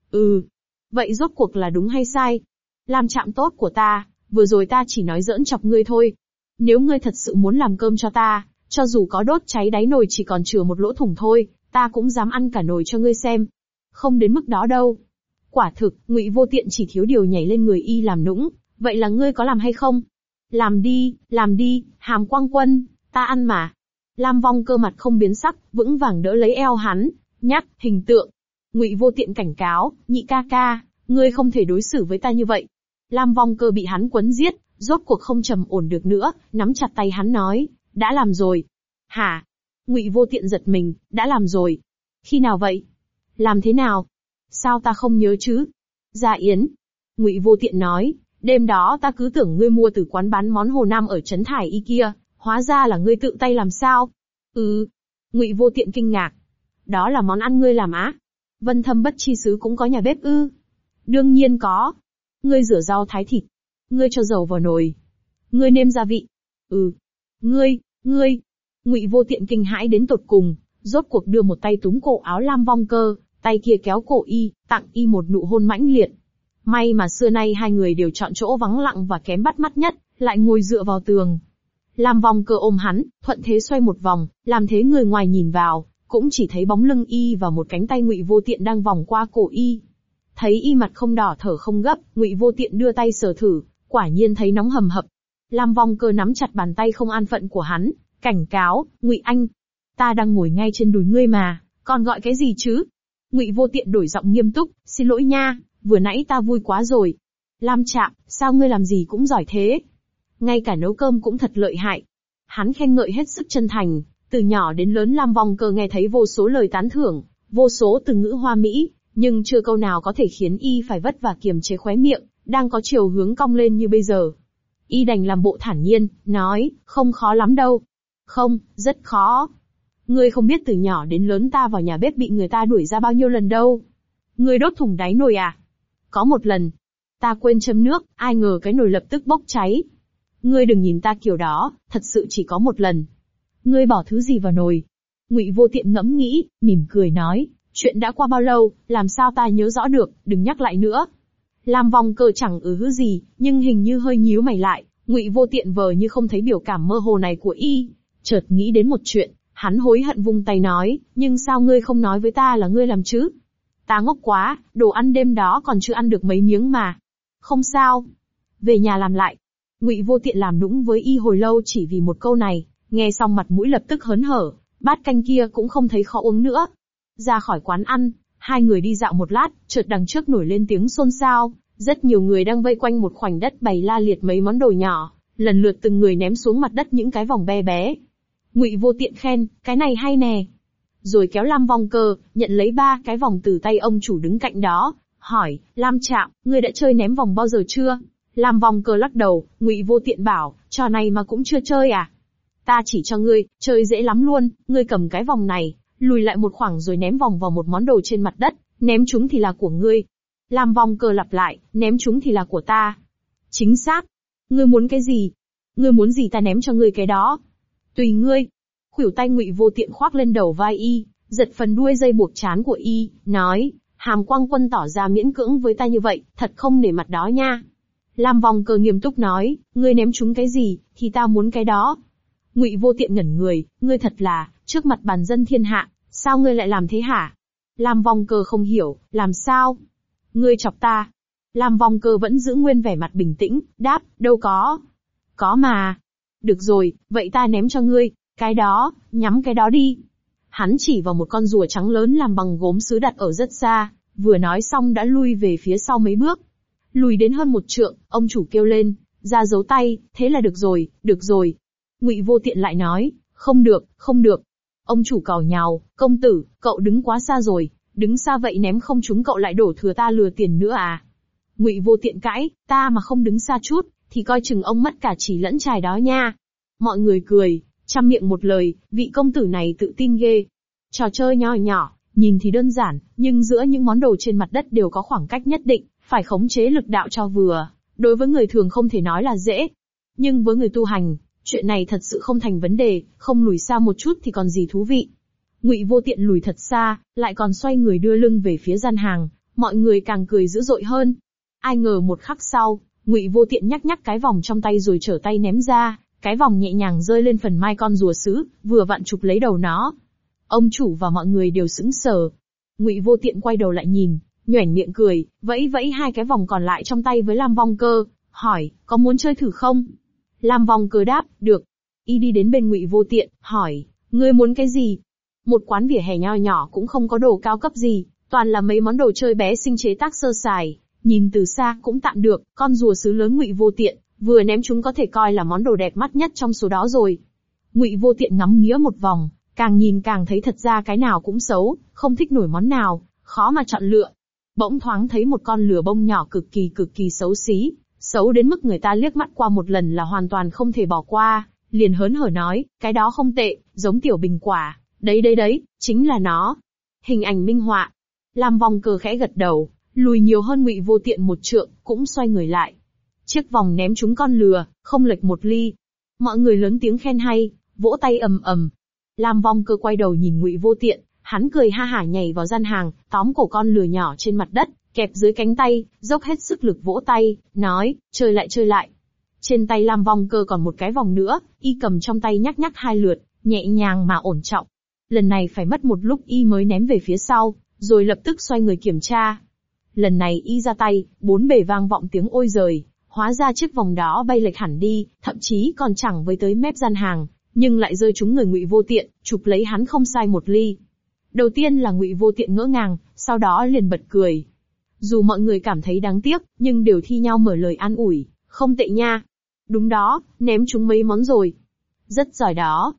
Vậy rốt cuộc là đúng hay sai? Lam Trạm tốt của ta, vừa rồi ta chỉ nói giỡn chọc ngươi thôi. Nếu ngươi thật sự muốn làm cơm cho ta, cho dù có đốt cháy đáy nồi chỉ còn chừa một lỗ thủng thôi, ta cũng dám ăn cả nồi cho ngươi xem. Không đến mức đó đâu. Quả thực, Ngụy Vô Tiện chỉ thiếu điều nhảy lên người y làm nũng, vậy là ngươi có làm hay không? Làm đi, Hàm Quang Quân, ta ăn mà. Lam Vong Cơ mặt không biến sắc, vững vàng đỡ lấy eo hắn, nhắc, hình tượng. Ngụy Vô Tiện cảnh cáo, nhị ca ca, ngươi không thể đối xử với ta như vậy. Lam Vong Cơ bị hắn quấn giết, rốt cuộc không trầm ổn được nữa, nắm chặt tay hắn nói, đã làm rồi. Hả? Ngụy Vô Tiện giật mình, đã làm rồi. Khi nào vậy? Làm thế nào? Sao ta không nhớ chứ? Gia Yến. Ngụy Vô Tiện nói, đêm đó ta cứ tưởng ngươi mua từ quán bán món Hồ Nam ở Trấn Thải Y kia, hóa ra là ngươi tự tay làm sao? Ngụy Vô Tiện kinh ngạc. Đó là món ăn ngươi làm á? Vân Thâm Bất Chi Xứ cũng có nhà bếp ư? Đương nhiên có. Ngươi rửa rau thái thịt. Ngươi cho dầu vào nồi. Ngươi nêm gia vị. Ngươi. Ngụy Vô Tiện kinh hãi đến tột cùng, rốt cuộc đưa một tay túm cổ áo Lam Vong Cơ, tay kia kéo cổ y, tặng y một nụ hôn mãnh liệt. May mà xưa nay hai người đều chọn chỗ vắng lặng và kém bắt mắt nhất, lại ngồi dựa vào tường. Lam Vong Cơ ôm hắn, thuận thế xoay một vòng, làm thế người ngoài nhìn vào, cũng chỉ thấy bóng lưng y và một cánh tay Ngụy Vô Tiện đang vòng qua cổ y. Thấy y mặt không đỏ thở không gấp, Ngụy Vô Tiện đưa tay sờ thử, quả nhiên thấy nóng hầm hập. Lam Vong Cơ nắm chặt bàn tay không an phận của hắn, cảnh cáo, Ngụy anh, ta đang ngồi ngay trên đùi ngươi mà, còn gọi cái gì chứ? Ngụy Vô Tiện đổi giọng nghiêm túc, xin lỗi nha, vừa nãy ta vui quá rồi. Lam Trạm, sao ngươi làm gì cũng giỏi thế? Ngay cả nấu cơm cũng thật lợi hại. Hắn khen ngợi hết sức chân thành, Từ nhỏ đến lớn Lam Vong Cơ nghe thấy vô số lời tán thưởng, vô số từ ngữ hoa mỹ, nhưng chưa câu nào có thể khiến y phải vất vả kiềm chế khóe miệng, đang có chiều hướng cong lên như bây giờ. Y đành làm bộ thản nhiên, nói, không khó lắm đâu. Không, rất khó. Ngươi không biết từ nhỏ đến lớn ta vào nhà bếp bị người ta đuổi ra bao nhiêu lần đâu. Ngươi đốt thùng đáy nồi à? Có một lần, ta quên châm nước, ai ngờ cái nồi lập tức bốc cháy. Ngươi đừng nhìn ta kiểu đó, thật sự chỉ có một lần. Ngươi bỏ thứ gì vào nồi? Ngụy Vô Tiện ngẫm nghĩ, mỉm cười nói, chuyện đã qua bao lâu, làm sao ta nhớ rõ được, đừng nhắc lại nữa. Lam Vong Cơ chẳng hứ gì, nhưng hình như hơi nhíu mày lại. Ngụy Vô Tiện vờ như không thấy biểu cảm mơ hồ này của y, chợt nghĩ đến một chuyện, hắn hối hận vung tay nói, nhưng sao ngươi không nói với ta là ngươi làm chứ? Ta ngốc quá, đồ ăn đêm đó còn chưa ăn được mấy miếng mà. Không sao, về nhà làm lại. Ngụy Vô Tiện làm nũng với y hồi lâu chỉ vì một câu này, nghe xong mặt mũi lập tức hớn hở, bát canh kia cũng không thấy khó uống nữa. Ra khỏi quán ăn, hai người đi dạo một lát, chợt đằng trước nổi lên tiếng xôn xao, rất nhiều người đang vây quanh một khoảnh đất bày la liệt mấy món đồ nhỏ, lần lượt từng người ném xuống mặt đất những cái vòng be bé. Ngụy Vô Tiện khen, cái này hay nè. Rồi kéo Lam Vong Cơ, nhận lấy 3 cái vòng từ tay ông chủ đứng cạnh đó, hỏi, Lam Trạm, ngươi đã chơi ném vòng bao giờ chưa? Lam Vong Cơ lắc đầu, Ngụy Vô Tiện bảo, trò này mà cũng chưa chơi à? Ta chỉ cho ngươi, chơi dễ lắm luôn, ngươi cầm cái vòng này, lùi lại một khoảng rồi ném vòng vào một món đồ trên mặt đất, ném chúng thì là của ngươi. Lam Vong Cơ lặp lại, ném chúng thì là của ta. Chính xác. Ngươi muốn cái gì? Ngươi muốn gì ta ném cho ngươi cái đó. Tùy ngươi. Khuỷu tay Ngụy Vô Tiện khoác lên đầu vai y, giật phần đuôi dây buộc trán của y, nói, Hàm Quang Quân tỏ ra miễn cưỡng với ta như vậy, thật không nể mặt đó nha. Lam Vong Cơ nghiêm túc nói, ngươi ném chúng cái gì, thì ta muốn cái đó. Ngụy Vô Tiện ngẩn người, ngươi thật là, trước mặt bàn dân thiên hạ, sao ngươi lại làm thế hả? Lam Vong Cơ không hiểu, làm sao? Ngươi chọc ta. Lam Vong Cơ vẫn giữ nguyên vẻ mặt bình tĩnh, đáp, đâu có. Có mà. Được rồi, vậy ta ném cho ngươi, cái đó, nhắm cái đó đi. Hắn chỉ vào một con rùa trắng lớn làm bằng gốm sứ đặt ở rất xa, vừa nói xong đã lui về phía sau mấy bước. Lùi đến hơn 1 trượng, ông chủ kêu lên, ra dấu tay, thế là được rồi, được rồi. Ngụy Vô Tiện lại nói, không được, không được. Ông chủ càu nhàu, công tử, cậu đứng quá xa rồi, đứng xa vậy ném không trúng cậu lại đổ thừa ta lừa tiền nữa à? Ngụy Vô Tiện cãi, ta mà không đứng xa chút, thì coi chừng ông mất cả chỉ lẫn trài đó nha. Mọi người cười, trăm miệng một lời, vị công tử này tự tin ghê. Trò chơi nho nhỏ, nhìn thì đơn giản, nhưng giữa những món đồ trên mặt đất đều có khoảng cách nhất định, phải khống chế lực đạo cho vừa. Đối với người thường không thể nói là dễ. Nhưng với người tu hành, chuyện này thật sự không thành vấn đề, không lùi xa một chút thì còn gì thú vị. Ngụy Vô Tiện lùi thật xa, lại còn xoay người đưa lưng về phía gian hàng, mọi người càng cười dữ dội hơn. Ai ngờ một khắc sau, Ngụy Vô Tiện nhắc cái vòng trong tay rồi trở tay ném ra, cái vòng nhẹ nhàng rơi lên phần mai con rùa sứ, vừa vặn chụp lấy đầu nó. Ông chủ và mọi người đều sững sờ. Ngụy Vô Tiện quay đầu lại nhìn, nhoẻn miệng cười, vẫy vẫy 2 cái vòng còn lại trong tay với Lam Vong Cơ, hỏi, có muốn chơi thử không? Lam Vong Cơ đáp, được. Y đi đến bên Ngụy Vô Tiện, hỏi, ngươi muốn cái gì? Một quán vỉa hè nho nhỏ cũng không có đồ cao cấp gì, toàn là mấy món đồ chơi bé xinh chế tác sơ sài, nhìn từ xa cũng tạm được, con rùa sứ lớn Ngụy Vô Tiện, vừa ném chúng có thể coi là món đồ đẹp mắt nhất trong số đó rồi. Ngụy Vô Tiện ngắm nghía một vòng, càng nhìn càng thấy thật ra cái nào cũng xấu, không thích nổi món nào, khó mà chọn lựa. Bỗng thoáng thấy một con lừa bông nhỏ cực kỳ xấu xí, xấu đến mức người ta liếc mắt qua một lần là hoàn toàn không thể bỏ qua, liền hớn hở nói, cái đó không tệ, giống tiểu bình quả, đấy, chính là nó. Hình ảnh minh họa. Lam Vong Cơ khẽ gật đầu, lùi nhiều hơn Ngụy Vô Tiện 1 trượng, cũng xoay người lại. Chiếc vòng ném trúng con lừa, không lệch 1 ly. Mọi người lớn tiếng khen hay, vỗ tay ầm ầm. Lam Vong Cơ quay đầu nhìn Ngụy Vô Tiện, hắn cười ha hả nhảy vào gian hàng, tóm cổ con lừa nhỏ trên mặt đất, kẹp dưới cánh tay, dốc hết sức lực vỗ tay, nói, chơi lại. Trên tay Lam Vong Cơ còn một cái vòng nữa, y cầm trong tay nhắc 2 lượt, nhẹ nhàng mà ổn trọng. Lần này phải mất một lúc y mới ném về phía sau, rồi lập tức xoay người kiểm tra. Lần này y ra tay, 4 bề vang vọng tiếng ôi giời, hóa ra chiếc vòng đó bay lệch hẳn đi, thậm chí còn chẳng với tới mép gian hàng, nhưng lại rơi trúng người Ngụy Vô Tiện, chụp lấy hắn không sai 1 ly. Đầu tiên là Ngụy Vô Tiện ngỡ ngàng, sau đó liền bật cười. Dù mọi người cảm thấy đáng tiếc, nhưng đều thi nhau mở lời an ủi, không tệ nha. Đúng đó, ném trúng mấy món rồi. Rất giỏi đó.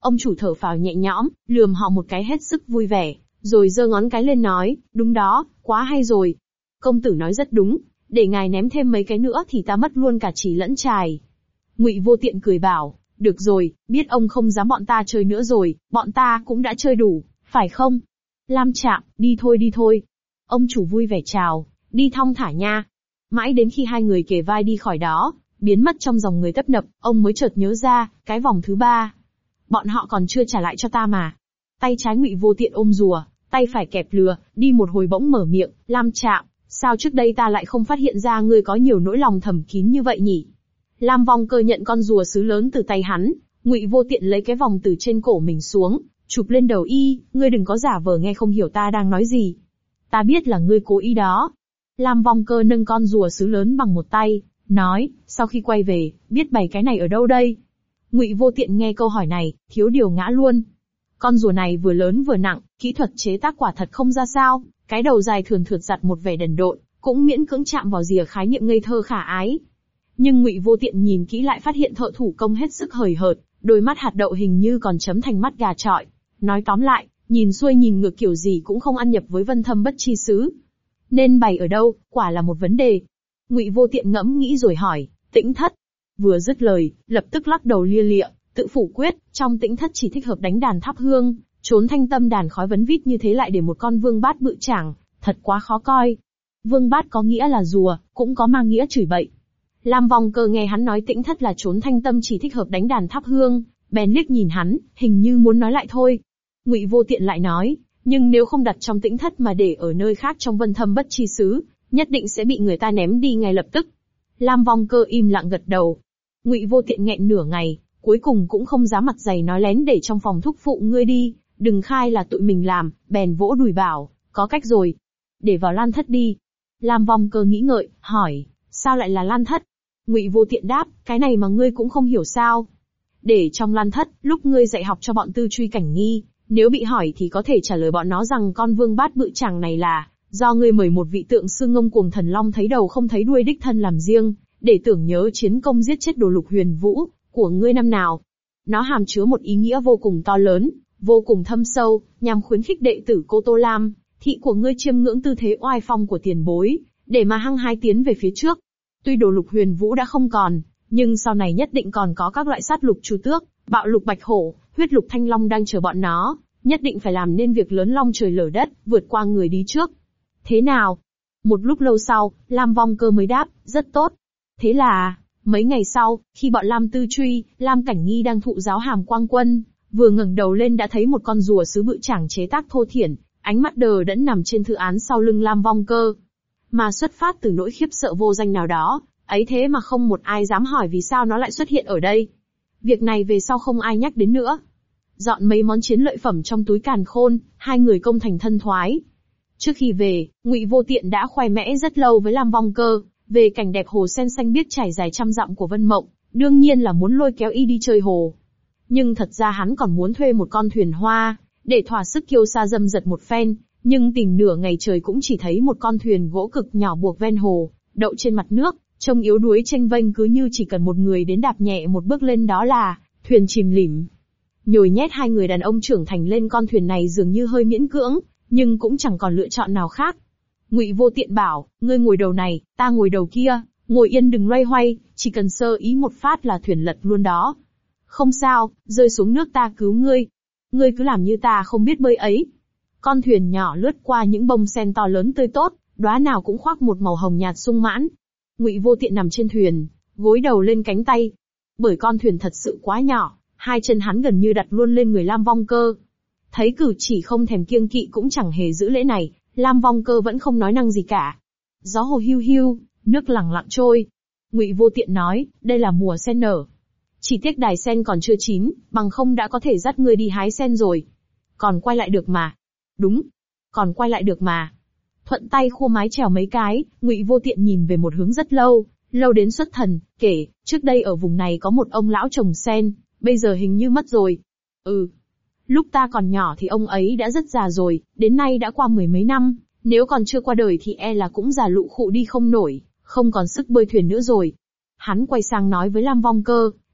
Ông chủ thở phào nhẹ nhõm, lườm họ một cái hết sức vui vẻ, rồi giơ ngón cái lên nói, đúng đó, quá hay rồi. Công tử nói rất đúng, để ngài ném thêm mấy cái nữa thì ta mất luôn cả chỉ lẫn chài. Ngụy Vô Tiện cười bảo, được rồi, biết ông không dám bọn ta chơi nữa rồi, bọn ta cũng đã chơi đủ, phải không? Lam Trạm, đi thôi. Ông chủ vui vẻ chào, đi thong thả nha. Mãi đến khi hai người kề vai đi khỏi đó, biến mất trong dòng người tấp nập, ông mới chợt nhớ ra, cái vòng thứ ba. Bọn họ còn chưa trả lại cho ta mà. Tay trái Ngụy Vô Tiện ôm rùa, tay phải kẹp lừa, đi một hồi bỗng mở miệng, Lam Trạm, sao trước đây ta lại không phát hiện ra ngươi có nhiều nỗi lòng thầm kín như vậy nhỉ? Lam Vong Cơ nhận con rùa sứ lớn từ tay hắn, Ngụy Vô Tiện lấy cái vòng từ trên cổ mình xuống, chụp lên đầu y, ngươi đừng có giả vờ nghe không hiểu ta đang nói gì. Ta biết là ngươi cố ý đó. Lam Vong Cơ nâng con rùa sứ lớn bằng một tay, nói, sau khi quay về, biết bày cái này ở đâu đây? Ngụy Vô Tiện nghe câu hỏi này, thiếu điều ngã luôn. Con rùa này vừa lớn vừa nặng, kỹ thuật chế tác quả thật không ra sao, cái đầu dài thườn thượt giặt một vẻ đần độn, cũng miễn cưỡng chạm vào rìa khái niệm ngây thơ khả ái. Nhưng Ngụy Vô Tiện nhìn kỹ lại phát hiện thợ thủ công hết sức hời hợt, đôi mắt hạt đậu hình như còn chấm thành mắt gà trọi. Nói tóm lại, nhìn xuôi nhìn ngược kiểu gì cũng không ăn nhập với Vân Thâm Bất Chi Sứ. Nên bày ở đâu, quả là một vấn đề. Ngụy Vô Tiện ngẫm nghĩ rồi hỏi, Tĩnh Thất. Vừa dứt lời, lập tức lắc đầu lia lịa, tự phủ quyết, trong Tĩnh Thất chỉ thích hợp đánh đàn thắp hương, trốn thanh tâm đàn khói vấn vít như thế lại để một con vương bát bự chảng, thật quá khó coi. Vương bát có nghĩa là rùa, cũng có mang nghĩa chửi bậy. Lam Vong Cơ nghe hắn nói Tĩnh Thất là trốn thanh tâm chỉ thích hợp đánh đàn thắp hương, bèn liếc nhìn hắn, hình như muốn nói lại thôi. Ngụy Vô Tiện lại nói, nhưng nếu không đặt trong Tĩnh Thất mà để ở nơi khác trong Vân Thâm Bất Chi Sứ, nhất định sẽ bị người ta ném đi ngay lập tức. Lam Vong Cơ im lặng gật đầu. Ngụy Vô Tiện nghẹn nửa ngày, cuối cùng cũng không dám mặt dày nói lén để trong phòng thúc phụ ngươi đi, đừng khai là tụi mình làm, bèn vỗ đùi bảo, có cách rồi. Để vào Lan Thất đi. Lam Vong Cơ nghĩ ngợi, hỏi, sao lại là Lan Thất? Ngụy Vô Tiện đáp, cái này mà ngươi cũng không hiểu sao? Để trong Lan Thất, lúc ngươi dạy học cho bọn Tư Truy Cảnh Nghi, nếu bị hỏi thì có thể trả lời bọn nó rằng con vương bát bự chàng này là do ngươi mời một vị tượng sư ngông cuồng thần long thấy đầu không thấy đuôi đích thân làm riêng, để tưởng nhớ chiến công giết chết Đồ Lục Huyền Vũ của ngươi năm nào. Nó hàm chứa một ý nghĩa vô cùng to lớn, vô cùng thâm sâu, nhằm khuyến khích đệ tử Cô Tô Lam, thị của ngươi chiêm ngưỡng tư thế oai phong của tiền bối, để mà hăng hái tiến về phía trước. Tuy Đồ Lục Huyền Vũ đã không còn, nhưng sau này nhất định còn có các loại sát lục chu tước, bạo lục bạch hổ, huyết lục thanh long đang chờ bọn nó, nhất định phải làm nên việc lớn long trời lở đất, vượt qua người đi trước. Thế nào? Một lúc lâu sau, Lam Vong Cơ mới đáp, rất tốt. Thế là, mấy ngày sau, khi bọn Lam Tư Truy, Lam Cảnh Nghi đang thụ giáo Hàm Quang Quân, vừa ngẩng đầu lên đã thấy một con rùa sứ bự chảng chế tác thô thiển, ánh mắt đờ đẫn nằm trên thư án sau lưng Lam Vong Cơ. Mà xuất phát từ nỗi khiếp sợ vô danh nào đó, ấy thế mà không một ai dám hỏi vì sao nó lại xuất hiện ở đây. Việc này về sau không ai nhắc đến nữa. Dọn mấy món chiến lợi phẩm trong túi càn khôn, hai người công thành thân thoái. Trước khi về, Ngụy Vô Tiện đã khoe mẽ rất lâu với Lam Vong Cơ, về cảnh đẹp hồ sen xanh biếc trải dài trăm dặm của Vân Mộng, đương nhiên là muốn lôi kéo y đi chơi hồ. Nhưng thật ra hắn còn muốn thuê một con thuyền hoa, để thỏa sức kiêu sa dâm dật một phen, nhưng tìm nửa ngày trời cũng chỉ thấy một con thuyền gỗ cực nhỏ buộc ven hồ, đậu trên mặt nước, trông yếu đuối chênh vênh cứ như chỉ cần một người đến đạp nhẹ một bước lên đó là thuyền chìm lìm. Nhồi nhét hai người đàn ông trưởng thành lên con thuyền này dường như hơi miễn cưỡng, nhưng cũng chẳng còn lựa chọn nào khác. Ngụy Vô Tiện bảo, ngươi ngồi đầu này, ta ngồi đầu kia, ngồi yên đừng loay hoay, chỉ cần sơ ý một phát là thuyền lật luôn đó. Không sao, rơi xuống nước ta cứu ngươi. Ngươi cứ làm như ta không biết bơi ấy. Con thuyền nhỏ lướt qua những bông sen to lớn tươi tốt, đóa nào cũng khoác một màu hồng nhạt sung mãn. Ngụy Vô Tiện nằm trên thuyền, gối đầu lên cánh tay. Bởi con thuyền thật sự quá nhỏ, hai chân hắn gần như đặt luôn lên người Lam Vong Cơ. Thấy cử chỉ không thèm kiêng kỵ cũng chẳng hề giữ lễ này, Lam Vong Cơ vẫn không nói năng gì cả. Gió hồ hiu hiu, nước lặng lặng trôi. Ngụy Vô Tiện nói, đây là mùa sen nở. Chỉ tiếc đài sen còn chưa chín, bằng không đã có thể dắt ngươi đi hái sen rồi. Còn quay lại được mà. Đúng, còn quay lại được mà. Thuận tay khua mái chèo mấy cái, Ngụy Vô Tiện nhìn về một hướng rất lâu, lâu đến xuất thần, kể, trước đây ở vùng này có một ông lão trồng sen, bây giờ hình như mất rồi. Ừ. Lúc ta còn nhỏ thì ông ấy đã rất già rồi, đến nay đã qua mười mấy năm, nếu còn chưa qua đời thì e là cũng già lụ khụ đi không nổi, không còn sức bơi thuyền nữa rồi. Hắn quay sang nói với Lam Vong Cơ,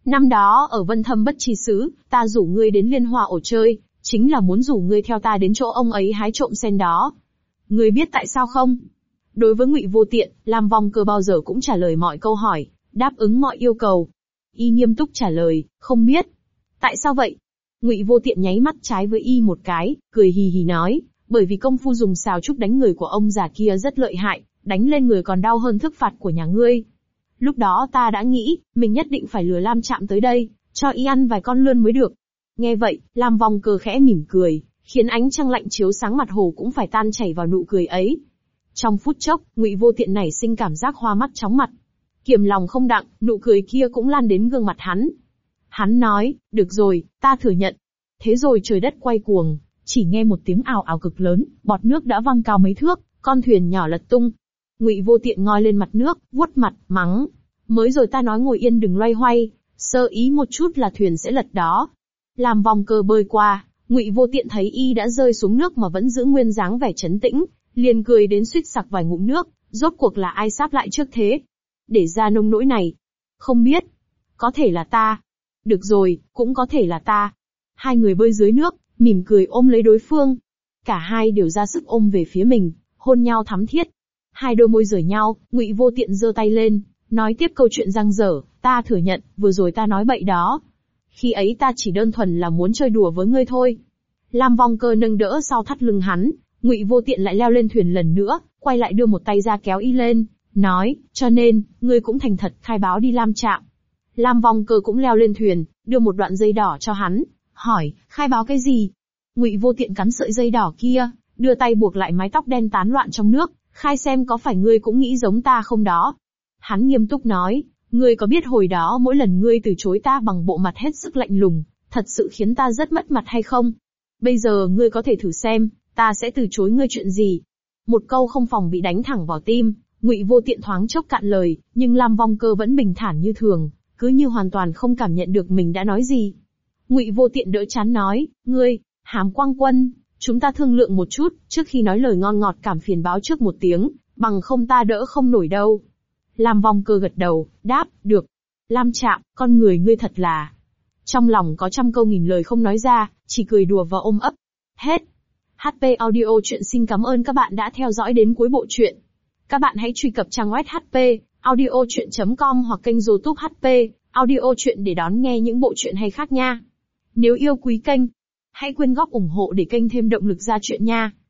Năm đó ở Vân Thâm Bất Tri Xứ, ta rủ ngươi đến Liên Hoa ổ chơi, chính là muốn rủ ngươi theo ta đến chỗ ông ấy hái trộm sen đó. Ngươi biết tại sao không? Đối với Ngụy Vô Tiện, Lam Vong Cơ bao giờ cũng trả lời mọi câu hỏi, đáp ứng mọi yêu cầu. Y nghiêm túc trả lời, không biết. Tại sao vậy? Ngụy Vô Tiện nháy mắt trái với Y một cái, cười hì hì nói, bởi vì công phu dùng sào trúc đánh người của ông già kia rất lợi hại, đánh lên người còn đau hơn thức phạt của nhà ngươi. Lúc đó ta đã nghĩ, mình nhất định phải lừa Lam Trạm tới đây, cho Y ăn vài con lươn mới được. Nghe vậy, Lam Vong Cơ khẽ mỉm cười, khiến ánh trăng lạnh chiếu sáng mặt hồ cũng phải tan chảy vào nụ cười ấy. Trong phút chốc, Ngụy Vô Tiện nảy sinh cảm giác hoa mắt chóng mặt. Kiềm lòng không đặng, nụ cười kia cũng lan đến gương mặt hắn. Hắn nói, được rồi, ta thừa nhận. Thế rồi trời đất quay cuồng, chỉ nghe một tiếng ào ào cực lớn, bọt nước đã văng cao mấy thước, con thuyền nhỏ lật tung. Ngụy Vô Tiện ngoi lên mặt nước, vuốt mặt, mắng. Mới rồi ta nói ngồi yên đừng loay hoay, sơ ý một chút là thuyền sẽ lật đó. Lam Vong Cơ bơi qua, Ngụy Vô Tiện thấy Y đã rơi xuống nước mà vẫn giữ nguyên dáng vẻ trấn tĩnh, liền cười đến suýt sặc vài ngụm nước, rốt cuộc là ai sáp lại trước thế? Để ra nông nỗi này. Không biết. Có thể là ta. Được rồi, cũng có thể là ta. Hai người bơi dưới nước, mỉm cười ôm lấy đối phương. Cả hai đều ra sức ôm về phía mình, hôn nhau thắm thiết. Hai đôi môi rời nhau, Ngụy Vô Tiện giơ tay lên, nói tiếp câu chuyện dang dở, ta thừa nhận, vừa rồi ta nói bậy đó. Khi ấy ta chỉ đơn thuần là muốn chơi đùa với ngươi thôi. Lam Vong Cơ nâng đỡ sau thắt lưng hắn, Ngụy Vô Tiện lại leo lên thuyền lần nữa, quay lại đưa một tay ra kéo Y lên, nói, cho nên, ngươi cũng thành thật khai báo đi Lam Trạm. Lam Vong Cơ cũng leo lên thuyền, đưa một đoạn dây đỏ cho hắn, hỏi, khai báo cái gì? Ngụy Vô Tiện cắn sợi dây đỏ kia, đưa tay buộc lại mái tóc đen tán loạn trong nước, khai xem có phải ngươi cũng nghĩ giống ta không đó. Hắn nghiêm túc nói, ngươi có biết hồi đó mỗi lần ngươi từ chối ta bằng bộ mặt hết sức lạnh lùng, thật sự khiến ta rất mất mặt hay không? Bây giờ ngươi có thể thử xem, ta sẽ từ chối ngươi chuyện gì? Một câu không phòng bị đánh thẳng vào tim, Ngụy Vô Tiện thoáng chốc cạn lời, nhưng Lam Vong Cơ vẫn bình thản như thường, cứ như hoàn toàn không cảm nhận được mình đã nói gì. Ngụy Vô Tiện đỡ chán nói, ngươi, Hàm Quang Quân, chúng ta thương lượng một chút, trước khi nói lời ngon ngọt cảm phiền báo trước một tiếng, bằng không ta đỡ không nổi đâu. Lam Vong Cơ gật đầu, đáp, được. Lam Trạm, con người ngươi thật là... Trong lòng có trăm câu nghìn lời không nói ra, chỉ cười đùa và ôm ấp. Hết. HP Audio Chuyện xin cảm ơn các bạn đã theo dõi đến cuối bộ truyện. Các bạn hãy truy cập trang web HP audiochuyen.com hoặc kênh YouTube HP Audio Chuyện để đón nghe những bộ truyện hay khác nha. Nếu yêu quý kênh, hãy quyên góp ủng hộ để kênh thêm động lực ra chuyện nha.